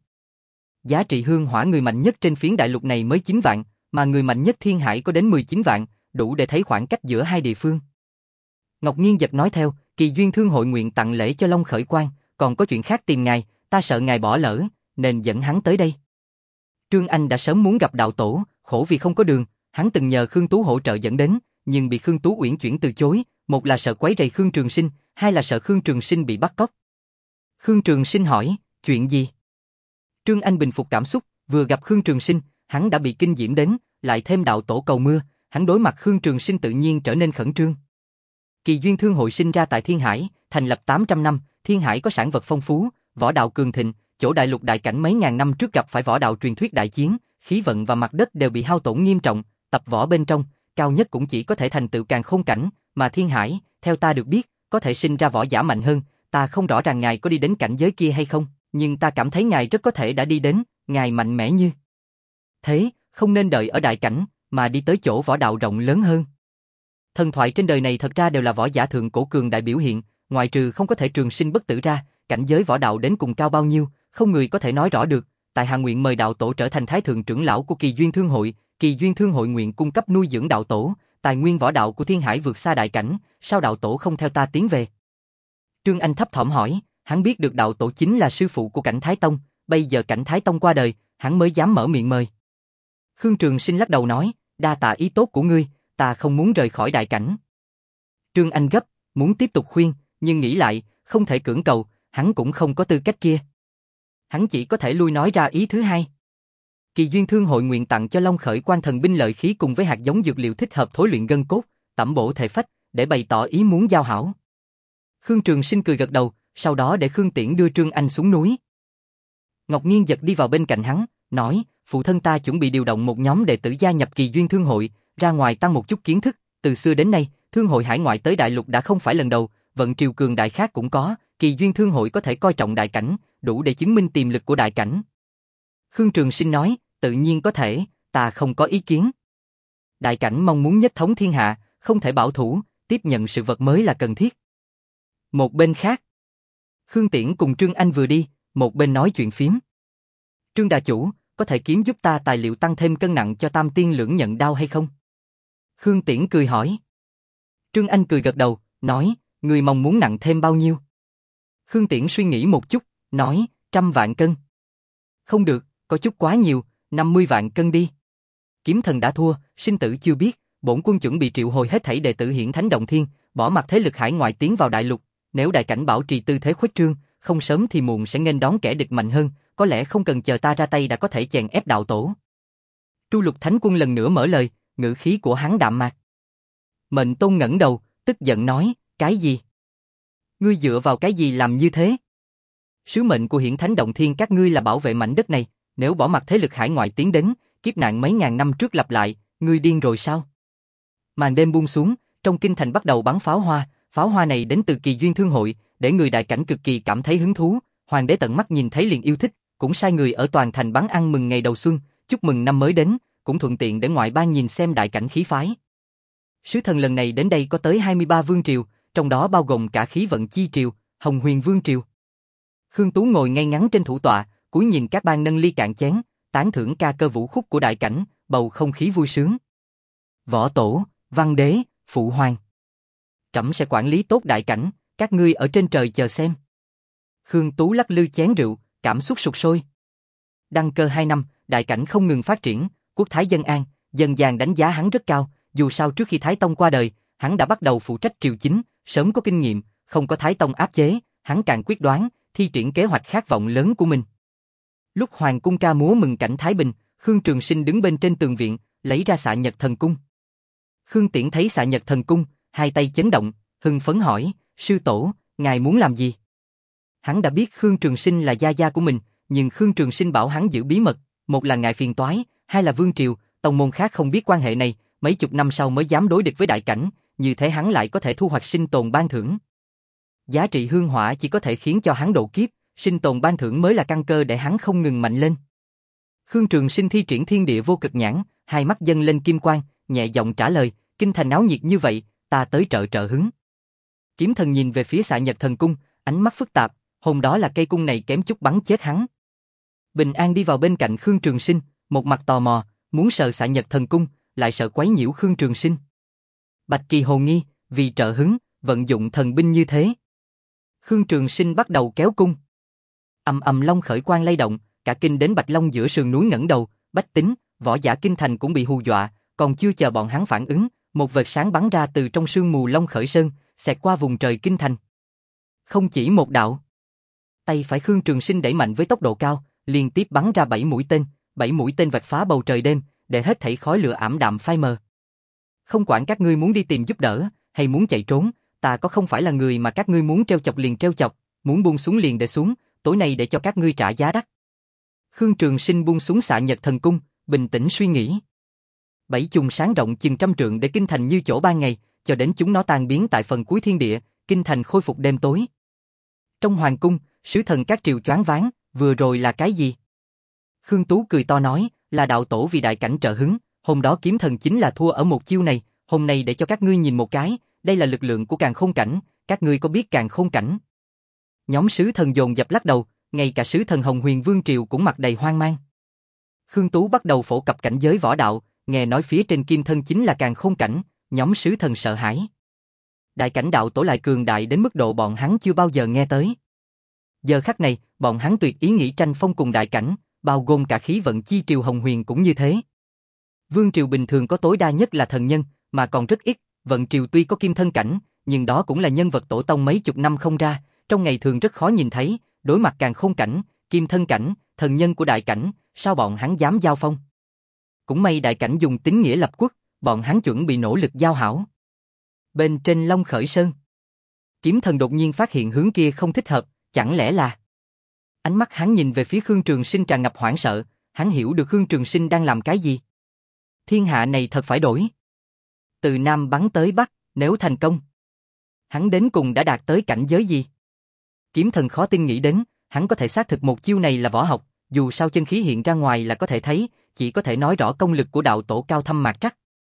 Giá trị hương hỏa người mạnh nhất trên phiến đại lục này mới chín vạn, mà người mạnh nhất Thiên Hải có đến mười chín vạn, đủ để thấy khoảng cách giữa hai địa phương. Ngọc Nhiên giật nói theo, Kỳ Duyên Thương Hội nguyện tặng lễ cho Long Khởi Quang, còn có chuyện khác tìm ngài, ta sợ ngài bỏ lỡ, nên dẫn hắn tới đây. Trương Anh đã sớm muốn gặp đạo tổ, khổ vì không có đường, hắn từng nhờ Khương Tú hỗ trợ dẫn đến, nhưng bị Khương Tú uyển chuyển từ chối, một là sợ quấy rầy Khương Trường Sinh, hai là sợ Khương Trường Sinh bị bắt cóc. Khương Trường Sinh hỏi, chuyện gì? Trương Anh bình phục cảm xúc, vừa gặp Khương Trường Sinh, hắn đã bị kinh diễm đến, lại thêm đạo tổ cầu mưa, hắn đối mặt Khương Trường Sinh tự nhiên trở nên khẩn trương. Kỳ Duyên Thương Hội sinh ra tại Thiên Hải, thành lập tám trăm năm, Thiên Hải có sản vật phong phú, võ đạo cường thịnh, chỗ đại lục đại cảnh mấy ngàn năm trước gặp phải võ đạo truyền thuyết đại chiến, khí vận và mặt đất đều bị hao tổn nghiêm trọng, tập võ bên trong, cao nhất cũng chỉ có thể thành tựu Càn Khôn cảnh, mà Thiên Hải, theo ta được biết, có thể sinh ra võ giả mạnh hơn, ta không rõ ràng ngài có đi đến cảnh giới kia hay không, nhưng ta cảm thấy ngài rất có thể đã đi đến, ngài mạnh mẽ như thế, không nên đợi ở đại cảnh, mà đi tới chỗ võ đạo rộng lớn hơn. Thần thoại trên đời này thật ra đều là võ giả thượng cổ cường đại biểu hiện, ngoại trừ không có thể trường sinh bất tử ra, cảnh giới võ đạo đến cùng cao bao nhiêu, không người có thể nói rõ được. Tại hạ nguyện mời đạo tổ trở thành thái thượng trưởng lão của Kỳ Duyên Thương Hội, Kỳ Duyên Thương Hội nguyện cung cấp nuôi dưỡng đạo tổ, tài nguyên võ đạo của Thiên Hải vượt xa đại cảnh, sao đạo tổ không theo ta tiến về? Trương Anh thấp thỏm hỏi, hắn biết được đạo tổ chính là sư phụ của Cảnh Thái Tông, bây giờ Cảnh Thái Tông qua đời, hắn mới dám mở miệng mời. Khương Trường Sinh lắc đầu nói, đa tạ ý tốt của ngươi, ta không muốn rời khỏi đại cảnh. Trương Anh gấp, muốn tiếp tục khuyên, nhưng nghĩ lại, không thể cưỡng cầu, hắn cũng không có tư cách kia. Hắn chỉ có thể lui nói ra ý thứ hai. Kỳ Duyên Thương Hội nguyện tặng cho Long Khởi Quang thần binh lợi khí cùng với hạt giống dược liệu thích hợp thối luyện gân cốt, tẩm bổ thể phách, để bày tỏ ý muốn giao hảo. Khương Trường Sinh cười gật đầu, sau đó để Khương Tiễn đưa Trương Anh xuống núi. Ngọc Nhiên giật đi vào bên cạnh hắn, nói, phụ thân ta chuẩn bị điều động một nhóm đệ tử gia nhập Kỳ Duyên Thương Hội, ra ngoài tăng một chút kiến thức, từ xưa đến nay, Thương Hội hải ngoại tới đại lục đã không phải lần đầu, vận triều cường đại khác cũng có, Kỳ Duyên Thương Hội có thể coi trọng đại cảnh, đủ để chứng minh tiềm lực của đại cảnh. Khương Trường Sinh nói, tự nhiên có thể, ta không có ý kiến. Đại cảnh mong muốn nhất thống thiên hạ, không thể bảo thủ, tiếp nhận sự vật mới là cần thiết. Một bên khác, Khương Tiễn cùng Trương Anh vừa đi, một bên nói chuyện phím. Trương đà chủ, có thể kiếm giúp ta tài liệu tăng thêm cân nặng cho tam tiên lưỡng nhận đao hay không? Khương Tiễn cười hỏi. Trương Anh cười gật đầu, nói, người mong muốn nặng thêm bao nhiêu? Khương Tiễn suy nghĩ một chút, nói, trăm vạn cân. Không được, có chút quá nhiều, năm mươi vạn cân đi. Kiếm thần đã thua, sinh tử chưa biết, bổn quân chuẩn bị triệu hồi hết thảy đệ tử Hiển Thánh Động Thiên, bỏ mặc thế lực hải ngoại tiến vào đại lục, nếu đại cảnh bảo trì tư thế khuếch trương, không sớm thì muộn sẽ nghênh đón kẻ địch mạnh hơn, có lẽ không cần chờ ta ra tay đã có thể chèn ép đạo tổ. Tru Lục Thánh Quân lần nữa mở lời, ngữ khí của hắn đạm mạc. Mệnh Tôn ngẩng đầu, tức giận nói, cái gì? Ngươi dựa vào cái gì làm như thế? Sứ mệnh của Hiển Thánh Động Thiên các ngươi là bảo vệ mảnh đất này, nếu bỏ mặc thế lực hải ngoại tiến đến, kiếp nạn mấy ngàn năm trước lặp lại, ngươi điên rồi sao? Màn đêm buông xuống, trong kinh thành bắt đầu bắn pháo hoa, pháo hoa này đến từ Kỳ Duyên Thương Hội, để người đại cảnh cực kỳ cảm thấy hứng thú, hoàng đế tận mắt nhìn thấy liền yêu thích, cũng sai người ở toàn thành bắn ăn mừng ngày đầu xuân, chúc mừng năm mới đến, cũng thuận tiện để ngoại bang nhìn xem đại cảnh khí phái. Sứ thần lần này đến đây có tới hai mươi ba vương triều, trong đó bao gồm cả Khí Vận Chi triều, Hồng Huyền Vương triều. Khương Tú ngồi ngay ngắn trên thủ tọa, cúi nhìn các bang nâng ly cạn chén, tán thưởng ca cơ vũ khúc của đại cảnh, bầu không khí vui sướng. Võ tổ, văn đế, phụ hoàng. Trẫm sẽ quản lý tốt đại cảnh, các ngươi ở trên trời chờ xem. Khương Tú lắc lư chén rượu, cảm xúc sục sôi. Đăng cơ hai năm, đại cảnh không ngừng phát triển, quốc thái dân an, dân gian đánh giá hắn rất cao, dù sao trước khi Thái Tông qua đời, hắn đã bắt đầu phụ trách triều chính, sớm có kinh nghiệm, không có Thái Tông áp chế, hắn càng quyết đoán, thi triển kế hoạch khát vọng lớn của mình. Lúc hoàng cung ca múa mừng cảnh Thái Bình, Khương Trường Sinh đứng bên trên tường viện, lấy ra xạ nhật thần cung. Khương Tiễn thấy xạ nhật thần cung, hai tay chấn động, hưng phấn hỏi, sư tổ, ngài muốn làm gì? Hắn đã biết Khương Trường Sinh là gia gia của mình, nhưng Khương Trường Sinh bảo hắn giữ bí mật, một là ngại phiền toái, hai là vương triều, tông môn khác không biết quan hệ này, mấy chục năm sau mới dám đối địch với đại cảnh, như thế hắn lại có thể thu hoạch sinh tồn ban thưởng. Giá trị hương hỏa chỉ có thể khiến cho hắn độ kiếp, sinh tồn ban thưởng mới là căn cơ để hắn không ngừng mạnh lên. Khương Trường Sinh thi triển thiên địa vô cực nhãn, hai mắt dâng lên kim quang, nhẹ giọng trả lời, kinh thành náo nhiệt như vậy, ta tới trợ trợ hứng. Kiếm thần nhìn về phía xạ nhật thần cung, ánh mắt phức tạp, hôm đó là cây cung này kém chút bắn chết hắn. Bình An đi vào bên cạnh Khương Trường Sinh, một mặt tò mò, muốn sờ xạ nhật thần cung, lại sợ quấy nhiễu Khương Trường Sinh. Bạch Kỳ hồ nghi, vì trợ hứng, vận dụng thần binh như thế. Khương Trường Sinh bắt đầu kéo cung. Ầm ầm long khởi quang lay động, cả kinh đến Bạch Long giữa sườn núi ngẩng đầu, bách tính, võ giả kinh thành cũng bị hù dọa, còn chưa chờ bọn hắn phản ứng, một vệt sáng bắn ra từ trong sương mù long khởi sơn, xẹt qua vùng trời kinh thành. Không chỉ một đạo. Tay phải Khương Trường Sinh đẩy mạnh với tốc độ cao, liên tiếp bắn ra bảy mũi tên, bảy mũi tên vạch phá bầu trời đêm, để hết thảy khói lửa ảm đạm phai mờ. Không quản các ngươi muốn đi tìm giúp đỡ, hay muốn chạy trốn, ta có không phải là người mà các ngươi muốn treo chọc liền treo chọc, muốn buông xuống liền để xuống, tối nay để cho các ngươi trả giá đắt. Khương Trường Sinh buông xuống xạ nhật thần cung, bình tĩnh suy nghĩ. Bảy chùm sáng rộng chừng trăm trượng để kinh thành như chỗ ban ngày, cho đến chúng nó tan biến tại phần cuối thiên địa, kinh thành khôi phục đêm tối. Trong hoàng cung, sứ thần các triều choáng váng, vừa rồi là cái gì? Khương Tú cười to nói, là đạo tổ vì đại cảnh trợ hứng, hôm đó kiếm thần chính là thua ở một chiêu này, hôm nay để cho các ngươi nhìn một cái, đây là lực lượng của Càn Khôn Cảnh, các ngươi có biết Càn Khôn Cảnh? Nhóm sứ thần dồn dập lắc đầu, ngay cả sứ thần Hồng Huyền Vương triều cũng mặt đầy hoang mang. Khương Tú bắt đầu phổ cập cảnh giới võ đạo, nghe nói phía trên kim thân chính là Càn Khôn Cảnh, nhóm sứ thần sợ hãi. Đại cảnh đạo tổ lại cường đại đến mức độ bọn hắn chưa bao giờ nghe tới. Giờ khắc này, bọn hắn tuyệt ý nghĩ tranh phong cùng đại cảnh, bao gồm cả Khí Vận Chi triều Hồng Huyền cũng như thế. Vương triều bình thường có tối đa nhất là thần nhân, mà còn rất ít, Vận triều tuy có kim thân cảnh, nhưng đó cũng là nhân vật tổ tông mấy chục năm không ra, trong ngày thường rất khó nhìn thấy, đối mặt Càn Khôn Cảnh, kim thân cảnh, thần nhân của đại cảnh, sao bọn hắn dám giao phong? Cũng may đại cảnh dùng tín nghĩa lập quốc, bọn hắn chuẩn bị nỗ lực giao hảo. Bên trên Long Khởi Sơn, kiếm thần đột nhiên phát hiện hướng kia không thích hợp, chẳng lẽ là... Ánh mắt hắn nhìn về phía Khương Trường Sinh tràn ngập hoảng sợ, hắn hiểu được Khương Trường Sinh đang làm cái gì. Thiên hạ này thật phải đổi. Từ Nam bắn tới Bắc, nếu thành công, hắn đến cùng đã đạt tới cảnh giới gì? Kiếm thần khó tin nghĩ đến, hắn có thể xác thực một chiêu này là võ học, dù sao chân khí hiện ra ngoài là có thể thấy, chỉ có thể nói rõ công lực của đạo tổ cao thâm mạc trắc.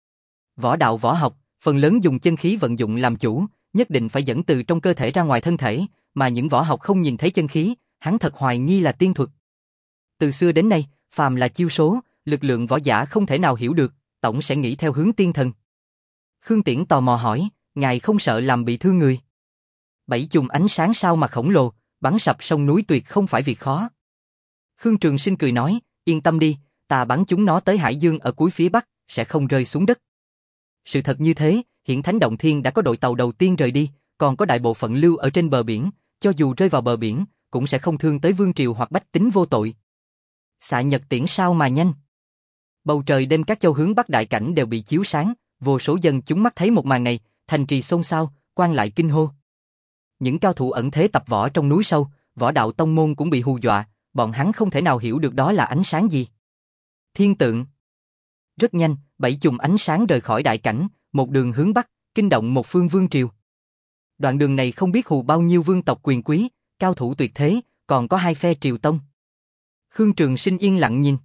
Võ đạo võ học, phần lớn dùng chân khí vận dụng làm chủ, nhất định phải dẫn từ trong cơ thể ra ngoài thân thể, mà những võ học không nhìn thấy chân khí, hắn thật hoài nghi là tiên thuật. Từ xưa đến nay, Phàm là chiêu số, lực lượng võ giả không thể nào hiểu được, tổng sẽ nghĩ theo hướng tiên thần. Khương Tiễn tò mò hỏi, ngài không sợ làm bị thương người? Bảy chùm ánh sáng sao mà khổng lồ, bắn sập sông núi tuyệt không phải việc khó. Khương Trường Sinh cười nói, yên tâm đi, ta bắn chúng nó tới Hải Dương ở cuối phía bắc, sẽ không rơi xuống đất. Sự thật như thế, Hiển Thánh Động Thiên đã có đội tàu đầu tiên rời đi, còn có đại bộ phận lưu ở trên bờ biển, cho dù rơi vào bờ biển, cũng sẽ không thương tới vương triều hoặc bách tính vô tội. Xạ nhật tiễn sao mà nhanh. Bầu trời đêm các châu hướng bắc đại cảnh đều bị chiếu sáng, vô số dân chúng mắt thấy một màn này, thành trì xôn xao, quan lại kinh hô. Những cao thủ ẩn thế tập võ trong núi sâu, võ đạo tông môn cũng bị hù dọa, bọn hắn không thể nào hiểu được đó là ánh sáng gì. Thiên tượng. Rất nhanh, bảy chùm ánh sáng rời khỏi đại cảnh, một đường hướng bắc, kinh động một phương vương triều. Đoạn đường này không biết hù bao nhiêu vương tộc quyền quý, cao thủ tuyệt thế, còn có hai phe triều tông. Khương Trường Sinh yên lặng nhìn.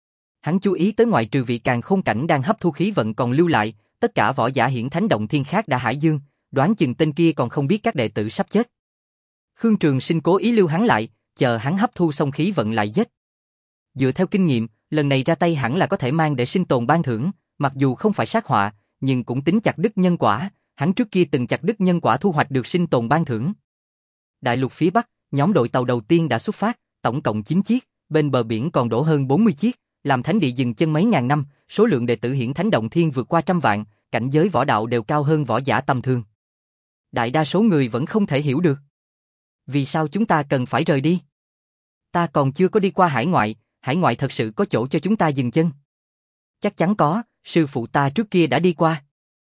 Hắn chú ý tới ngoại trừ vị Càn Khôn Cảnh đang hấp thu khí vận còn lưu lại, tất cả võ giả Hiển Thánh Động Thiên khác đã Hải Dương, đoán chừng tên kia còn không biết các đệ tử sắp chết. Khương Trường Sinh cố ý lưu hắn lại, chờ hắn hấp thu xong khí vận lại giết. Dựa theo kinh nghiệm, lần này ra tay hẳn là có thể mang để sinh tồn ban thưởng, mặc dù không phải sát họa, nhưng cũng tính chặt đứt nhân quả, hắn trước kia từng chặt đứt nhân quả thu hoạch được sinh tồn ban thưởng. Đại lục phía Bắc, nhóm đội tàu đầu tiên đã xuất phát, tổng cộng chín chiếc, bên bờ biển còn đổ hơn bốn mươi chiếc, làm thánh địa dừng chân mấy ngàn năm, số lượng đệ tử Hiển Thánh Động Thiên vượt qua trăm vạn, cảnh giới võ đạo đều cao hơn võ giả tầm thường. Đại đa số người vẫn không thể hiểu được. Vì sao chúng ta cần phải rời đi? Ta còn chưa có đi qua hải ngoại, hải ngoại thật sự có chỗ cho chúng ta dừng chân? Chắc chắn có, sư phụ ta trước kia đã đi qua.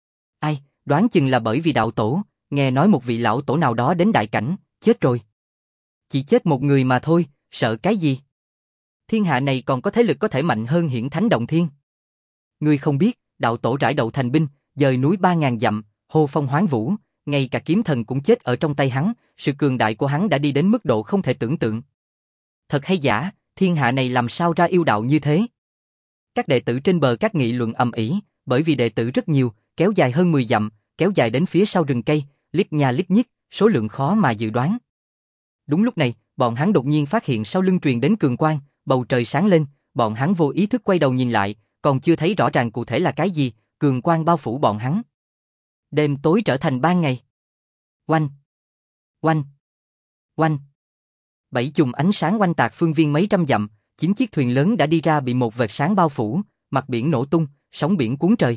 Ai, đoán chừng là bởi vì đạo tổ, nghe nói một vị lão tổ nào đó đến đại cảnh, chết rồi. Chỉ chết một người mà thôi, sợ cái gì? Thiên hạ này còn có thế lực có thể mạnh hơn Hiển Thánh Động Thiên. Ngươi không biết, đạo tổ rải đậu thành binh, dời núi ba ngàn dặm, hô phong hoán vũ, ngay cả kiếm thần cũng chết ở trong tay hắn, sự cường đại của hắn đã đi đến mức độ không thể tưởng tượng. Thật hay giả, thiên hạ này làm sao ra yêu đạo như thế? Các đệ tử trên bờ các nghị luận ầm ĩ, bởi vì đệ tử rất nhiều, kéo dài hơn mười dặm, kéo dài đến phía sau rừng cây, liếc nha liếc nhích, số lượng khó mà dự đoán. Đúng lúc này, bọn hắn đột nhiên phát hiện sau lưng truyền đến cường quang, bầu trời sáng lên, bọn hắn vô ý thức quay đầu nhìn lại, còn chưa thấy rõ ràng cụ thể là cái gì, cường quang bao phủ bọn hắn. Đêm tối trở thành ban ngày. Oanh! Oanh! Oanh! Bảy chùm ánh sáng oanh tạc phương viên mấy trăm dặm, chín chiếc thuyền lớn đã đi ra bị một vệt sáng bao phủ, mặt biển nổ tung, sóng biển cuốn trời.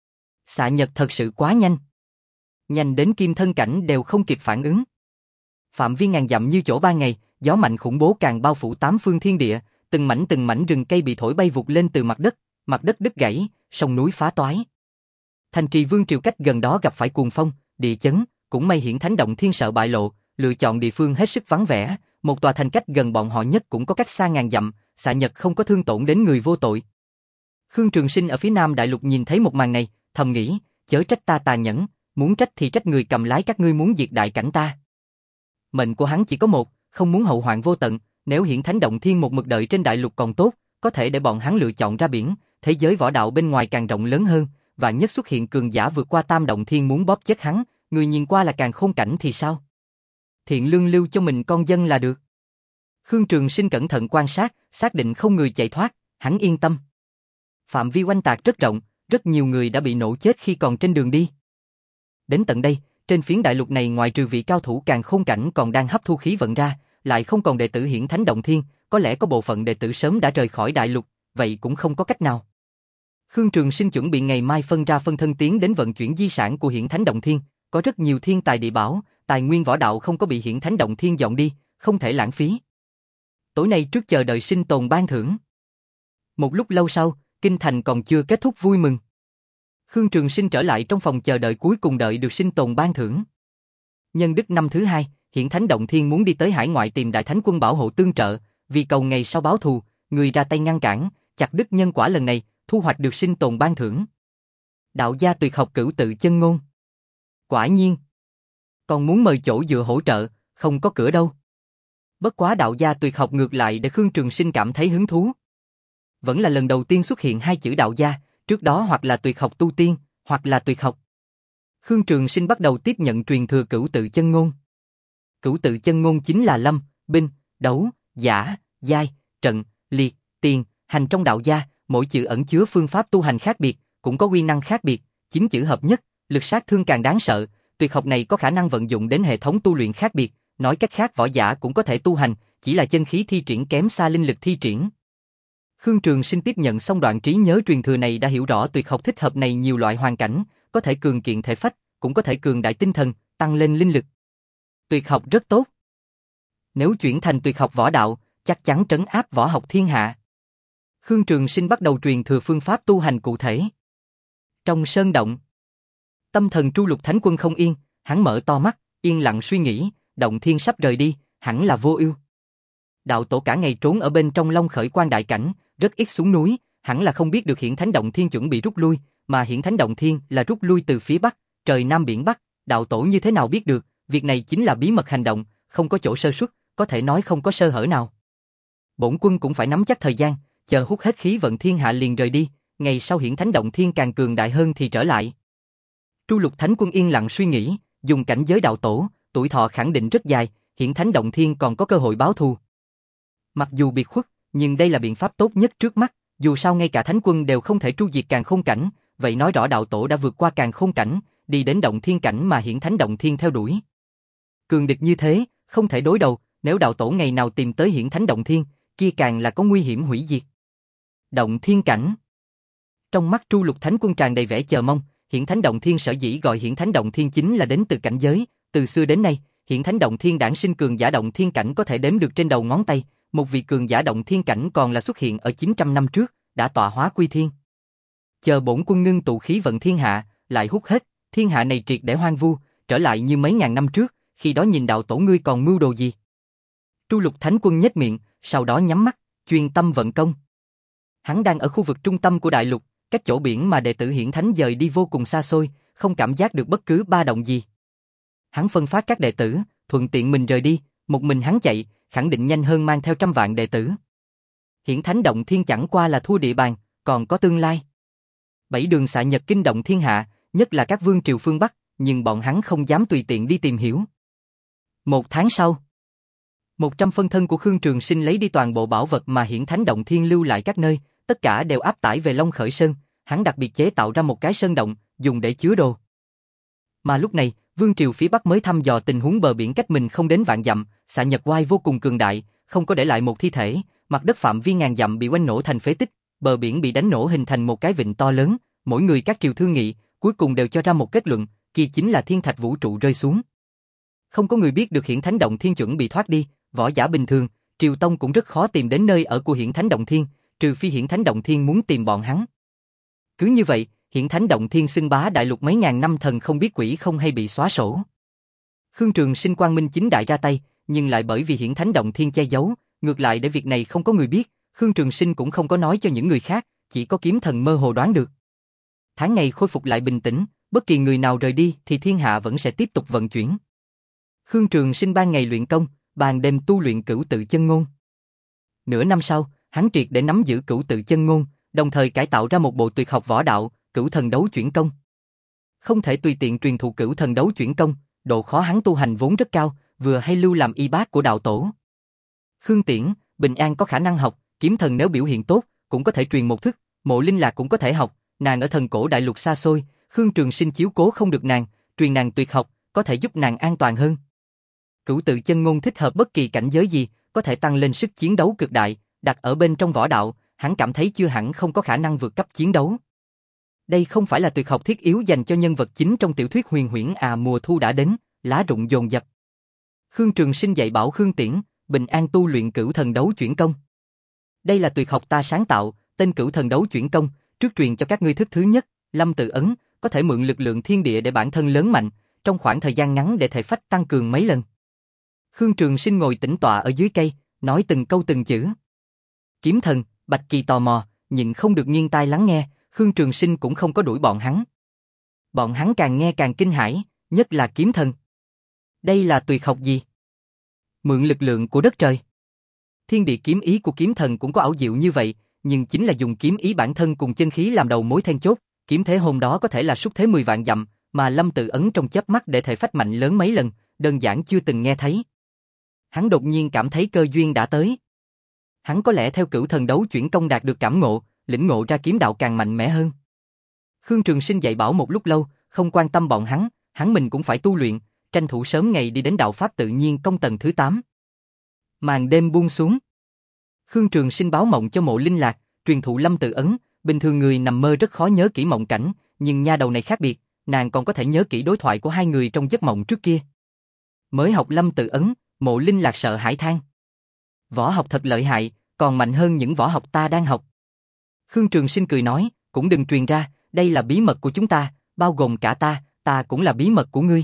Xạ nhật thật sự quá nhanh. Nhanh đến kim thân cảnh đều không kịp phản ứng. Phạm vi ngàn dặm như chỗ ba ngày, gió mạnh khủng bố càng bao phủ tám phương thiên địa, từng mảnh từng mảnh rừng cây bị thổi bay vụt lên từ mặt đất, mặt đất đứt gãy, sông núi phá toái. Thành trì vương triều cách gần đó gặp phải cuồng phong, địa chấn, cũng may Hiển Thánh Động Thiên sợ bại lộ, lựa chọn địa phương hết sức vắng vẻ, một tòa thành cách gần bọn họ nhất cũng có cách xa ngàn dặm, xạ nhật không có thương tổn đến người vô tội. Khương Trường Sinh ở phía Nam Đại Lục nhìn thấy một màn này, thầm nghĩ, chớ trách ta tàn nhẫn, muốn trách thì trách người cầm lái các ngươi muốn diệt đại cảnh ta. Mệnh của hắn chỉ có một, không muốn hậu hoạn vô tận, nếu Hiển Thánh Động Thiên một mực đợi trên Đại Lục còn tốt, có thể để bọn hắn lựa chọn ra biển, thế giới võ đạo bên ngoài càng rộng lớn hơn, và nhất xuất hiện cường giả vượt qua Tam Động Thiên muốn bóp chết hắn, người nhìn qua là Càn Khôn Cảnh thì sao? Thiện lương lưu cho mình con dân là được. Khương Trường Sinh cẩn thận quan sát, xác định không người chạy thoát, hắn yên tâm. Phạm vi oanh tạc rất rộng, rất nhiều người đã bị nổ chết khi còn trên đường đi. Đến tận đây, trên phiến đại lục này ngoài trừ vị cao thủ Càn Khôn Cảnh còn đang hấp thu khí vận ra, lại không còn đệ tử Hiển Thánh Động Thiên, có lẽ có bộ phận đệ tử sớm đã rời khỏi đại lục, vậy cũng không có cách nào. Khương Trường Sinh chuẩn bị ngày mai phân ra phân thân tiến đến vận chuyển di sản của Hiển Thánh Động Thiên, có rất nhiều thiên tài địa bảo, tài nguyên võ đạo không có bị Hiển Thánh Động Thiên dọn đi, không thể lãng phí. Tối nay trước chờ đợi sinh tồn ban thưởng. Một lúc lâu sau, kinh thành còn chưa kết thúc vui mừng. Khương Trường Sinh trở lại trong phòng chờ đợi cuối cùng đợi được sinh tồn ban thưởng. Nhân đức năm thứ hai, Hiển Thánh Động Thiên muốn đi tới hải ngoại tìm Đại Thánh Quân bảo hộ tương trợ, vì cầu ngày sau báo thù, người ra tay ngăn cản, chặt đứt nhân quả lần này, thu hoạch được sinh tồn ban thưởng. Đạo gia tuyệt học cửu tự chân ngôn. Quả nhiên. Còn muốn mời chỗ dựa hỗ trợ, không có cửa đâu. Bất quá đạo gia tuyệt học ngược lại để Khương Trường Sinh cảm thấy hứng thú. Vẫn là lần đầu tiên xuất hiện hai chữ đạo gia, trước đó hoặc là tuyệt học tu tiên, hoặc là tuyệt học. Khương Trường Sinh bắt đầu tiếp nhận truyền thừa cửu tự chân ngôn. Cửu tự chân ngôn chính là lâm, binh, đấu, giả, giai, trận, liệt, tiền, Hành trong đạo gia, mỗi chữ ẩn chứa phương pháp tu hành khác biệt, cũng có quy năng khác biệt, chín chữ hợp nhất, lực sát thương càng đáng sợ, tuyệt học này có khả năng vận dụng đến hệ thống tu luyện khác biệt, nói cách khác võ giả cũng có thể tu hành, chỉ là chân khí thi triển kém xa linh lực thi triển. Khương Trường Sinh tiếp nhận xong đoạn trí nhớ truyền thừa này đã hiểu rõ tuyệt học thích hợp này nhiều loại hoàn cảnh, có thể cường kiện thể phách, cũng có thể cường đại tinh thần, tăng lên linh lực. Tuyệt học rất tốt. Nếu chuyển thành tuyệt học võ đạo, chắc chắn trấn áp võ học thiên hạ. Khương Trường Sinh bắt đầu truyền thừa phương pháp tu hành cụ thể. Trong sơn động, tâm thần Tru Lục Thánh Quân không yên, hắn mở to mắt, yên lặng suy nghĩ, động thiên sắp rời đi, hẳn là vô ưu. Đạo tổ cả ngày trốn ở bên trong Long Khởi Quan đại cảnh, rất ít xuống núi, hẳn là không biết được Hiển Thánh Động Thiên chuẩn bị rút lui, mà Hiển Thánh Động Thiên là rút lui từ phía bắc, trời Nam biển Bắc, đạo tổ như thế nào biết được, việc này chính là bí mật hành động, không có chỗ sơ suất, có thể nói không có sơ hở nào. Bổn quân cũng phải nắm chắc thời gian, chờ hút hết khí vận thiên hạ liền rời đi, ngày sau Hiển Thánh Động Thiên càng cường đại hơn thì trở lại. Tru Lục Thánh Quân yên lặng suy nghĩ, dùng cảnh giới đạo tổ, tuổi thọ khẳng định rất dài, Hiển Thánh Động Thiên còn có cơ hội báo thù. Mặc dù biệt khuất, nhưng đây là biện pháp tốt nhất trước mắt, dù sao ngay cả Thánh Quân đều không thể tru diệt Càn Khôn Cảnh, vậy nói rõ đạo tổ đã vượt qua Càn Khôn Cảnh, đi đến Động Thiên Cảnh mà Hiển Thánh Động Thiên theo đuổi. Cường địch như thế, không thể đối đầu, nếu đạo tổ ngày nào tìm tới Hiển Thánh Động Thiên, kia càng là có nguy hiểm hủy diệt. Động Thiên Cảnh. Trong mắt Tru Lục Thánh Quân tràn đầy vẻ chờ mong, Hiển Thánh Động Thiên sở dĩ gọi Hiển Thánh Động Thiên chính là đến từ cảnh giới, từ xưa đến nay, Hiển Thánh Động Thiên đản sinh cường giả Động Thiên Cảnh có thể đếm được trên đầu ngón tay, một vị cường giả Động Thiên Cảnh còn là xuất hiện ở chín trăm năm trước, đã tọa hóa quy thiên. Chờ bổn quân ngưng tụ khí vận thiên hạ, lại hút hết, thiên hạ này triệt để hoang vu, trở lại như mấy ngàn năm trước, khi đó nhìn đạo tổ ngươi còn mưu đồ gì? Tru Lục Thánh Quân nhếch miệng, sau đó nhắm mắt, chuyên tâm vận công. Hắn đang ở khu vực trung tâm của đại lục, cách chỗ biển mà đệ tử Hiển Thánh dời đi vô cùng xa xôi, không cảm giác được bất cứ ba động gì. Hắn phân phát các đệ tử, thuận tiện mình rời đi, một mình hắn chạy, khẳng định nhanh hơn mang theo trăm vạn đệ tử. Hiển Thánh Động Thiên chẳng qua là thua địa bàn, còn có tương lai. Bảy đường xạ nhật kinh động thiên hạ, nhất là các vương triều phương Bắc, nhưng bọn hắn không dám tùy tiện đi tìm hiểu. Một tháng sau, một trăm phân thân của Khương Trường Sinh lấy đi toàn bộ bảo vật mà Hiển Thánh Động Thiên lưu lại các nơi, tất cả đều áp tải về Long Khởi Sơn, hắn đặc biệt chế tạo ra một cái sơn động, dùng để chứa đồ. Mà lúc này, vương triều phía Bắc mới thăm dò tình huống bờ biển cách mình không đến vạn dặm, xạ nhật oai vô cùng cường đại, không có để lại một thi thể, mặt đất phạm vi ngàn dặm bị oanh nổ thành phế tích, bờ biển bị đánh nổ hình thành một cái vịnh to lớn, mỗi người các triều thương nghị, cuối cùng đều cho ra một kết luận, kia chính là thiên thạch vũ trụ rơi xuống. Không có người biết được Hiển Thánh Động Thiên chuẩn bị thoát đi, võ giả bình thường, triều tông cũng rất khó tìm đến nơi ở của Hiển Thánh Động Thiên, trừ phi Hiển Thánh Động Thiên muốn tìm bọn hắn. Cứ như vậy, Hiển Thánh Động Thiên xưng bá đại lục mấy ngàn năm thần không biết quỷ không hay bị xóa sổ. Khương Trường Sinh quang minh chính đại ra tay, nhưng lại bởi vì Hiển Thánh Động Thiên che giấu, ngược lại để việc này không có người biết, Khương Trường Sinh cũng không có nói cho những người khác, chỉ có kiếm thần mơ hồ đoán được. Tháng ngày khôi phục lại bình tĩnh, bất kỳ người nào rời đi thì thiên hạ vẫn sẽ tiếp tục vận chuyển. Khương Trường Sinh ban ngày luyện công, ban đêm tu luyện cửu tự chân ngôn. Nửa năm sau, hắn triệt để nắm giữ cửu tự chân ngôn, đồng thời cải tạo ra một bộ tuyệt học võ đạo, cửu thần đấu chuyển công. Không thể tùy tiện truyền thụ cửu thần đấu chuyển công, độ khó hắn tu hành vốn rất cao, vừa hay lưu làm y bác của đạo tổ. Khương Tiễn, Bình An có khả năng học, kiếm thần nếu biểu hiện tốt, cũng có thể truyền một thức, Mộ Linh Lạc cũng có thể học, nàng ở thần cổ đại lục xa xôi, Khương Trường Sinh chiếu cố không được nàng, truyền nàng tuyệt học, có thể giúp nàng an toàn hơn. Cửu tự chân ngôn thích hợp bất kỳ cảnh giới gì, có thể tăng lên sức chiến đấu cực đại, đặt ở bên trong võ đạo, hắn cảm thấy chưa hẳn không có khả năng vượt cấp chiến đấu. Đây không phải là tuyệt học thiết yếu dành cho nhân vật chính trong tiểu thuyết huyền huyễn à mùa thu đã đến, lá rụng dồn dập. Khương Trường Sinh dạy bảo Khương Tiễn, Bình An tu luyện cửu thần đấu chuyển công. Đây là tuyệt học ta sáng tạo, tên cửu thần đấu chuyển công, trước truyền cho các ngươi thức thứ nhất, Lâm Tự Ấn, có thể mượn lực lượng thiên địa để bản thân lớn mạnh, trong khoảng thời gian ngắn để thể phách tăng cường mấy lần. Khương Trường Sinh ngồi tĩnh tọa ở dưới cây, nói từng câu từng chữ. Kiếm thần, Bạch Kỳ tò mò, nhịn không được nghiêng tai lắng nghe, Khương Trường Sinh cũng không có đuổi bọn hắn. Bọn hắn càng nghe càng kinh hãi, nhất là kiếm thần. Đây là tuyệt học gì? Mượn lực lượng của đất trời. Thiên địa kiếm ý của kiếm thần cũng có ảo diệu như vậy, nhưng chính là dùng kiếm ý bản thân cùng chân khí làm đầu mối then chốt, kiếm thế hôm đó có thể là xúc thế mười vạn dặm, mà Lâm Tự Ấn trong chớp mắt để thể phách mạnh lớn mấy lần, đơn giản chưa từng nghe thấy. Hắn đột nhiên cảm thấy cơ duyên đã tới. Hắn có lẽ theo cửu thần đấu chuyển công đạt được cảm ngộ, lĩnh ngộ ra kiếm đạo càng mạnh mẽ hơn. Khương Trường Sinh dạy bảo một lúc lâu, không quan tâm bọn hắn, hắn mình cũng phải tu luyện, tranh thủ sớm ngày đi đến đạo pháp tự nhiên công tầng thứ tám. Màn đêm buông xuống. Khương Trường Sinh báo mộng cho Mộ Linh Lạc, truyền thụ Lâm Tự Ấn, bình thường người nằm mơ rất khó nhớ kỹ mộng cảnh, nhưng nha đầu này khác biệt, nàng còn có thể nhớ kỹ đối thoại của hai người trong giấc mộng trước kia. Mới học Lâm Tự Ấn, Mộ Linh Lạc sợ hãi than. Võ học thật lợi hại, còn mạnh hơn những võ học ta đang học. Khương Trường Sinh cười nói, cũng đừng truyền ra, đây là bí mật của chúng ta, bao gồm cả ta, ta cũng là bí mật của ngươi.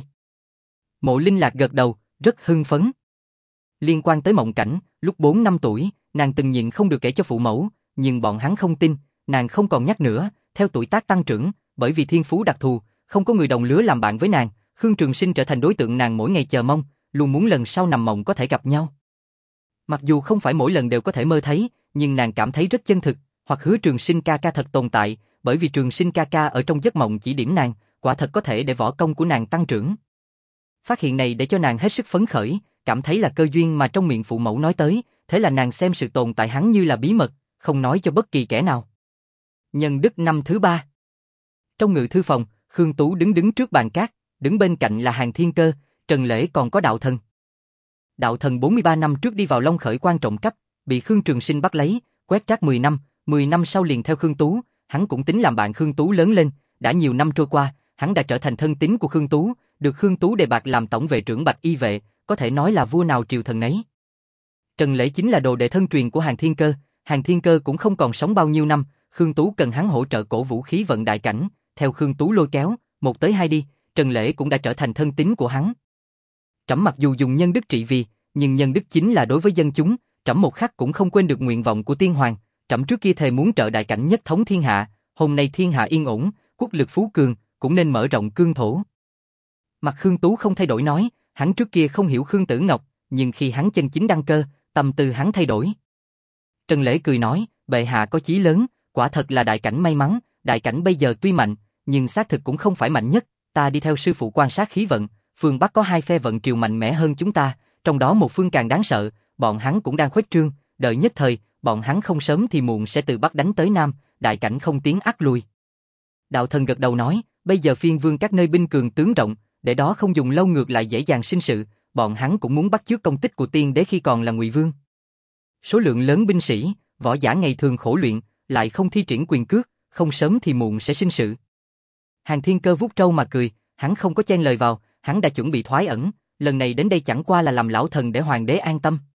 Mộ Linh Lạc gật đầu, rất hưng phấn. Liên quan tới mộng cảnh, lúc bốn năm tuổi, nàng từng nhịn không được kể cho phụ mẫu, nhưng bọn hắn không tin, nàng không còn nhắc nữa, theo tuổi tác tăng trưởng, bởi vì thiên phú đặc thù, không có người đồng lứa làm bạn với nàng, Khương Trường Sinh trở thành đối tượng nàng mỗi ngày chờ mong, luôn muốn lần sau nằm mộng có thể gặp nhau. Mặc dù không phải mỗi lần đều có thể mơ thấy, nhưng nàng cảm thấy rất chân thực, hoặc hứa Trường Sinh ca ca thật tồn tại, bởi vì Trường Sinh ca ca ở trong giấc mộng chỉ điểm nàng, quả thật có thể để võ công của nàng tăng trưởng. Phát hiện này để cho nàng hết sức phấn khởi, cảm thấy là cơ duyên mà trong miệng phụ mẫu nói tới, thế là nàng xem sự tồn tại hắn như là bí mật, không nói cho bất kỳ kẻ nào. Nhân đức năm thứ ba. Trong ngự thư phòng, Khương Tú đứng đứng trước bàn cát, đứng bên cạnh là Hàn Thiên Cơ, Trần Lễ còn có Đạo Thần. Đạo Thần bốn mươi ba năm trước đi vào Long Khởi quan trộm cắp, bị Khương Trường Sinh bắt lấy, quét rác mười năm, mười năm sau liền theo Khương Tú, hắn cũng tính làm bạn Khương Tú lớn lên, đã nhiều năm trôi qua, hắn đã trở thành thân tín của Khương Tú, được Khương Tú đề bạt làm tổng vệ trưởng Bạch Y vệ, có thể nói là vua nào triều thần nấy. Trần Lễ chính là đồ đệ thân truyền của Hàn Thiên Cơ, Hàn Thiên Cơ cũng không còn sống bao nhiêu năm, Khương Tú cần hắn hỗ trợ cổ vũ khí vận đại cảnh, theo Khương Tú lôi kéo, một tới hai đi, Trần Lễ cũng đã trở thành thân tín của hắn. Trẫm mặc dù dùng nhân đức trị vì, nhưng nhân đức chính là đối với dân chúng, trẫm một khắc cũng không quên được nguyện vọng của tiên hoàng, trẫm trước kia thề muốn trợ đại cảnh nhất thống thiên hạ, hôm nay thiên hạ yên ổn, quốc lực phú cường, cũng nên mở rộng cương thổ. Mặt Khương Tú không thay đổi nói, hắn trước kia không hiểu Khương Tử Ngọc, nhưng khi hắn chân chính đăng cơ, tâm tư hắn thay đổi. Trần Lễ cười nói, bệ hạ có chí lớn, quả thật là đại cảnh may mắn, đại cảnh bây giờ tuy mạnh, nhưng xác thực cũng không phải mạnh nhất, ta đi theo sư phụ quan sát khí vận, phương Bắc có hai phe vận triều mạnh mẽ hơn chúng ta, trong đó một phương càng đáng sợ, bọn hắn cũng đang khuếch trương, đợi nhất thời, bọn hắn không sớm thì muộn sẽ từ Bắc đánh tới Nam, đại cảnh không tiến ắt lui. Đạo Thần gật đầu nói, bây giờ phiên vương các nơi binh cường tướng rộng, để đó không dùng lâu ngược lại dễ dàng sinh sự, bọn hắn cũng muốn bắt chước công tích của tiên đế khi còn là Ngụy Vương. Số lượng lớn binh sĩ, võ giả ngày thường khổ luyện, lại không thi triển quyền cước, không sớm thì muộn sẽ sinh sự. Hàn Thiên Cơ vuốt râu mà cười, hắn không có chen lời vào, hắn đã chuẩn bị thoái ẩn, lần này đến đây chẳng qua là làm lão thần để hoàng đế an tâm.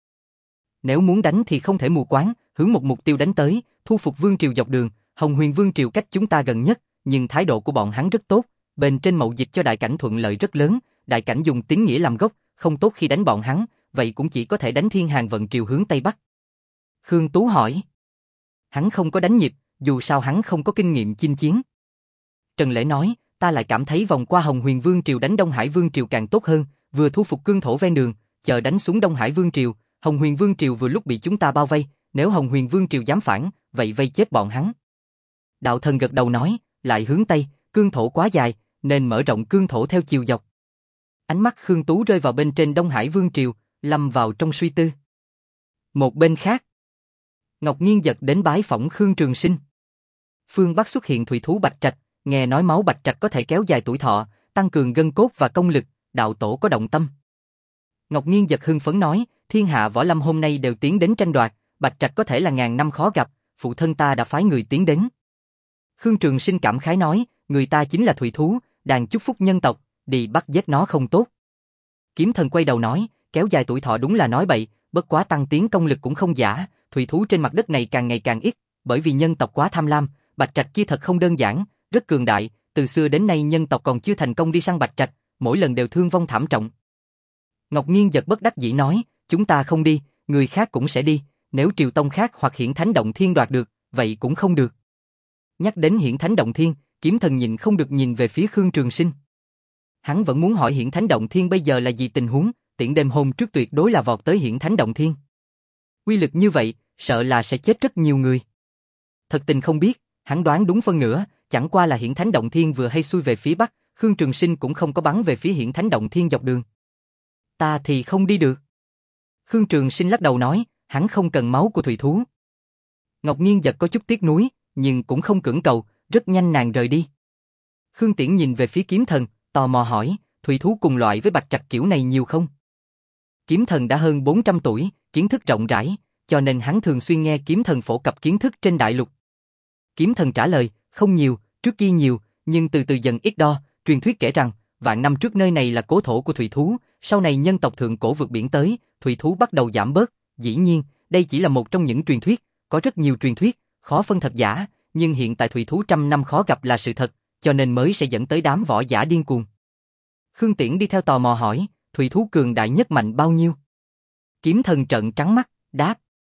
Nếu muốn đánh thì không thể mù quáng, hướng một mục tiêu đánh tới, thu phục vương triều dọc đường, Hồng Huyền vương triều cách chúng ta gần nhất, nhưng thái độ của bọn hắn rất tốt, bên trên mậu dịch cho đại cảnh thuận lợi rất lớn, đại cảnh dùng tín nghĩa làm gốc, không tốt khi đánh bọn hắn, vậy cũng chỉ có thể đánh Thiên Hàn vận triều hướng Tây Bắc. Khương Tú hỏi. Hắn không có đánh nhịp, dù sao hắn không có kinh nghiệm chinh chiến. Trần Lễ nói, ta lại cảm thấy vòng qua Hồng Huyền vương triều đánh Đông Hải vương triều càng tốt hơn, vừa thu phục cương thổ ven đường, chờ đánh xuống Đông Hải vương triều, Hồng Huyền vương triều vừa lúc bị chúng ta bao vây, nếu Hồng Huyền vương triều dám phản, vậy vây chết bọn hắn. Đạo Thần gật đầu nói, lại hướng Tây, cương thổ quá dài, nên mở rộng cương thổ theo chiều dọc. Ánh mắt Khương Tú rơi vào bên trên Đông Hải vương triều, lâm vào trong suy tư. Một bên khác, Ngọc Nghiên Giật đến bái phỏng Khương Trường Sinh. Phương Bắc xuất hiện thủy thú bạch trạch, nghe nói máu bạch trạch có thể kéo dài tuổi thọ, tăng cường gân cốt và công lực, đạo tổ có động tâm. Ngọc Nghiên Giật hưng phấn nói, thiên hạ võ lâm hôm nay đều tiến đến tranh đoạt, bạch trạch có thể là ngàn năm khó gặp, phụ thân ta đã phái người tiến đến. Khương Trường Sinh cảm khái nói, người ta chính là thủy thú, đang chúc phúc nhân tộc, đi bắt giết nó không tốt. Kiếm Thần quay đầu nói, kéo dài tuổi thọ đúng là nói bậy, bất quá tăng tiến công lực cũng không giả, thủy thú trên mặt đất này càng ngày càng ít, bởi vì nhân tộc quá tham lam, bạch trạch kia thật không đơn giản, rất cường đại, từ xưa đến nay nhân tộc còn chưa thành công đi săn bạch trạch, mỗi lần đều thương vong thảm trọng. Ngọc Nghiên Giật bất đắc dĩ nói, chúng ta không đi, người khác cũng sẽ đi, nếu Triều Tông khác hoặc Hiển Thánh Động Thiên đoạt được, vậy cũng không được. Nhắc đến Hiển Thánh Động Thiên, Kiếm Thần nhịn không được nhìn về phía Khương Trường Sinh. Hắn vẫn muốn hỏi Hiển Thánh Động Thiên bây giờ là gì tình huống, tiễn đêm hôm trước tuyệt đối là vọt tới Hiển Thánh Động Thiên. Uy lực như vậy, sợ là sẽ chết rất nhiều người. Thật tình không biết, hắn đoán đúng phân nửa, chẳng qua là Hiển Thánh Động Thiên vừa hay xuôi về phía Bắc, Khương Trường Sinh cũng không có bắn về phía Hiển Thánh Động Thiên dọc đường. Ta thì không đi được. Khương Trường Sinh lắc đầu nói, Hắn không cần máu của thủy thú. Ngọc Nghiên giật có chút tiếc nuối, nhưng cũng không cưỡng cầu, rất nhanh nàng rời đi. Khương Tiễn nhìn về phía kiếm thần, tò mò hỏi, thủy thú cùng loại với bạch trạch kiểu này nhiều không? Kiếm thần đã hơn bốn trăm tuổi, kiến thức rộng rãi, cho nên hắn thường xuyên nghe kiếm thần phổ cập kiến thức trên đại lục. Kiếm thần trả lời, không nhiều, trước kia nhiều, nhưng từ từ dần ít đo. Truyền thuyết kể rằng, vạn năm trước nơi này là cố thổ của thủy thú, sau này nhân tộc thượng cổ vượt biển tới, thủy thú bắt đầu giảm bớt. Dĩ nhiên, đây chỉ là một trong những truyền thuyết, có rất nhiều truyền thuyết, khó phân thật giả, nhưng hiện tại thủy thú trăm năm khó gặp là sự thật, cho nên mới sẽ dẫn tới đám võ giả điên cuồng. Khương Tiễn đi theo tò mò hỏi, thủy thú cường đại nhất mạnh bao nhiêu? Kiếm thần trợn trắng mắt, đáp.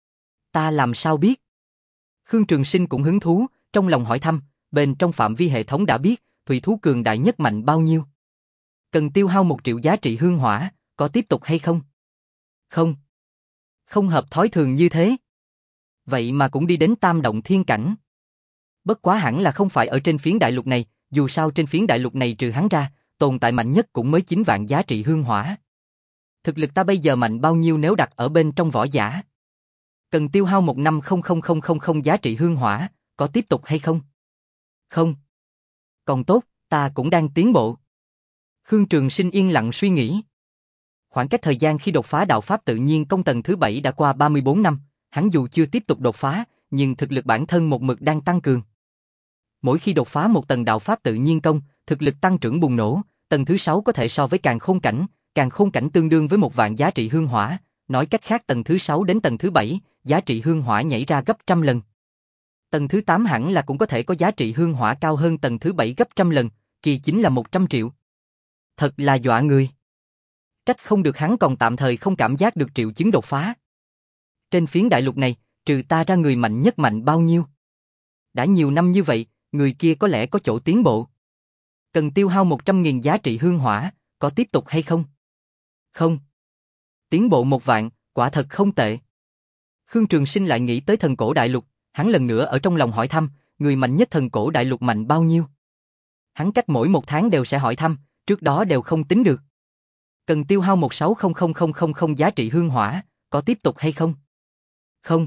Ta làm sao biết? Khương Trường Sinh cũng hứng thú, trong lòng hỏi thăm, bên trong phạm vi hệ thống đã biết, thủy thú cường đại nhất mạnh bao nhiêu? Cần tiêu hao một triệu giá trị hương hỏa, có tiếp tục hay không? Không. Không hợp thói thường như thế. Vậy mà cũng đi đến tam động thiên cảnh. Bất quá hẳn là không phải ở trên phiến đại lục này, dù sao trên phiến đại lục này trừ hắn ra, tồn tại mạnh nhất cũng mới chín vạn giá trị hương hỏa. Thực lực ta bây giờ mạnh bao nhiêu nếu đặt ở bên trong võ giả? Cần tiêu hao một năm không không không không không giá trị hương hỏa, có tiếp tục hay không? Không. Còn tốt, ta cũng đang tiến bộ. Khương Trường Sinh yên lặng suy nghĩ. Khoảng cách thời gian khi đột phá đạo pháp tự nhiên công tầng thứ bảy đã qua ba mươi bốn năm, hắn dù chưa tiếp tục đột phá, nhưng thực lực bản thân một mực đang tăng cường. Mỗi khi đột phá một tầng đạo pháp tự nhiên công, thực lực tăng trưởng bùng nổ, tầng thứ sáu có thể so với càn khôn cảnh, càn khôn cảnh tương đương với một vạn giá trị hương hỏa, nói cách khác tầng thứ sáu đến tầng thứ bảy, giá trị hương hỏa nhảy ra gấp trăm lần. Tầng thứ tám hẳn là cũng có thể có giá trị hương hỏa cao hơn tầng thứ bảy gấp trăm lần, kỳ chính là một trăm triệu. Thật là dọa người. Trách không được hắn còn tạm thời không cảm giác được triệu chứng đột phá. Trên phiến đại lục này, trừ ta ra người mạnh nhất mạnh bao nhiêu? Đã nhiều năm như vậy, người kia có lẽ có chỗ tiến bộ. Cần tiêu hao một trăm nghìn giá trị hương hỏa, có tiếp tục hay không? Không. Tiến bộ một vạn, quả thật không tệ. Khương Trường Sinh lại nghĩ tới thần cổ đại lục, hắn lần nữa ở trong lòng hỏi thăm, người mạnh nhất thần cổ đại lục mạnh bao nhiêu? Hắn cách mỗi một tháng đều sẽ hỏi thăm, trước đó đều không tính được. Cần tiêu hao một sáu không không không không không giá trị hương hỏa, có tiếp tục hay không? Không.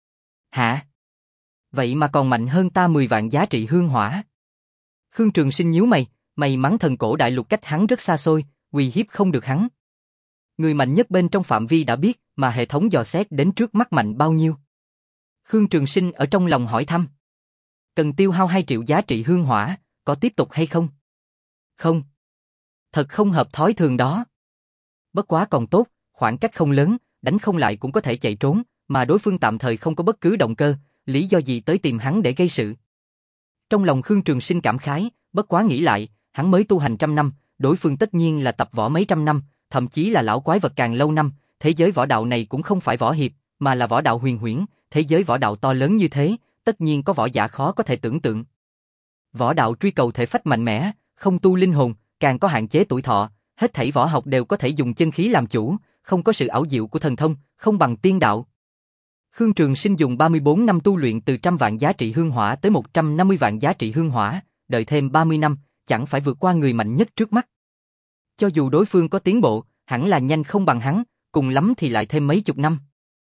Hả? Vậy mà còn mạnh hơn ta mười vạn giá trị hương hỏa. Khương Trường Sinh nhíu mày, may mắn thần cổ đại lục cách hắn rất xa xôi, uy hiếp không được hắn. Người mạnh nhất bên trong phạm vi đã biết, mà hệ thống dò xét đến trước mắt mạnh bao nhiêu? Khương Trường Sinh ở trong lòng hỏi thăm. Cần tiêu hao hai triệu giá trị hương hỏa, có tiếp tục hay không? Không. Thật không hợp thói thường đó. Bất quá còn tốt, khoảng cách không lớn, đánh không lại cũng có thể chạy trốn, mà đối phương tạm thời không có bất cứ động cơ, lý do gì tới tìm hắn để gây sự. Trong lòng Khương Trường Sinh cảm khái, bất quá nghĩ lại, hắn mới tu hành trăm năm, đối phương tất nhiên là tập võ mấy trăm năm, thậm chí là lão quái vật càng lâu năm, thế giới võ đạo này cũng không phải võ hiệp, mà là võ đạo huyền huyễn, thế giới võ đạo to lớn như thế, tất nhiên có võ giả khó có thể tưởng tượng. Võ đạo truy cầu thể phách mạnh mẽ, không tu linh hồn, càng có hạn chế tuổi thọ, hết thảy võ học đều có thể dùng chân khí làm chủ, không có sự ảo diệu của thần thông, không bằng tiên đạo. Khương Trường Sinh dùng ba mươi bốn năm tu luyện từ trăm vạn giá trị hương hỏa tới một trăm năm mươi vạn giá trị hương hỏa, đợi thêm ba mươi năm, chẳng phải vượt qua người mạnh nhất trước mắt. Cho dù đối phương có tiến bộ, hẳn là nhanh không bằng hắn, cùng lắm thì lại thêm mấy chục năm.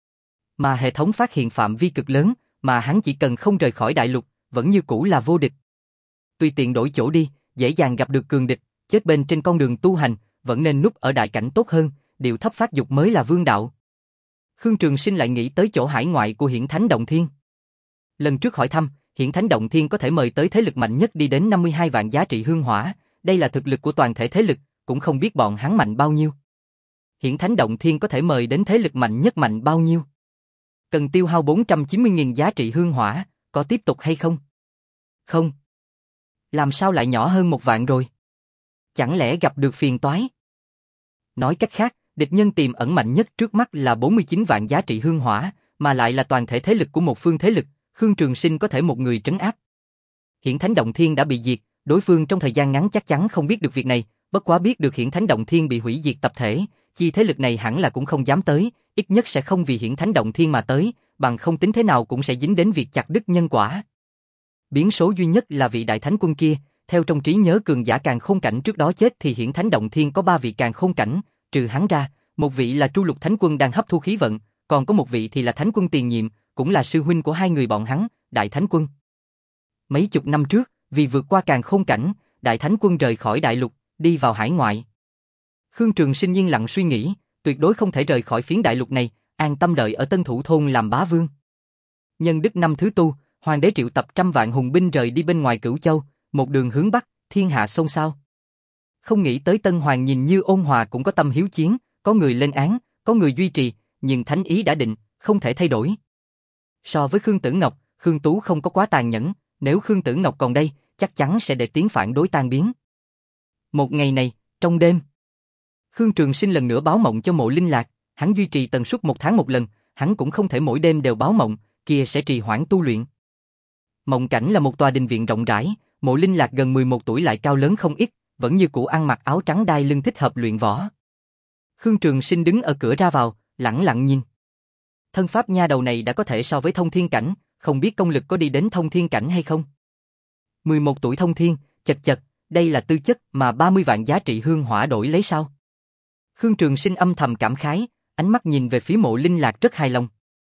Mà hệ thống phát hiện phạm vi cực lớn, mà hắn chỉ cần không rời khỏi đại lục, vẫn như cũ là vô địch. Tùy tiện đổi chỗ đi, dễ dàng gặp được cường địch, chết bên trên con đường tu hành, vẫn nên núp ở đại cảnh tốt hơn, điều thấp phát dục mới là vương đạo. Khương Trường Sinh lại nghĩ tới chỗ hải ngoại của Hiển Thánh Động Thiên. Lần trước hỏi thăm, Hiển Thánh Động Thiên có thể mời tới thế lực mạnh nhất đi đến năm mươi hai vạn giá trị hương hỏa, đây là thực lực của toàn thể thế lực, cũng không biết bọn hắn mạnh bao nhiêu. Hiển Thánh Động Thiên có thể mời đến thế lực mạnh nhất mạnh bao nhiêu? Cần tiêu hao bốn trăm chín mươi nghìn giá trị hương hỏa, có tiếp tục hay không? Không. Làm sao lại nhỏ hơn một vạn rồi? Chẳng lẽ gặp được phiền toái? Nói cách khác, địch nhân tiềm ẩn mạnh nhất trước mắt là bốn mươi chín vạn giá trị hương hỏa, mà lại là toàn thể thế lực của một phương thế lực, Khương Trường Sinh có thể một người trấn áp. Hiển Thánh Động Thiên đã bị diệt, đối phương trong thời gian ngắn chắc chắn không biết được việc này, bất quá biết được Hiển Thánh Động Thiên bị hủy diệt tập thể, chi thế lực này hẳn là cũng không dám tới, ít nhất sẽ không vì Hiển Thánh Động Thiên mà tới, bằng không tính thế nào cũng sẽ dính đến việc chặt đứt nhân quả. Biến số duy nhất là vị đại thánh quân kia, theo trong trí nhớ cường giả càn khôn cảnh trước đó chết thì Hiển Thánh Động Thiên có ba vị càn khôn cảnh, trừ hắn ra, một vị là Tru Lục Thánh Quân đang hấp thu khí vận, còn có một vị thì là Thánh Quân tiền nhiệm, cũng là sư huynh của hai người bọn hắn, Đại Thánh Quân. Mấy chục năm trước, vì vượt qua càn khôn cảnh, Đại Thánh Quân rời khỏi đại lục, đi vào hải ngoại. Khương Trường Sinh yên lặng suy nghĩ, tuyệt đối không thể rời khỏi phiến đại lục này, an tâm đợi ở Tân Thủ Thôn làm bá vương. Nhân đức năm thứ tu, hoàng đế triệu tập trăm vạn hùng binh rời đi bên ngoài Cửu Châu, một đường hướng bắc, thiên hạ xôn xao. Không nghĩ tới Tân Hoàng nhìn như ôn hòa cũng có tâm hiếu chiến, có người lên án, có người duy trì, nhưng thánh ý đã định, không thể thay đổi. So với Khương Tử Ngọc, Khương Tú không có quá tàn nhẫn, nếu Khương Tử Ngọc còn đây, chắc chắn sẽ để tiếng phản đối tan biến. Một ngày này, trong đêm, Khương Trường Sinh lần nữa báo mộng cho Mộ Linh Lạc, hắn duy trì tần suất một tháng một lần, hắn cũng không thể mỗi đêm đều báo mộng, kia sẽ trì hoãn tu luyện. Mộng cảnh là một tòa đình viện rộng rãi, Mộ Linh Lạc gần mười một tuổi lại cao lớn không ít, vẫn như cũ ăn mặc áo trắng đai lưng thích hợp luyện võ. Khương Trường Sinh đứng ở cửa ra vào, lẳng lặng nhìn. Thân pháp nha đầu này đã có thể so với thông thiên cảnh, không biết công lực có đi đến thông thiên cảnh hay không. mười một tuổi thông thiên, chật chật, đây là tư chất mà ba mươi vạn giá trị hương hỏa đổi lấy sao? Khương Trường Sinh âm thầm cảm khái, ánh mắt nhìn về phía Mộ Linh Lạc rất hài lòng.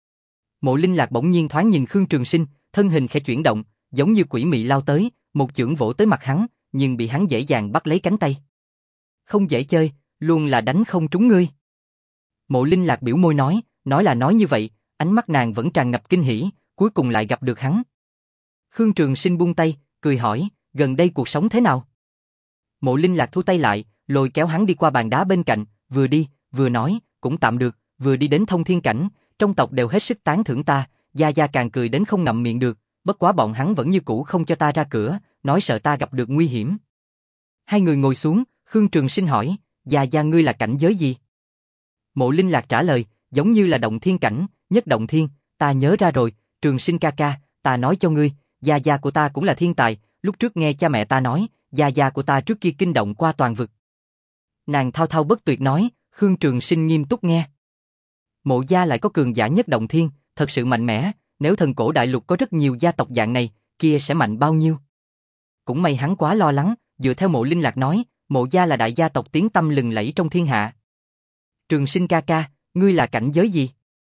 Mộ Linh Lạc bỗng nhiên thoáng nhìn Khương Trường Sinh, thân hình khẽ chuyển động, giống như quỷ mị lao tới, một chưởng vỗ tới mặt hắn, nhưng bị hắn dễ dàng bắt lấy cánh tay. Không dễ chơi, luôn là đánh không trúng ngươi. Mộ Linh Lạc biểu môi nói, nói là nói như vậy, ánh mắt nàng vẫn tràn ngập kinh hỉ, cuối cùng lại gặp được hắn. Khương Trường Sinh buông tay, cười hỏi, gần đây cuộc sống thế nào? Mộ Linh Lạc thu tay lại, lôi kéo hắn đi qua bàn đá bên cạnh, vừa đi, vừa nói, cũng tạm được, vừa đi đến thông thiên cảnh, trong tộc đều hết sức tán thưởng ta, Gia Gia càng cười đến không ngậm miệng được, bất quá bọn hắn vẫn như cũ không cho ta ra cửa, nói sợ ta gặp được nguy hiểm. Hai người ngồi xuống, Khương Trường Sinh hỏi, Gia Gia ngươi là cảnh giới gì? Mộ Linh Lạc trả lời, giống như là động thiên cảnh, nhất động thiên, ta nhớ ra rồi, Trường Sinh ca ca, ta nói cho ngươi, Gia Gia của ta cũng là thiên tài, lúc trước nghe cha mẹ ta nói, Gia Gia của ta trước kia kinh động qua toàn vực. Nàng thao thao bất tuyệt nói, Khương Trường Sinh nghiêm túc nghe. Mộ gia lại có cường giả nhất động thiên, thật sự mạnh mẽ, nếu thần cổ đại lục có rất nhiều gia tộc dạng này, kia sẽ mạnh bao nhiêu? Cũng may hắn quá lo lắng, dựa theo Mộ Linh Lạc nói, Mộ gia là đại gia tộc tiếng tăm lừng lẫy trong thiên hạ. Trường Sinh ca ca, ngươi là cảnh giới gì?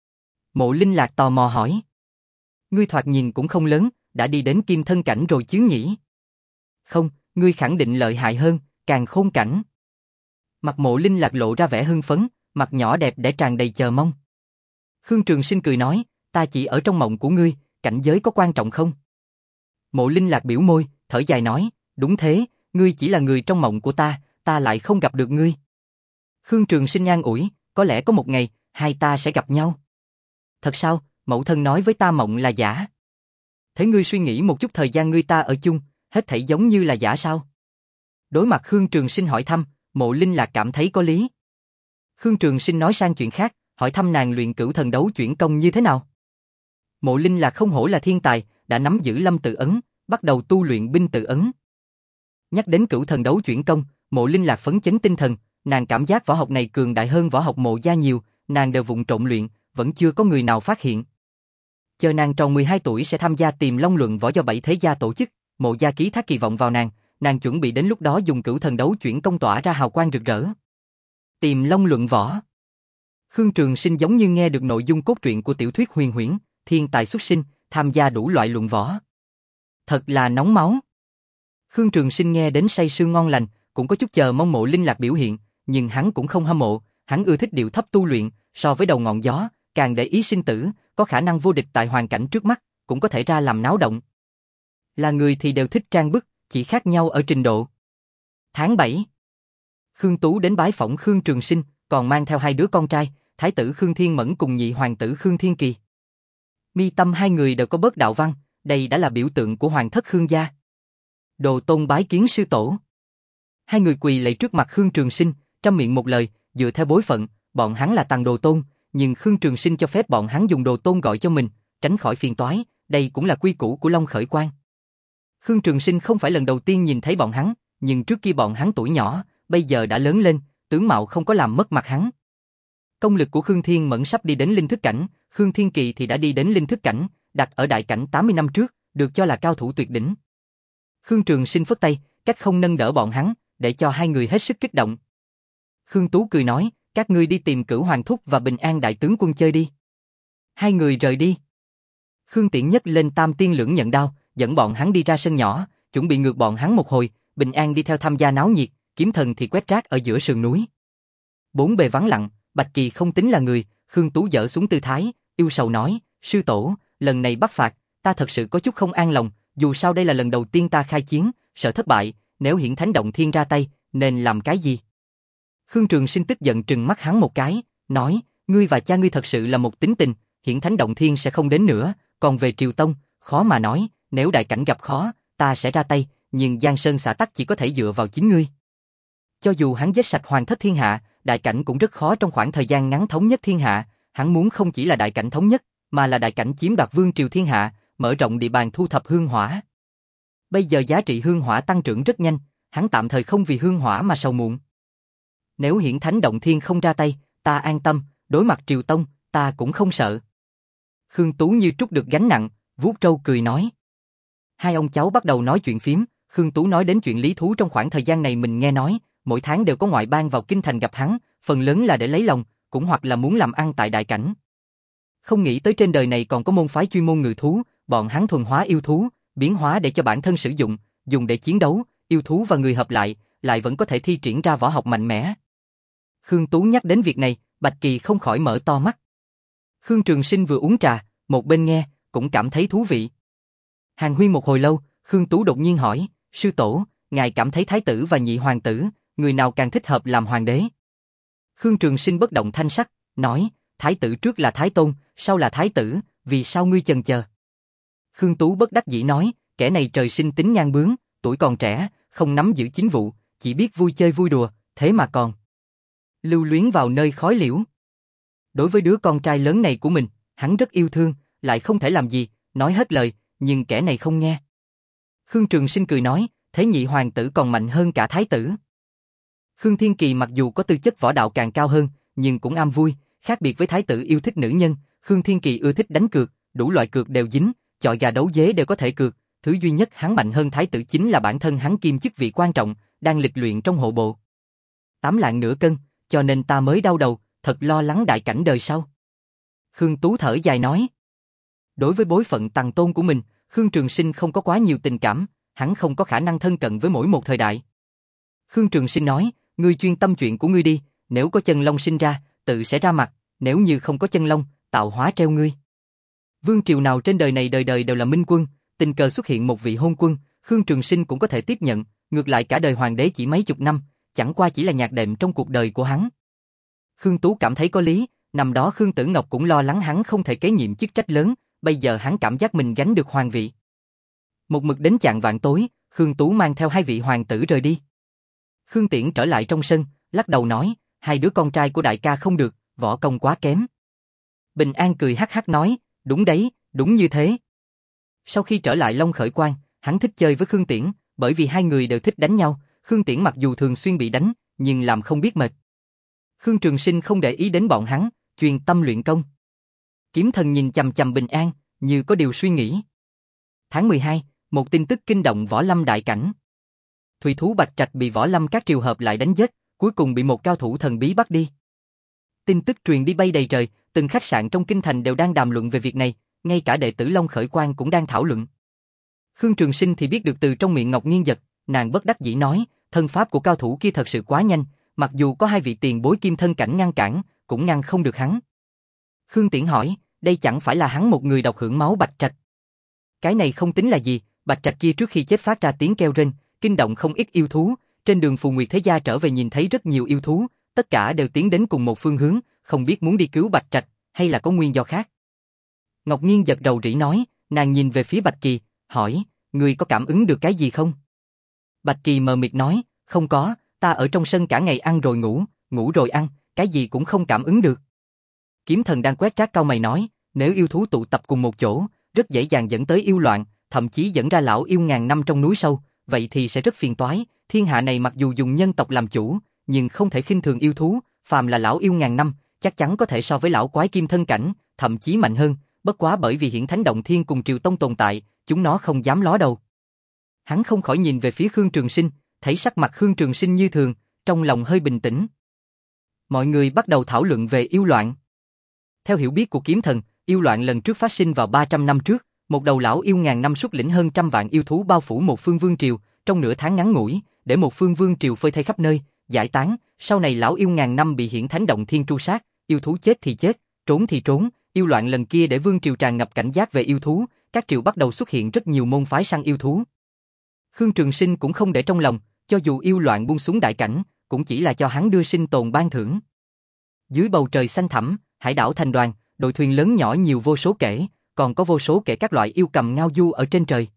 Mộ Linh Lạc tò mò hỏi. Ngươi thoạt nhìn cũng không lớn, đã đi đến kim thân cảnh rồi chứ nhỉ? Không, ngươi khẳng định lợi hại hơn, càng khôn cảnh. Mặt Mộ Linh Lạc lộ ra vẻ hưng phấn, mặt nhỏ đẹp để tràn đầy chờ mong. Khương Trường Sinh cười nói, ta chỉ ở trong mộng của ngươi, cảnh giới có quan trọng không? Mộ Linh Lạc biểu môi, thở dài nói, đúng thế, ngươi chỉ là người trong mộng của ta, ta lại không gặp được ngươi. Khương Trường Sinh an ủi, có lẽ có một ngày, hai ta sẽ gặp nhau. Thật sao, mẫu thân nói với ta mộng là giả. Thế ngươi suy nghĩ một chút thời gian ngươi ta ở chung, hết thảy giống như là giả sao? Đối mặt Khương Trường Sinh hỏi thăm, Mộ Linh Lạc cảm thấy có lý. Khương Trường Sinh nói sang chuyện khác, hỏi thăm nàng luyện cửu thần đấu chuyển công như thế nào. Mộ Linh Lạc không hổ là thiên tài, đã nắm giữ lâm tự ấn, bắt đầu tu luyện binh tự ấn. Nhắc đến cửu thần đấu chuyển công, Mộ Linh Lạc phấn chấn tinh thần, nàng cảm giác võ học này cường đại hơn võ học Mộ gia nhiều, nàng đều vụng trộn luyện, vẫn chưa có người nào phát hiện. Chờ nàng tròn mười hai tuổi sẽ tham gia Tiềm Long luận võ do bảy thế gia tổ chức, Mộ gia ký thác kỳ vọng vào nàng, nàng chuẩn bị đến lúc đó dùng cửu thần đấu chuyển công tỏa ra hào quang rực rỡ. Tiềm Long luận võ. Khương Trường Sinh giống như nghe được nội dung cốt truyện của tiểu thuyết huyền huyễn, thiên tài xuất sinh, tham gia đủ loại luận võ. Thật là nóng máu. Khương Trường Sinh nghe đến say sưa ngon lành, cũng có chút chờ mong Mộ Linh Lạc biểu hiện, nhưng hắn cũng không hâm mộ, hắn ưa thích điệu thấp tu luyện, so với đầu ngọn gió, càng để ý sinh tử, có khả năng vô địch tại hoàn cảnh trước mắt, cũng có thể ra làm náo động. Là người thì đều thích trang bức, chỉ khác nhau ở trình độ. Tháng bảy, Khương Tú đến bái phỏng Khương Trường Sinh, còn mang theo hai đứa con trai, thái tử Khương Thiên Mẫn cùng nhị hoàng tử Khương Thiên Kỳ. Mi tâm hai người đều có bớt đạo văn, đây đã là biểu tượng của hoàng thất Khương gia. Đồ Tôn bái kiến sư tổ. Hai người quỳ lạy trước mặt Khương Trường Sinh, trăm miệng một lời, dựa theo bối phận, bọn hắn là Tằng Đồ Tôn, nhưng Khương Trường Sinh cho phép bọn hắn dùng Đồ Tôn gọi cho mình, tránh khỏi phiền toái, đây cũng là quy củ của Long Khởi Quang. Khương Trường Sinh không phải lần đầu tiên nhìn thấy bọn hắn, nhưng trước kia bọn hắn tuổi nhỏ, bây giờ đã lớn lên, tướng mạo không có làm mất mặt hắn. Công lực của Khương Thiên Mẫn sắp đi đến linh thức cảnh, Khương Thiên Kỳ thì đã đi đến linh thức cảnh, đặt ở đại cảnh tám mươi năm trước, được cho là cao thủ tuyệt đỉnh. Khương Trường Sinh phất tay, cách không nâng đỡ bọn hắn, để cho hai người hết sức kích động. Khương Tú cười nói, các ngươi đi tìm Cửu Hoàng Thúc và Bình An Đại tướng quân chơi đi. Hai người rời đi. Khương Tiễn nhấc lên tam tiên lưỡng nhận đao, dẫn bọn hắn đi ra sân nhỏ, chuẩn bị ngược bọn hắn một hồi. Bình An đi theo tham gia náo nhiệt, Kiếm Thần thì quét rác ở giữa sườn núi. Bốn bề vắng lặng, Bạch Kỳ không tính là người. Khương Tú dở xuống tư thái, yêu sầu nói, sư tổ, lần này bắt phạt, ta thật sự có chút không an lòng, dù sao đây là lần đầu tiên ta khai chiến, sợ thất bại, nếu Hiển Thánh Động Thiên ra tay, nên làm cái gì? Khương Trường Sinh tức giận trừng mắt hắn một cái, nói, ngươi và cha ngươi thật sự là một tính tình, Hiển Thánh Động Thiên sẽ không đến nữa, còn về Triều Tông, khó mà nói, nếu đại cảnh gặp khó, ta sẽ ra tay, nhưng Giang Sơn xã tắc chỉ có thể dựa vào chính ngươi. Cho dù hắn giết sạch hoàng thất thiên hạ, đại cảnh cũng rất khó trong khoảng thời gian ngắn thống nhất thiên hạ, hắn muốn không chỉ là đại cảnh thống nhất, mà là đại cảnh chiếm đoạt vương triều thiên hạ, mở rộng địa bàn thu thập hương hỏa. Bây giờ giá trị hương hỏa tăng trưởng rất nhanh, hắn tạm thời không vì hương hỏa mà sầu muộn. Nếu Hiển Thánh Động Thiên không ra tay, ta an tâm, đối mặt Triều Tông, ta cũng không sợ. Khương Tú như trút được gánh nặng, vuốt râu cười nói. Hai ông cháu bắt đầu nói chuyện phím, Khương Tú nói đến chuyện lý thú trong khoảng thời gian này mình nghe nói, mỗi tháng đều có ngoại bang vào kinh thành gặp hắn, phần lớn là để lấy lòng, cũng hoặc là muốn làm ăn tại đại cảnh. Không nghĩ tới trên đời này còn có môn phái chuyên môn ngự thú, bọn hắn thuần hóa yêu thú, biến hóa để cho bản thân sử dụng, dùng để chiến đấu, yêu thú và người hợp lại, lại vẫn có thể thi triển ra võ học mạnh mẽ. Khương Tú nhắc đến việc này, Bạch Kỳ không khỏi mở to mắt. Khương Trường Sinh vừa uống trà, một bên nghe, cũng cảm thấy thú vị. Hàn huyên một hồi lâu, Khương Tú đột nhiên hỏi, sư tổ, ngài cảm thấy thái tử và nhị hoàng tử, người nào càng thích hợp làm hoàng đế? Khương Trường Sinh bất động thanh sắc, nói, thái tử trước là thái tôn, sau là thái tử, vì sao ngươi chần chờ? Khương Tú bất đắc dĩ nói, kẻ này trời sinh tính ngang bướng, tuổi còn trẻ, không nắm giữ chính vụ, chỉ biết vui chơi vui đùa, thế mà còn lưu luyến vào nơi khói liễu. Đối với đứa con trai lớn này của mình, hắn rất yêu thương, lại không thể làm gì, nói hết lời, nhưng kẻ này không nghe. Khương Trường Sinh cười nói, thế nhị hoàng tử còn mạnh hơn cả thái tử. Khương Thiên Kỳ mặc dù có tư chất võ đạo càng cao hơn, nhưng cũng am vui, khác biệt với thái tử yêu thích nữ nhân, Khương Thiên Kỳ ưa thích đánh cược, đủ loại cược đều dính, chọi gà đấu dế đều có thể cược, thứ duy nhất hắn mạnh hơn thái tử chính là bản thân hắn kiêm chức vị quan trọng, đang lịch luyện trong hộ bộ. Tám lạng nửa cân, cho nên ta mới đau đầu, thật lo lắng đại cảnh đời sau. Khương Tú thở dài nói. Đối với bối phận tằng tôn của mình, Khương Trường Sinh không có quá nhiều tình cảm, hắn không có khả năng thân cận với mỗi một thời đại. Khương Trường Sinh nói, ngươi chuyên tâm chuyện của ngươi đi, nếu có chân long sinh ra, tự sẽ ra mặt, nếu như không có chân long, tạo hóa treo ngươi. Vương triều nào trên đời này đời đời đều là minh quân, tình cờ xuất hiện một vị hôn quân, Khương Trường Sinh cũng có thể tiếp nhận, ngược lại cả đời hoàng đế chỉ mấy chục năm, chẳng qua chỉ là nhạc đệm trong cuộc đời của hắn. Khương Tú cảm thấy có lý, năm đó Khương Tử Ngọc cũng lo lắng hắn không thể kế nhiệm chức trách lớn, bây giờ hắn cảm giác mình gánh được hoàng vị. Một mực đến chạng vạn tối, Khương Tú mang theo hai vị hoàng tử rời đi. Khương Tiễn trở lại trong sân, lắc đầu nói, hai đứa con trai của đại ca không được, võ công quá kém. Bình An cười hắc hắc nói, đúng đấy, đúng như thế. Sau khi trở lại Long Khởi Quang, hắn thích chơi với Khương Tiễn, bởi vì hai người đều thích đánh nhau, Khương Tiễn mặc dù thường xuyên bị đánh, nhưng làm không biết mệt. Khương Trường Sinh không để ý đến bọn hắn, chuyên tâm luyện công. Kiếm Thần nhìn chằm chằm Bình An, như có điều suy nghĩ. Tháng mười hai, một tin tức kinh động võ lâm đại cảnh. Thủy thú Bạch Trạch bị võ lâm các triều hợp lại đánh giết, cuối cùng bị một cao thủ thần bí bắt đi. Tin tức truyền đi bay đầy trời, từng khách sạn trong kinh thành đều đang đàm luận về việc này, ngay cả đệ tử Long Khởi Quang cũng đang thảo luận. Khương Trường Sinh thì biết được từ trong miệng Ngọc Nghiên Giật, nàng bất đắc dĩ nói, thân pháp của cao thủ kia thật sự quá nhanh, mặc dù có hai vị tiền bối kim thân cảnh ngăn cản, cũng ngăn không được hắn. Khương Tiễn hỏi, đây chẳng phải là hắn một người độc hưởng máu Bạch Trạch? Cái này không tính là gì, Bạch Trạch kia trước khi chết phát ra tiếng kêu rên, kinh động không ít yêu thú, trên đường Phù Nguyệt Thế Gia trở về nhìn thấy rất nhiều yêu thú, tất cả đều tiến đến cùng một phương hướng, không biết muốn đi cứu Bạch Trạch, hay là có nguyên do khác. Ngọc Nghiên giật đầu rĩ nói, nàng nhìn về phía Bạch Kỳ, hỏi, ngươi có cảm ứng được cái gì không? Bạch Kỳ mờ mịt nói, không có, ta ở trong sân cả ngày ăn rồi ngủ, ngủ rồi ăn, cái gì cũng không cảm ứng được. Kiếm Thần đang quét rác cau mày nói, nếu yêu thú tụ tập cùng một chỗ, rất dễ dàng dẫn tới yêu loạn, thậm chí dẫn ra lão yêu ngàn năm trong núi sâu, vậy thì sẽ rất phiền toái. Thiên hạ này mặc dù dùng nhân tộc làm chủ, nhưng không thể khinh thường yêu thú, phàm là lão yêu ngàn năm, chắc chắn có thể so với lão quái kim thân cảnh, thậm chí mạnh hơn, bất quá bởi vì Hiển Thánh Động Thiên cùng Triều Tông tồn tại, chúng nó không dám ló đầu. Hắn không khỏi nhìn về phía Khương Trường Sinh, thấy sắc mặt Khương Trường Sinh như thường, trong lòng hơi bình tĩnh. Mọi người bắt đầu thảo luận về yêu loạn. Theo hiểu biết của Kiếm Thần, Yêu loạn lần trước phát sinh vào ba trăm năm trước, một đầu lão yêu ngàn năm xuất lĩnh hơn trăm vạn yêu thú bao phủ một phương vương triều, trong nửa tháng ngắn ngủi, để một phương vương triều phơi thây khắp nơi, giải tán, sau này lão yêu ngàn năm bị hiển thánh động thiên tru sát, yêu thú chết thì chết, trốn thì trốn, yêu loạn lần kia để vương triều tràn ngập cảnh giác về yêu thú, các triều bắt đầu xuất hiện rất nhiều môn phái săn yêu thú. Khương Trường Sinh cũng không để trong lòng, cho dù yêu loạn buông xuống đại cảnh, cũng chỉ là cho hắn đưa sinh tồn ban thưởng. Dưới bầu trời xanh thẳm, hải đảo thành đoàn, đội thuyền lớn nhỏ nhiều vô số kể, còn có vô số kể các loại yêu cầm ngao du ở trên trời.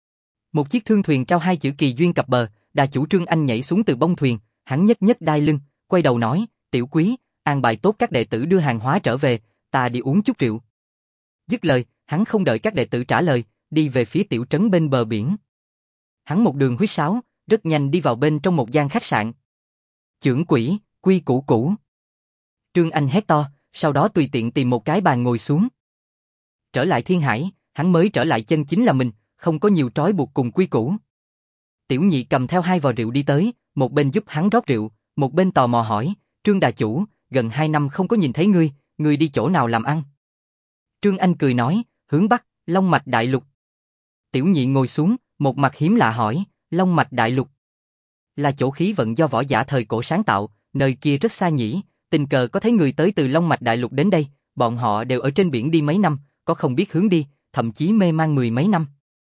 Một chiếc thương thuyền trao hai chữ kỳ duyên cập bờ, đà chủ Trương Anh nhảy xuống từ bông thuyền, hắn nhấc nhấc đai lưng, quay đầu nói, tiểu quý, an bài tốt các đệ tử đưa hàng hóa trở về, ta đi uống chút rượu. Dứt lời, hắn không đợi các đệ tử trả lời, đi về phía tiểu trấn bên bờ biển. Hắn một đường huýt sáo, rất nhanh đi vào bên trong một gian khách sạn. Chưởng quỷ, quy củ cũ. Trương Anh hét to, sau đó tùy tiện tìm một cái bàn ngồi xuống. Trở lại Thiên Hải, hắn mới trở lại chân chính là mình, không có nhiều trói buộc cùng quy củ. Tiểu nhị cầm theo hai vò rượu đi tới, một bên giúp hắn rót rượu, một bên tò mò hỏi, Trương đà chủ, gần hai năm không có nhìn thấy ngươi, ngươi đi chỗ nào làm ăn? Trương Anh cười nói, hướng Bắc, Long Mạch Đại Lục. Tiểu nhị ngồi xuống, một mặt hiếm lạ hỏi, Long Mạch Đại Lục là chỗ khí vận do võ giả thời cổ sáng tạo, nơi kia rất xa nhỉ, tình cờ có thấy người tới từ Long Mạch Đại Lục đến đây, bọn họ đều ở trên biển đi mấy năm, có không biết hướng đi, thậm chí mê man mười mấy năm.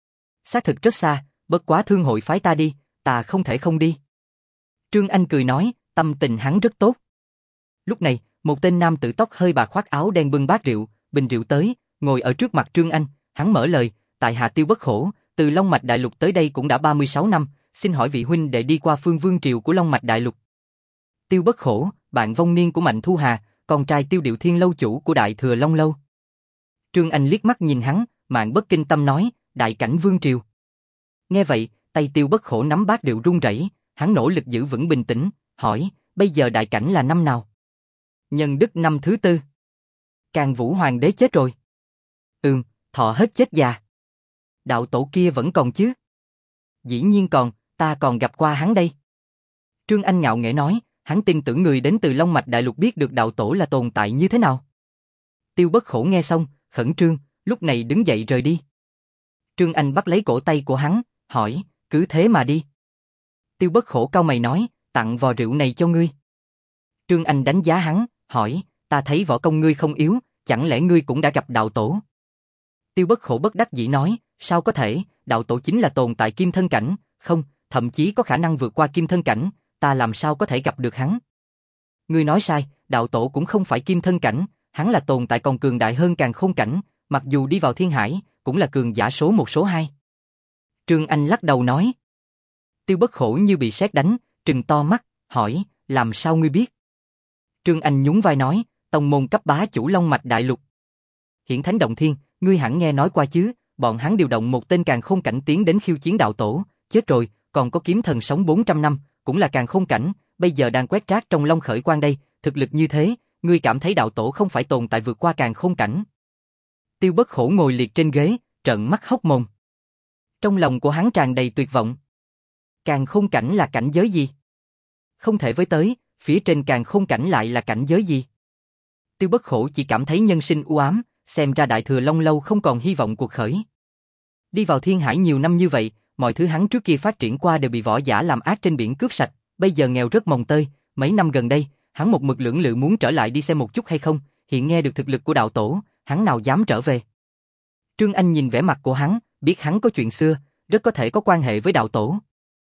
Xác thực rất xa, bất quá thương hội phái ta đi, ta không thể không đi. Trương Anh cười nói, tâm tình hắn rất tốt. Lúc này, một tên nam tử tóc hơi bạc khoác áo đen bưng bát rượu, bình rượu tới, ngồi ở trước mặt Trương Anh, hắn mở lời, tại hạ Tiêu Bất Khổ, từ Long Mạch Đại Lục tới đây cũng đã ba mươi sáu năm, xin hỏi vị huynh đệ đi qua phương vương triều của Long Mạch Đại Lục. Tiêu Bất Khổ, bạn vong niên của Mạnh Thu Hà, con trai Tiêu Điệu Thiên lâu chủ của Đại Thừa Long Lâu. Trương Anh liếc mắt nhìn hắn, Mạn Bất Kinh Tâm nói, đại cảnh vương triều. Nghe vậy, tay Tiêu Bất Khổ nắm bát rượu run rẩy, hắn nỗ lực giữ vững bình tĩnh, hỏi, bây giờ đại cảnh là năm nào? Nhân Đức năm thứ tư. Càn Vũ Hoàng đế chết rồi. Ừm, thọ hết chết già. Đạo tổ kia vẫn còn chứ? Dĩ nhiên còn, ta còn gặp qua hắn đây. Trương Anh ngạo nghễ nói, hắn tin tưởng người đến từ Long Mạch Đại Lục biết được đạo tổ là tồn tại như thế nào. Tiêu Bất Khổ nghe xong, khẩn trương, lúc này đứng dậy rời đi. Trương Anh bắt lấy cổ tay của hắn, hỏi, cứ thế mà đi. Tiêu Bất Khổ cau mày nói, tặng vò rượu này cho ngươi. Trương Anh đánh giá hắn, hỏi, ta thấy võ công ngươi không yếu, chẳng lẽ ngươi cũng đã gặp đạo tổ? Tiêu Bất Khổ bất đắc dĩ nói, sao có thể, đạo tổ chính là tồn tại kim thân cảnh, không, thậm chí có khả năng vượt qua kim thân cảnh, ta làm sao có thể gặp được hắn? Ngươi nói sai, đạo tổ cũng không phải kim thân cảnh, hắn là tồn tại còn cường đại hơn càn khôn cảnh, mặc dù đi vào thiên hải, cũng là cường giả số một số hai. Trương Anh lắc đầu nói. Tiêu Bất Khổ như bị sét đánh, trừng to mắt, hỏi, làm sao ngươi biết? Trương Anh nhún vai nói, tông môn cấp bá chủ Long Mạch Đại Lục. Hiển thánh động thiên, ngươi hẳn nghe nói qua chứ, bọn hắn điều động một tên càn khôn cảnh tiến đến khiêu chiến đạo tổ, chết rồi, còn có kiếm thần sống bốn trăm năm, cũng là càn khôn cảnh, bây giờ đang quét rác trong Long Khởi Quan đây, thực lực như thế, ngươi cảm thấy đạo tổ không phải tồn tại vượt qua càn khôn cảnh? Tiêu Bất Khổ ngồi liệt trên ghế, trợn mắt hốc mồm. Trong lòng của hắn tràn đầy tuyệt vọng. Càn khôn cảnh là cảnh giới gì? Không thể với tới, phía trên càn khôn cảnh lại là cảnh giới gì? Tiêu Bất Khổ chỉ cảm thấy nhân sinh u ám, xem ra Đại Thừa Long Lâu không còn hy vọng cuộc khởi. Đi vào thiên hải nhiều năm như vậy, mọi thứ hắn trước kia phát triển qua đều bị võ giả làm ác trên biển cướp sạch, bây giờ nghèo rất mồng tơi, mấy năm gần đây, hắn một mực lưỡng lự muốn trở lại đi xem một chút hay không, hiện nghe được thực lực của đạo tổ, hắn nào dám trở về. Trương Anh nhìn vẻ mặt của hắn, biết hắn có chuyện xưa, rất có thể có quan hệ với đạo tổ.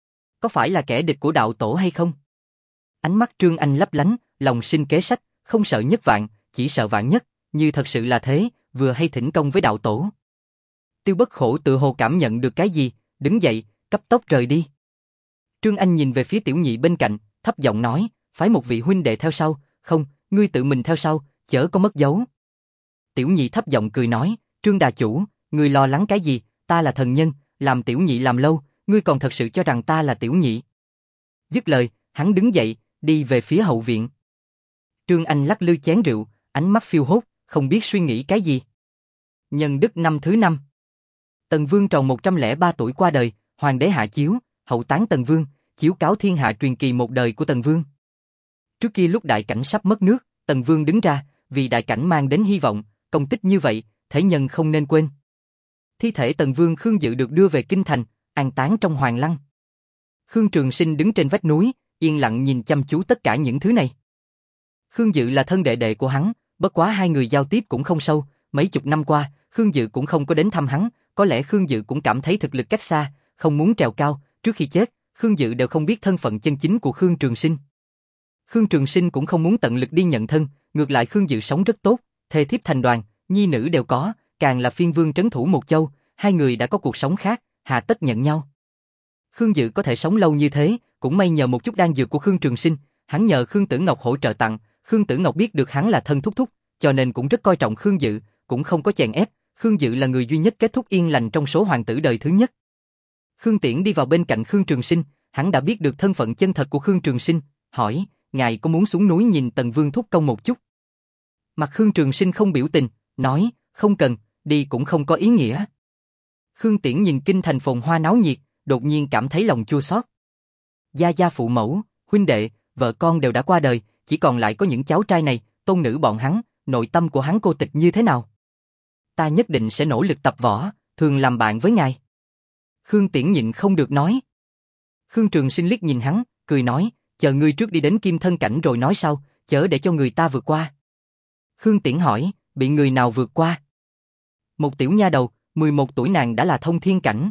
Có phải là kẻ địch của đạo tổ hay không? Ánh mắt Trương Anh lấp lánh, lòng sinh kế sách, không sợ nhất vạn, chỉ sợ vạn nhất, như thật sự là thế, vừa hay thỉnh công với đạo tổ. Tiêu Bất Khổ tự hồ cảm nhận được cái gì, đứng dậy, cấp tốc rời đi. Trương Anh nhìn về phía tiểu nhị bên cạnh, thấp giọng nói, phái một vị huynh đệ theo sau, không, ngươi tự mình theo sau, chớ có mất dấu. Tiểu nhị thấp giọng cười nói, Trương đà chủ, ngươi lo lắng cái gì, ta là thần nhân, làm tiểu nhị làm lâu, ngươi còn thật sự cho rằng ta là tiểu nhị. Dứt lời, hắn đứng dậy, đi về phía hậu viện. Trương Anh lắc lư chén rượu, ánh mắt phiêu hốt, không biết suy nghĩ cái gì. Nhân Đức năm thứ năm. Tần Vương tròn một trăm lẻ ba tuổi qua đời, hoàng đế hạ chiếu, hậu táng Tần Vương, chiếu cáo thiên hạ truyền kỳ một đời của Tần Vương. Trước kia lúc đại cảnh sắp mất nước, Tần Vương đứng ra, vì đại cảnh mang đến hy vọng, công tích như vậy, thế nhân không nên quên. Thi thể Tần Vương Khương Dự được đưa về kinh thành, an táng trong Hoàng Lăng. Khương Trường Sinh đứng trên vách núi, yên lặng nhìn chăm chú tất cả những thứ này. Khương Dự là thân đệ đệ của hắn, bất quá hai người giao tiếp cũng không sâu, mấy chục năm qua, Khương Dự cũng không có đến thăm hắn, có lẽ Khương Dự cũng cảm thấy thực lực cách xa, không muốn trèo cao, trước khi chết, Khương Dự đều không biết thân phận chân chính của Khương Trường Sinh. Khương Trường Sinh cũng không muốn tận lực đi nhận thân, ngược lại Khương Dự sống rất tốt, thê thiếp thành đoàn, nhi nữ đều có, càng là phiên vương trấn thủ một châu, hai người đã có cuộc sống khác, hà tất nhận nhau. Khương Dự có thể sống lâu như thế, cũng may nhờ một chút đan dược của Khương Trường Sinh, hắn nhờ Khương Tử Ngọc hỗ trợ tặng, Khương Tử Ngọc biết được hắn là thân thúc thúc, cho nên cũng rất coi trọng Khương Dự, cũng không có chèn ép, Khương Dự là người duy nhất kết thúc yên lành trong số hoàng tử đời thứ nhất. Khương Tiễn đi vào bên cạnh Khương Trường Sinh, hắn đã biết được thân phận chân thật của Khương Trường Sinh, hỏi, ngài có muốn xuống núi nhìn Tần Vương thúc công một chút? Mặt Khương Trường Sinh không biểu tình, nói, không cần, đi cũng không có ý nghĩa. Khương Tiễn nhìn kinh thành phồn hoa náo nhiệt, đột nhiên cảm thấy lòng chua xót. Gia gia phụ mẫu, huynh đệ, vợ con đều đã qua đời, chỉ còn lại có những cháu trai này, tôn nữ bọn hắn, nội tâm của hắn cô tịch như thế nào? Ta nhất định sẽ nỗ lực tập võ, thường làm bạn với ngài. Khương Tiễn nhịn không được nói. Khương Trường Sinh liếc nhìn hắn, cười nói, chờ ngươi trước đi đến kim thân cảnh rồi nói sau, chớ để cho người ta vượt qua. Khương Tiễn hỏi, bị người nào vượt qua? Một tiểu nha đầu, mười một tuổi nàng đã là thông thiên cảnh.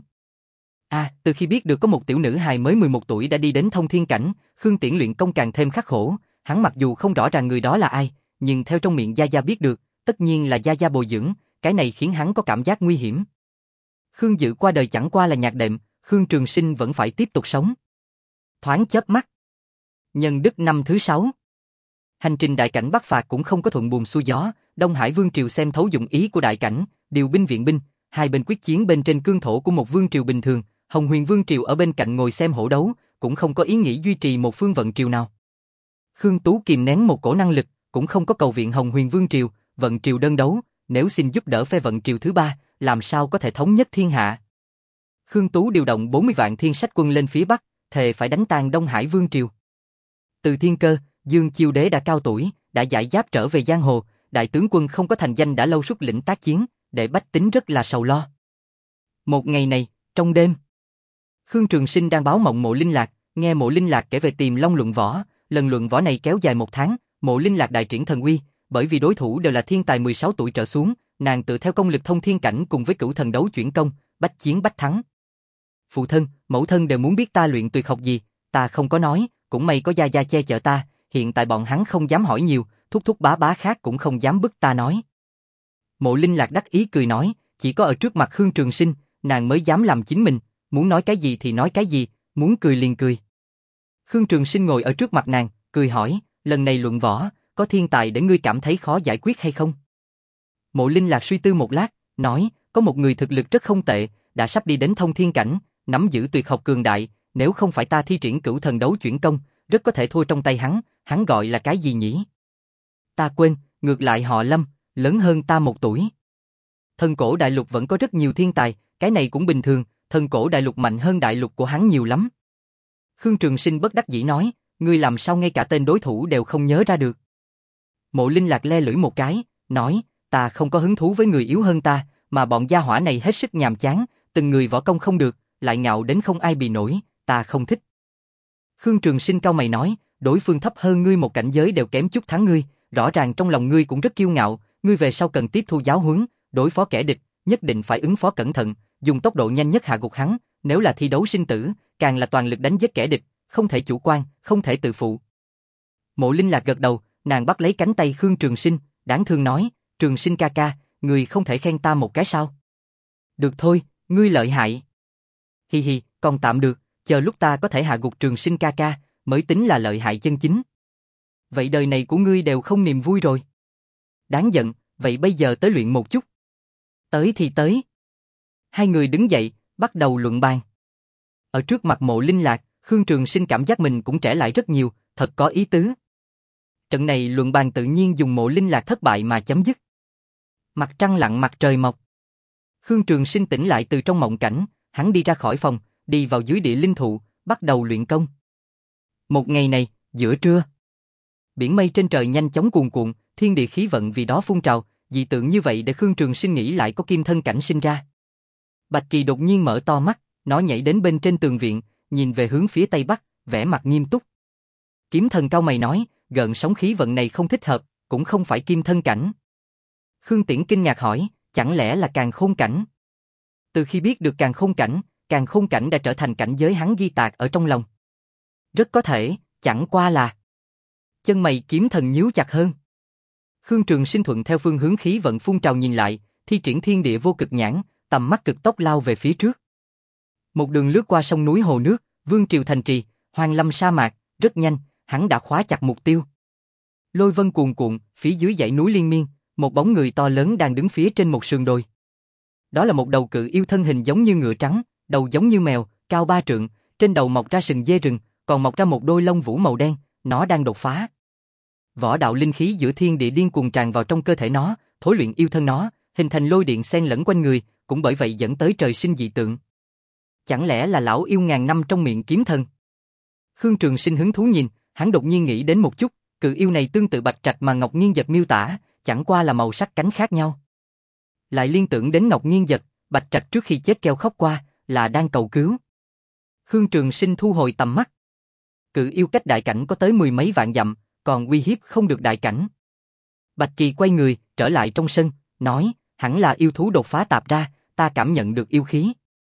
À, từ khi biết được có một tiểu nữ hài mới mười một tuổi đã đi đến thông thiên cảnh, Khương Tiễn luyện công càng thêm khắc khổ, hắn mặc dù không rõ ràng người đó là ai, nhưng theo trong miệng Gia Gia biết được, tất nhiên là Gia Gia bồi dưỡng, cái này khiến hắn có cảm giác nguy hiểm. Khương Dự qua đời chẳng qua là nhạc đệm, Khương Trường Sinh vẫn phải tiếp tục sống. Thoáng chớp mắt. Nhân đức năm thứ sáu. Hành trình đại cảnh bắc phạt cũng không có thuận buồm xuôi gió, Đông Hải Vương triều xem thấu dụng ý của đại cảnh, điều binh viện binh, hai bên quyết chiến bên trên cương thổ của một vương triều bình thường, Hồng Huyền Vương triều ở bên cạnh ngồi xem hổ đấu, cũng không có ý nghĩ duy trì một phương vận triều nào. Khương Tú kìm nén một cổ năng lực, cũng không có cầu viện Hồng Huyền Vương triều, vận triều đơn đấu, nếu xin giúp đỡ phe vận triều thứ ba, làm sao có thể thống nhất thiên hạ. Khương Tú điều động bốn mươi vạn thiên sách quân lên phía bắc, thề phải đánh tan Đông Hải Vương triều. Từ Thiên Cơ, Dương Chiêu Đế đã cao tuổi, đã giải giáp trở về giang hồ, đại tướng quân không có thành danh đã lâu xuất lĩnh tác chiến, để bách tính rất là sầu lo. Một ngày này, trong đêm, Khương Trường Sinh đang báo mộng Mộ Linh Lạc, nghe Mộ Linh Lạc kể về Tiềm Long luận võ, lần luận võ này kéo dài một tháng, Mộ Linh Lạc đại triển thần uy, bởi vì đối thủ đều là thiên tài mười sáu tuổi trở xuống, nàng tự theo công lực thông thiên cảnh cùng với cửu thần đấu chuyển công, bách chiến bách thắng. Phụ thân, mẫu thân đều muốn biết ta luyện tuyệt học gì, ta không có nói, cũng may có Gia Gia che chở ta, hiện tại bọn hắn không dám hỏi nhiều, thúc thúc bá bá khác cũng không dám bức ta nói. Mộ Linh Lạc đắc ý cười nói, chỉ có ở trước mặt Khương Trường Sinh, nàng mới dám làm chính mình, muốn nói cái gì thì nói cái gì, muốn cười liền cười. Khương Trường Sinh ngồi ở trước mặt nàng, cười hỏi, lần này luận võ, có thiên tài để ngươi cảm thấy khó giải quyết hay không? Mộ Linh Lạc suy tư một lát, nói, có một người thực lực rất không tệ, đã sắp đi đến thông thiên cảnh, nắm giữ tuyệt học cường đại, nếu không phải ta thi triển cửu thần đấu chuyển công, rất có thể thua trong tay hắn, hắn gọi là cái gì nhỉ? Ta quên, ngược lại họ Lâm, lớn hơn ta một tuổi. Thần cổ đại lục vẫn có rất nhiều thiên tài, cái này cũng bình thường, thần cổ đại lục mạnh hơn đại lục của hắn nhiều lắm. Khương Trường Sinh bất đắc dĩ nói, ngươi làm sao ngay cả tên đối thủ đều không nhớ ra được? Mộ Linh Lạc le lưỡi một cái, nói, ta không có hứng thú với người yếu hơn ta, mà bọn gia hỏa này hết sức nhàm chán, từng người võ công không được, lại ngạo đến không ai bì nổi, ta không thích. Khương Trường Sinh cau mày nói, đối phương thấp hơn ngươi một cảnh giới đều kém chút thắng ngươi, rõ ràng trong lòng ngươi cũng rất kiêu ngạo, ngươi về sau cần tiếp thu giáo huấn, đối phó kẻ địch, nhất định phải ứng phó cẩn thận, dùng tốc độ nhanh nhất hạ gục hắn, nếu là thi đấu sinh tử, càng là toàn lực đánh giết kẻ địch, không thể chủ quan, không thể tự phụ. Mộ Linh Lạc gật đầu, nàng bắt lấy cánh tay Khương Trường Sinh, đáng thương nói, Trường Sinh ca ca, ngươi không thể khen ta một cái sao? Được thôi, ngươi lợi hại. Hi hi, còn tạm được, chờ lúc ta có thể hạ gục Trường Sinh ca ca, mới tính là lợi hại chân chính. Vậy đời này của ngươi đều không niềm vui rồi. Đáng giận, vậy bây giờ tới luyện một chút. Tới thì tới. Hai người đứng dậy, bắt đầu luận bàn. Ở trước mặt Mộ Linh Lạc, Khương Trường Sinh cảm giác mình cũng trẻ lại rất nhiều, thật có ý tứ. Trận này luận bàn tự nhiên dùng Mộ Linh Lạc thất bại mà chấm dứt. Mặt trăng lặn mặt trời mọc. Khương Trường Sinh tỉnh lại từ trong mộng cảnh, hắn đi ra khỏi phòng, đi vào dưới địa linh thụ, bắt đầu luyện công. Một ngày này, giữa trưa, biển mây trên trời nhanh chóng cuồn cuộn, thiên địa khí vận vì đó phun trào, dị tượng như vậy để Khương Trường Sinh nghĩ lại có kim thân cảnh sinh ra. Bạch Kỳ đột nhiên mở to mắt, nó nhảy đến bên trên tường viện, nhìn về hướng phía tây bắc, vẻ mặt nghiêm túc. Kiếm thần cau mày nói, gợn sóng khí vận này không thích hợp, cũng không phải kim thân cảnh. Khương Tiễn kinh ngạc hỏi, chẳng lẽ là càn khôn cảnh? Từ khi biết được càn khôn cảnh, càn khôn cảnh đã trở thành cảnh giới hắn ghi tạc ở trong lòng. Rất có thể, chẳng qua là... Chân mày kiếm thần nhíu chặt hơn. Khương Trường Sinh thuận theo phương hướng khí vận phun trào nhìn lại, thi triển thiên địa vô cực nhãn, tầm mắt cực tốc lao về phía trước. Một đường lướt qua sông núi hồ nước, vương triều thành trì, hoang lâm sa mạc, rất nhanh, hắn đã khóa chặt mục tiêu. Lôi vân cuồn cuộn, phía dưới dãy núi liên miên, một bóng người to lớn đang đứng phía trên một sườn đồi. Đó là một đầu cự yêu thân hình giống như ngựa trắng, đầu giống như mèo, cao ba trượng, trên đầu mọc ra sừng dê rừng, còn mọc ra một đôi lông vũ màu đen, nó đang đột phá. Võ đạo linh khí giữa thiên địa điên cuồng tràn vào trong cơ thể nó, thối luyện yêu thân nó, hình thành lôi điện xen lẫn quanh người, cũng bởi vậy dẫn tới trời sinh dị tượng. Chẳng lẽ là lão yêu ngàn năm trong miệng kiếm thần? Khương Trường Sinh hứng thú nhìn, hắn đột nhiên nghĩ đến một chút, cự yêu này tương tự bạch trạch mà Ngọc Nghiên Giật miêu tả, chẳng qua là màu sắc cánh khác nhau. Lại liên tưởng đến Ngọc Nghiên Giật, bạch trạch trước khi chết kêu khóc qua, là đang cầu cứu. Khương Trường Sinh thu hồi tầm mắt. Cự yêu cách đại cảnh có tới mười mấy vạn dặm, còn uy hiếp không được đại cảnh. Bạch Kỳ quay người, trở lại trong sân, nói, hẳn là yêu thú đột phá tạp ra, ta cảm nhận được yêu khí.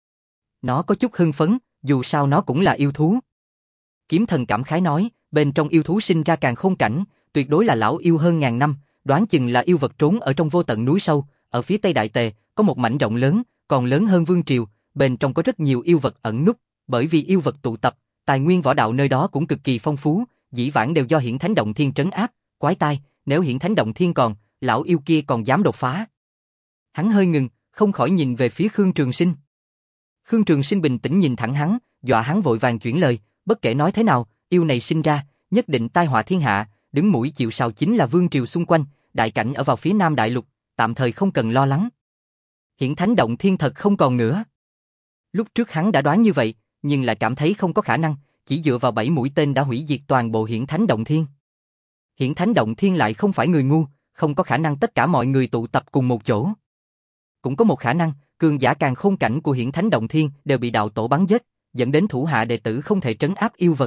Nó có chút hưng phấn, dù sao nó cũng là yêu thú. Kiếm thần cảm khái nói, bên trong yêu thú sinh ra càn khôn cảnh, tuyệt đối là lão yêu hơn ngàn năm, đoán chừng là yêu vật trốn ở trong vô tận núi sâu, ở phía tây đại tề, có một mảnh rộng lớn, còn lớn hơn vương triều, bên trong có rất nhiều yêu vật ẩn núp, bởi vì yêu vật tụ tập, tài nguyên võ đạo nơi đó cũng cực kỳ phong phú, dĩ vãng đều do Hiển Thánh Động Thiên trấn áp, quái tai, nếu Hiển Thánh Động Thiên còn, lão yêu kia còn dám đột phá. Hắn hơi ngừng, không khỏi nhìn về phía Khương Trường Sinh. Khương Trường Sinh bình tĩnh nhìn thẳng hắn, dọa hắn vội vàng chuyển lời, bất kể nói thế nào, yêu này sinh ra, nhất định tai họa thiên hạ, đứng mũi chịu sào chính là vương triều xung quanh, đại cảnh ở vào phía nam đại lục, tạm thời không cần lo lắng. Hiển Thánh Động Thiên thật không còn nữa. Lúc trước hắn đã đoán như vậy, nhưng lại cảm thấy không có khả năng, chỉ dựa vào bảy mũi tên đã hủy diệt toàn bộ Hiển Thánh Động Thiên. Hiển Thánh Động Thiên lại không phải người ngu, không có khả năng tất cả mọi người tụ tập cùng một chỗ. Cũng có một khả năng, cường giả càn khôn cảnh của Hiển Thánh Động Thiên đều bị đạo tổ bắn giết, dẫn đến thủ hạ đệ tử không thể trấn áp yêu vật.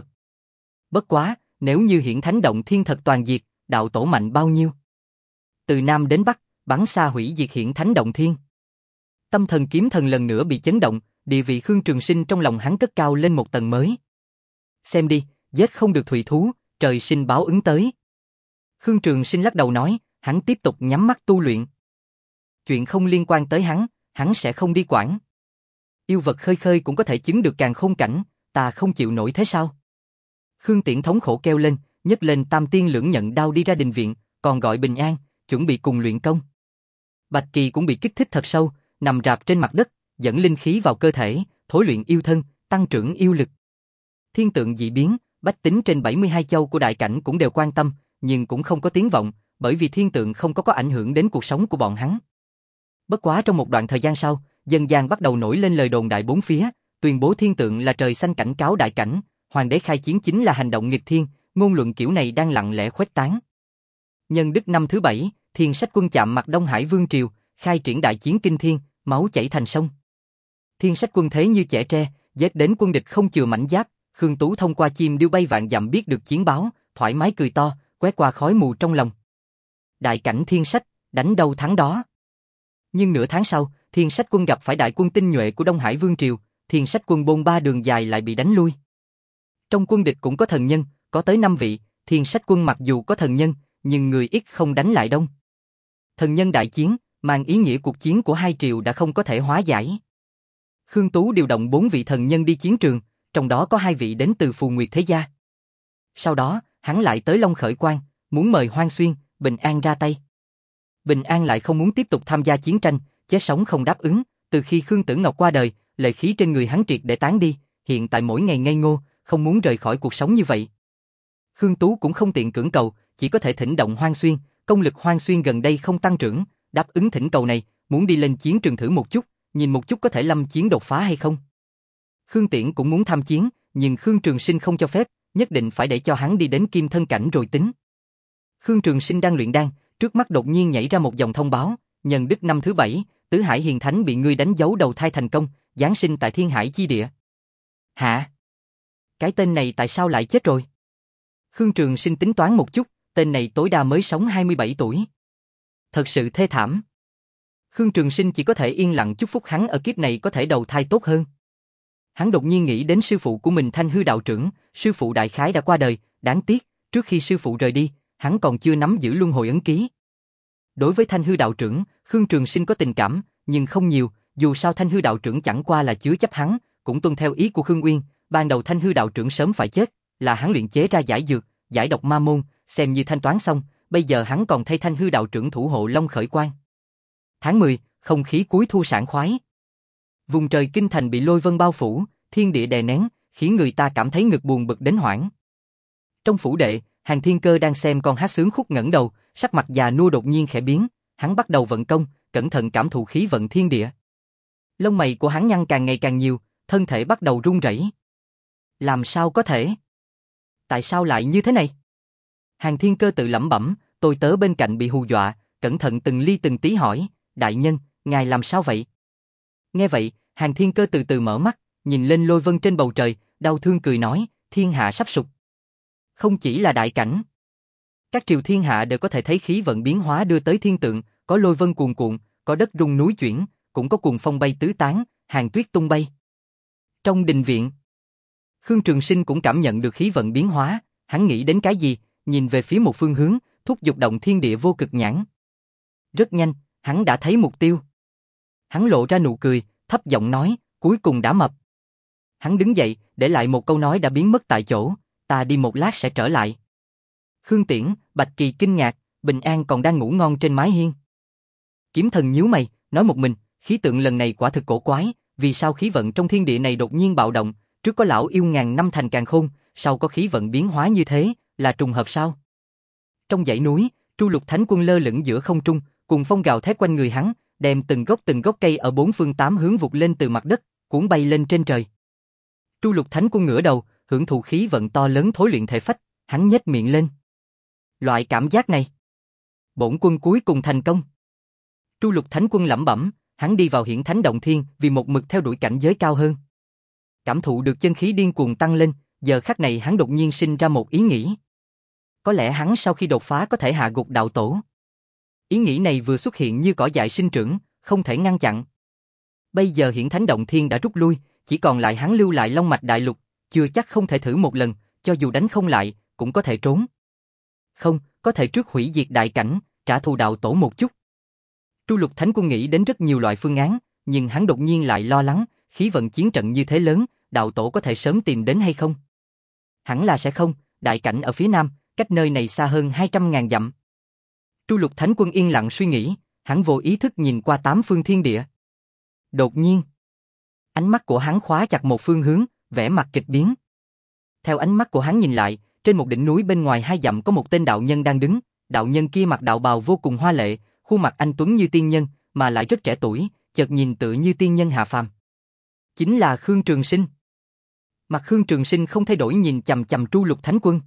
Bất quá, nếu như Hiển Thánh Động Thiên thật toàn diệt, đạo tổ mạnh bao nhiêu? Từ Nam đến Bắc, bắn xa hủy diệt Hiển Thánh Động Thiên. Tâm thần kiếm thần lần nữa bị chấn động, địa vị Khương Trường Sinh trong lòng hắn cất cao lên một tầng mới. Xem đi, giết không được thủy thú, trời sinh báo ứng tới. Khương Trường Sinh lắc đầu nói, hắn tiếp tục nhắm mắt tu luyện. Chuyện không liên quan tới hắn, hắn sẽ không đi quản. Yêu vật khơi khơi cũng có thể chứng được càn khôn cảnh, ta không chịu nổi thế sao? Khương Tiễn thống khổ kêu lên, nhấc lên tam tiên lưỡng nhận đao đi ra đình viện, còn gọi bình an, chuẩn bị cùng luyện công. Bạch Kỳ cũng bị kích thích thật sâu, nằm rạp trên mặt đất, dẫn linh khí vào cơ thể, thối luyện yêu thân, tăng trưởng yêu lực. Thiên tượng dị biến, bách tính trên bảy mươi hai châu của đại cảnh cũng đều quan tâm, nhưng cũng không có tiếng vọng, bởi vì thiên tượng không có có ảnh hưởng đến cuộc sống của bọn hắn. Bất quá trong một đoạn thời gian sau, dân gian bắt đầu nổi lên lời đồn đại bốn phía, tuyên bố thiên tượng là trời xanh cảnh cáo đại cảnh, hoàng đế khai chiến chính là hành động nghịch thiên, ngôn luận kiểu này đang lặng lẽ khuếch tán. Nhân đức năm thứ bảy, Thiên Sách Quân chạm mặt Đông Hải Vương Triều, khai triển đại chiến kinh thiên, máu chảy thành sông. Thiên Sách Quân thế như chẻ tre, giết đến quân địch không chừa mảnh giáp, Khương Tú thông qua chim điêu bay vạn dặm biết được chiến báo, thoải mái cười to, quét qua khói mù trong lòng. Đại cảnh Thiên Sách, đánh đâu thắng đó. Nhưng nửa tháng sau, Thiên Sách Quân gặp phải đại quân tinh nhuệ của Đông Hải Vương Triều, Thiên Sách Quân bôn ba đường dài lại bị đánh lui. Trong quân địch cũng có thần nhân, có tới năm vị, Thiên Sách Quân mặc dù có thần nhân, nhưng người ít không đánh lại đông. Thần nhân đại chiến, mang ý nghĩa cuộc chiến của hai triều đã không có thể hóa giải. Khương Tú điều động bốn vị thần nhân đi chiến trường, trong đó có hai vị đến từ Phù Nguyệt Thế Gia. Sau đó, hắn lại tới Long Khởi Quan, muốn mời Hoang Xuyên, Bình An ra tay. Bình An lại không muốn tiếp tục tham gia chiến tranh, chết sống không đáp ứng, từ khi Khương Tử Ngọc qua đời, lệ khí trên người hắn triệt để tán đi, hiện tại mỗi ngày ngây ngô, không muốn rời khỏi cuộc sống như vậy. Khương Tú cũng không tiện cưỡng cầu, chỉ có thể thỉnh động Hoang Xuyên, công lực Hoang Xuyên gần đây không tăng trưởng, đáp ứng thỉnh cầu này, muốn đi lên chiến trường thử một chút, nhìn một chút có thể lâm chiến đột phá hay không. Khương Tiễn cũng muốn tham chiến, nhưng Khương Trường Sinh không cho phép, nhất định phải để cho hắn đi đến kim thân cảnh rồi tính. Khương Trường Sinh đang luyện đan, trước mắt đột nhiên nhảy ra một dòng thông báo, nhân đức năm thứ bảy, Tứ Hải Hiền Thánh bị ngươi đánh dấu đầu thai thành công, giáng sinh tại Thiên Hải chi địa. Hả? Cái tên này tại sao lại chết rồi? Khương Trường Sinh tính toán một chút, tên này tối đa mới sống hai mươi bảy tuổi. Thật sự thê thảm. Khương Trường Sinh chỉ có thể yên lặng chúc phúc hắn ở kiếp này có thể đầu thai tốt hơn. Hắn đột nhiên nghĩ đến sư phụ của mình Thanh Hư đạo trưởng, sư phụ đại khái đã qua đời, đáng tiếc, trước khi sư phụ rời đi, hắn còn chưa nắm giữ luân hồi ấn ký. Đối với Thanh Hư đạo trưởng, Khương Trường Sinh có tình cảm, nhưng không nhiều, dù sao Thanh Hư đạo trưởng chẳng qua là chứa chấp hắn, cũng tuân theo ý của Khương Uyên, ban đầu Thanh Hư đạo trưởng sớm phải chết, là hắn luyện chế ra giải dược, giải độc ma môn, xem như thanh toán xong, bây giờ hắn còn thay Thanh Hư đạo trưởng thủ hộ Long Khởi Quan. Tháng mười, không khí cuối thu sảng khoái. Vùng trời kinh thành bị lôi vân bao phủ, thiên địa đè nén, khiến người ta cảm thấy ngực buồn bực đến hoảng. Trong phủ đệ, Hàn Thiên Cơ đang xem con hát sướng khúc ngẩng đầu, sắc mặt già nua đột nhiên khẽ biến, hắn bắt đầu vận công, cẩn thận cảm thụ khí vận thiên địa. Lông mày của hắn nhăn càng ngày càng nhiều, thân thể bắt đầu run rẩy. Làm sao có thể? Tại sao lại như thế này? Hàn Thiên Cơ tự lẩm bẩm, tôi tớ bên cạnh bị hù dọa, cẩn thận từng ly từng tí hỏi, đại nhân, ngài làm sao vậy? Nghe vậy, Hàn Thiên Cơ từ từ mở mắt, nhìn lên lôi vân trên bầu trời, đau thương cười nói, thiên hạ sắp sụp. Không chỉ là đại cảnh. Các triều thiên hạ đều có thể thấy khí vận biến hóa đưa tới thiên tượng, có lôi vân cuồn cuộn, có đất rung núi chuyển, cũng có cuồng phong bay tứ tán, hàng tuyết tung bay. Trong đình viện, Khương Trường Sinh cũng cảm nhận được khí vận biến hóa, hắn nghĩ đến cái gì, nhìn về phía một phương hướng, thúc giục động thiên địa vô cực nhãn. Rất nhanh, hắn đã thấy mục tiêu. Hắn lộ ra nụ cười, thấp giọng nói, cuối cùng đã mập. Hắn đứng dậy, để lại một câu nói đã biến mất tại chỗ, ta đi một lát sẽ trở lại. Khương Tiễn, Bạch Kỳ kinh ngạc, Bình An còn đang ngủ ngon trên mái hiên. Kiếm Thần nhíu mày, nói một mình, khí tượng lần này quả thực cổ quái, vì sao khí vận trong thiên địa này đột nhiên bạo động, trước có lão yêu ngàn năm thành càn khôn, sau có khí vận biến hóa như thế, là trùng hợp sao? Trong dãy núi, Tru Lục Thánh Quân lơ lửng giữa không trung, cùng phong gào thét quanh người hắn, đem từng gốc từng gốc cây ở bốn phương tám hướng vụt lên từ mặt đất, cuốn bay lên trên trời. Tru Lục Thánh Quân ngửa đầu, hưởng thụ khí vận to lớn thối luyện thể phách, hắn nhếch miệng lên. Loại cảm giác này, bổn quân cuối cùng thành công. Tru Lục Thánh Quân lẩm bẩm, hắn đi vào Hiển Thánh Động Thiên vì một mực theo đuổi cảnh giới cao hơn. Cảm thụ được chân khí điên cuồng tăng lên, giờ khắc này hắn đột nhiên sinh ra một ý nghĩ. Có lẽ hắn sau khi đột phá có thể hạ gục đạo tổ. Ý nghĩ này vừa xuất hiện như cỏ dại sinh trưởng, không thể ngăn chặn. Bây giờ Hiển Thánh Động Thiên đã rút lui, chỉ còn lại hắn lưu lại Long Mạch Đại Lục, chưa chắc không thể thử một lần, cho dù đánh không lại, cũng có thể trốn. Không, có thể trước hủy diệt đại cảnh, trả thù đạo tổ một chút. Tru Lục Thánh Quân nghĩ đến rất nhiều loại phương án, nhưng hắn đột nhiên lại lo lắng, khí vận chiến trận như thế lớn, đạo tổ có thể sớm tìm đến hay không? Hẳn là sẽ không, đại cảnh ở phía nam, cách nơi này xa hơn hai trăm ngàn dặm. Tru Lục Thánh Quân yên lặng suy nghĩ, hắn vô ý thức nhìn qua tám phương thiên địa. Đột nhiên, ánh mắt của hắn khóa chặt một phương hướng, vẻ mặt kịch biến. Theo ánh mắt của hắn nhìn lại, trên một đỉnh núi bên ngoài hai dặm có một tên đạo nhân đang đứng, đạo nhân kia mặc đạo bào vô cùng hoa lệ, khuôn mặt anh tuấn như tiên nhân, mà lại rất trẻ tuổi, chợt nhìn tựa như tiên nhân hạ phàm. Chính là Khương Trường Sinh. Mặt Khương Trường Sinh không thay đổi nhìn chằm chằm Tru Lục Thánh Quân.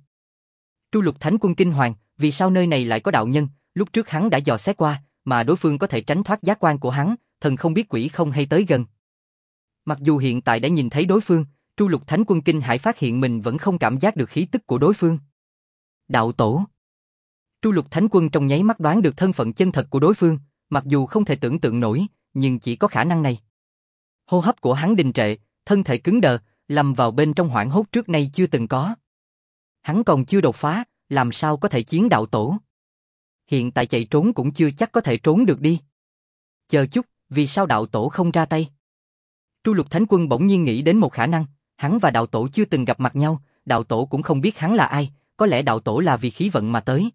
Tru Lục Thánh Quân kinh hoàng, vì sao nơi này lại có đạo nhân, lúc trước hắn đã dò xét qua, mà đối phương có thể tránh thoát giác quan của hắn, thần không biết quỷ không hay tới gần. Mặc dù hiện tại đã nhìn thấy đối phương, Tru Lục Thánh Quân kinh hãi phát hiện mình vẫn không cảm giác được khí tức của đối phương. Đạo tổ. Tru Lục Thánh Quân trong nháy mắt đoán được thân phận chân thật của đối phương, mặc dù không thể tưởng tượng nổi, nhưng chỉ có khả năng này. Hô hấp của hắn đình trệ, thân thể cứng đờ, lâm vào bên trong hoảng hốt trước nay chưa từng có. Hắn còn chưa đột phá, làm sao có thể chiến đạo tổ? Hiện tại chạy trốn cũng chưa chắc có thể trốn được đi. Chờ chút, vì sao đạo tổ không ra tay? Tru Lục Thánh Quân bỗng nhiên nghĩ đến một khả năng, hắn và đạo tổ chưa từng gặp mặt nhau, đạo tổ cũng không biết hắn là ai, có lẽ đạo tổ là vì khí vận mà tới.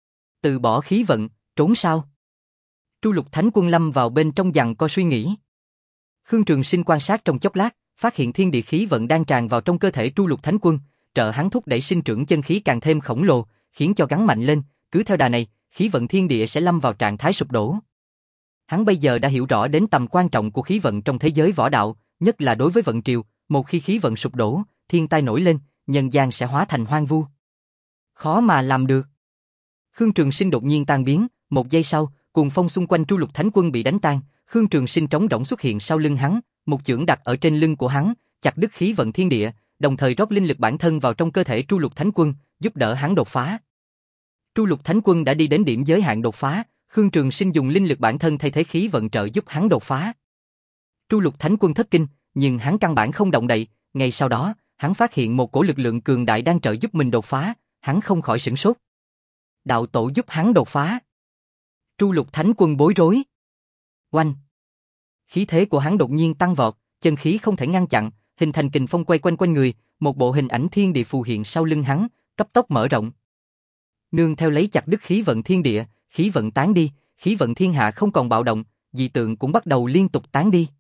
Từ bỏ khí vận, trốn sao? Tru Lục Thánh Quân lâm vào bên trong giằng co suy nghĩ. Khương Trường Sinh quan sát trong chốc lát, phát hiện thiên địa khí vận đang tràn vào trong cơ thể Tru Lục Thánh Quân, trợ hắn thúc đẩy sinh trưởng chân khí càng thêm khổng lồ, khiến cho gắn mạnh lên, cứ theo đà này, khí vận thiên địa sẽ lâm vào trạng thái sụp đổ. Hắn bây giờ đã hiểu rõ đến tầm quan trọng của khí vận trong thế giới võ đạo, nhất là đối với vận triều, một khi khí vận sụp đổ, thiên tai nổi lên, nhân gian sẽ hóa thành hoang vu. Khó mà làm được. Khương Trường Sinh đột nhiên tan biến, Một giây sau, cuồng phong xung quanh Tru Lục Thánh Quân bị đánh tan, Khương Trường Sinh trống rỗng xuất hiện sau lưng hắn, một chưởng đặt ở trên lưng của hắn, chặt đứt khí vận thiên địa, đồng thời rót linh lực bản thân vào trong cơ thể Tru Lục Thánh Quân, giúp đỡ hắn đột phá. Tru Lục Thánh Quân đã đi đến điểm giới hạn đột phá, Khương Trường Sinh dùng linh lực bản thân thay thế khí vận trợ giúp hắn đột phá. Tru Lục Thánh Quân thất kinh, nhưng hắn căn bản không động đậy, ngay sau đó, hắn phát hiện một cổ lực lượng cường đại đang trợ giúp mình đột phá, hắn không khỏi sửng sốt. Đạo tổ giúp hắn đột phá. Tru Lục Thánh Quân bối rối. Oanh! Khí thế của hắn đột nhiên tăng vọt, chân khí không thể ngăn chặn, hình thành kình phong quay quanh quanh người, một bộ hình ảnh thiên địa phù hiện sau lưng hắn, cấp tốc mở rộng. Nương theo lấy chặt đứt khí vận thiên địa, khí vận tán đi, khí vận thiên hạ không còn bạo động, dị tượng cũng bắt đầu liên tục tán đi.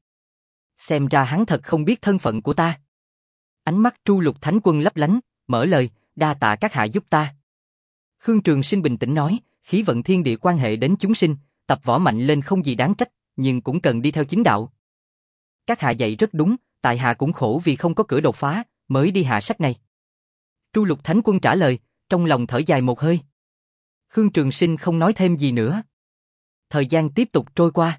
Xem ra hắn thật không biết thân phận của ta. Ánh mắt Tru Lục Thánh Quân lấp lánh, mở lời, đa tạ các hạ giúp ta. Khương Trường Sinh bình tĩnh nói, khí vận thiên địa quan hệ đến chúng sinh, tập võ mạnh lên không gì đáng trách, nhưng cũng cần đi theo chính đạo. Các hạ dạy rất đúng, tại hạ cũng khổ vì không có cửa đột phá, mới đi hạ sách này. Tru Lục Thánh Quân trả lời, trong lòng thở dài một hơi. Khương Trường Sinh không nói thêm gì nữa. Thời gian tiếp tục trôi qua.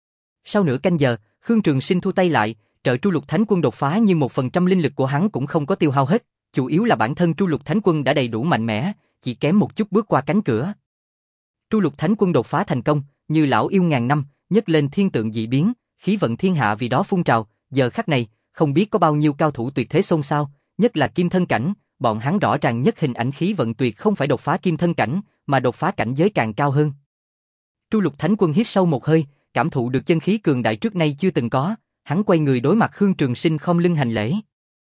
Sau nửa canh giờ, Khương Trường Sinh thu tay lại, trợ Tru Lục Thánh Quân đột phá nhưng một phần trăm linh lực của hắn cũng không có tiêu hao hết, chủ yếu là bản thân Tru Lục Thánh Quân đã đầy đủ mạnh mẽ, chỉ kém một chút bước qua cánh cửa. Tru Lục Thánh Quân đột phá thành công, như lão yêu ngàn năm, nhấc lên thiên tượng dị biến, khí vận thiên hạ vì đó phun trào, giờ khắc này, không biết có bao nhiêu cao thủ tuyệt thế xôn xao, nhất là kim thân cảnh, bọn hắn rõ ràng nhất hình ảnh khí vận tuyệt không phải đột phá kim thân cảnh, mà đột phá cảnh giới càng cao hơn. Tru Lục Thánh Quân hít sâu một hơi, cảm thụ được chân khí cường đại trước nay chưa từng có, hắn quay người đối mặt Khương Trường Sinh khom lưng hành lễ.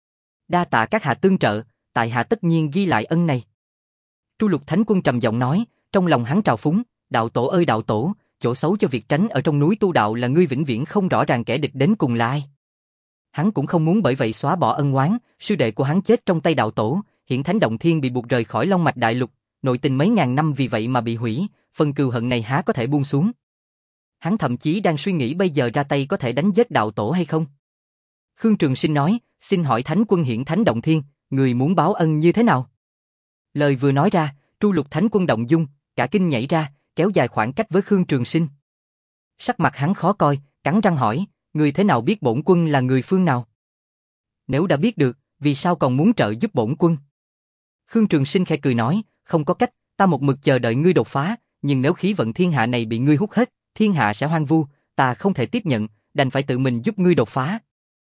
Đa tạ các hạ tương trợ, tại hạ tất nhiên ghi lại ân này. Tru Lục Thánh Quân trầm giọng nói, trong lòng hắn trào phúng, đạo tổ ơi đạo tổ, chỗ xấu cho việc tránh ở trong núi tu đạo là ngươi vĩnh viễn không rõ ràng kẻ địch đến cùng là ai. Hắn cũng không muốn bởi vậy xóa bỏ ân oán, sư đệ của hắn chết trong tay đạo tổ, Hiển Thánh Động Thiên bị buộc rời khỏi Long Mạch Đại Lục, nội tình mấy ngàn năm vì vậy mà bị hủy, phần cừu hận này há có thể buông xuống. Hắn thậm chí đang suy nghĩ bây giờ ra tay có thể đánh giết đạo tổ hay không. Khương Trường Sinh nói, xin hỏi Thánh Quân Hiển Thánh Động Thiên, người muốn báo ân như thế nào? Lời vừa nói ra, Tru Lục Thánh Quân động dung, cả kinh nhảy ra, kéo dài khoảng cách với Khương Trường Sinh. Sắc mặt hắn khó coi, cắn răng hỏi, người thế nào biết bổn quân là người phương nào? Nếu đã biết được, vì sao còn muốn trợ giúp bổn quân? Khương Trường Sinh khẽ cười nói, không có cách, ta một mực chờ đợi ngươi đột phá, nhưng nếu khí vận thiên hạ này bị ngươi hút hết, thiên hạ sẽ hoang vu, ta không thể tiếp nhận, đành phải tự mình giúp ngươi đột phá.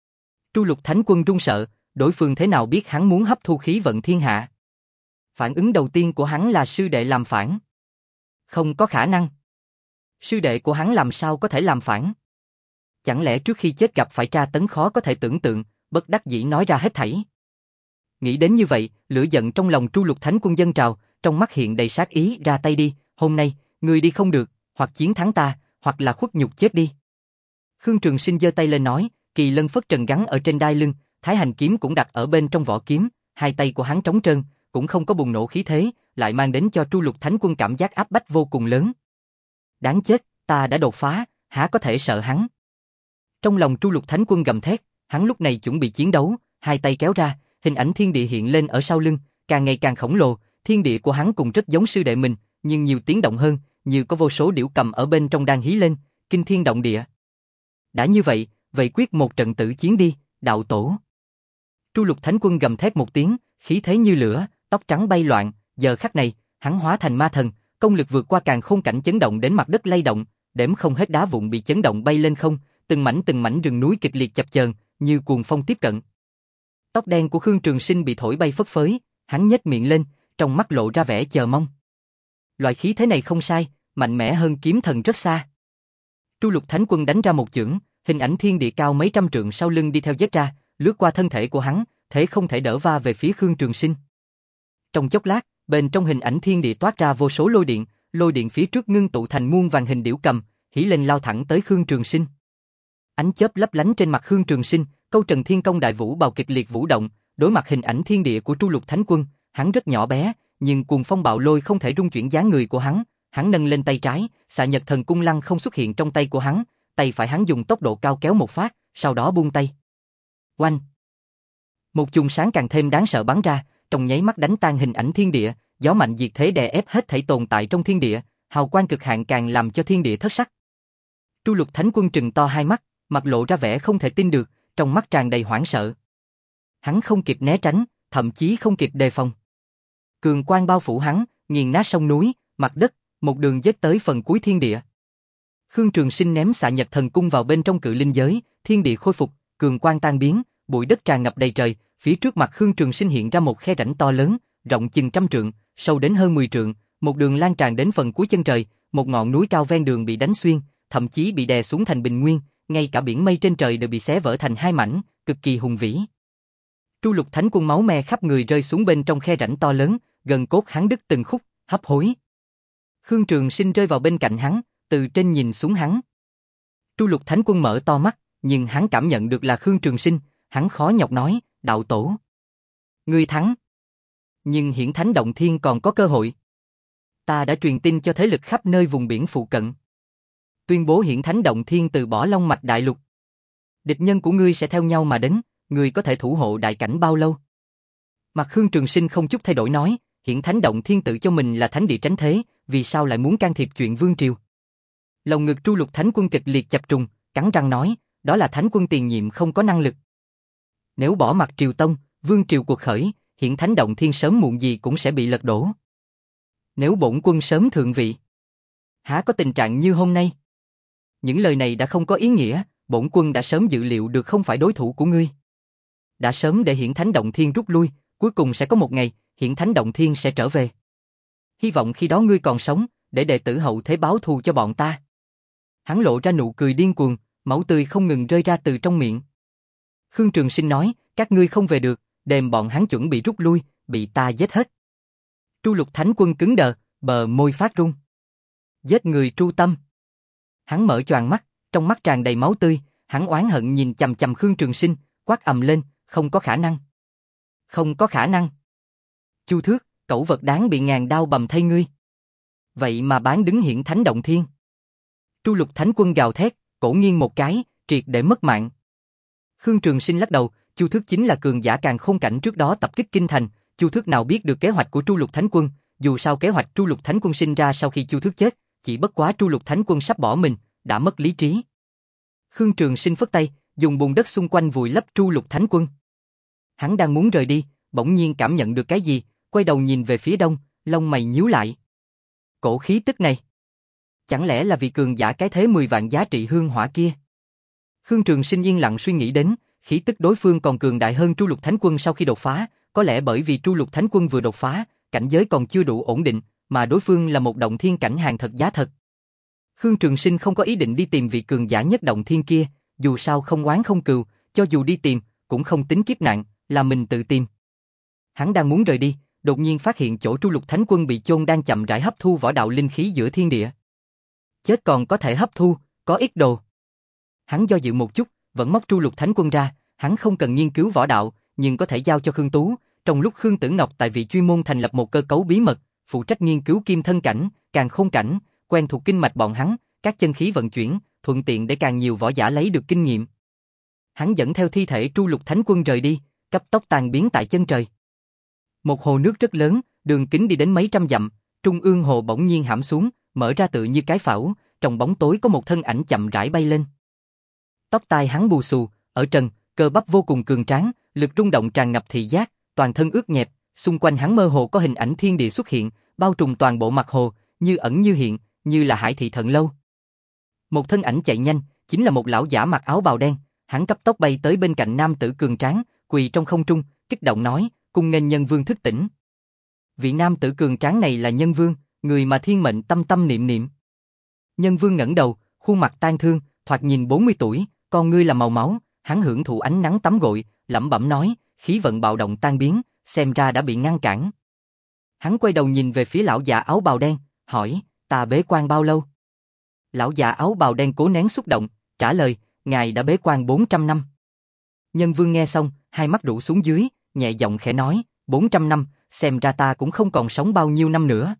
Tru Lục Thánh Quân run sợ, đối phương thế nào biết hắn muốn hấp thu khí vận thiên hạ? Phản ứng đầu tiên của hắn là sư đệ làm phản. Không có khả năng. Sư đệ của hắn làm sao có thể làm phản? Chẳng lẽ trước khi chết gặp phải tra tấn khó có thể tưởng tượng, bất đắc dĩ nói ra hết thảy. Nghĩ đến như vậy, lửa giận trong lòng Tru Lục Thánh Quân dâng trào, trong mắt hiện đầy sát ý, ra tay đi, hôm nay, ngươi đi không được, hoặc chiến thắng ta, hoặc là khuất nhục chết đi. Khương Trường Sinh giơ tay lên nói, kỳ lân phất trần gắn ở trên đai lưng, thái hành kiếm cũng đặt ở bên trong vỏ kiếm, hai tay của hắn trống trơn, cũng không có bùng nổ khí thế, lại mang đến cho Tru Lục Thánh Quân cảm giác áp bách vô cùng lớn. Đáng chết, ta đã đột phá, há có thể sợ hắn? Trong lòng Tru Lục Thánh Quân gầm thét, hắn lúc này chuẩn bị chiến đấu, hai tay kéo ra, hình ảnh thiên địa hiện lên ở sau lưng, càng ngày càng khổng lồ, thiên địa của hắn cũng rất giống sư đệ mình, nhưng nhiều tiếng động hơn, như có vô số điểu cầm ở bên trong đang hí lên, kinh thiên động địa. Đã như vậy, vậy quyết một trận tử chiến đi, đạo tổ. Tru Lục Thánh Quân gầm thét một tiếng, khí thế như lửa, tóc trắng bay loạn, giờ khắc này, hắn hóa thành ma thần, công lực vượt qua càn khôn cảnh chấn động đến mặt đất lay động, đếm không hết đá vụn bị chấn động bay lên không, từng mảnh từng mảnh rừng núi kịch liệt chập chờn, như cuồng phong tiếp cận. Tóc đen của Khương Trường Sinh bị thổi bay phất phới, hắn nhếch miệng lên, trong mắt lộ ra vẻ chờ mong. Loại khí thế này không sai, mạnh mẽ hơn kiếm thần rất xa. Tru Lục Thánh Quân đánh ra một chưởng, hình ảnh thiên địa cao mấy trăm trượng sau lưng đi theo giết ra, lướt qua thân thể của hắn, thế không thể đỡ va về phía Khương Trường Sinh. Trong chốc lát, bên trong hình ảnh thiên địa toát ra vô số lôi điện, lôi điện phía trước ngưng tụ thành muôn vàn hình điểu cầm, hí lên lao thẳng tới Khương Trường Sinh. Ánh chớp lấp lánh trên mặt Khương Trường Sinh, câu trần thiên công đại vũ bào kịch liệt vũ động, đối mặt hình ảnh thiên địa của Tru Lục Thánh Quân, hắn rất nhỏ bé, nhưng cuồng phong bạo lôi không thể rung chuyển dáng người của hắn, hắn nâng lên tay trái, xạ nhật thần cung lăng không xuất hiện trong tay của hắn, tay phải hắn dùng tốc độ cao kéo một phát, sau đó buông tay. Oanh! Một chùm sáng càng thêm đáng sợ bắn ra, trong nháy mắt đánh tan hình ảnh thiên địa, gió mạnh diệt thế đè ép hết thảy tồn tại trong thiên địa, Hào quang cực hạn càng làm cho thiên địa thất sắc. Tru Lục Thánh Quân trừng to hai mắt, mặt lộ ra vẻ không thể tin được, trong mắt tràn đầy hoảng sợ. Hắn không kịp né tránh, thậm chí không kịp đề phòng. Cường quang bao phủ hắn, nghiền nát sông núi, mặt đất, một đường giết tới phần cuối thiên địa. Khương Trường Sinh ném xạ nhật thần cung vào bên trong cự linh giới, thiên địa khôi phục, cường quang tan biến, bụi đất tràn ngập đầy trời, phía trước mặt Khương Trường Sinh hiện ra một khe rãnh to lớn, rộng chừng trăm trượng, sâu đến hơn mười trượng, một đường lan tràn đến phần cuối chân trời, một ngọn núi cao ven đường bị đánh xuyên, thậm chí bị đè xuống thành bình nguyên, ngay cả biển mây trên trời đều bị xé vỡ thành hai mảnh, cực kỳ hùng vĩ. Tru Lục Thánh Quân máu me khắp người rơi xuống bên trong khe rãnh to lớn, gần cốt hắn đứt từng khúc, hấp hối. Khương Trường Sinh rơi vào bên cạnh hắn, từ trên nhìn xuống hắn. Tru Lục Thánh Quân mở to mắt, nhưng hắn cảm nhận được là Khương Trường Sinh, hắn khó nhọc nói, đạo tổ. Ngươi thắng. Nhưng Hiển Thánh Động Thiên còn có cơ hội. Ta đã truyền tin cho thế lực khắp nơi vùng biển phụ cận. Tuyên bố Hiển Thánh Động Thiên từ bỏ Long Mạch Đại Lục. Địch nhân của ngươi sẽ theo nhau mà đến, ngươi có thể thủ hộ đại cảnh bao lâu? Mặt Khương Trường Sinh không chút thay đổi nói, Hiển Thánh Động Thiên tự cho mình là thánh địa tránh thế, vì sao lại muốn can thiệp chuyện vương triều? Lòng ngực Tru Lục Thánh Quân kịch liệt chập trùng, cắn răng nói, đó là Thánh Quân tiền nhiệm không có năng lực. Nếu bỏ mặt triều tông, vương triều cuộc khởi, Hiển Thánh Động Thiên sớm muộn gì cũng sẽ bị lật đổ. Nếu bổn quân sớm thượng vị, há có tình trạng như hôm nay? Những lời này đã không có ý nghĩa, bổn quân đã sớm dự liệu được không phải đối thủ của ngươi. Đã sớm để Hiển Thánh Động Thiên rút lui, cuối cùng sẽ có một ngày, Hiển Thánh Động Thiên sẽ trở về. Hy vọng khi đó ngươi còn sống, để đệ tử hậu thế báo thù cho bọn ta. Hắn lộ ra nụ cười điên cuồng, máu tươi không ngừng rơi ra từ trong miệng. Khương Trường Sinh nói, các ngươi không về được, đêm bọn hắn chuẩn bị rút lui, bị ta giết hết. Tru Lục Thánh Quân cứng đờ, bờ môi phát run. Giết người tru tâm. Hắn mở choàng mắt, trong mắt tràn đầy máu tươi, hắn oán hận nhìn chằm chằm Khương Trường Sinh, quát ầm lên, không có khả năng. Không có khả năng. Chu Thước, cẩu vật đáng bị ngàn đao bầm thay ngươi. Vậy mà bán đứng Hiển Thánh Động Thiên. Tru Lục Thánh Quân gào thét, cổ nghiêng một cái, triệt để mất mạng. Khương Trường Sinh lắc đầu, Chu Thước chính là cường giả càn khôn cảnh trước đó tập kích kinh thành, Chu Thước nào biết được kế hoạch của Tru Lục Thánh Quân, dù sao kế hoạch Tru Lục Thánh Quân sinh ra sau khi Chu Thước chết, chỉ bất quá Tru Lục Thánh Quân sắp bỏ mình, đã mất lý trí. Khương Trường Sinh phất tay, dùng bùn đất xung quanh vùi lấp Tru Lục Thánh Quân. Hắn đang muốn rời đi, bỗng nhiên cảm nhận được cái gì, quay đầu nhìn về phía đông, lông mày nhíu lại. Cổ khí tức này, chẳng lẽ là vị cường giả cái thế mười vạn giá trị hương hỏa kia? Khương Trường Sinh yên lặng suy nghĩ đến, khí tức đối phương còn cường đại hơn Tru Lục Thánh Quân sau khi đột phá, có lẽ bởi vì Tru Lục Thánh Quân vừa đột phá, cảnh giới còn chưa đủ ổn định, mà đối phương là một động thiên cảnh hàng thật giá thật. Khương Trường Sinh không có ý định đi tìm vị cường giả nhất động thiên kia, dù sao không oán không cừu, cho dù đi tìm, cũng không tính kiếp nạn, là mình tự tìm. Hắn đang muốn rời đi, đột nhiên phát hiện chỗ Tru Lục Thánh Quân bị chôn đang chậm rãi hấp thu võ đạo linh khí giữa thiên địa. Chết còn có thể hấp thu, có ít đồ. Hắn do dự một chút, vẫn móc Tru Lục Thánh Quân ra, hắn không cần nghiên cứu võ đạo, nhưng có thể giao cho Khương Tú, trong lúc Khương Tử Ngọc tại vị chuyên môn thành lập một cơ cấu bí mật, phụ trách nghiên cứu kim thân cảnh, càn khôn cảnh, quen thuộc kinh mạch bọn hắn, các chân khí vận chuyển, thuận tiện để càng nhiều võ giả lấy được kinh nghiệm. Hắn dẫn theo thi thể Tru Lục Thánh Quân rời đi, cấp tốc tan biến tại chân trời. Một hồ nước rất lớn, đường kính đi đến mấy trăm dặm, trung ương hồ bỗng nhiên hãm xuống, mở ra tự như cái phảo, trong bóng tối có một thân ảnh chậm rãi bay lên. Tóc tai hắn bù xù, ở trần, cơ bắp vô cùng cường tráng, lực rung động tràn ngập thị giác, toàn thân ướt nhẹp, xung quanh hắn mơ hồ có hình ảnh thiên địa xuất hiện, bao trùm toàn bộ mặt hồ, như ẩn như hiện, như là Hải Thị Thần Lâu. Một thân ảnh chạy nhanh, chính là một lão giả mặc áo bào đen, hắn cấp tốc bay tới bên cạnh nam tử cường tráng, quỳ trong không trung, kích động nói, cung nghênh Nhân Vương thức tỉnh. Vị nam tử cường tráng này là Nhân Vương, người mà thiên mệnh tâm tâm niệm niệm. Nhân Vương ngẩng đầu, khuôn mặt tang thương, thoạt nhìn bốn mươi tuổi, con ngươi là màu máu, hắn hưởng thụ ánh nắng tắm gội, lẩm bẩm nói, khí vận bạo động tan biến, xem ra đã bị ngăn cản. Hắn quay đầu nhìn về phía lão già áo bào đen, hỏi, ta bế quan bao lâu? Lão già áo bào đen cố nén xúc động, trả lời, ngài đã bế quan bốn trăm năm. Nhân Vương nghe xong, hai mắt rũ xuống dưới, nhẹ giọng khẽ nói, bốn trăm năm, xem ra ta cũng không còn sống bao nhiêu năm nữa.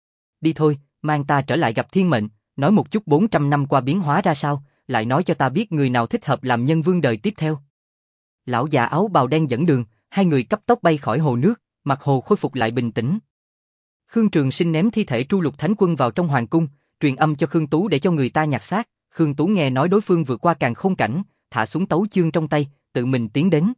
Đi thôi, mang ta trở lại gặp thiên mệnh, nói một chút bốn trăm năm qua biến hóa ra sao, lại nói cho ta biết người nào thích hợp làm Nhân Vương đời tiếp theo. Lão già áo bào đen dẫn đường, hai người cấp tốc bay khỏi hồ nước, mặt hồ khôi phục lại bình tĩnh. Khương Trường Sinh ném thi thể Tru Lục Thánh Quân vào trong hoàng cung, truyền âm cho Khương Tú để cho người ta nhặt xác. Khương Tú nghe nói đối phương vượt qua càn khôn cảnh, thả xuống tấu chương trong tay, tự mình tiến đến.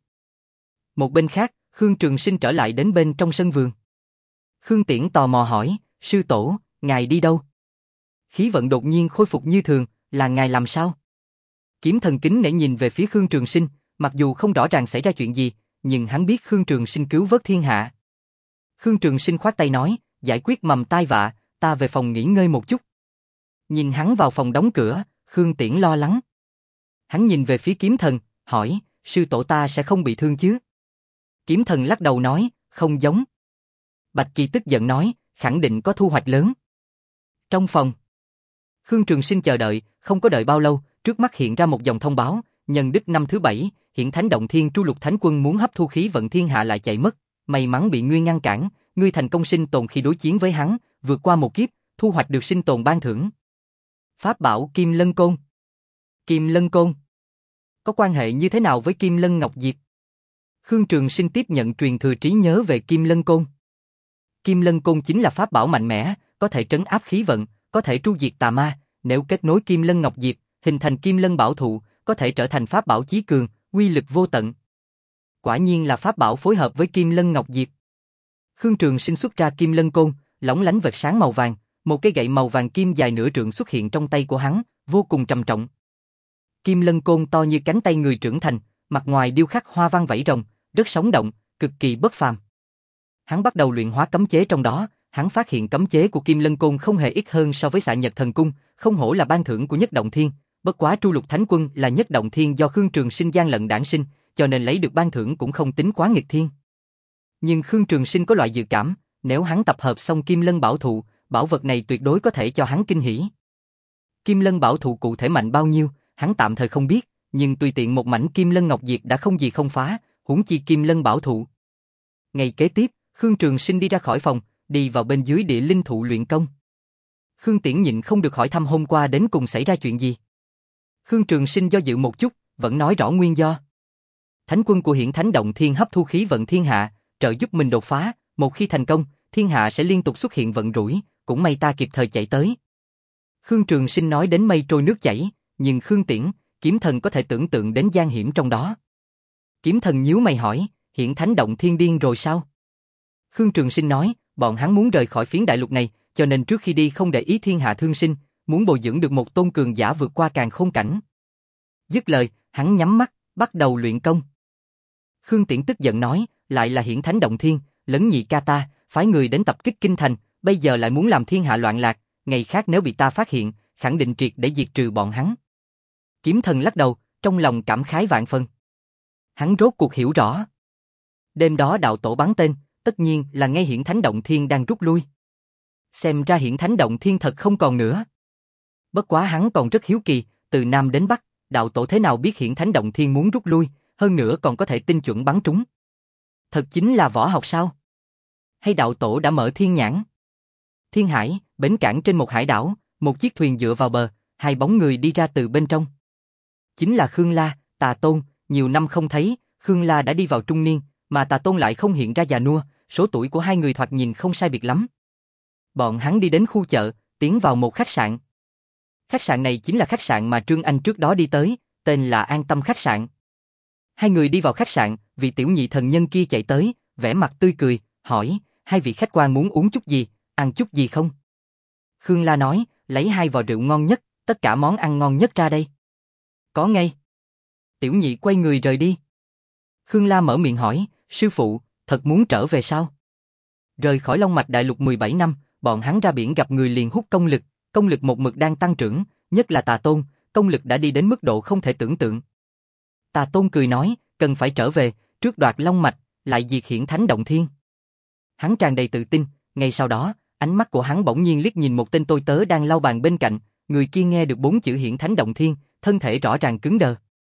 Một bên khác, Khương Trường Sinh trở lại đến bên trong sân vườn. Khương Tiễn tò mò hỏi, sư tổ, ngài đi đâu? Khí vận đột nhiên khôi phục như thường, là ngài làm sao? Kiếm Thần kính nể nhìn về phía Khương Trường Sinh, mặc dù không rõ ràng xảy ra chuyện gì, nhưng hắn biết Khương Trường Sinh cứu vớt thiên hạ. Khương Trường Sinh khoát tay nói, giải quyết mầm tai vạ, ta về phòng nghỉ ngơi một chút. Nhìn hắn vào phòng đóng cửa, Khương Tiễn lo lắng. Hắn nhìn về phía Kiếm Thần, hỏi, sư tổ ta sẽ không bị thương chứ? Kiếm Thần lắc đầu nói, không giống. Bạch Kỳ tức giận nói, khẳng định có thu hoạch lớn. Trong phòng, Khương Trường Sinh chờ đợi, không có đợi bao lâu, trước mắt hiện ra một dòng thông báo, nhân đức năm thứ bảy, Hiển Thánh Động Thiên Tru Lục Thánh Quân muốn hấp thu khí vận thiên hạ lại chạy mất, may mắn bị ngươi ngăn cản, ngươi thành công sinh tồn khi đối chiến với hắn, vượt qua một kiếp, thu hoạch được sinh tồn ban thưởng. Pháp bảo Kim Lân Côn. Kim Lân Côn có quan hệ như thế nào với Kim Lân Ngọc Diệp? Khương Trường Sinh tiếp nhận truyền thừa trí nhớ về Kim Lân Côn. Kim Lân Côn chính là pháp bảo mạnh mẽ, có thể trấn áp khí vận, có thể tru diệt tà ma, nếu kết nối Kim Lân Ngọc Diệp, hình thành Kim Lân Bảo Thụ, có thể trở thành pháp bảo chí cường, uy lực vô tận. Quả nhiên là pháp bảo phối hợp với Kim Lân Ngọc Diệp. Khương Trường Sinh xuất ra Kim Lân Côn, lóng lánh vệt sáng màu vàng, một cây gậy màu vàng kim dài nửa trượng xuất hiện trong tay của hắn, vô cùng trầm trọng. Kim Lân Côn to như cánh tay người trưởng thành, mặt ngoài điêu khắc hoa văn vảy rồng, rất sống động, cực kỳ bất phàm. Hắn bắt đầu luyện hóa cấm chế trong đó, hắn phát hiện cấm chế của Kim Lân Côn không hề ít hơn so với Xạ Nhật Thần Cung, không hổ là ban thưởng của Nhất Động Thiên, bất quá Tru Lục Thánh Quân là Nhất Động Thiên do Khương Trường Sinh gian lận đản sinh, cho nên lấy được ban thưởng cũng không tính quá nghịch thiên. Nhưng Khương Trường Sinh có loại dự cảm, nếu hắn tập hợp xong Kim Lân Bảo Thụ, bảo vật này tuyệt đối có thể cho hắn kinh hỉ. Kim Lân Bảo Thụ cụ thể mạnh bao nhiêu, hắn tạm thời không biết, nhưng tùy tiện một mảnh Kim Lân Ngọc Diệp đã không gì không phá, huống chi Kim Lân Bảo Thụ. Ngày kế tiếp, Khương Trường Sinh đi ra khỏi phòng, đi vào bên dưới địa linh thụ luyện công. Khương Tiễn nhịn không được hỏi thăm hôm qua đến cùng xảy ra chuyện gì. Khương Trường Sinh do dự một chút, vẫn nói rõ nguyên do. Thánh quân của Hiển Thánh Động Thiên hấp thu khí vận thiên hạ, trợ giúp mình đột phá, một khi thành công, thiên hạ sẽ liên tục xuất hiện vận rủi, cũng may ta kịp thời chạy tới. Khương Trường Sinh nói đến mây trôi nước chảy, nhưng Khương Tiễn, Kiếm Thần có thể tưởng tượng đến gian hiểm trong đó. Kiếm Thần nhíu mày hỏi, Hiển Thánh Động Thiên điên rồi sao? Khương Trường Sinh nói, bọn hắn muốn rời khỏi phiến đại lục này, cho nên trước khi đi không để ý thiên hạ thương sinh, muốn bồi dưỡng được một tôn cường giả vượt qua càn khôn cảnh. Dứt lời, hắn nhắm mắt, bắt đầu luyện công. Khương Tiễn tức giận nói, lại là Hiển Thánh Động Thiên, lấn nhị ca ta, phái người đến tập kích kinh thành, bây giờ lại muốn làm thiên hạ loạn lạc, ngày khác nếu bị ta phát hiện, khẳng định triệt để diệt trừ bọn hắn. Kiếm Thần lắc đầu, trong lòng cảm khái vạn phần. Hắn rốt cuộc hiểu rõ. Đêm đó đạo tổ bắn tên, tất nhiên là ngay Hiển Thánh Động Thiên đang rút lui. Xem ra Hiển Thánh Động Thiên thật không còn nữa. Bất quá hắn còn rất hiếu kỳ, từ Nam đến Bắc, đạo tổ thế nào biết Hiển Thánh Động Thiên muốn rút lui, hơn nữa còn có thể tinh chuẩn bắn trúng. Thật chính là võ học sao? Hay đạo tổ đã mở thiên nhãn? Thiên Hải, bến cảng trên một hải đảo, một chiếc thuyền dựa vào bờ, hai bóng người đi ra từ bên trong. Chính là Khương La, Tà Tôn, nhiều năm không thấy, Khương La đã đi vào trung niên, mà Tà Tôn lại không hiện ra già nua, số tuổi của hai người thoạt nhìn không sai biệt lắm. Bọn hắn đi đến khu chợ, tiến vào một khách sạn. Khách sạn này chính là khách sạn mà Trương Anh trước đó đi tới, tên là An Tâm Khách Sạn. Hai người đi vào khách sạn, vị tiểu nhị thần nhân kia chạy tới, vẻ mặt tươi cười, hỏi, hai vị khách quan muốn uống chút gì, ăn chút gì không? Khương La nói, lấy hai vò rượu ngon nhất, tất cả món ăn ngon nhất ra đây. Có ngay. Tiểu nhị quay người rời đi. Khương La mở miệng hỏi, sư phụ, thật muốn trở về sao? Rời khỏi Long Mạch Đại Lục mười bảy năm, bọn hắn ra biển gặp người liền hút công lực, công lực một mực đang tăng trưởng, nhất là Tà Tôn, công lực đã đi đến mức độ không thể tưởng tượng. Tà Tôn cười nói, cần phải trở về, trước đoạt Long Mạch, lại diệt Hiển Thánh Động Thiên. Hắn tràn đầy tự tin, ngay sau đó, ánh mắt của hắn bỗng nhiên liếc nhìn một tên tôi tớ đang lau bàn bên cạnh, người kia nghe được bốn chữ Hiển Thánh Động Thiên, thân thể rõ ràng cứng đờ.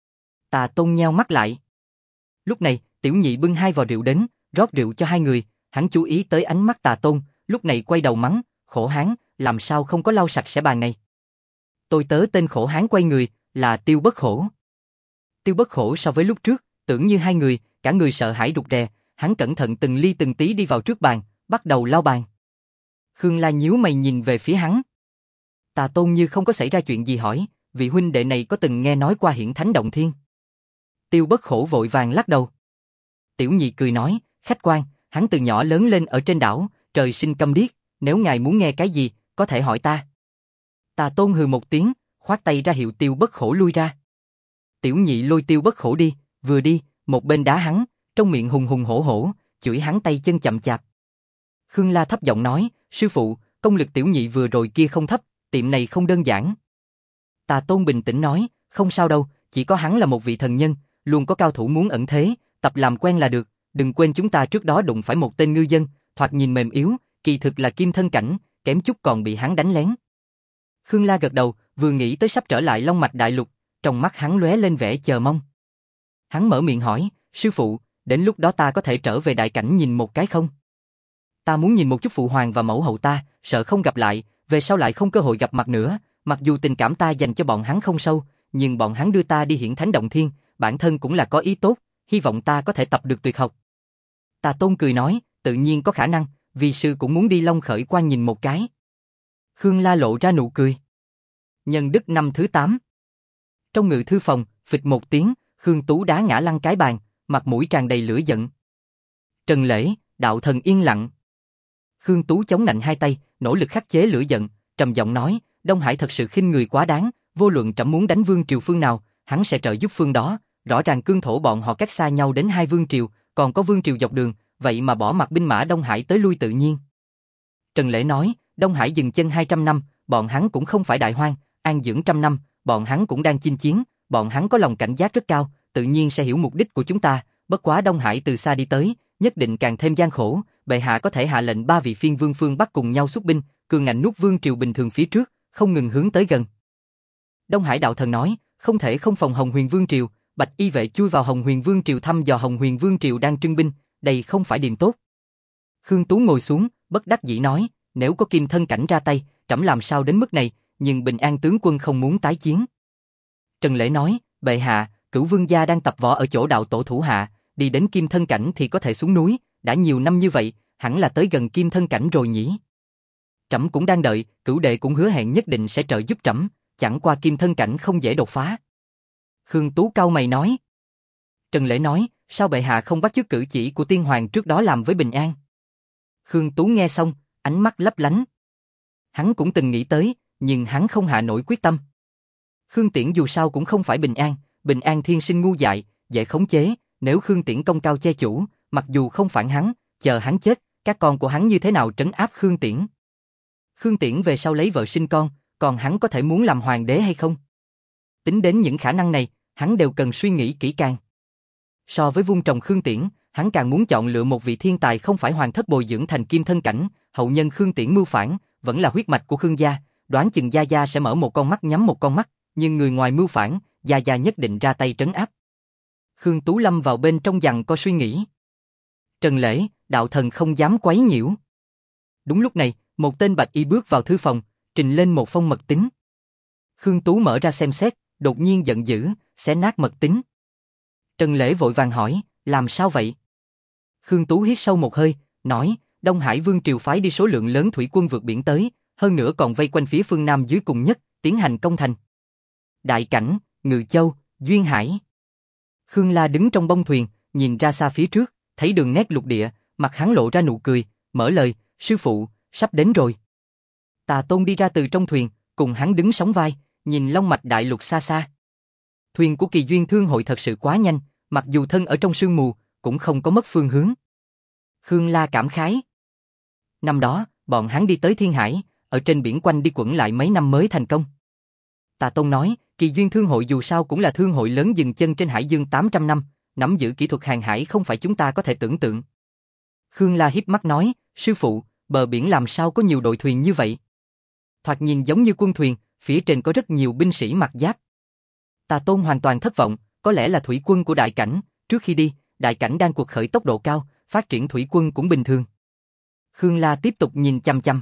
Tà Tôn nheo mắt lại. Lúc này, tiểu nhị bưng hai vò rượu đến, rót rượu cho hai người, hắn chú ý tới ánh mắt Tà Tôn, lúc này quay đầu mắng, khổ hán, làm sao không có lau sạch sẽ bàn này. Tôi tớ tên khổ hán quay người, là Tiêu Bất Khổ. Tiêu Bất Khổ so với lúc trước, tưởng như hai người, cả người sợ hãi rụt rè, hắn cẩn thận từng ly từng tí đi vào trước bàn, bắt đầu lau bàn. Khương La nhíu mày nhìn về phía hắn. Tà Tôn như không có xảy ra chuyện gì hỏi, vị huynh đệ này có từng nghe nói qua Hiển Thánh Động Thiên? Tiêu Bất Khổ vội vàng lắc đầu. Tiểu Nhị cười nói, khách quan, hắn từ nhỏ lớn lên ở trên đảo, trời sinh câm điếc, nếu ngài muốn nghe cái gì, có thể hỏi ta. Tà Tôn hừ một tiếng, khoát tay ra hiệu Tiêu Bất Khổ lui ra. Tiểu Nhị lôi Tiêu Bất Khổ đi, vừa đi, một bên đá hắn, trong miệng hùng hùng hổ hổ, chửi hắn tay chân chậm chạp. Khương La thấp giọng nói, sư phụ, công lực Tiểu Nhị vừa rồi kia không thấp, tiệm này không đơn giản. Tà Tôn bình tĩnh nói, không sao đâu, chỉ có hắn là một vị thần nhân, luôn có cao thủ muốn ẩn thế, tập làm quen là được, đừng quên chúng ta trước đó đụng phải một tên ngư dân, thoạt nhìn mềm yếu, kỳ thực là kim thân cảnh, kém chút còn bị hắn đánh lén. Khương La gật đầu, vừa nghĩ tới sắp trở lại Long Mạch Đại Lục, trong mắt hắn lóe lên vẻ chờ mong. Hắn mở miệng hỏi, sư phụ, đến lúc đó ta có thể trở về đại cảnh nhìn một cái không? Ta muốn nhìn một chút phụ hoàng và mẫu hậu ta, sợ không gặp lại, về sau lại không cơ hội gặp mặt nữa, mặc dù tình cảm ta dành cho bọn hắn không sâu, nhưng bọn hắn đưa ta đi Hiển Thánh Động Thiên, bản thân cũng là có ý tốt, hy vọng ta có thể tập được tuyệt học. Tà Tôn cười nói, tự nhiên có khả năng, vì sư cũng muốn đi Long Khởi Quan nhìn một cái. Khương La lộ ra nụ cười. Nhân đức năm thứ tám. Trong ngự thư phòng, phịch một tiếng, Khương Tú đá ngã lăn cái bàn, mặt mũi tràn đầy lửa giận. Trần Lễ, đạo thần yên lặng. Khương Tú chống nạnh hai tay, nỗ lực khắc chế lửa giận, trầm giọng nói, Đông Hải thật sự khinh người quá đáng, vô luận trẫm muốn đánh vương triều phương nào, hắn sẽ trợ giúp phương đó, rõ ràng cương thổ bọn họ cách xa nhau đến hai vương triều, còn có vương triều dọc đường, vậy mà bỏ mặc binh mã Đông Hải tới lui tự nhiên. Trần Lễ nói, Đông Hải dừng chân hai trăm năm, bọn hắn cũng không phải đại hoang, an dưỡng trăm năm, bọn hắn cũng đang chinh chiến, bọn hắn có lòng cảnh giác rất cao, tự nhiên sẽ hiểu mục đích của chúng ta, bất quá Đông Hải từ xa đi tới, nhất định càng thêm gian khổ, bệ hạ có thể hạ lệnh ba vị phiên vương phương Bắc cùng nhau xuất binh, cường ngạnh nuốt vương triều bình thường phía trước, không ngừng hướng tới gần. Đông Hải đạo thần nói, không thể không phòng Hồng Huyền Vương triều, Bạch Y vệ chui vào Hồng Huyền Vương triều thăm dò Hồng Huyền Vương triều đang trưng binh, đây không phải điểm tốt. Khương Tú ngồi xuống, bất đắc dĩ nói, nếu có kim thân cảnh ra tay, trẫm làm sao đến mức này, nhưng Bình An tướng quân không muốn tái chiến. Trần Lễ nói, bệ hạ, Cửu Vương gia đang tập võ ở chỗ đạo tổ thủ hạ, đi đến kim thân cảnh thì có thể xuống núi, đã nhiều năm như vậy, hẳn là tới gần kim thân cảnh rồi nhỉ. Trẫm cũng đang đợi, Cửu đệ cũng hứa hẹn nhất định sẽ trợ giúp trẫm, chẳng qua kim thân cảnh không dễ đột phá. Khương Tú cau mày nói. Trần Lễ nói, sao bệ hạ không bắt chước cử chỉ của tiên hoàng trước đó làm với Bình An? Khương Tú nghe xong, ánh mắt lấp lánh. Hắn cũng từng nghĩ tới, nhưng hắn không hạ nổi quyết tâm. Khương Tiễn dù sao cũng không phải Bình An, Bình An thiên sinh ngu dại, dễ khống chế, nếu Khương Tiễn công cao che chủ, mặc dù không phản hắn, chờ hắn chết, các con của hắn như thế nào trấn áp Khương Tiễn? Khương Tiễn về sau lấy vợ sinh con, còn hắn có thể muốn làm hoàng đế hay không? Tính đến những khả năng này, hắn đều cần suy nghĩ kỹ càng. So với vung trồng Khương Tiễn, hắn càng muốn chọn lựa một vị thiên tài không phải hoàng thất bồi dưỡng thành kim thân cảnh, hậu nhân Khương Tiễn mưu phản, vẫn là huyết mạch của Khương gia, đoán chừng Gia Gia sẽ mở một con mắt nhắm một con mắt, nhưng người ngoài mưu phản, Gia Gia nhất định ra tay trấn áp. Khương Tú lâm vào bên trong giằng co suy nghĩ. Trần Lễ, đạo thần không dám quấy nhiễu. Đúng lúc này, một tên bạch y bước vào thư phòng, trình lên một phong mật tín. Khương Tú mở ra xem xét, đột nhiên giận dữ, xé nát mật tín. Trần Lễ vội vàng hỏi, làm sao vậy? Khương Tú hít sâu một hơi, nói, Đông Hải Vương triều phái đi số lượng lớn thủy quân vượt biển tới, hơn nữa còn vây quanh phía phương Nam dưới cùng nhất, tiến hành công thành. Đại Cảnh, Ngự Châu, Duyên Hải. Khương La đứng trong bông thuyền, nhìn ra xa phía trước, thấy đường nét lục địa, mặt hắn lộ ra nụ cười, mở lời, sư phụ, sắp đến rồi. Tà Tôn đi ra từ trong thuyền, cùng hắn đứng sóng vai, nhìn Long Mạch Đại Lục xa xa. Thuyền của Kỳ Duyên Thương hội thật sự quá nhanh, mặc dù thân ở trong sương mù, cũng không có mất phương hướng. Khương La cảm khái. Năm đó, bọn hắn đi tới Thiên Hải, ở trên biển quanh đi quẩn lại mấy năm mới thành công. Tà Tôn nói, Kỳ Duyên Thương hội dù sao cũng là thương hội lớn dừng chân trên hải dương tám trăm năm, nắm giữ kỹ thuật hàng hải không phải chúng ta có thể tưởng tượng. Khương La híp mắt nói, sư phụ, bờ biển làm sao có nhiều đội thuyền như vậy? Thoạt nhìn giống như quân thuyền, phía trên có rất nhiều binh sĩ mặc giáp. Tà Tôn hoàn toàn thất vọng, có lẽ là thủy quân của Đại Cảnh, trước khi đi, Đại Cảnh đang cuộc khởi tốc độ cao, phát triển thủy quân cũng bình thường. Khương La tiếp tục nhìn chăm chăm.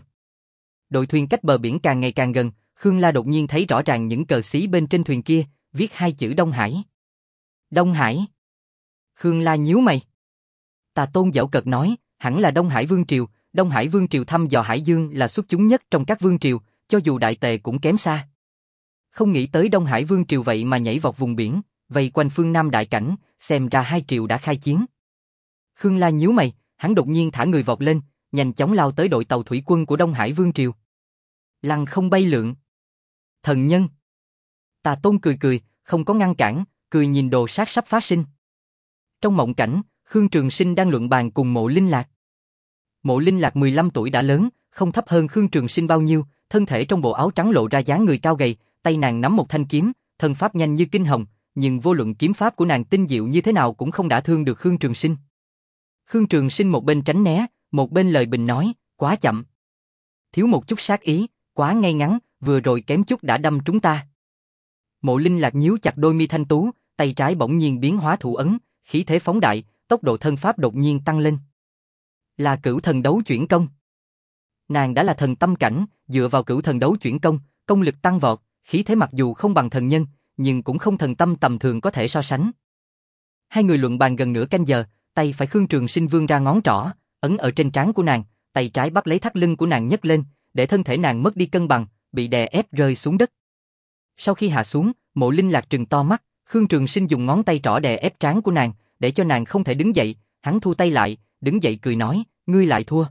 Đội thuyền cách bờ biển càng ngày càng gần, Khương La đột nhiên thấy rõ ràng những cờ xí bên trên thuyền kia, viết hai chữ Đông Hải. Đông Hải. Khương La nhíu mày. Tà Tôn giễu cợt nói, hẳn là Đông Hải Vương triều, Đông Hải Vương triều thăm dò Hải Dương là xuất chúng nhất trong các vương triều, cho dù Đại Tề cũng kém xa. Không nghĩ tới Đông Hải Vương triều vậy mà nhảy vọt vùng biển, vây quanh phương Nam đại cảnh, xem ra hai triều đã khai chiến. Khương La nhíu mày, hắn đột nhiên thả người vọt lên, nhanh chóng lao tới đội tàu thủy quân của Đông Hải Vương triều. Lăng không bay lượn. Thần nhân. Tà Tôn cười cười, không có ngăn cản, cười nhìn đồ sát sắp phát sinh. Trong mộng cảnh, Khương Trường Sinh đang luận bàn cùng Mộ Linh Lạc. Mộ Linh Lạc mười lăm tuổi đã lớn, không thấp hơn Khương Trường Sinh bao nhiêu, thân thể trong bộ áo trắng lộ ra dáng người cao gầy, tay nàng nắm một thanh kiếm, thân pháp nhanh như kinh hồng, nhưng vô luận kiếm pháp của nàng tinh diệu như thế nào cũng không đả thương được Khương Trường Sinh. Khương Trường Sinh một bên tránh né, một bên lời bình nói, quá chậm. Thiếu một chút sát ý, quá ngay ngắn, vừa rồi kém chút đã đâm trúng ta. Mộ Linh Lạc nhíu chặt đôi mi thanh tú, tay trái bỗng nhiên biến hóa thủ ấn, khí thế phóng đại, tốc độ thân pháp đột nhiên tăng lên. Là cửu thần đấu chuyển công. Nàng đã là thần tâm cảnh, dựa vào cửu thần đấu chuyển công, công lực tăng vọt, khí thế mặc dù không bằng thần nhân, nhưng cũng không thần tâm tầm thường có thể so sánh. Hai người luận bàn gần nửa canh giờ, tay phải Khương Trường Sinh vươn ra ngón trỏ, ấn ở trên trán của nàng, tay trái bắt lấy thắt lưng của nàng nhấc lên, để thân thể nàng mất đi cân bằng, bị đè ép rơi xuống đất. Sau khi hạ xuống, Mộ Linh Lạc trừng to mắt, Khương Trường Sinh dùng ngón tay trỏ đè ép trán của nàng, để cho nàng không thể đứng dậy, hắn thu tay lại, đứng dậy cười nói, ngươi lại thua.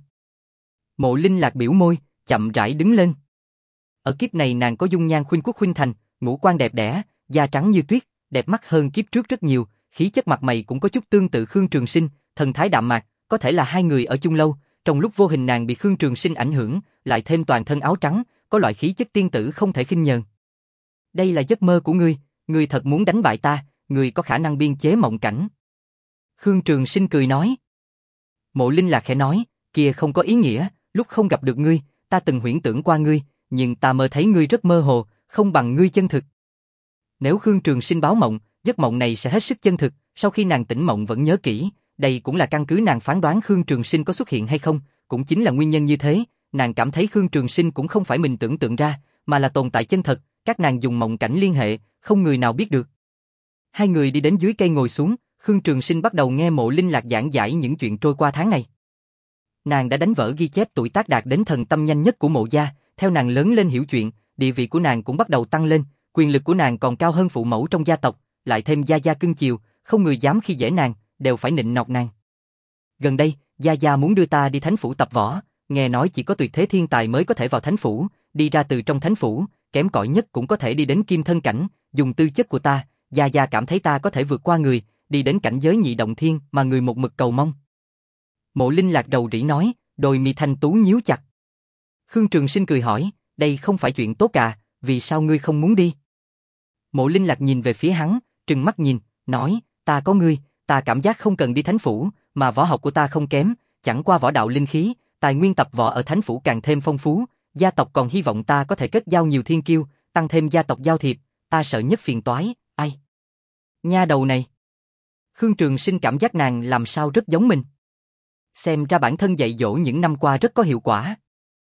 Mộ Linh Lạc biểu môi, chậm rãi đứng lên. Ở kiếp này nàng có dung nhan khuynh quốc khuynh thành, ngũ quan đẹp đẽ, da trắng như tuyết, đẹp mắt hơn kiếp trước rất nhiều, khí chất mặt mày cũng có chút tương tự Khương Trường Sinh, thần thái đạm mạc, có thể là hai người ở chung lâu, trong lúc vô hình nàng bị Khương Trường Sinh ảnh hưởng, lại thêm toàn thân áo trắng, có loại khí chất tiên tử không thể khinh nhờn. Đây là giấc mơ của ngươi, ngươi thật muốn đánh bại ta, ngươi có khả năng biên chế mộng cảnh. Khương Trường Sinh cười nói. Mộ Linh Lạc khẽ nói, kia không có ý nghĩa, lúc không gặp được ngươi, ta từng huyễn tưởng qua ngươi, nhưng ta mơ thấy ngươi rất mơ hồ, không bằng ngươi chân thực. Nếu Khương Trường Sinh báo mộng, giấc mộng này sẽ hết sức chân thực, sau khi nàng tỉnh mộng vẫn nhớ kỹ, đây cũng là căn cứ nàng phán đoán Khương Trường Sinh có xuất hiện hay không, cũng chính là nguyên nhân như thế, nàng cảm thấy Khương Trường Sinh cũng không phải mình tưởng tượng ra, mà là tồn tại chân thật, các nàng dùng mộng cảnh liên hệ, không người nào biết được. Hai người đi đến dưới cây ngồi xuống, Khương Trường Sinh bắt đầu nghe Mộ Linh Lạc giảng giải những chuyện trôi qua tháng này. Nàng đã đánh vỡ ghi chép tuổi tác đạt đến thần tâm nhanh nhất của Mộ gia, theo nàng lớn lên hiểu chuyện, địa vị của nàng cũng bắt đầu tăng lên, quyền lực của nàng còn cao hơn phụ mẫu trong gia tộc, lại thêm gia gia cưng chiều, không người dám khi dễ nàng, đều phải nịnh nọt nàng. Gần đây, gia gia muốn đưa ta đi thánh phủ tập võ, nghe nói chỉ có tuyệt thế thiên tài mới có thể vào thánh phủ, đi ra từ trong thánh phủ, kém cỏi nhất cũng có thể đi đến kim thân cảnh, dùng tư chất của ta, gia gia cảm thấy ta có thể vượt qua người, đi đến cảnh giới nhị động thiên mà người một mực cầu mong. Mộ Linh Lạc đầu rĩ nói, đôi mi thanh tú nhíu chặt. Khương Trường Sinh cười hỏi, đây không phải chuyện tốt à, vì sao ngươi không muốn đi? Mộ Linh Lạc nhìn về phía hắn, trừng mắt nhìn, nói, ta có ngươi, ta cảm giác không cần đi thánh phủ, mà võ học của ta không kém, chẳng qua võ đạo linh khí, tài nguyên tập võ ở thánh phủ càng thêm phong phú, gia tộc còn hy vọng ta có thể kết giao nhiều thiên kiêu, tăng thêm gia tộc giao thiệp, ta sợ nhất phiền toái, ai? Nha đầu này. Khương Trường Sinh cảm giác nàng làm sao rất giống mình. Xem ra bản thân dạy dỗ những năm qua rất có hiệu quả.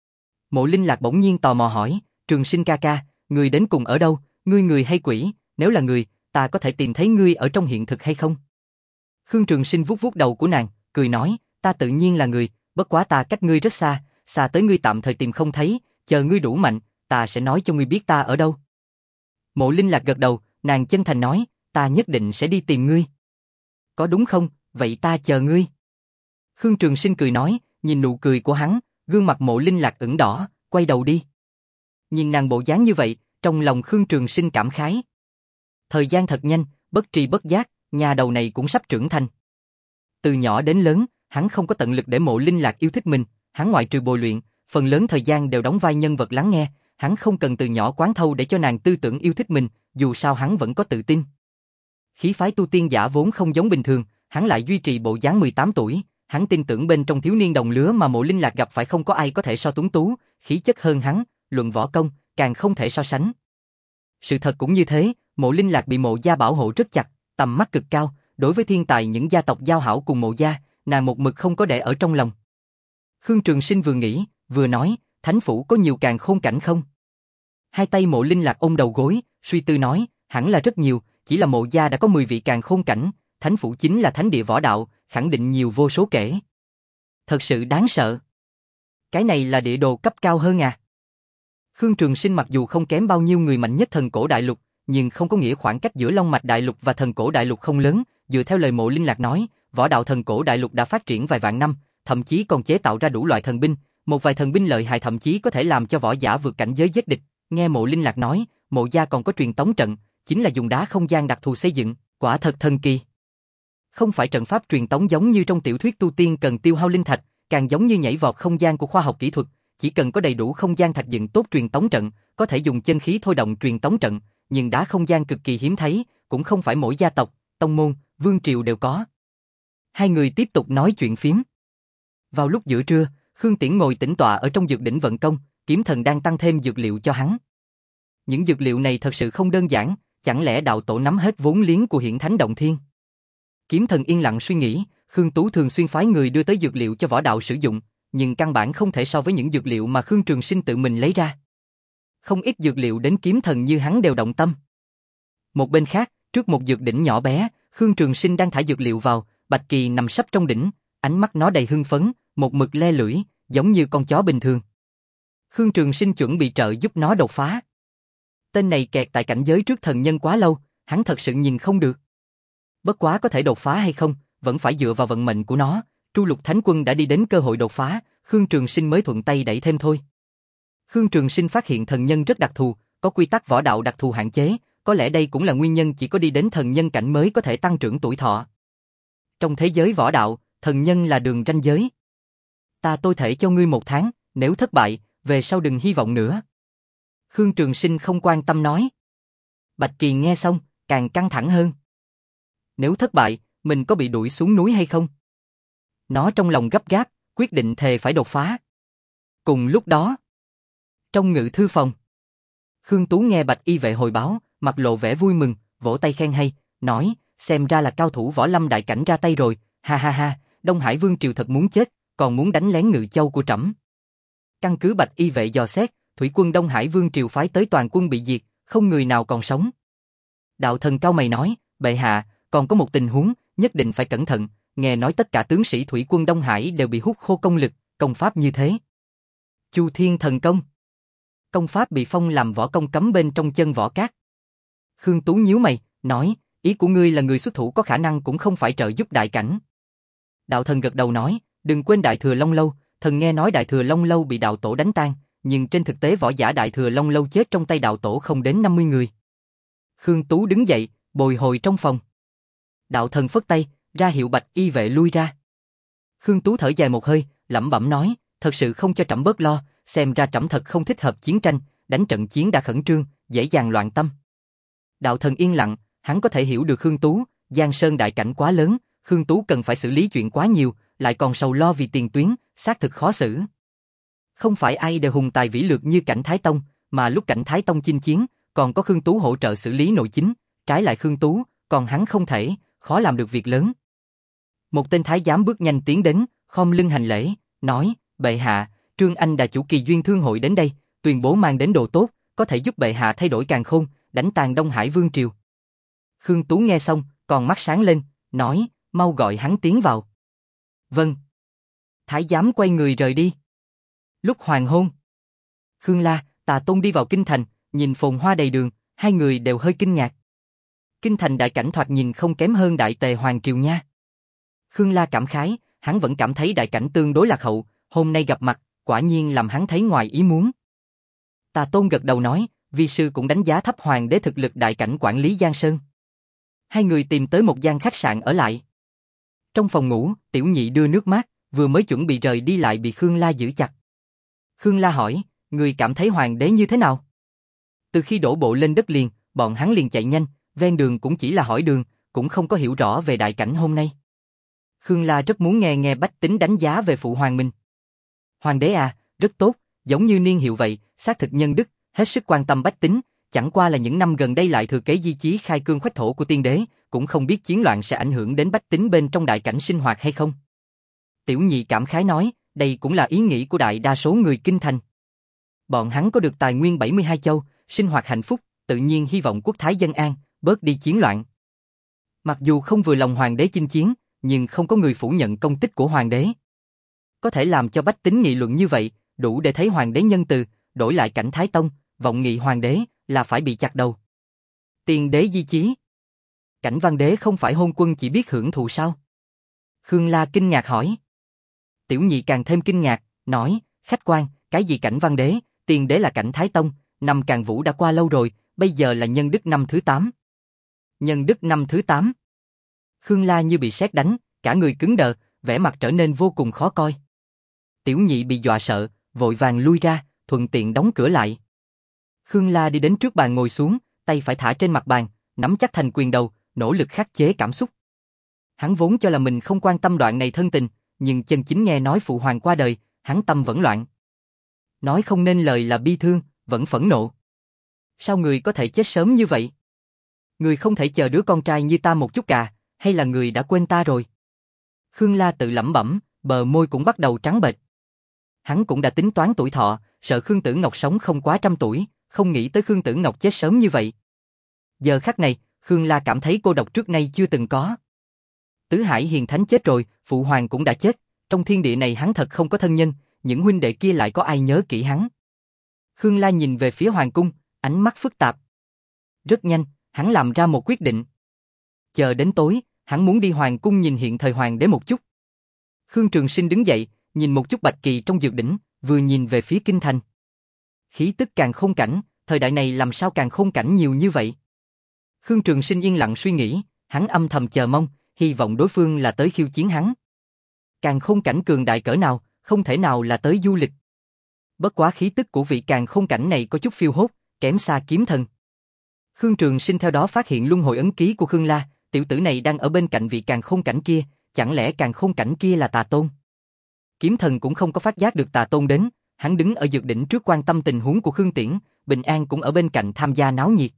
Mộ Linh Lạc bỗng nhiên tò mò hỏi, Trường Sinh ca ca, ngươi đến cùng ở đâu, ngươi người hay quỷ, nếu là người, ta có thể tìm thấy ngươi ở trong hiện thực hay không? Khương Trường Sinh vuốt vuốt đầu của nàng, cười nói, ta tự nhiên là người, bất quá ta cách ngươi rất xa, xa tới ngươi tạm thời tìm không thấy, chờ ngươi đủ mạnh, ta sẽ nói cho ngươi biết ta ở đâu. Mộ Linh Lạc gật đầu, nàng chân thành nói, ta nhất định sẽ đi tìm ngươi. Có đúng không, vậy ta chờ ngươi. Khương Trường Sinh cười nói, nhìn nụ cười của hắn, gương mặt Mộ Linh Lạc ửng đỏ, quay đầu đi. Nhìn nàng bộ dáng như vậy, trong lòng Khương Trường Sinh cảm khái. Thời gian thật nhanh, bất tri bất giác, nhà đầu này cũng sắp trưởng thành. Từ nhỏ đến lớn, hắn không có tận lực để Mộ Linh Lạc yêu thích mình, hắn ngoại trừ bồi luyện, phần lớn thời gian đều đóng vai nhân vật lắng nghe, hắn không cần từ nhỏ quán thâu để cho nàng tư tưởng yêu thích mình, dù sao hắn vẫn có tự tin. Khí phái tu tiên giả vốn không giống bình thường, hắn lại duy trì bộ dáng mười tám tuổi, hắn tin tưởng bên trong thiếu niên đồng lứa mà Mộ Linh Lạc gặp phải không có ai có thể so tuấn tú, khí chất hơn hắn, luận võ công, càng không thể so sánh. Sự thật cũng như thế, Mộ Linh Lạc bị Mộ gia bảo hộ rất chặt, tầm mắt cực cao, đối với thiên tài những gia tộc giao hảo cùng Mộ gia, nàng một mực không có để ở trong lòng. Khương Trường Sinh vừa nghĩ, vừa nói, thánh phủ có nhiều càn khôn cảnh không? Hai tay Mộ Linh Lạc ôm đầu gối, suy tư nói, hẳn là rất nhiều, chỉ là Mộ gia đã có mười vị càn khôn cảnh, thánh phủ chính là thánh địa võ đạo, khẳng định nhiều vô số kể. Thật sự đáng sợ. Cái này là địa đồ cấp cao hơn à? Khương Trường Sinh mặc dù không kém bao nhiêu người mạnh nhất thần cổ đại lục, nhưng không có nghĩa khoảng cách giữa Long Mạch đại lục và thần cổ đại lục không lớn, dựa theo lời Mộ Linh Lạc nói, võ đạo thần cổ đại lục đã phát triển vài vạn năm, thậm chí còn chế tạo ra đủ loại thần binh, một vài thần binh lợi hại thậm chí có thể làm cho võ giả vượt cảnh giới giết địch. Nghe Mộ Linh Lạc nói, Mộ gia còn có truyền tống trận, chính là dùng đá không gian đặc thù xây dựng, quả thật thần kỳ. Không phải trận pháp truyền tống giống như trong tiểu thuyết tu tiên cần tiêu hao linh thạch, càng giống như nhảy vọt không gian của khoa học kỹ thuật, chỉ cần có đầy đủ không gian thạch dựng tốt truyền tống trận, có thể dùng chân khí thôi động truyền tống trận, nhưng đá không gian cực kỳ hiếm thấy, cũng không phải mỗi gia tộc, tông môn, vương triều đều có. Hai người tiếp tục nói chuyện phiếm. Vào lúc giữa trưa, Khương Tiễn ngồi tĩnh tọa ở trong dược đỉnh vận công, kiếm thần đang tăng thêm dược liệu cho hắn. Những dược liệu này thật sự không đơn giản, chẳng lẽ đạo tổ nắm hết vốn liếng của Hiển Thánh Động Thiên? Kiếm thần yên lặng suy nghĩ, Khương Tú thường xuyên phái người đưa tới dược liệu cho võ đạo sử dụng, nhưng căn bản không thể so với những dược liệu mà Khương Trường Sinh tự mình lấy ra. Không ít dược liệu đến kiếm thần như hắn đều động tâm. Một bên khác, trước một dược đỉnh nhỏ bé, Khương Trường Sinh đang thả dược liệu vào, Bạch Kỳ nằm sấp trong đỉnh, ánh mắt nó đầy hưng phấn, một mực le lưỡi, giống như con chó bình thường. Khương Trường Sinh chuẩn bị trợ giúp nó đột phá. Tên này kẹt tại cảnh giới trước thần nhân quá lâu, hắn thật sự nhìn không được. Bất quá có thể đột phá hay không, vẫn phải dựa vào vận mệnh của nó. Tru Lục Thánh Quân đã đi đến cơ hội đột phá, Khương Trường Sinh mới thuận tay đẩy thêm thôi. Khương Trường Sinh phát hiện thần nhân rất đặc thù, có quy tắc võ đạo đặc thù hạn chế, có lẽ đây cũng là nguyên nhân chỉ có đi đến thần nhân cảnh mới có thể tăng trưởng tuổi thọ. Trong thế giới võ đạo, thần nhân là đường ranh giới. Ta tôi thể cho ngươi một tháng, nếu thất bại, về sau đừng hy vọng nữa. Khương Trường Sinh không quan tâm nói. Bạch Kỳ nghe xong, càng căng thẳng hơn. Nếu thất bại, mình có bị đuổi xuống núi hay không? Nó trong lòng gấp gáp, quyết định thề phải đột phá. Cùng lúc đó, trong ngự thư phòng, Khương Tú nghe Bạch Y vệ hồi báo, mặt lộ vẻ vui mừng, vỗ tay khen hay, nói, xem ra là cao thủ võ lâm đại cảnh ra tay rồi, ha ha ha, Đông Hải Vương triều thật muốn chết, còn muốn đánh lén Ngự Châu của trẫm. Căn cứ Bạch Y vệ dò xét, thủy quân Đông Hải Vương triều phái tới toàn quân bị diệt, không người nào còn sống. Đạo thần cao mày nói, bệ hạ, còn có một tình huống, nhất định phải cẩn thận, nghe nói tất cả tướng sĩ thủy quân Đông Hải đều bị hút khô công lực, công pháp như thế. Chu Thiên thần công. Công pháp bị phong làm võ công cấm bên trong chân võ cát. Khương Tú nhíu mày, nói, ý của ngươi là người xuất thủ có khả năng cũng không phải trợ giúp đại cảnh. Đạo thần gật đầu nói, đừng quên Đại Thừa Long Lâu, thần nghe nói Đại Thừa Long Lâu bị đạo tổ đánh tan, nhưng trên thực tế võ giả Đại Thừa Long Lâu chết trong tay đạo tổ không đến năm mươi người. Khương Tú đứng dậy, bồi hồi trong phòng. Đạo thần phất tay, ra hiệu Bạch Y vệ lui ra. Khương Tú thở dài một hơi, lẩm bẩm nói, thật sự không cho trẫm bớt lo, xem ra trẫm thật không thích hợp chiến tranh, đánh trận chiến đã khẩn trương, dễ dàng loạn tâm. Đạo thần yên lặng, hắn có thể hiểu được Khương Tú, Giang Sơn đại cảnh quá lớn, Khương Tú cần phải xử lý chuyện quá nhiều, lại còn sầu lo vì tiền tuyến, xác thực khó xử. Không phải ai đều hùng tài vĩ lược như Cảnh Thái Tông, mà lúc Cảnh Thái Tông chinh chiến, còn có Khương Tú hỗ trợ xử lý nội chính, trái lại Khương Tú, còn hắn không thể, khó làm được việc lớn. Một tên thái giám bước nhanh tiến đến, khom lưng hành lễ, nói, bệ hạ, Trương Anh Đà chủ Kỳ Duyên Thương hội đến đây, tuyên bố mang đến đồ tốt, có thể giúp bệ hạ thay đổi càn khôn, đánh tàn Đông Hải Vương triều. Khương Tú nghe xong, còn mắt sáng lên, nói, mau gọi hắn tiến vào. Vâng. Thái giám quay người rời đi. Lúc hoàng hôn, Khương La, Tà Tôn đi vào kinh thành, nhìn phồn hoa đầy đường, hai người đều hơi kinh ngạc. Kinh thành đại cảnh thoạt nhìn không kém hơn Đại Tề hoàng triều nha. Khương La cảm khái, hắn vẫn cảm thấy đại cảnh tương đối lạc hậu, hôm nay gặp mặt, quả nhiên làm hắn thấy ngoài ý muốn. Tà Tôn gật đầu nói, vi sư cũng đánh giá thấp hoàng đế thực lực đại cảnh quản lý Giang Sơn. Hai người tìm tới một gian khách sạn ở lại. Trong phòng ngủ, Tiểu Nhị đưa nước mát, vừa mới chuẩn bị rời đi lại bị Khương La giữ chặt. Khương La hỏi, người cảm thấy hoàng đế như thế nào? Từ khi đổ bộ lên đất liền, bọn hắn liền chạy nhanh, ven đường cũng chỉ là hỏi đường, cũng không có hiểu rõ về đại cảnh hôm nay. Khương La rất muốn nghe nghe bách tính đánh giá về phụ hoàng mình. Hoàng đế à, rất tốt, giống như niên hiệu vậy, xác thực nhân đức, hết sức quan tâm bách tính, chẳng qua là những năm gần đây lại thừa kế di chí khai cương khoách thổ của tiên đế, cũng không biết chiến loạn sẽ ảnh hưởng đến bách tính bên trong đại cảnh sinh hoạt hay không. Tiểu Nhị cảm khái nói, đây cũng là ý nghĩ của đại đa số người kinh thành. Bọn hắn có được tài nguyên bảy mươi hai châu, sinh hoạt hạnh phúc, tự nhiên hy vọng quốc thái dân an, bớt đi chiến loạn. Mặc dù không vừa lòng hoàng đế chinh chiến, nhưng không có người phủ nhận công tích của hoàng đế. Có thể làm cho bách tính nghị luận như vậy, đủ để thấy hoàng đế nhân từ, đổi lại cảnh Thái Tông, vọng nghị hoàng đế, là phải bị chặt đầu. Tiên đế di chí. Cảnh Văn đế không phải hôn quân chỉ biết hưởng thụ sao? Khương La kinh ngạc hỏi. Tiểu nhị càng thêm kinh ngạc, nói, khách quan, cái gì cảnh Văn đế, tiên đế là cảnh Thái Tông, năm Càn Vũ đã qua lâu rồi, bây giờ là nhân đức năm thứ tám. Nhân đức năm thứ tám. Khương La như bị sét đánh, cả người cứng đờ, vẻ mặt trở nên vô cùng khó coi. Tiểu nhị bị dọa sợ, vội vàng lui ra, thuận tiện đóng cửa lại. Khương La đi đến trước bàn ngồi xuống, tay phải thả trên mặt bàn, nắm chắc thành quyền đầu, nỗ lực khắc chế cảm xúc. Hắn vốn cho là mình không quan tâm đoạn này thân tình, nhưng chân chính nghe nói phụ hoàng qua đời, hắn tâm vẫn loạn. Nói không nên lời là bi thương, vẫn phẫn nộ. Sao người có thể chết sớm như vậy? Người không thể chờ đứa con trai như ta một chút cả, hay là người đã quên ta rồi? Khương La tự lẩm bẩm, bờ môi cũng bắt đầu trắng bệch. Hắn cũng đã tính toán tuổi thọ, sợ Khương Tử Ngọc sống không quá trăm tuổi, không nghĩ tới Khương Tử Ngọc chết sớm như vậy. Giờ khắc này, Khương La cảm thấy cô độc trước nay chưa từng có. Tứ Hải Hiền Thánh chết rồi, phụ hoàng cũng đã chết, trong thiên địa này hắn thật không có thân nhân, những huynh đệ kia lại có ai nhớ kỹ hắn. Khương La nhìn về phía hoàng cung, ánh mắt phức tạp. Rất nhanh, hắn làm ra một quyết định. Chờ đến tối, hắn muốn đi hoàng cung nhìn hiện thời hoàng đế một chút. Khương Trường Sinh đứng dậy, nhìn một chút bạch kỳ trong dược đỉnh, vừa nhìn về phía kinh thành. Khí tức càng khôn cảnh, thời đại này làm sao càng khôn cảnh nhiều như vậy? Khương Trường Sinh yên lặng suy nghĩ, hắn âm thầm chờ mong, hy vọng đối phương là tới khiêu chiến hắn. Càng khôn cảnh cường đại cỡ nào, không thể nào là tới du lịch. Bất quá khí tức của vị càng khôn cảnh này có chút phiêu hốt, kém xa kiếm thần. Khương Trường Sinh theo đó phát hiện luân hồi ấn ký của Khương La, tiểu tử này đang ở bên cạnh vị càng khôn cảnh kia, chẳng lẽ càng khôn cảnh kia là Tà Tôn? Kiếm thần cũng không có phát giác được Tà Tôn đến, hắn đứng ở dược đỉnh trước quan tâm tình huống của Khương Tiễn, Bình An cũng ở bên cạnh tham gia náo nhiệt.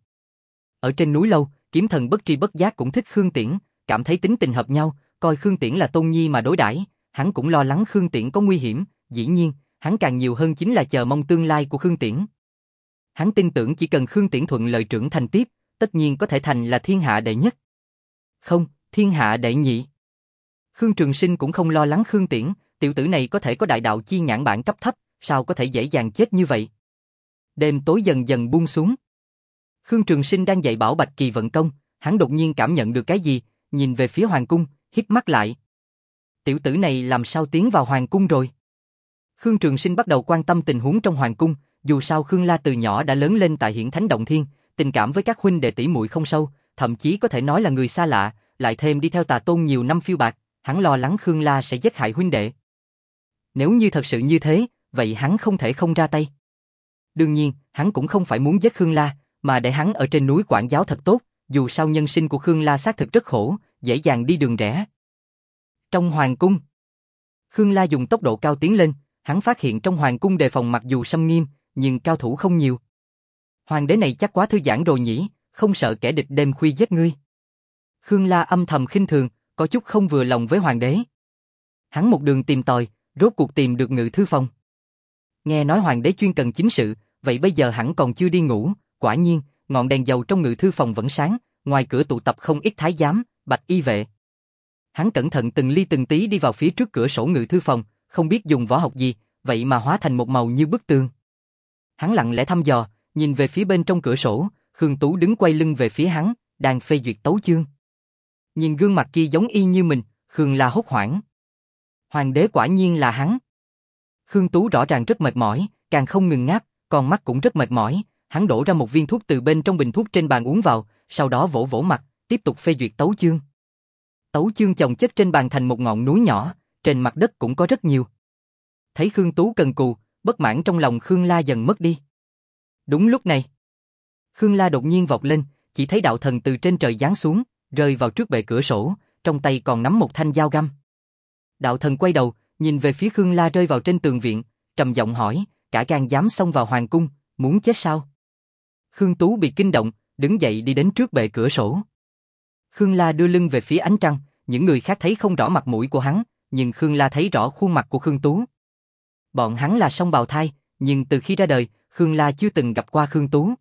Ở trên núi lâu, kiếm thần bất tri bất giác cũng thích Khương Tiễn, cảm thấy tính tình hợp nhau, coi Khương Tiễn là tôn nhi mà đối đãi, hắn cũng lo lắng Khương Tiễn có nguy hiểm, dĩ nhiên, hắn càng nhiều hơn chính là chờ mong tương lai của Khương Tiễn. Hắn tin tưởng chỉ cần Khương Tiễn thuận lợi trưởng thành tiếp, tất nhiên có thể thành là thiên hạ đệ nhất. Không, thiên hạ đệ nhị. Khương Trường Sinh cũng không lo lắng Khương Tiễn, tiểu tử này có thể có đại đạo chi nhãn bản cấp thấp, sao có thể dễ dàng chết như vậy? Đêm tối dần dần buông xuống. Khương Trường Sinh đang dạy bảo Bạch Kỳ vận công, hắn đột nhiên cảm nhận được cái gì, nhìn về phía hoàng cung, híp mắt lại. Tiểu tử này làm sao tiến vào hoàng cung rồi? Khương Trường Sinh bắt đầu quan tâm tình huống trong hoàng cung, dù sao Khương La từ nhỏ đã lớn lên tại Hiển Thánh Động Thiên, tình cảm với các huynh đệ tỷ muội không sâu, thậm chí có thể nói là người xa lạ, lại thêm đi theo Tà Tôn nhiều năm phiêu bạc, hắn lo lắng Khương La sẽ giết hại huynh đệ. Nếu như thật sự như thế, vậy hắn không thể không ra tay. Đương nhiên, hắn cũng không phải muốn giết Khương La, mà để hắn ở trên núi quản giáo thật tốt, dù sao nhân sinh của Khương La xác thực rất khổ, dễ dàng đi đường rẽ. Trong hoàng cung, Khương La dùng tốc độ cao tiến lên, hắn phát hiện trong hoàng cung đề phòng mặc dù xâm nghiêm, nhưng cao thủ không nhiều. Hoàng đế này chắc quá thư giãn rồi nhỉ, không sợ kẻ địch đêm khuya giết ngươi. Khương La âm thầm khinh thường, có chút không vừa lòng với hoàng đế. Hắn một đường tìm tòi, rốt cuộc tìm được ngự thư phòng. Nghe nói hoàng đế chuyên cần chính sự, vậy bây giờ hẳn còn chưa đi ngủ, quả nhiên, ngọn đèn dầu trong ngự thư phòng vẫn sáng, ngoài cửa tụ tập không ít thái giám, bạch y vệ. Hắn cẩn thận từng ly từng tí đi vào phía trước cửa sổ ngự thư phòng, không biết dùng võ học gì, vậy mà hóa thành một màu như bức tường. Hắn lặng lẽ thăm dò, nhìn về phía bên trong cửa sổ, Khương Tú đứng quay lưng về phía hắn, đang phê duyệt tấu chương. Nhìn gương mặt kia giống y như mình, Khương La hốt hoảng. Hoàng đế quả nhiên là hắn. Khương Tú rõ ràng rất mệt mỏi, càng không ngừng ngáp, con mắt cũng rất mệt mỏi, hắn đổ ra một viên thuốc từ bên trong bình thuốc trên bàn uống vào, sau đó vỗ vỗ mặt, tiếp tục phê duyệt tấu chương. Tấu chương chồng chất trên bàn thành một ngọn núi nhỏ, trên mặt đất cũng có rất nhiều. Thấy Khương Tú cần cù, bất mãn trong lòng Khương La dần mất đi. Đúng lúc này, Khương La đột nhiên vọt lên, chỉ thấy đạo thần từ trên trời giáng xuống, rơi vào trước bệ cửa sổ, trong tay còn nắm một thanh dao găm. Đạo thần quay đầu, nhìn về phía Khương La rơi vào trên tường viện, trầm giọng hỏi, cả gan dám xông vào hoàng cung, muốn chết sao? Khương Tú bị kinh động, đứng dậy đi đến trước bệ cửa sổ. Khương La đưa lưng về phía ánh trăng, những người khác thấy không rõ mặt mũi của hắn, nhưng Khương La thấy rõ khuôn mặt của Khương Tú. Bọn hắn là song bào thai, nhưng từ khi ra đời, Khương La chưa từng gặp qua Khương Tú.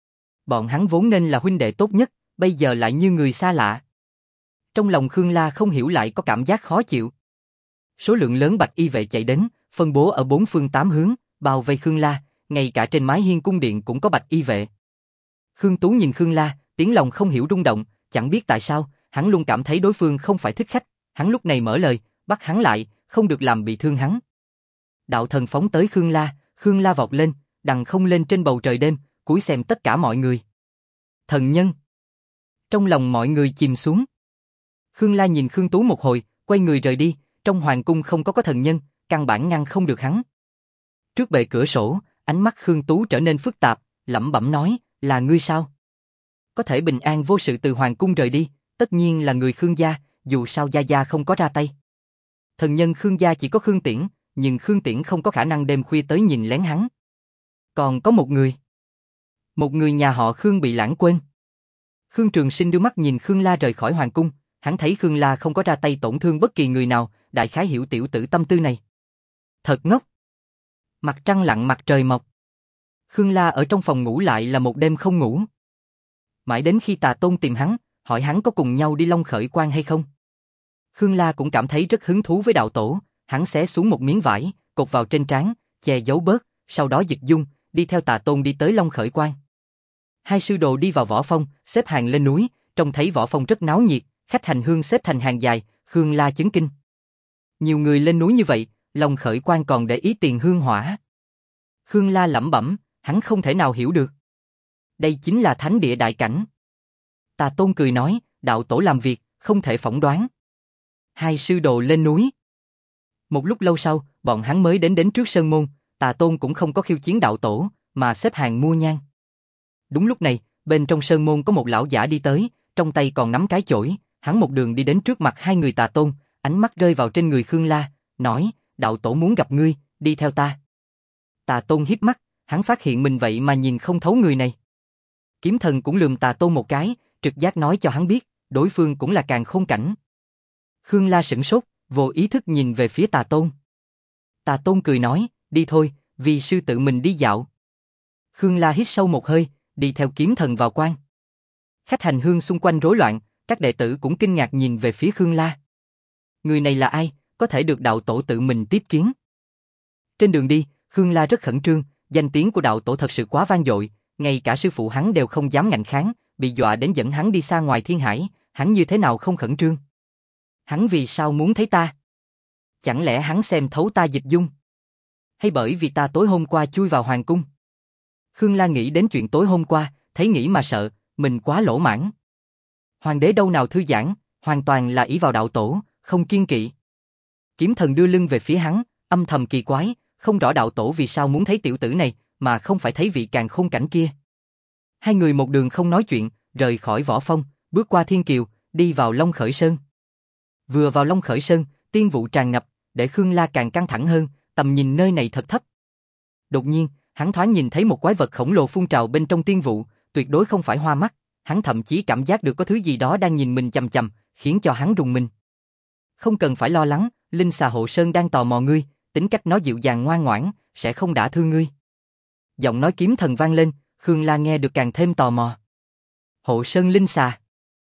Bọn hắn vốn nên là huynh đệ tốt nhất, bây giờ lại như người xa lạ. Trong lòng Khương La không hiểu lại có cảm giác khó chịu. Số lượng lớn bạch y vệ chạy đến, phân bố ở bốn phương tám hướng, bao vây Khương La, ngay cả trên mái hiên cung điện cũng có bạch y vệ. Khương Tú nhìn Khương La, tiếng lòng không hiểu rung động, chẳng biết tại sao, hắn luôn cảm thấy đối phương không phải thích khách, hắn lúc này mở lời, bắt hắn lại, không được làm bị thương hắn. Đạo thần phóng tới Khương La, Khương La vọt lên, đằng không lên trên bầu trời đêm, cúi xem tất cả mọi người. Thần nhân. Trong lòng mọi người chìm xuống. Khương La nhìn Khương Tú một hồi, quay người rời đi, trong hoàng cung không có có thần nhân, căn bản ngăn không được hắn. Trước bệ cửa sổ, ánh mắt Khương Tú trở nên phức tạp, lẩm bẩm nói, là ngươi sao? Có thể bình an vô sự từ hoàng cung rời đi, tất nhiên là người Khương gia, dù sao gia gia không có ra tay. Thần nhân Khương gia chỉ có Khương Tiễn, nhưng Khương Tiễn không có khả năng đêm khuya tới nhìn lén hắn. Còn có một người. Một người nhà họ Khương bị lãng quên. Khương Trường Sinh đưa mắt nhìn Khương La rời khỏi hoàng cung, hắn thấy Khương La không có ra tay tổn thương bất kỳ người nào, đại khái hiểu tiểu tử tâm tư này. Thật ngốc. Mặt trăng lặn mặt trời mọc. Khương La ở trong phòng ngủ lại là một đêm không ngủ. Mãi đến khi Tà Tôn tìm hắn, hỏi hắn có cùng nhau đi Long Khởi Quan hay không. Khương La cũng cảm thấy rất hứng thú với đạo tổ, hắn xé xuống một miếng vải, cột vào trên trán, che giấu bớt, sau đó dịch dung, đi theo Tà Tôn đi tới Long Khởi Quan. Hai sư đồ đi vào võ phong, xếp hàng lên núi, trông thấy võ phong rất náo nhiệt, khách hành hương xếp thành hàng dài, Khương La chấn kinh. Nhiều người lên núi như vậy, Long Khởi Quan còn để ý tiền hương hỏa. Khương La lẩm bẩm, hắn không thể nào hiểu được. Đây chính là thánh địa đại cảnh. Tà Tôn cười nói, đạo tổ làm việc, không thể phỏng đoán. Hai sư đồ lên núi. Một lúc lâu sau, bọn hắn mới đến đến trước sơn môn, Tà Tôn cũng không có khiêu chiến đạo tổ, mà xếp hàng mua nhang. Đúng lúc này, bên trong sơn môn có một lão giả đi tới, trong tay còn nắm cái chổi, hắn một đường đi đến trước mặt hai người Tà Tôn, ánh mắt rơi vào trên người Khương La, nói, đạo tổ muốn gặp ngươi, đi theo ta. Tà Tôn híp mắt, hắn phát hiện mình vậy mà nhìn không thấu người này. Kiếm Thần cũng lườm Tà Tôn một cái, trực giác nói cho hắn biết, đối phương cũng là Càn Khôn cảnh. Khương La sửng sốt, vô ý thức nhìn về phía Tà Tôn. Tà Tôn cười nói, đi thôi, vì sư tự mình đi dạo. Khương La hít sâu một hơi, đi theo Kiếm Thần vào quan. Khách hành hương xung quanh rối loạn, các đệ tử cũng kinh ngạc nhìn về phía Khương La. Người này là ai, có thể được đạo tổ tự mình tiếp kiến? Trên đường đi, Khương La rất khẩn trương, danh tiếng của đạo tổ thật sự quá vang dội, ngay cả sư phụ hắn đều không dám ngạnh kháng, bị dọa đến dẫn hắn đi xa ngoài thiên hải, hắn như thế nào không khẩn trương? Hắn vì sao muốn thấy ta? Chẳng lẽ hắn xem thấu ta dịch dung? Hay bởi vì ta tối hôm qua chui vào hoàng cung? Khương La nghĩ đến chuyện tối hôm qua, thấy nghĩ mà sợ, mình quá lỗ mãn. Hoàng đế đâu nào thư giãn, hoàn toàn là ỷ vào đạo tổ, không kiên kỵ. Kiếm Thần đưa lưng về phía hắn, âm thầm kỳ quái, không rõ đạo tổ vì sao muốn thấy tiểu tử này, mà không phải thấy vị Càn Khôn cảnh kia. Hai người một đường không nói chuyện, rời khỏi võ phong, bước qua thiên kiều, đi vào Long Khởi Sơn. Vừa vào Long Khởi Sơn, tiên vụ tràn ngập, để Khương La càng căng thẳng hơn, tầm nhìn nơi này thật thấp. Đột nhiên, hắn thoáng nhìn thấy một quái vật khổng lồ phun trào bên trong tiên vụ, tuyệt đối không phải hoa mắt, hắn thậm chí cảm giác được có thứ gì đó đang nhìn mình chằm chằm, khiến cho hắn rùng mình. Không cần phải lo lắng, Linh Xà Hộ Sơn đang tò mò ngươi, tính cách nó dịu dàng ngoan ngoãn, sẽ không đả thương ngươi. Giọng nói Kiếm Thần vang lên, Khương La nghe được càng thêm tò mò. Hộ Sơn Linh Xà.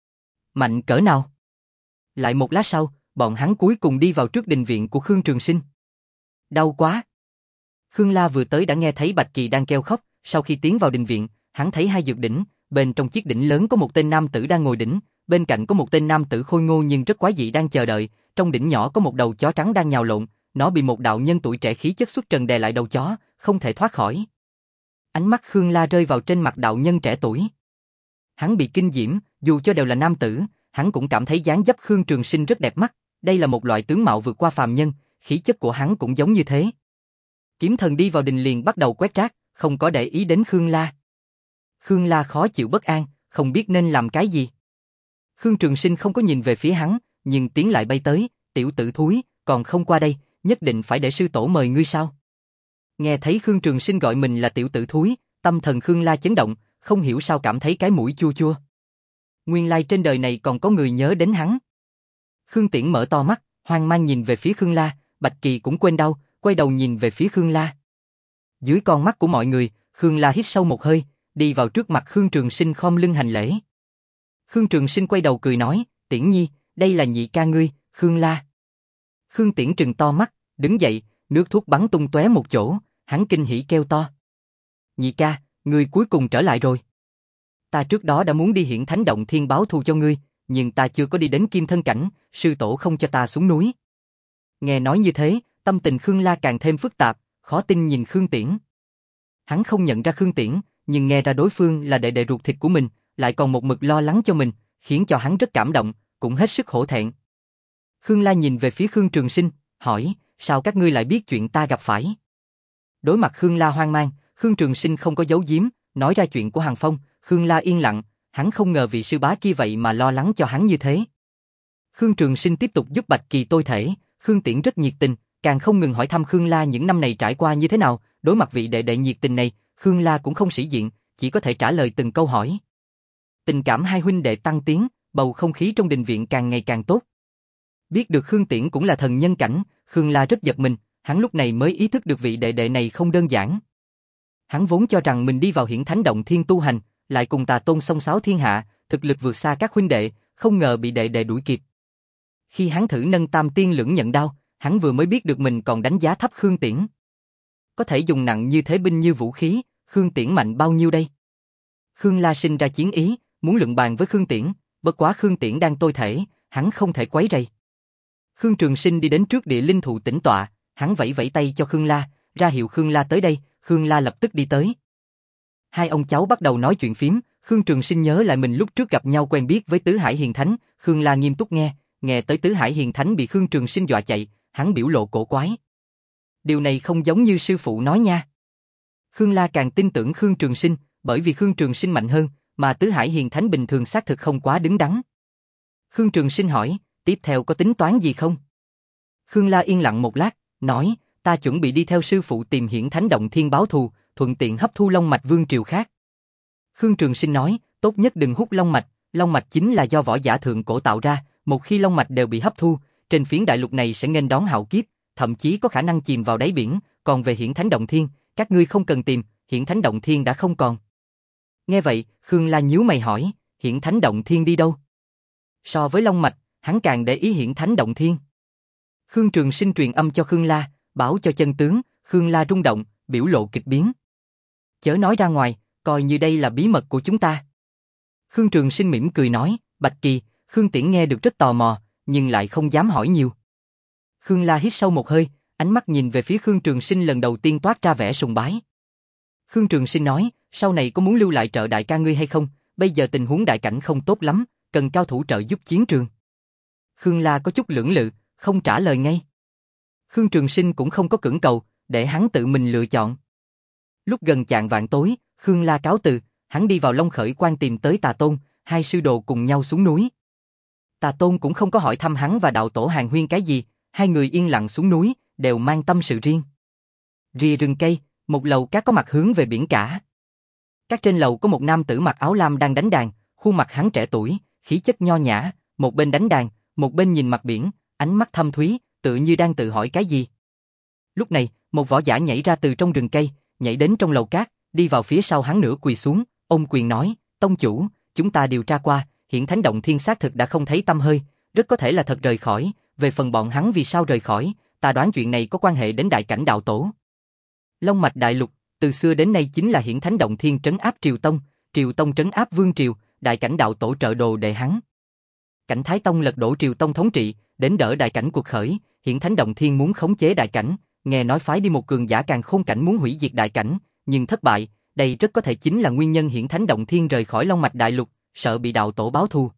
Mạnh cỡ nào? Lại một lát sau, bọn hắn cuối cùng đi vào trước đình viện của Khương Trường Sinh. Đau quá. Khương La vừa tới đã nghe thấy Bạch Kỳ đang kêu khóc, sau khi tiến vào đình viện, hắn thấy hai dược đỉnh, bên trong chiếc đỉnh lớn có một tên nam tử đang ngồi đỉnh, bên cạnh có một tên nam tử khôi ngô nhưng rất quái dị đang chờ đợi, trong đỉnh nhỏ có một đầu chó trắng đang nhào lộn, nó bị một đạo nhân tuổi trẻ khí chất xuất trần đè lại đầu chó, không thể thoát khỏi. Ánh mắt Khương La rơi vào trên mặt đạo nhân trẻ tuổi. Hắn bị kinh diễm, dù cho đều là nam tử, hắn cũng cảm thấy dáng dấp Khương Trường Sinh rất đẹp mắt, đây là một loại tướng mạo vượt qua phàm nhân, khí chất của hắn cũng giống như thế. Kiếm Thần đi vào đình liền bắt đầu quét rác, không có để ý đến Khương La. Khương La khó chịu bất an, không biết nên làm cái gì. Khương Trường Sinh không có nhìn về phía hắn, nhưng tiếng lại bay tới, tiểu tử thúi, còn không qua đây, nhất định phải để sư tổ mời ngươi sao? Nghe thấy Khương Trường Sinh gọi mình là tiểu tử thúi, tâm thần Khương La chấn động, không hiểu sao cảm thấy cái mũi chua chua. Nguyên lai trên đời này còn có người nhớ đến hắn. Khương Tiễn mở to mắt, hoang mang nhìn về phía Khương La, Bạch Kỳ cũng quên đau, quay đầu nhìn về phía Khương La. Dưới con mắt của mọi người, Khương La hít sâu một hơi, đi vào trước mặt Khương Trường Sinh khom lưng hành lễ. Khương Trường Sinh quay đầu cười nói, Tiễn Nhi, đây là nhị ca ngươi, Khương La. Khương Tiễn trừng to mắt, đứng dậy, nước thuốc bắn tung tóe một chỗ, hắn kinh hỉ kêu to. Nhị ca, ngươi cuối cùng trở lại rồi. Ta trước đó đã muốn đi Hiển Thánh Động Thiên báo thù cho ngươi, nhưng ta chưa có đi đến Kim Thân Cảnh, sư tổ không cho ta xuống núi. Nghe nói như thế, tâm tình Khương La càng thêm phức tạp, khó tin nhìn Khương Tiễn. Hắn không nhận ra Khương Tiễn, nhưng nghe ra đối phương là đệ đệ ruột thịt của mình, lại còn một mực lo lắng cho mình, khiến cho hắn rất cảm động, cũng hết sức hổ thẹn. Khương La nhìn về phía Khương Trường Sinh, hỏi, sao các ngươi lại biết chuyện ta gặp phải? Đối mặt Khương La hoang mang, Khương Trường Sinh không có giấu giếm, nói ra chuyện của Hàn Phong. Khương La yên lặng, hắn không ngờ vị sư bá kia vậy mà lo lắng cho hắn như thế. Khương Trường Sinh tiếp tục giúp Bạch Kỳ tôi thể, Khương Tiễn rất nhiệt tình, càng không ngừng hỏi thăm Khương La những năm này trải qua như thế nào. Đối mặt vị đệ đệ nhiệt tình này, Khương La cũng không sĩ diện, chỉ có thể trả lời từng câu hỏi. Tình cảm hai huynh đệ tăng tiến, bầu không khí trong đình viện càng ngày càng tốt. Biết được Khương Tiễn cũng là thần nhân cảnh, Khương La rất giật mình, hắn lúc này mới ý thức được vị đệ đệ này không đơn giản. Hắn vốn cho rằng mình đi vào Hiển Thánh Động Thiên tu hành, lại cùng Tà Tôn xông xáo thiên hạ, thực lực vượt xa các huynh đệ, không ngờ bị đệ đệ đuổi kịp. Khi hắn thử nâng Tam Tiên Lưỡng Nhận Đao, hắn vừa mới biết được mình còn đánh giá thấp Khương Tiễn. Có thể dùng nặng như thế binh như vũ khí, Khương Tiễn mạnh bao nhiêu đây? Khương La sinh ra chiến ý, muốn luận bàn với Khương Tiễn, bất quá Khương Tiễn đang tôi thể, hắn không thể quấy rầy. Khương Trường Sinh đi đến trước địa linh thụ tĩnh tọa, hắn vẫy vẫy tay cho Khương La, ra hiệu Khương La tới đây, Khương La lập tức đi tới. Hai ông cháu bắt đầu nói chuyện phím, Khương Trường Sinh nhớ lại mình lúc trước gặp nhau quen biết với Tứ Hải Hiền Thánh, Khương La nghiêm túc nghe, nghe tới Tứ Hải Hiền Thánh bị Khương Trường Sinh dọa chạy, hắn biểu lộ cổ quái. Điều này không giống như sư phụ nói nha. Khương La càng tin tưởng Khương Trường Sinh, bởi vì Khương Trường Sinh mạnh hơn, mà Tứ Hải Hiền Thánh bình thường xác thực không quá đứng đắn. Khương Trường Sinh hỏi, tiếp theo có tính toán gì không? Khương La yên lặng một lát, nói, ta chuẩn bị đi theo sư phụ tìm Hiển Thánh Động Thiên báo thù, thuận tiện hấp thu long mạch vương triều khác. Khương Trường Sinh nói, tốt nhất đừng hút long mạch, long mạch chính là do võ giả thượng cổ tạo ra, một khi long mạch đều bị hấp thu, trên phiến đại lục này sẽ nghênh đón hạo kiếp, thậm chí có khả năng chìm vào đáy biển, còn về Hiển Thánh Động Thiên, các ngươi không cần tìm, Hiển Thánh Động Thiên đã không còn. Nghe vậy, Khương La nhíu mày hỏi, Hiển Thánh Động Thiên đi đâu? So với long mạch, hắn càng để ý Hiển Thánh Động Thiên. Khương Trường Sinh truyền âm cho Khương La, bảo cho chân tướng, Khương La rung động, biểu lộ kịch biến. Chớ nói ra ngoài, coi như đây là bí mật của chúng ta. Khương Trường Sinh mỉm cười nói, Bạch Kỳ, Khương Tiễn nghe được rất tò mò, nhưng lại không dám hỏi nhiều. Khương La hít sâu một hơi, ánh mắt nhìn về phía Khương Trường Sinh lần đầu tiên toát ra vẻ sùng bái. Khương Trường Sinh nói, sau này có muốn lưu lại trợ đại ca ngươi hay không? Bây giờ tình huống đại cảnh không tốt lắm, cần cao thủ trợ giúp chiến trường. Khương La có chút lưỡng lự, không trả lời ngay. Khương Trường Sinh cũng không có cưỡng cầu, để hắn tự mình lựa chọn. Lúc gần chạng vạng tối, Khương La cáo từ, hắn đi vào Long Khởi Quan tìm tới Tà Tôn, hai sư đồ cùng nhau xuống núi. Tà Tôn cũng không có hỏi thăm hắn và đạo tổ Hàn Huyên cái gì, hai người yên lặng xuống núi, đều mang tâm sự riêng. Rìa rừng cây, một lầu các có mặt hướng về biển cả. Các trên lầu có một nam tử mặc áo lam đang đánh đàn, khuôn mặt hắn trẻ tuổi, khí chất nho nhã, một bên đánh đàn, một bên nhìn mặt biển, ánh mắt thâm thúy, tự như đang tự hỏi cái gì. Lúc này, một võ giả nhảy ra từ trong rừng cây, nhảy đến trong lầu cát, đi vào phía sau hắn nửa quỳ xuống, ôm quyền nói, tông chủ, chúng ta điều tra qua, Hiển Thánh Động Thiên xác thực đã không thấy tăm hơi, rất có thể là thật rời khỏi, về phần bọn hắn vì sao rời khỏi, ta đoán chuyện này có quan hệ đến đại cảnh đạo tổ. Long mạch đại lục, từ xưa đến nay chính là Hiển Thánh Động Thiên trấn áp Triều Tông, Triều Tông trấn áp Vương Triều, đại cảnh đạo tổ trợ đồ đệ hắn. Cảnh Thái Tông lật đổ Triều Tông thống trị, đến đỡ đại cảnh cuộc khởi, Hiển Thánh Động Thiên muốn khống chế đại cảnh, nghe nói phái đi một cường giả càng khôn cảnh muốn hủy diệt đại cảnh, nhưng thất bại, đây rất có thể chính là nguyên nhân Hiển Thánh Động Thiên rời khỏi Long mạch đại lục, sợ bị đạo tổ báo thù.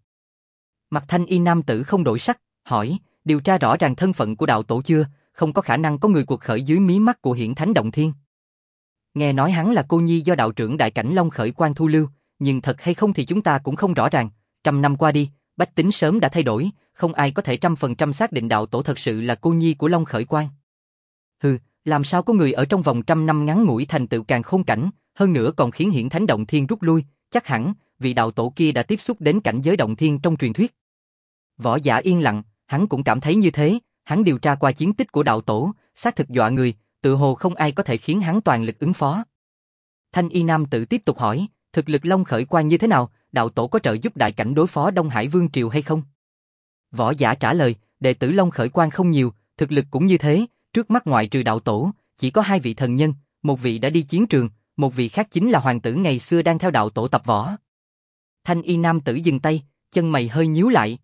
Mặt thanh y nam tử không đổi sắc, hỏi, điều tra rõ ràng thân phận của đạo tổ chưa, không có khả năng có người cuộc khởi dưới mí mắt của Hiển Thánh Động Thiên. Nghe nói hắn là cô nhi do đạo trưởng đại cảnh Long Khởi Quan thu lưu, nhưng thật hay không thì chúng ta cũng không rõ ràng, trăm năm qua đi, bách tính sớm đã thay đổi, không ai có thể trăm phần trăm xác định đạo tổ thật sự là cô nhi của Long Khởi Quan. Hừ, làm sao có người ở trong vòng trăm năm ngắn ngủi thành tựu càng khôn cảnh, hơn nữa còn khiến Hiển Thánh Động Thiên rút lui, chắc hẳn vị đạo tổ kia đã tiếp xúc đến cảnh giới động thiên trong truyền thuyết. Võ giả yên lặng, hắn cũng cảm thấy như thế, hắn điều tra qua chiến tích của đạo tổ, xác thực dọa người, tự hồ không ai có thể khiến hắn toàn lực ứng phó. Thanh y nam tử tiếp tục hỏi, thực lực Long Khởi Quan như thế nào, đạo tổ có trợ giúp đại cảnh đối phó Đông Hải Vương Triều hay không? Võ giả trả lời, đệ tử Long Khởi Quan không nhiều, thực lực cũng như thế, trước mắt ngoại trừ đạo tổ, chỉ có hai vị thần nhân, một vị đã đi chiến trường, một vị khác chính là hoàng tử ngày xưa đang theo đạo tổ tập võ. Thanh y nam tử dừng tay, chân mày hơi nhíu lại.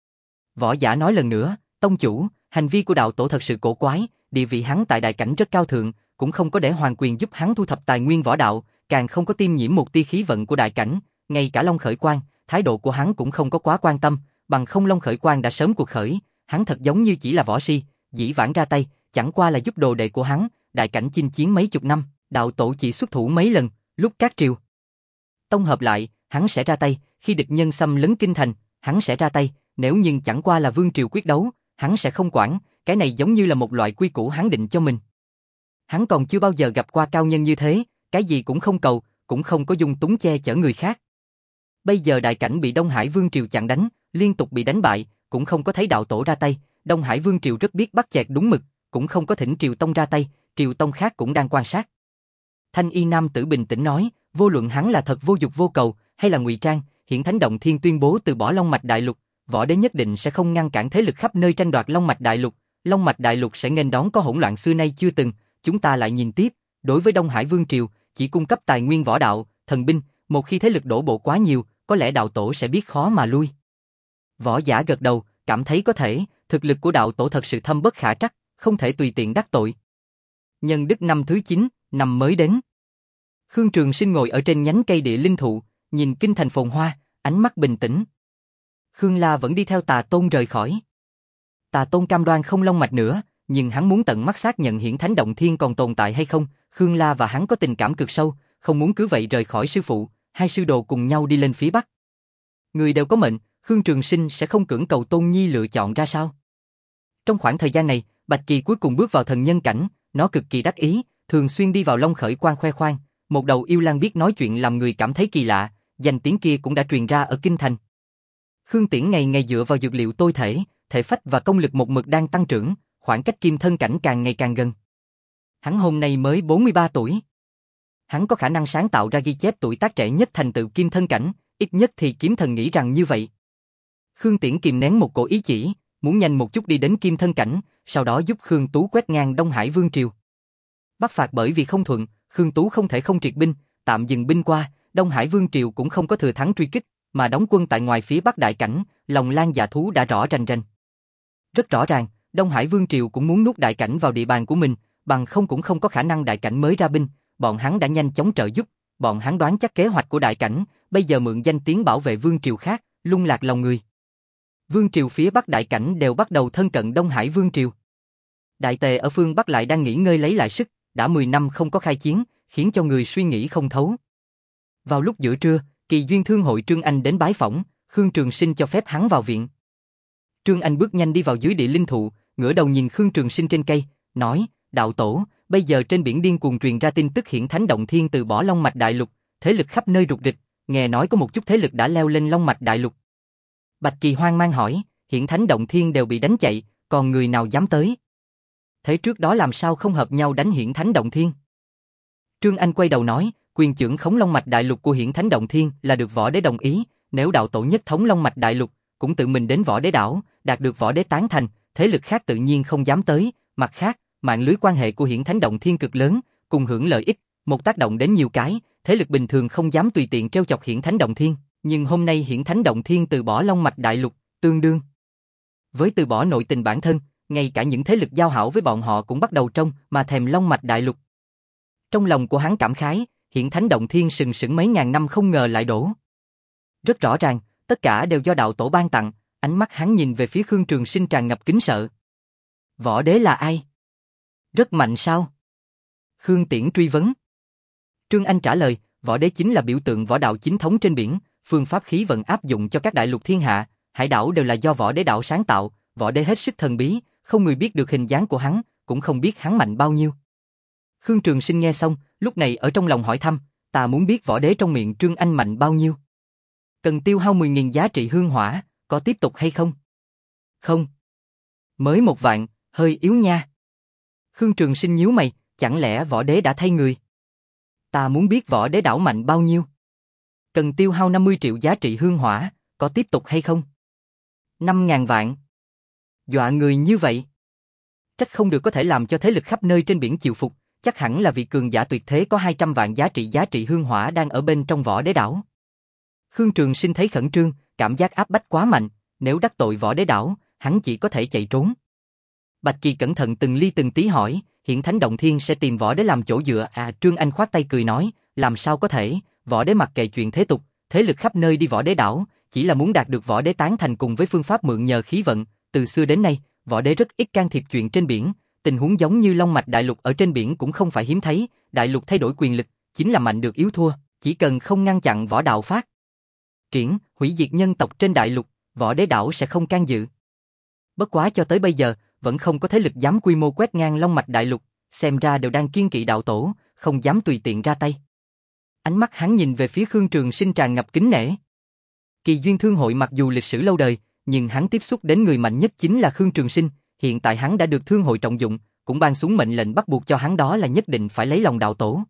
Võ giả nói lần nữa, tông chủ, hành vi của đạo tổ thật sự cổ quái, địa vị hắn tại đại cảnh rất cao thượng, cũng không có để hoàng quyền giúp hắn thu thập tài nguyên võ đạo, càng không có tiêm nhiễm một tia khí vận của đại cảnh, ngay cả Long Khởi Quang, thái độ của hắn cũng không có quá quan tâm, bằng không Long Khởi Quang đã sớm cuộc khởi, hắn thật giống như chỉ là võ si, dĩ vãng ra tay, chẳng qua là giúp đồ đệ của hắn, đại cảnh chinh chiến mấy chục năm, đạo tổ chỉ xuất thủ mấy lần, lúc các triều tông hợp lại, hắn sẽ ra tay, khi địch nhân xâm lấn kinh thành, hắn sẽ ra tay, nếu nhưng chẳng qua là vương triều quyết đấu, hắn sẽ không quản, cái này giống như là một loại quy củ hắn định cho mình. Hắn còn chưa bao giờ gặp qua cao nhân như thế, cái gì cũng không cầu, cũng không có dung túng che chở người khác. Bây giờ đại cảnh bị Đông Hải Vương Triều chặn đánh, liên tục bị đánh bại, cũng không có thấy đạo tổ ra tay, Đông Hải Vương Triều rất biết bắt chẹt đúng mực, cũng không có thỉnh Triều Tông ra tay, Triều Tông khác cũng đang quan sát. Thanh y nam tử bình tĩnh nói, vô luận hắn là thật vô dục vô cầu, hay là ngụy trang, Hiển Thánh Động Thiên tuyên bố từ bỏ Long Mạch Đại Lục, võ đế nhất định sẽ không ngăn cản thế lực khắp nơi tranh đoạt Long Mạch Đại Lục, Long Mạch Đại Lục sẽ nghênh đón có hỗn loạn xưa nay chưa từng, chúng ta lại nhìn tiếp, đối với Đông Hải Vương Triều, chỉ cung cấp tài nguyên võ đạo, thần binh, một khi thế lực đổ bộ quá nhiều, có lẽ đạo tổ sẽ biết khó mà lui. Võ giả gật đầu, cảm thấy có thể, thực lực của đạo tổ thật sự thâm bất khả trắc, không thể tùy tiện đắc tội. Nhân đức năm thứ chín, năm mới đến. Khương Trường Sinh ngồi ở trên nhánh cây địa linh thụ, nhìn kinh thành phồn hoa, ánh mắt bình tĩnh. Khương La vẫn đi theo Tà Tôn rời khỏi. Tà Tôn cam đoan không long mạch nữa, nhưng hắn muốn tận mắt xác nhận Hiển Thánh Động Thiên còn tồn tại hay không. Khương La và hắn có tình cảm cực sâu, không muốn cứ vậy rời khỏi sư phụ, hai sư đồ cùng nhau đi lên phía bắc. Người đều có mệnh, Khương Trường Sinh sẽ không cưỡng cầu Tôn Nhi lựa chọn ra sao? Trong khoảng thời gian này, Bạch Kỳ cuối cùng bước vào thần nhân cảnh, nó cực kỳ đắc ý, thường xuyên đi vào Long Khởi Quang khoe khoang, một đầu yêu lang biết nói chuyện làm người cảm thấy kỳ lạ, danh tiếng kia cũng đã truyền ra ở kinh thành. Khương Tiễn ngày ngày dựa vào dược liệu tôi thể, thể phách và công lực một mực đang tăng trưởng, khoảng cách kim thân cảnh càng ngày càng gần. Hắn hôm nay mới bốn mươi ba tuổi. Hắn có khả năng sáng tạo ra ghi chép tuổi tác trẻ nhất thành tựu kim thân cảnh, ít nhất thì kiếm thần nghĩ rằng như vậy. Khương Tiễn kìm nén một cổ ý chỉ, muốn nhanh một chút đi đến kim thân cảnh, sau đó giúp Khương Tú quét ngang Đông Hải Vương Triều. Bắc phạt bởi vì không thuận, Khương Tú không thể không triệt binh, tạm dừng binh qua, Đông Hải Vương Triều cũng không có thừa thắng truy kích, mà đóng quân tại ngoài phía Bắc đại cảnh, lòng lan dạ thú đã rõ rành rành. Rất rõ ràng, Đông Hải Vương Triều cũng muốn nuốt đại cảnh vào địa bàn của mình, bằng không cũng không có khả năng đại cảnh mới ra binh, bọn hắn đã nhanh chóng trợ giúp, bọn hắn đoán chắc kế hoạch của đại cảnh, bây giờ mượn danh tiếng bảo vệ Vương Triều khác, lung lạc lòng người. Vương Triều phía Bắc đại cảnh đều bắt đầu thân cận Đông Hải Vương Triều. Đại tề ở phương Bắc lại đang nghỉ ngơi lấy lại sức, đã mười năm không có khai chiến, khiến cho người suy nghĩ không thấu. Vào lúc giữa trưa, Kỳ Duyên Thương hội Trương Anh đến bái phỏng, Khương Trường Sinh cho phép hắn vào viện. Trương Anh bước nhanh đi vào dưới địa linh thụ, ngửa đầu nhìn Khương Trường Sinh trên cây, nói, đạo tổ, bây giờ trên biển điên cuồng truyền ra tin tức Hiển Thánh Động Thiên từ bỏ Long Mạch Đại Lục, thế lực khắp nơi rục rịch, nghe nói có một chút thế lực đã leo lên Long Mạch Đại Lục. Bạch Kỳ hoang mang hỏi, Hiển Thánh Động Thiên đều bị đánh chạy, còn người nào dám tới? Thế trước đó làm sao không hợp nhau đánh Hiển Thánh Động Thiên? Trương Anh quay đầu nói, quyền trưởng khống Long Mạch Đại Lục của Hiển Thánh Động Thiên là được võ đế đồng ý, nếu đạo tổ nhất thống Long Mạch Đại Lục, cũng tự mình đến võ đế đảo, đạt được võ đế tán thành, thế lực khác tự nhiên không dám tới, mặt khác, mạng lưới quan hệ của Hiển Thánh Động Thiên cực lớn, cùng hưởng lợi ích, một tác động đến nhiều cái, thế lực bình thường không dám tùy tiện trêu chọc Hiển Thánh Động Thiên, nhưng hôm nay Hiển Thánh Động Thiên từ bỏ Long Mạch Đại Lục, tương đương với từ bỏ nội tình bản thân, ngay cả những thế lực giao hảo với bọn họ cũng bắt đầu trông mà thèm Long Mạch Đại Lục. Trong lòng của hắn cảm khái, Hiển Thánh Động Thiên sừng sững mấy ngàn năm không ngờ lại đổ. Rất rõ ràng, tất cả đều do đạo tổ ban tặng, ánh mắt hắn nhìn về phía Khương Trường Sinh tràn ngập kính sợ. Võ đế là ai? Rất mạnh sao? Khương Tiễn truy vấn. Trương Anh trả lời, võ đế chính là biểu tượng võ đạo chính thống trên biển, phương pháp khí vận áp dụng cho các đại lục thiên hạ, hải đảo đều là do võ đế đạo sáng tạo, võ đế hết sức thần bí, không người biết được hình dáng của hắn, cũng không biết hắn mạnh bao nhiêu. Khương Trường Sinh nghe xong, lúc này ở trong lòng hỏi thăm, ta muốn biết võ đế trong miệng Trương Anh mạnh bao nhiêu. Cần tiêu hao mười nghìn giá trị hương hỏa, có tiếp tục hay không? Không. Mới một vạn, hơi yếu nha. Khương Trường Sinh nhíu mày, chẳng lẽ võ đế đã thay người? Ta muốn biết võ đế đảo mạnh bao nhiêu. Cần tiêu hao năm mươi triệu giá trị hương hỏa, có tiếp tục hay không? Năm ngàn vạn. Dọa người như vậy. Trách không được có thể làm cho thế lực khắp nơi trên biển chịu phục, chắc hẳn là vị cường giả tuyệt thế có hai trăm vạn giá trị giá trị hương hỏa đang ở bên trong Võ Đế Đảo. Khương Trường Sinh thấy khẩn trương, cảm giác áp bách quá mạnh, nếu đắc tội Võ Đế Đảo, hắn chỉ có thể chạy trốn. Bạch Kỳ cẩn thận từng ly từng tí hỏi, Hiển Thánh Động Thiên sẽ tìm Võ Đế làm chỗ dựa à? Trương Anh khoát tay cười nói, làm sao có thể, Võ Đế mặc kệ chuyện thế tục, thế lực khắp nơi đi Võ Đế Đảo, chỉ là muốn đạt được Võ Đế tán thành cùng với phương pháp mượn nhờ khí vận, từ xưa đến nay, Võ Đế rất ít can thiệp chuyện trên biển, tình huống giống như Long Mạch Đại Lục ở trên biển cũng không phải hiếm thấy, Đại Lục thay đổi quyền lực, chính là mạnh được yếu thua, chỉ cần không ngăn chặn Võ Đạo phát triển, hủy diệt nhân tộc trên Đại Lục, Võ Đế Đảo sẽ không can dự. Bất quá cho tới bây giờ, vẫn không có thế lực dám quy mô quét ngang Long Mạch Đại Lục, xem ra đều đang kiêng kỵ đạo tổ, không dám tùy tiện ra tay. Ánh mắt hắn nhìn về phía Khương Trường Sinh tràn ngập kính nể. Kỳ Duyên Thương Hội mặc dù lịch sử lâu đời, nhưng hắn tiếp xúc đến người mạnh nhất chính là Khương Trường Sinh, hiện tại hắn đã được Thương Hội trọng dụng, cũng ban xuống mệnh lệnh bắt buộc cho hắn đó là nhất định phải lấy lòng đạo tổ.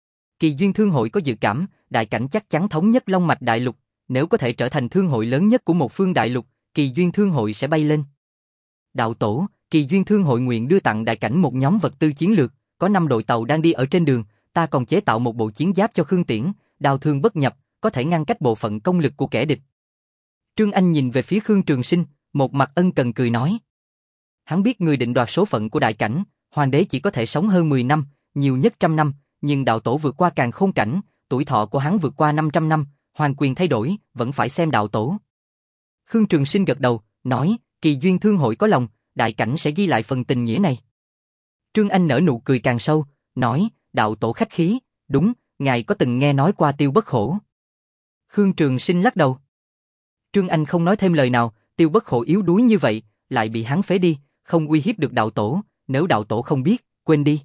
Kỳ Duyên Thương Hội có dự cảm, đại cảnh chắc chắn thống nhất Long Mạch Đại Lục, nếu có thể trở thành thương hội lớn nhất của một phương đại lục, Kỳ Duyên Thương Hội sẽ bay lên. Đạo tổ, Kỳ Duyên Thương Hội nguyện đưa tặng đại cảnh một nhóm vật tư chiến lược, có năm đội tàu đang đi ở trên đường, ta còn chế tạo một bộ chiến giáp cho Khương Tiễn, đao thương bất nhập, có thể ngăn cách bộ phận công lực của kẻ địch. Trương Anh nhìn về phía Khương Trường Sinh, một mặt ân cần cười nói. Hắn biết người định đoạt số phận của đại cảnh, hoàng đế chỉ có thể sống hơn mười năm, nhiều nhất trăm năm, nhưng đạo tổ vượt qua càn khôn cảnh, tuổi thọ của hắn vượt qua năm trăm năm, hoàng quyền thay đổi, vẫn phải xem đạo tổ. Khương Trường Sinh gật đầu, nói, Kỳ Duyên Thương Hội có lòng, đại cảnh sẽ ghi lại phần tình nghĩa này. Trương Anh nở nụ cười càng sâu, nói, đạo tổ khách khí, đúng, ngài có từng nghe nói qua Tiêu Bất Khổ. Khương Trường Sinh lắc đầu. Trương Anh không nói thêm lời nào, Tiêu Bất Khổ yếu đuối như vậy, lại bị hắn phế đi, không uy hiếp được đạo tổ, nếu đạo tổ không biết, quên đi.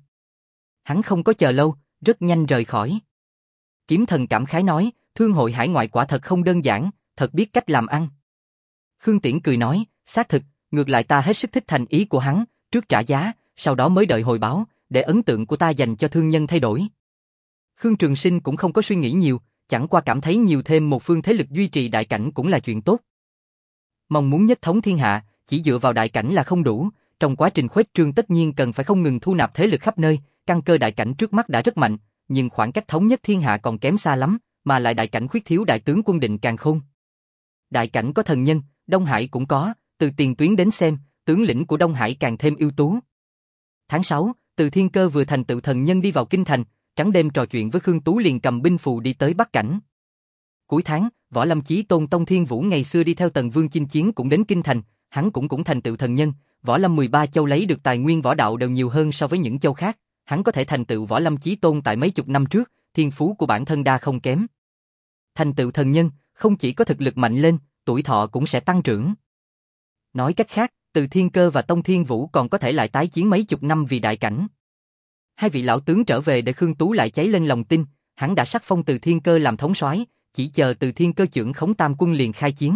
Hắn không có chờ lâu, rất nhanh rời khỏi. Kiếm Thần cảm khái nói, Thương hội hải ngoại quả thật không đơn giản, thật biết cách làm ăn. Khương Tiễn cười nói, xác thực, ngược lại ta hết sức thích thành ý của hắn, trước trả giá, sau đó mới đợi hồi báo, để ấn tượng của ta dành cho thương nhân thay đổi. Khương Trường Sinh cũng không có suy nghĩ nhiều, chẳng qua cảm thấy nhiều thêm một phương thế lực duy trì đại cảnh cũng là chuyện tốt. Mong muốn nhất thống thiên hạ, chỉ dựa vào đại cảnh là không đủ, trong quá trình khuếch trương tất nhiên cần phải không ngừng thu nạp thế lực khắp nơi, căn cơ đại cảnh trước mắt đã rất mạnh, nhưng khoảng cách thống nhất thiên hạ còn kém xa lắm, mà lại đại cảnh khuyết thiếu đại tướng quân Định Càn Khôn. Đại cảnh có thần nhân, Đông Hải cũng có, từ tiền tuyến đến xem, tướng lĩnh của Đông Hải càng thêm ưu tú. Tháng sáu, Từ Thiên Cơ vừa thành tựu thần nhân đi vào kinh thành, trắng đêm trò chuyện với Khương Tú liền cầm binh phù đi tới Bắc Cảnh. Cuối tháng, Võ Lâm Chí Tôn Tông Thiên Vũ ngày xưa đi theo Tần Vương chinh chiến cũng đến kinh thành, hắn cũng cũng thành tựu thần nhân, Võ Lâm mười ba châu lấy được tài nguyên võ đạo đều nhiều hơn so với những châu khác, hắn có thể thành tựu Võ Lâm Chí Tôn tại mấy chục năm trước, thiên phú của bản thân đa không kém. Thành tựu thần nhân, không chỉ có thực lực mạnh lên, tuổi thọ cũng sẽ tăng trưởng. Nói cách khác, Từ Thiên Cơ và Tông Thiên Vũ còn có thể lại tái chiến mấy chục năm vì đại cảnh. Hai vị lão tướng trở về để Khương Tú lại cháy lên lòng tin, hắn đã sắc phong Từ Thiên Cơ làm thống soái, chỉ chờ Từ Thiên Cơ trưởng khống tam quân liền khai chiến.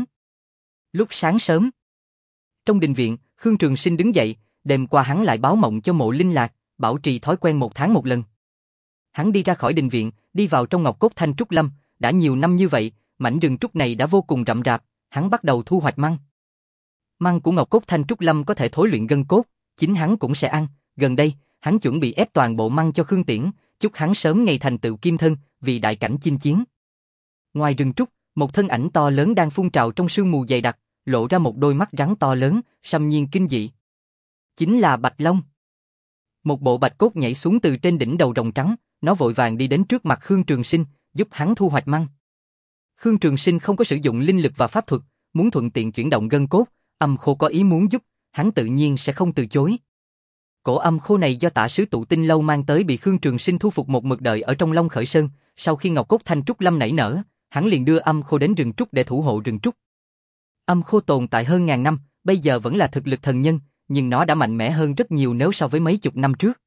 Lúc sáng sớm, trong đình viện, Khương Trường Sinh đứng dậy, đêm qua hắn lại báo mộng cho Mộ Linh Lạc, bảo trì thói quen một tháng một lần. Hắn đi ra khỏi đình viện, đi vào trong Ngọc Cốt Thanh Trúc Lâm, đã nhiều năm như vậy, mảnh rừng trúc này đã vô cùng rậm rạp, hắn bắt đầu thu hoạch măng. Măng của Ngọc Cốt Thanh Trúc Lâm có thể thối luyện gân cốt, chính hắn cũng sẽ ăn, gần đây, hắn chuẩn bị ép toàn bộ măng cho Khương Tiễn, chúc hắn sớm ngày thành tựu kim thân, vì đại cảnh chinh chiến. Ngoài rừng trúc, một thân ảnh to lớn đang phun trào trong sương mù dày đặc, lộ ra một đôi mắt rắn to lớn, xâm nhiên kinh dị. Chính là Bạch Long. Một bộ bạch cốt nhảy xuống từ trên đỉnh đầu rồng trắng, nó vội vàng đi đến trước mặt Khương Trường Sinh, giúp hắn thu hoạch măng. Khương Trường Sinh không có sử dụng linh lực và pháp thuật, muốn thuận tiện chuyển động gân cốt, Âm Khô có ý muốn giúp, hắn tự nhiên sẽ không từ chối. Cổ âm khô này do Tả sứ Tụ Tinh Lâu mang tới bị Khương Trường Sinh thu phục một mực đợi ở trong Long Khởi Sơn, sau khi Ngọc Cốt Thanh Trúc Lâm nảy nở, hắn liền đưa âm khô đến rừng trúc để thủ hộ rừng trúc. Âm khô tồn tại hơn ngàn năm, bây giờ vẫn là thực lực thần nhân, nhưng nó đã mạnh mẽ hơn rất nhiều nếu so với mấy chục năm trước.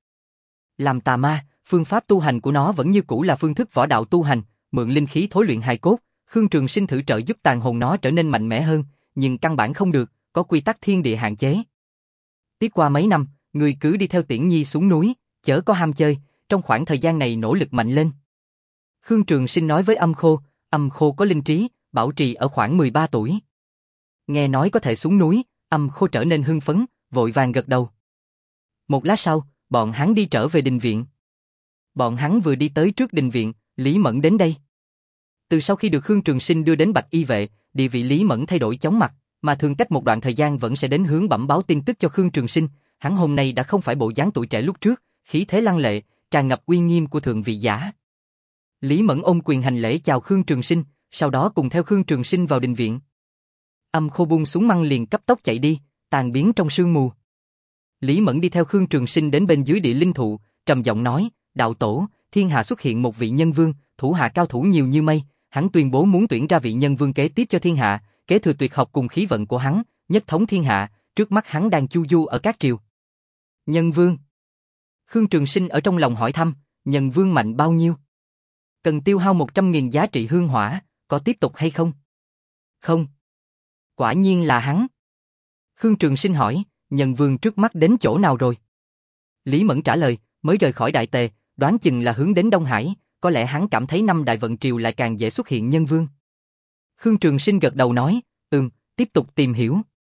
Làm tà ma, phương pháp tu hành của nó vẫn như cũ là phương thức võ đạo tu hành, mượn linh khí thối luyện hài cốt, Khương Trường Sinh thử trợ giúp tàn hồn nó trở nên mạnh mẽ hơn, nhưng căn bản không được, có quy tắc thiên địa hạn chế. Tiếp qua mấy năm, người cứ đi theo Tiễn Nhi xuống núi, chớ có ham chơi, trong khoảng thời gian này nỗ lực mạnh lên. Khương Trường Sinh nói với âm khô, âm khô có linh trí, bảo trì ở khoảng mười ba tuổi. Nghe nói có thể xuống núi, âm khô trở nên hưng phấn, vội vàng gật đầu. Một lát sau, bọn hắn đi trở về đình viện. Bọn hắn vừa đi tới trước đình viện, Lý Mẫn đến đây. Từ sau khi được Khương Trường Sinh đưa đến Bạch Y vệ, địa vị Lý Mẫn thay đổi chóng mặt, mà thường cách một đoạn thời gian vẫn sẽ đến hướng bẩm báo tin tức cho Khương Trường Sinh. Hắn hôm nay đã không phải bộ dáng tuổi trẻ lúc trước, khí thế lăng lệ, tràn ngập uy nghiêm của thượng vị giả. Lý Mẫn ôm quyền hành lễ chào Khương Trường Sinh, sau đó cùng theo Khương Trường Sinh vào đình viện. Âm Khô buông xuống măng liền cấp tốc chạy đi, tan biến trong sương mù. Lý Mẫn đi theo Khương Trường Sinh đến bên dưới địa linh thụ, trầm giọng nói: đạo tổ, thiên hạ xuất hiện một vị nhân vương, thủ hạ cao thủ nhiều như mây, hắn tuyên bố muốn tuyển ra vị nhân vương kế tiếp cho thiên hạ, kế thừa tuyệt học cùng khí vận của hắn, nhất thống thiên hạ. Trước mắt hắn đang chu du ở các triều. Nhân vương? Khương Trường Sinh ở trong lòng hỏi thăm, nhân vương mạnh bao nhiêu? Cần tiêu hao một trăm nghìn giá trị hương hỏa, có tiếp tục hay không? Không. Quả nhiên là hắn. Khương Trường Sinh hỏi, nhân vương trước mắt đến chỗ nào rồi? Lý Mẫn trả lời, mới rời khỏi Đại Tề, đoán chừng là hướng đến Đông Hải, có lẽ hắn cảm thấy năm đại vận triều lại càng dễ xuất hiện nhân vương. Khương Trường Sinh gật đầu nói, ừm, tiếp tục tìm hiểu.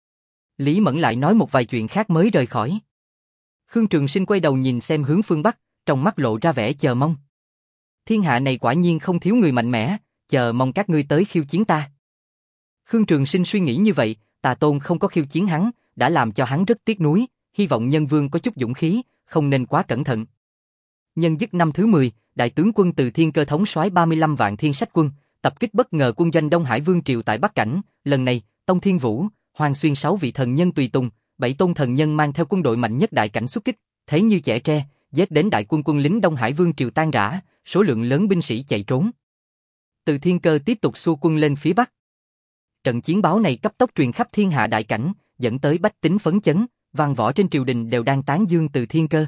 Lý Mẫn lại nói một vài chuyện khác mới rời khỏi. Khương Trường Sinh quay đầu nhìn xem hướng phương Bắc, trong mắt lộ ra vẻ chờ mong. Thiên hạ này quả nhiên không thiếu người mạnh mẽ, chờ mong các ngươi tới khiêu chiến ta. Khương Trường Sinh suy nghĩ như vậy, Tà Tôn không có khiêu chiến hắn, đã làm cho hắn rất tiếc nuối, hy vọng nhân vương có chút dũng khí, không nên quá cẩn thận. Nhân dứt năm thứ mười, đại tướng quân Từ Thiên Cơ thống soái ba mươi lăm vạn thiên sách quân, tập kích bất ngờ quân doanh Đông Hải Vương triều tại Bắc Cảnh, lần này, Tông Thiên Vũ, Hoàng Xuyên sáu vị thần nhân tùy tùng, bảy tôn thần nhân mang theo quân đội mạnh nhất đại cảnh xuất kích, thấy như chẻ tre, giết đến đại quân quân lính Đông Hải Vương triều tan rã, số lượng lớn binh sĩ chạy trốn. Từ Thiên Cơ tiếp tục xua quân lên phía Bắc. Trận chiến báo này cấp tốc truyền khắp thiên hạ đại cảnh, dẫn tới bách tính phấn chấn, văn võ trên triều đình đều đang tán dương Từ Thiên Cơ.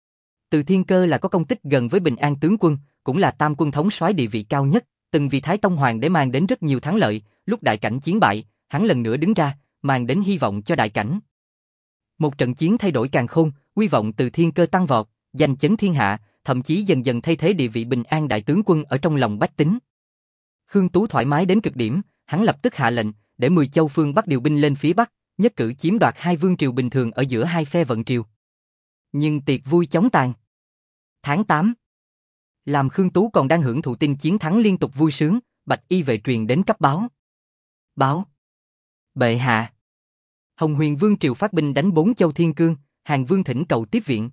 Từ Thiên Cơ là có công tích gần với Bình An tướng quân, cũng là tam quân thống soái địa vị cao nhất, từng vì Thái Tông Hoàng để mang đến rất nhiều thắng lợi, lúc đại cảnh chiến bại, hắn lần nữa đứng ra, mang đến hy vọng cho đại cảnh. Một trận chiến thay đổi càn khôn, uy vọng Từ Thiên Cơ tăng vọt, danh chấn thiên hạ, thậm chí dần dần thay thế địa vị Bình An đại tướng quân ở trong lòng bách tính. Khương Tú thoải mái đến cực điểm, hắn lập tức hạ lệnh, để mười châu phương Bắc điều binh lên phía Bắc, nhất cử chiếm đoạt hai vương triều bình thường ở giữa hai phe vận triều. Nhưng tiệc vui chóng tàn. Tháng tám, làm Khương Tú còn đang hưởng thụ tin chiến thắng liên tục vui sướng, Bạch Y vệ truyền đến cấp báo. Báo. Bệ hạ. Hồng Huyền Vương triều phát binh đánh bốn châu Thiên Cương, Hàn Vương thỉnh cầu tiếp viện.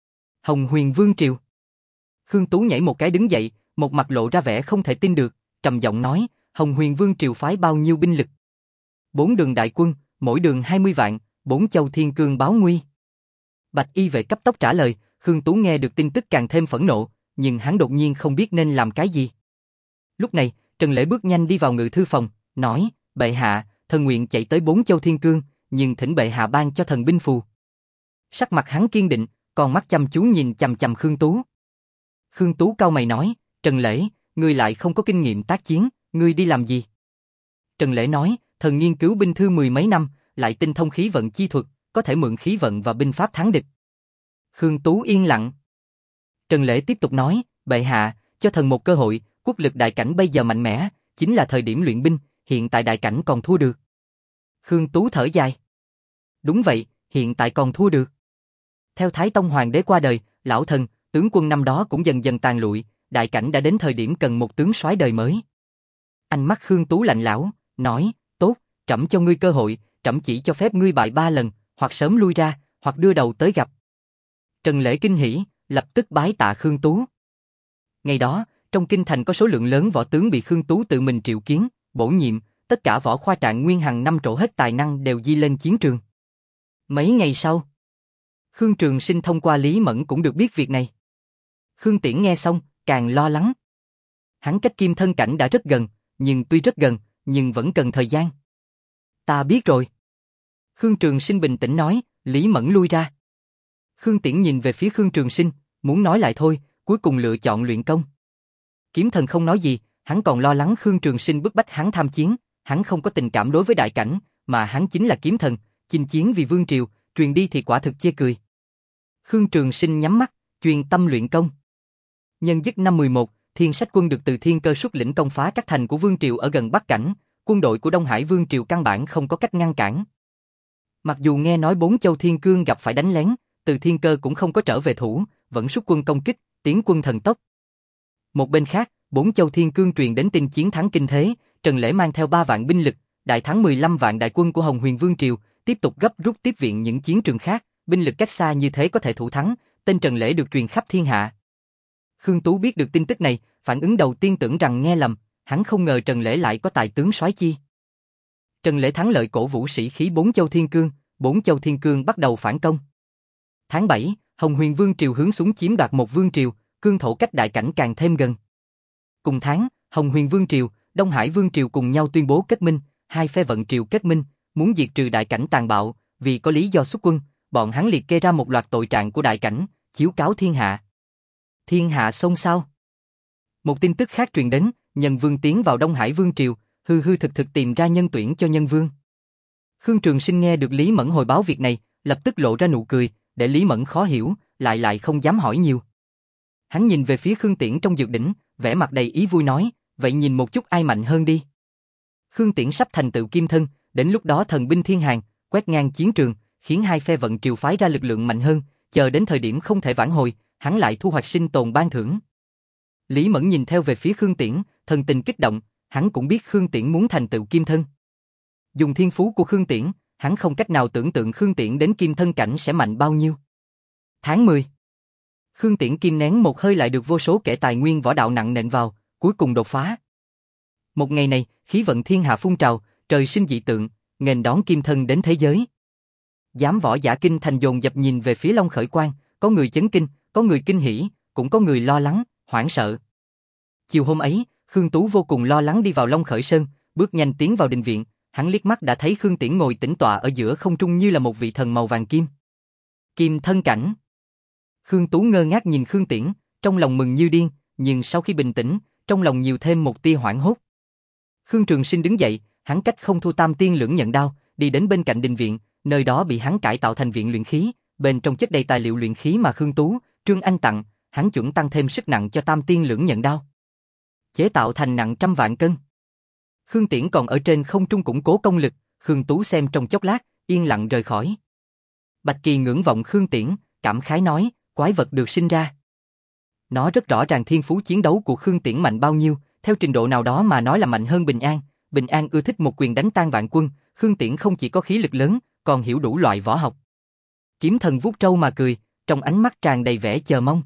Hồng Huyền Vương triều. Khương Tú nhảy một cái đứng dậy, một mặt lộ ra vẻ không thể tin được, trầm giọng nói, Hồng Huyền Vương triều phái bao nhiêu binh lực? Bốn đường đại quân, mỗi đường hai mươi vạn, bốn châu Thiên Cương báo nguy. Bạch Y vệ cấp tốc trả lời, Khương Tú nghe được tin tức càng thêm phẫn nộ, nhưng hắn đột nhiên không biết nên làm cái gì. Lúc này, Trần Lễ bước nhanh đi vào ngự thư phòng, nói, bệ hạ, thần nguyện chạy tới bốn châu Thiên Cương, nhưng thỉnh bệ hạ ban cho thần binh phù. Sắc mặt hắn kiên định, còn mắt chăm chú nhìn chằm chằm Khương Tú. Khương Tú cau mày nói, Trần Lễ, ngươi lại không có kinh nghiệm tác chiến, ngươi đi làm gì? Trần Lễ nói, thần nghiên cứu binh thư mười mấy năm, lại tinh thông khí vận chi thuật, có thể mượn khí vận và binh pháp thắng địch. Khương Tú yên lặng. Trần Lễ tiếp tục nói, bệ hạ, cho thần một cơ hội, quốc lực đại cảnh bây giờ mạnh mẽ, chính là thời điểm luyện binh, hiện tại đại cảnh còn thua được. Khương Tú thở dài. Đúng vậy, hiện tại còn thua được. Theo Thái Tông Hoàng đế qua đời, lão thần, tướng quân năm đó cũng dần dần tàn lụi, đại cảnh đã đến thời điểm cần một tướng soái đời mới. Ánh mắt Khương Tú lạnh lẽo, nói, tốt, trẫm cho ngươi cơ hội, trẫm chỉ cho phép ngươi bại ba lần, hoặc sớm lui ra, hoặc đưa đầu tới gặp. Trần Lễ kinh hỉ, lập tức bái tạ Khương Tú. Ngày đó, trong kinh thành có số lượng lớn võ tướng bị Khương Tú tự mình triệu kiến, bổ nhiệm, tất cả võ khoa trạng nguyên hằng năm trổ hết tài năng đều di lên chiến trường. Mấy ngày sau, Khương Trường Sinh thông qua Lý Mẫn cũng được biết việc này. Khương Tiễn nghe xong, càng lo lắng. Hắn cách Kim Thân cảnh đã rất gần, nhưng tuy rất gần, nhưng vẫn cần thời gian. Ta biết rồi. Khương Trường Sinh bình tĩnh nói, Lý Mẫn lui ra. Khương Tiễn nhìn về phía Khương Trường Sinh, muốn nói lại thôi, cuối cùng lựa chọn luyện công. Kiếm Thần không nói gì, hắn còn lo lắng Khương Trường Sinh bức bách hắn tham chiến, hắn không có tình cảm đối với đại cảnh, mà hắn chính là kiếm thần, chinh chiến vì vương triều, truyền đi thì quả thực chê cười. Khương Trường Sinh nhắm mắt, chuyên tâm luyện công. Nhân dứt năm mười một, Thiên Sách quân được Từ Thiên Cơ xuất lĩnh công phá các thành của vương triều ở gần Bắc Cảnh, quân đội của Đông Hải vương triều căn bản không có cách ngăn cản. Mặc dù nghe nói bốn châu Thiên Cương gặp phải đánh lén, Từ Thiên Cơ cũng không có trở về thủ, vẫn xuất quân công kích, tiến quân thần tốc. Một bên khác, Bốn Châu Thiên Cương truyền đến tin chiến thắng kinh thế, Trần Lễ mang theo ba vạn binh lực, đại thắng mười lăm vạn đại quân của Hồng Huyền Vương triều, tiếp tục gấp rút tiếp viện những chiến trường khác, binh lực cách xa như thế có thể thủ thắng, tên Trần Lễ được truyền khắp thiên hạ. Khương Tú biết được tin tức này, phản ứng đầu tiên tưởng rằng nghe lầm, hắn không ngờ Trần Lễ lại có tài tướng soái chi. Trần Lễ thắng lợi cổ vũ sĩ khí Bốn Châu Thiên Cương, Bốn Châu Thiên Cương bắt đầu phản công. Tháng bảy, Hồng Huyền Vương triều hướng xuống chiếm đoạt một vương triều, cương thổ cách đại cảnh càng thêm gần. Cùng tháng, Hồng Huyền Vương triều, Đông Hải Vương triều cùng nhau tuyên bố kết minh, hai phe vận triều kết minh, muốn diệt trừ đại cảnh tàn bạo, vì có lý do xuất quân, bọn hắn liệt kê ra một loạt tội trạng của đại cảnh, chiếu cáo thiên hạ. Thiên hạ xôn xao. Một tin tức khác truyền đến, Nhân Vương tiến vào Đông Hải Vương triều, hư hư thực thực tìm ra nhân tuyển cho Nhân Vương. Khương Trường Sinh nghe được Lý Mẫn hồi báo việc này, lập tức lộ ra nụ cười, để Lý Mẫn khó hiểu, lại lại không dám hỏi nhiều. Hắn nhìn về phía Khương Tiễn trong dược đỉnh, vẻ mặt đầy ý vui nói, vậy nhìn một chút ai mạnh hơn đi. Khương Tiễn sắp thành tựu kim thân, đến lúc đó thần binh thiên hàng, quét ngang chiến trường, khiến hai phe vận triều phái ra lực lượng mạnh hơn, chờ đến thời điểm không thể vãn hồi, hắn lại thu hoạch sinh tồn ban thưởng. Lý Mẫn nhìn theo về phía Khương Tiễn, thần tình kích động, hắn cũng biết Khương Tiễn muốn thành tựu kim thân. Dùng thiên phú của Khương Tiễn, hắn không cách nào tưởng tượng Khương Tiễn đến kim thân cảnh sẽ mạnh bao nhiêu. Tháng mười, Khương Tiễn kim nén một hơi lại được vô số kẻ tài nguyên võ đạo nặng nện vào, cuối cùng đột phá. Một ngày này, khí vận thiên hạ phun trào, trời sinh dị tượng, nghênh đón kim thân đến thế giới. Giám võ giả kinh thành dồn dập nhìn về phía Long Khởi Quang, có người chấn kinh, có người kinh hỉ, cũng có người lo lắng, hoảng sợ. Chiều hôm ấy, Khương Tú vô cùng lo lắng đi vào Long Khởi Sơn, bước nhanh tiến vào đình viện, hắn liếc mắt đã thấy Khương Tiễn ngồi tĩnh tọa ở giữa không trung như là một vị thần màu vàng kim. Kim thân cảnh. Khương Tú ngơ ngác nhìn Khương Tiễn, trong lòng mừng như điên, nhưng sau khi bình tĩnh, trong lòng nhiều thêm một tia hoảng hốt. Khương Trường Sinh đứng dậy, hắn cách không thu tam tiên lưỡng nhận đao, đi đến bên cạnh đình viện, nơi đó bị hắn cải tạo thành viện luyện khí, bên trong chất đầy tài liệu luyện khí mà Khương Tú, Trương Anh tặng, hắn chuẩn tăng thêm sức nặng cho tam tiên lưỡng nhận đao. Chế tạo thành nặng trăm vạn cân. Khương Tiễn còn ở trên không trung củng cố công lực, Khương Tú xem trong chốc lát, yên lặng rời khỏi. Bạch Kỳ ngưỡng vọng Khương Tiễn, cảm khái nói, quái vật được sinh ra. Nó rất rõ ràng thiên phú chiến đấu của Khương Tiễn mạnh bao nhiêu, theo trình độ nào đó mà nói là mạnh hơn Bình An. Bình An ưa thích một quyền đánh tan vạn quân, Khương Tiễn không chỉ có khí lực lớn, còn hiểu đủ loại võ học. Kiếm Thần vuốt râu mà cười, trong ánh mắt tràn đầy vẻ chờ mong.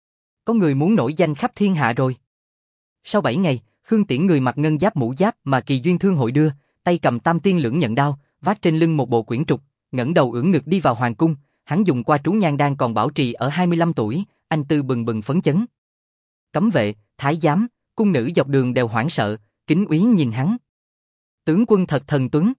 Có người muốn nổi danh khắp thiên hạ rồi. Sau bảy ngày, Khương Tiễn người mặc ngân giáp mũ giáp mà Kỳ Duyên Thương hội đưa, tay cầm tam tiên lưỡng nhận đao, vác trên lưng một bộ quyển trục, ngẩng đầu ưỡn ngực đi vào hoàng cung. Hắn dùng qua trú nhan đan còn bảo trì ở hai mươi lăm tuổi, anh tư bừng bừng phấn chấn. Cấm vệ, thái giám, cung nữ dọc đường đều hoảng sợ, kính úy nhìn hắn. Tướng quân thật thần tuấn.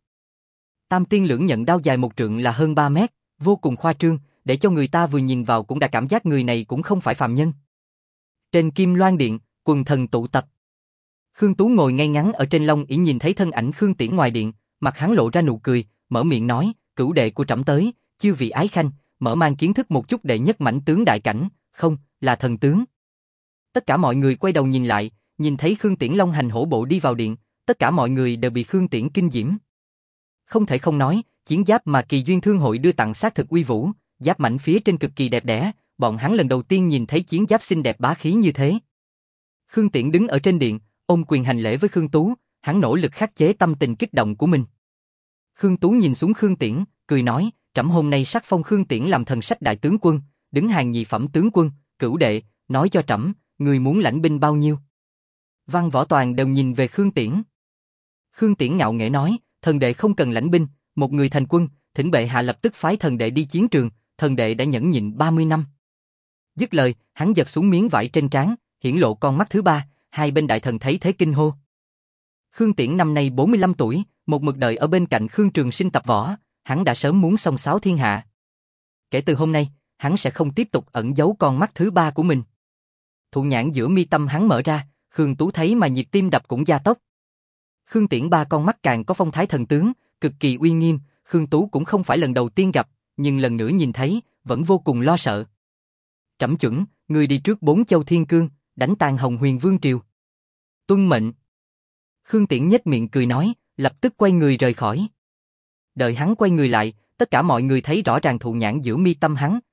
Tam tiên lưỡng nhận đao dài một trượng là hơn ba mét, vô cùng khoa trương, để cho người ta vừa nhìn vào cũng đã cảm giác người này cũng không phải phàm nhân. Trên Kim Loan Điện, quần thần tụ tập. Khương Tú ngồi ngay ngắn ở trên long ỷ nhìn thấy thân ảnh Khương Tiễn ngoài điện, mặt hắn lộ ra nụ cười, mở miệng nói, cửu đệ của trẫm tới, chư vị ái khanh, mở mang kiến thức một chút đệ nhất mãnh tướng đại cảnh, không, là thần tướng. Tất cả mọi người quay đầu nhìn lại, nhìn thấy Khương Tiễn long hành hổ bộ đi vào điện, tất cả mọi người đều bị Khương Tiễn kinh diễm. Không thể không nói, chiến giáp mà Kỳ Duyên Thương hội đưa tặng xác thực uy vũ, giáp mảnh phía trên cực kỳ đẹp đẽ, bọn hắn lần đầu tiên nhìn thấy chiến giáp xinh đẹp bá khí như thế. Khương Tiễn đứng ở trên điện, ôm quyền hành lễ với Khương Tú, hắn nỗ lực khắc chế tâm tình kích động của mình. Khương Tú nhìn xuống Khương Tiễn, cười nói, trẫm hôm nay sắc phong Khương Tiễn làm thần sách đại tướng quân, đứng hàng nhị phẩm tướng quân, cửu đệ, nói cho trẫm, người muốn lãnh binh bao nhiêu? Văn võ toàn đều nhìn về Khương Tiễn. Khương Tiễn ngạo nghễ nói, thần đệ không cần lãnh binh, một người thành quân, thỉnh bệ hạ lập tức phái thần đệ đi chiến trường, thần đệ đã nhẫn nhịn ba mươi năm. Dứt lời, hắn giật xuống miếng vải trên trán, hiển lộ con mắt thứ ba, hai bên đại thần thấy thế kinh hô. Khương Tiễn năm nay bốn mươi lăm tuổi, một mực đợi ở bên cạnh Khương Trường Sinh tập võ, hắn đã sớm muốn xông xáo thiên hạ. Kể từ hôm nay, hắn sẽ không tiếp tục ẩn giấu con mắt thứ ba của mình. Thụ nhãn giữa mi tâm hắn mở ra, Khương Tú thấy mà nhịp tim đập cũng gia tốc. Khương Tiễn ba con mắt càng có phong thái thần tướng, cực kỳ uy nghiêm, Khương Tú cũng không phải lần đầu tiên gặp, nhưng lần nữa nhìn thấy, vẫn vô cùng lo sợ. Trẫm chuẩn, người đi trước bốn châu thiên cương, đánh tan Hồng Huyền Vương triều. Tuân mệnh. Khương Tiễn nhếch miệng cười nói, lập tức quay người rời khỏi. Đợi hắn quay người lại, tất cả mọi người thấy rõ ràng thụ nhãn giữa mi tâm hắn,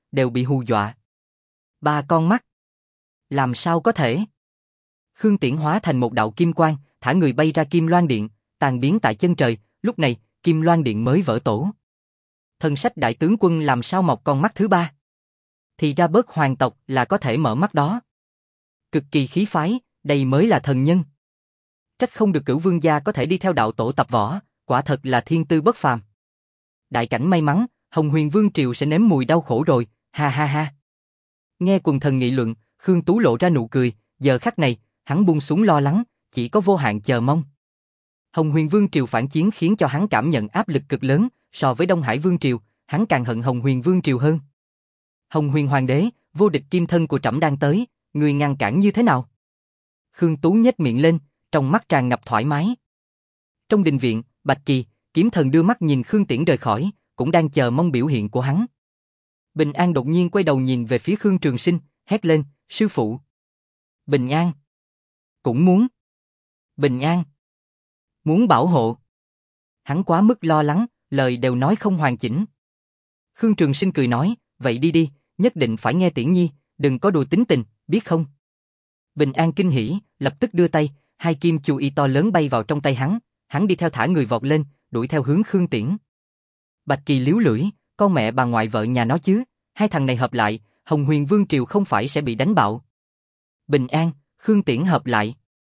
đều bị hù dọa. Ba con mắt. Làm sao có thể? Khương Tiễn hóa thành một đạo kim quang, thả người bay ra Kim Loan Điện, tan biến tại chân trời, lúc này, Kim Loan Điện mới vỡ tổ. Thần sách đại tướng quân làm sao mọc con mắt thứ ba? Thì ra bớt hoàng tộc là có thể mở mắt đó. Cực kỳ khí phái, đây mới là thần nhân. Trách không được Cửu Vương gia có thể đi theo đạo tổ tập võ, quả thật là thiên tư bất phàm. Đại cảnh may mắn, Hồng Huyền Vương triều sẽ nếm mùi đau khổ rồi, ha ha ha. Nghe quần thần nghị luận, Khương Tú lộ ra nụ cười, giờ khắc này, hắn buông xuống lo lắng, chỉ có vô hạn chờ mong. Hồng Huyền Vương triều phản chiến khiến cho hắn cảm nhận áp lực cực lớn, so với Đông Hải Vương triều, hắn càng hận Hồng Huyền Vương triều hơn. Hồng Huyền Hoàng đế, vô địch kim thân của trẫm đang tới, người ngăn cản như thế nào? Khương Tú nhếch miệng lên, trong mắt tràn ngập thoải mái. Trong đình viện, Bạch Kỳ, Kiếm Thần đưa mắt nhìn Khương Tiễn rời khỏi, cũng đang chờ mong biểu hiện của hắn. Bình An đột nhiên quay đầu nhìn về phía Khương Trường Sinh, hét lên, sư phụ. Bình An. Cũng muốn. Bình An. Muốn bảo hộ. Hắn quá mức lo lắng, lời đều nói không hoàn chỉnh. Khương Trường Sinh cười nói, vậy đi đi, nhất định phải nghe Tiễn Nhi, đừng có đùa tính tình, biết không? Bình An kinh hỉ, lập tức đưa tay, hai kim chu y to lớn bay vào trong tay hắn, hắn đi theo thả người vọt lên, đuổi theo hướng Khương Tiễn. Bạch Kỳ liếu lưỡi, con mẹ bà ngoại vợ nhà nó chứ, hai thằng này hợp lại, Hồng Huyền Vương triều không phải sẽ bị đánh bạo. Bình An, Khương Tiễn hợp lại.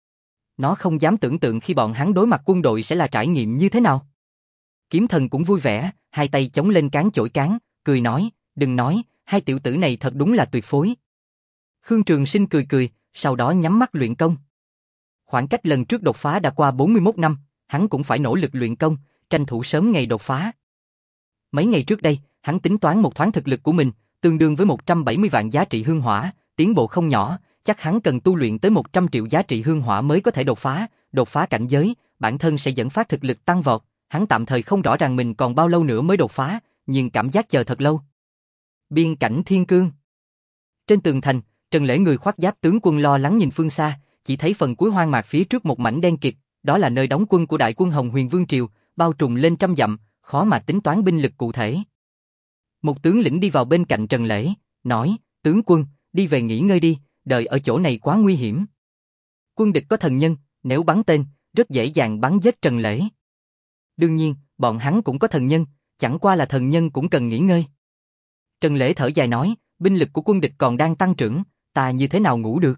Nó không dám tưởng tượng khi bọn hắn đối mặt quân đội sẽ là trải nghiệm như thế nào. Kiếm Thần cũng vui vẻ, hai tay chống lên cán chổi cán, cười nói, đừng nói, hai tiểu tử này thật đúng là tuyệt phối. Khương Trường Sinh cười cười, sau đó nhắm mắt luyện công. Khoảng cách lần trước đột phá đã qua bốn mươi mốt năm, hắn cũng phải nỗ lực luyện công, tranh thủ sớm ngày đột phá. Mấy ngày trước đây, hắn tính toán một thoáng thực lực của mình, tương đương với một trăm bảy mươi vạn giá trị hương hỏa, tiến bộ không nhỏ, chắc hắn cần tu luyện tới một trăm triệu giá trị hương hỏa mới có thể đột phá, đột phá cảnh giới, bản thân sẽ dẫn phát thực lực tăng vọt, hắn tạm thời không rõ ràng mình còn bao lâu nữa mới đột phá, nhưng cảm giác chờ thật lâu. Biên cảnh Thiên Cương. Trên tường thành, Trần Lễ người khoác giáp tướng quân lo lắng nhìn phương xa, chỉ thấy phần cuối hoang mạc phía trước một mảnh đen kịt, đó là nơi đóng quân của đại quân Hồng Huyền Vương triều, bao trùm lên trăm dặm, khó mà tính toán binh lực cụ thể. Một tướng lĩnh đi vào bên cạnh Trần Lễ, nói, tướng quân, đi về nghỉ ngơi đi, đợi ở chỗ này quá nguy hiểm. Quân địch có thần nhân, nếu bắn tên, rất dễ dàng bắn giết Trần Lễ. Đương nhiên, bọn hắn cũng có thần nhân, chẳng qua là thần nhân cũng cần nghỉ ngơi. Trần Lễ thở dài nói, binh lực của quân địch còn đang tăng trưởng, ta như thế nào ngủ được.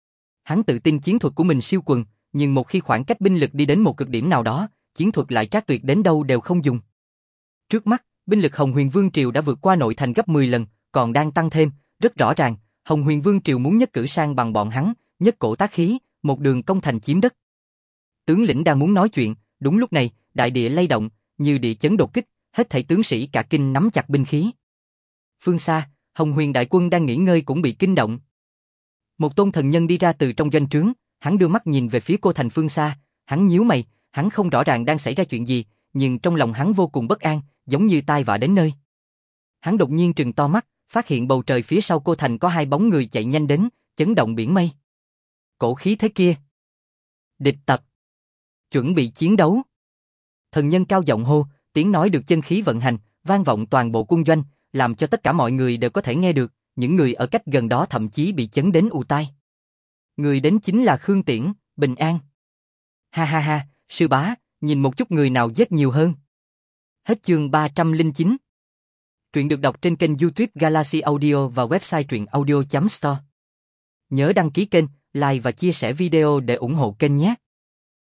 Hắn tự tin chiến thuật của mình siêu quần, nhưng một khi khoảng cách binh lực đi đến một cực điểm nào đó, chiến thuật lại trác tuyệt đến đâu đều không dùng. Trước mắt, binh lực Hồng Huyền Vương triều đã vượt qua nội thành gấp mười lần, còn đang tăng thêm, rất rõ ràng, Hồng Huyền Vương triều muốn nhất cử sang bằng bọn hắn, nhất cổ tác khí, một đường công thành chiếm đất. Tướng lĩnh đang muốn nói chuyện, đúng lúc này, đại địa lay động, như địa chấn đột kích, hết thảy tướng sĩ cả kinh nắm chặt binh khí. Phương xa, Hồng Huyền đại quân đang nghỉ ngơi cũng bị kinh động. Một tôn thần nhân đi ra từ trong doanh trướng, hắn đưa mắt nhìn về phía cô thành phương xa, hắn nhíu mày, hắn không rõ ràng đang xảy ra chuyện gì, nhưng trong lòng hắn vô cùng bất an, giống như tai vạ đến nơi. Hắn đột nhiên trừng to mắt, phát hiện bầu trời phía sau cô thành có hai bóng người chạy nhanh đến, chấn động biển mây. Cổ khí thế kia. Địch tập. Chuẩn bị chiến đấu. Thần nhân cao giọng hô, tiếng nói được chân khí vận hành, vang vọng toàn bộ quân doanh, làm cho tất cả mọi người đều có thể nghe được, những người ở cách gần đó thậm chí bị chấn đến ù tai. Người đến chính là Khương Tiễn, Bình An. Ha ha ha, sư bá, nhìn một chút người nào giết nhiều hơn. Hết chương ba trăm lẻ chín. Truyện được đọc trên kênh YouTube Galaxy Audio và website truyện audio chấm store. Nhớ đăng ký kênh, like và chia sẻ video để ủng hộ kênh nhé.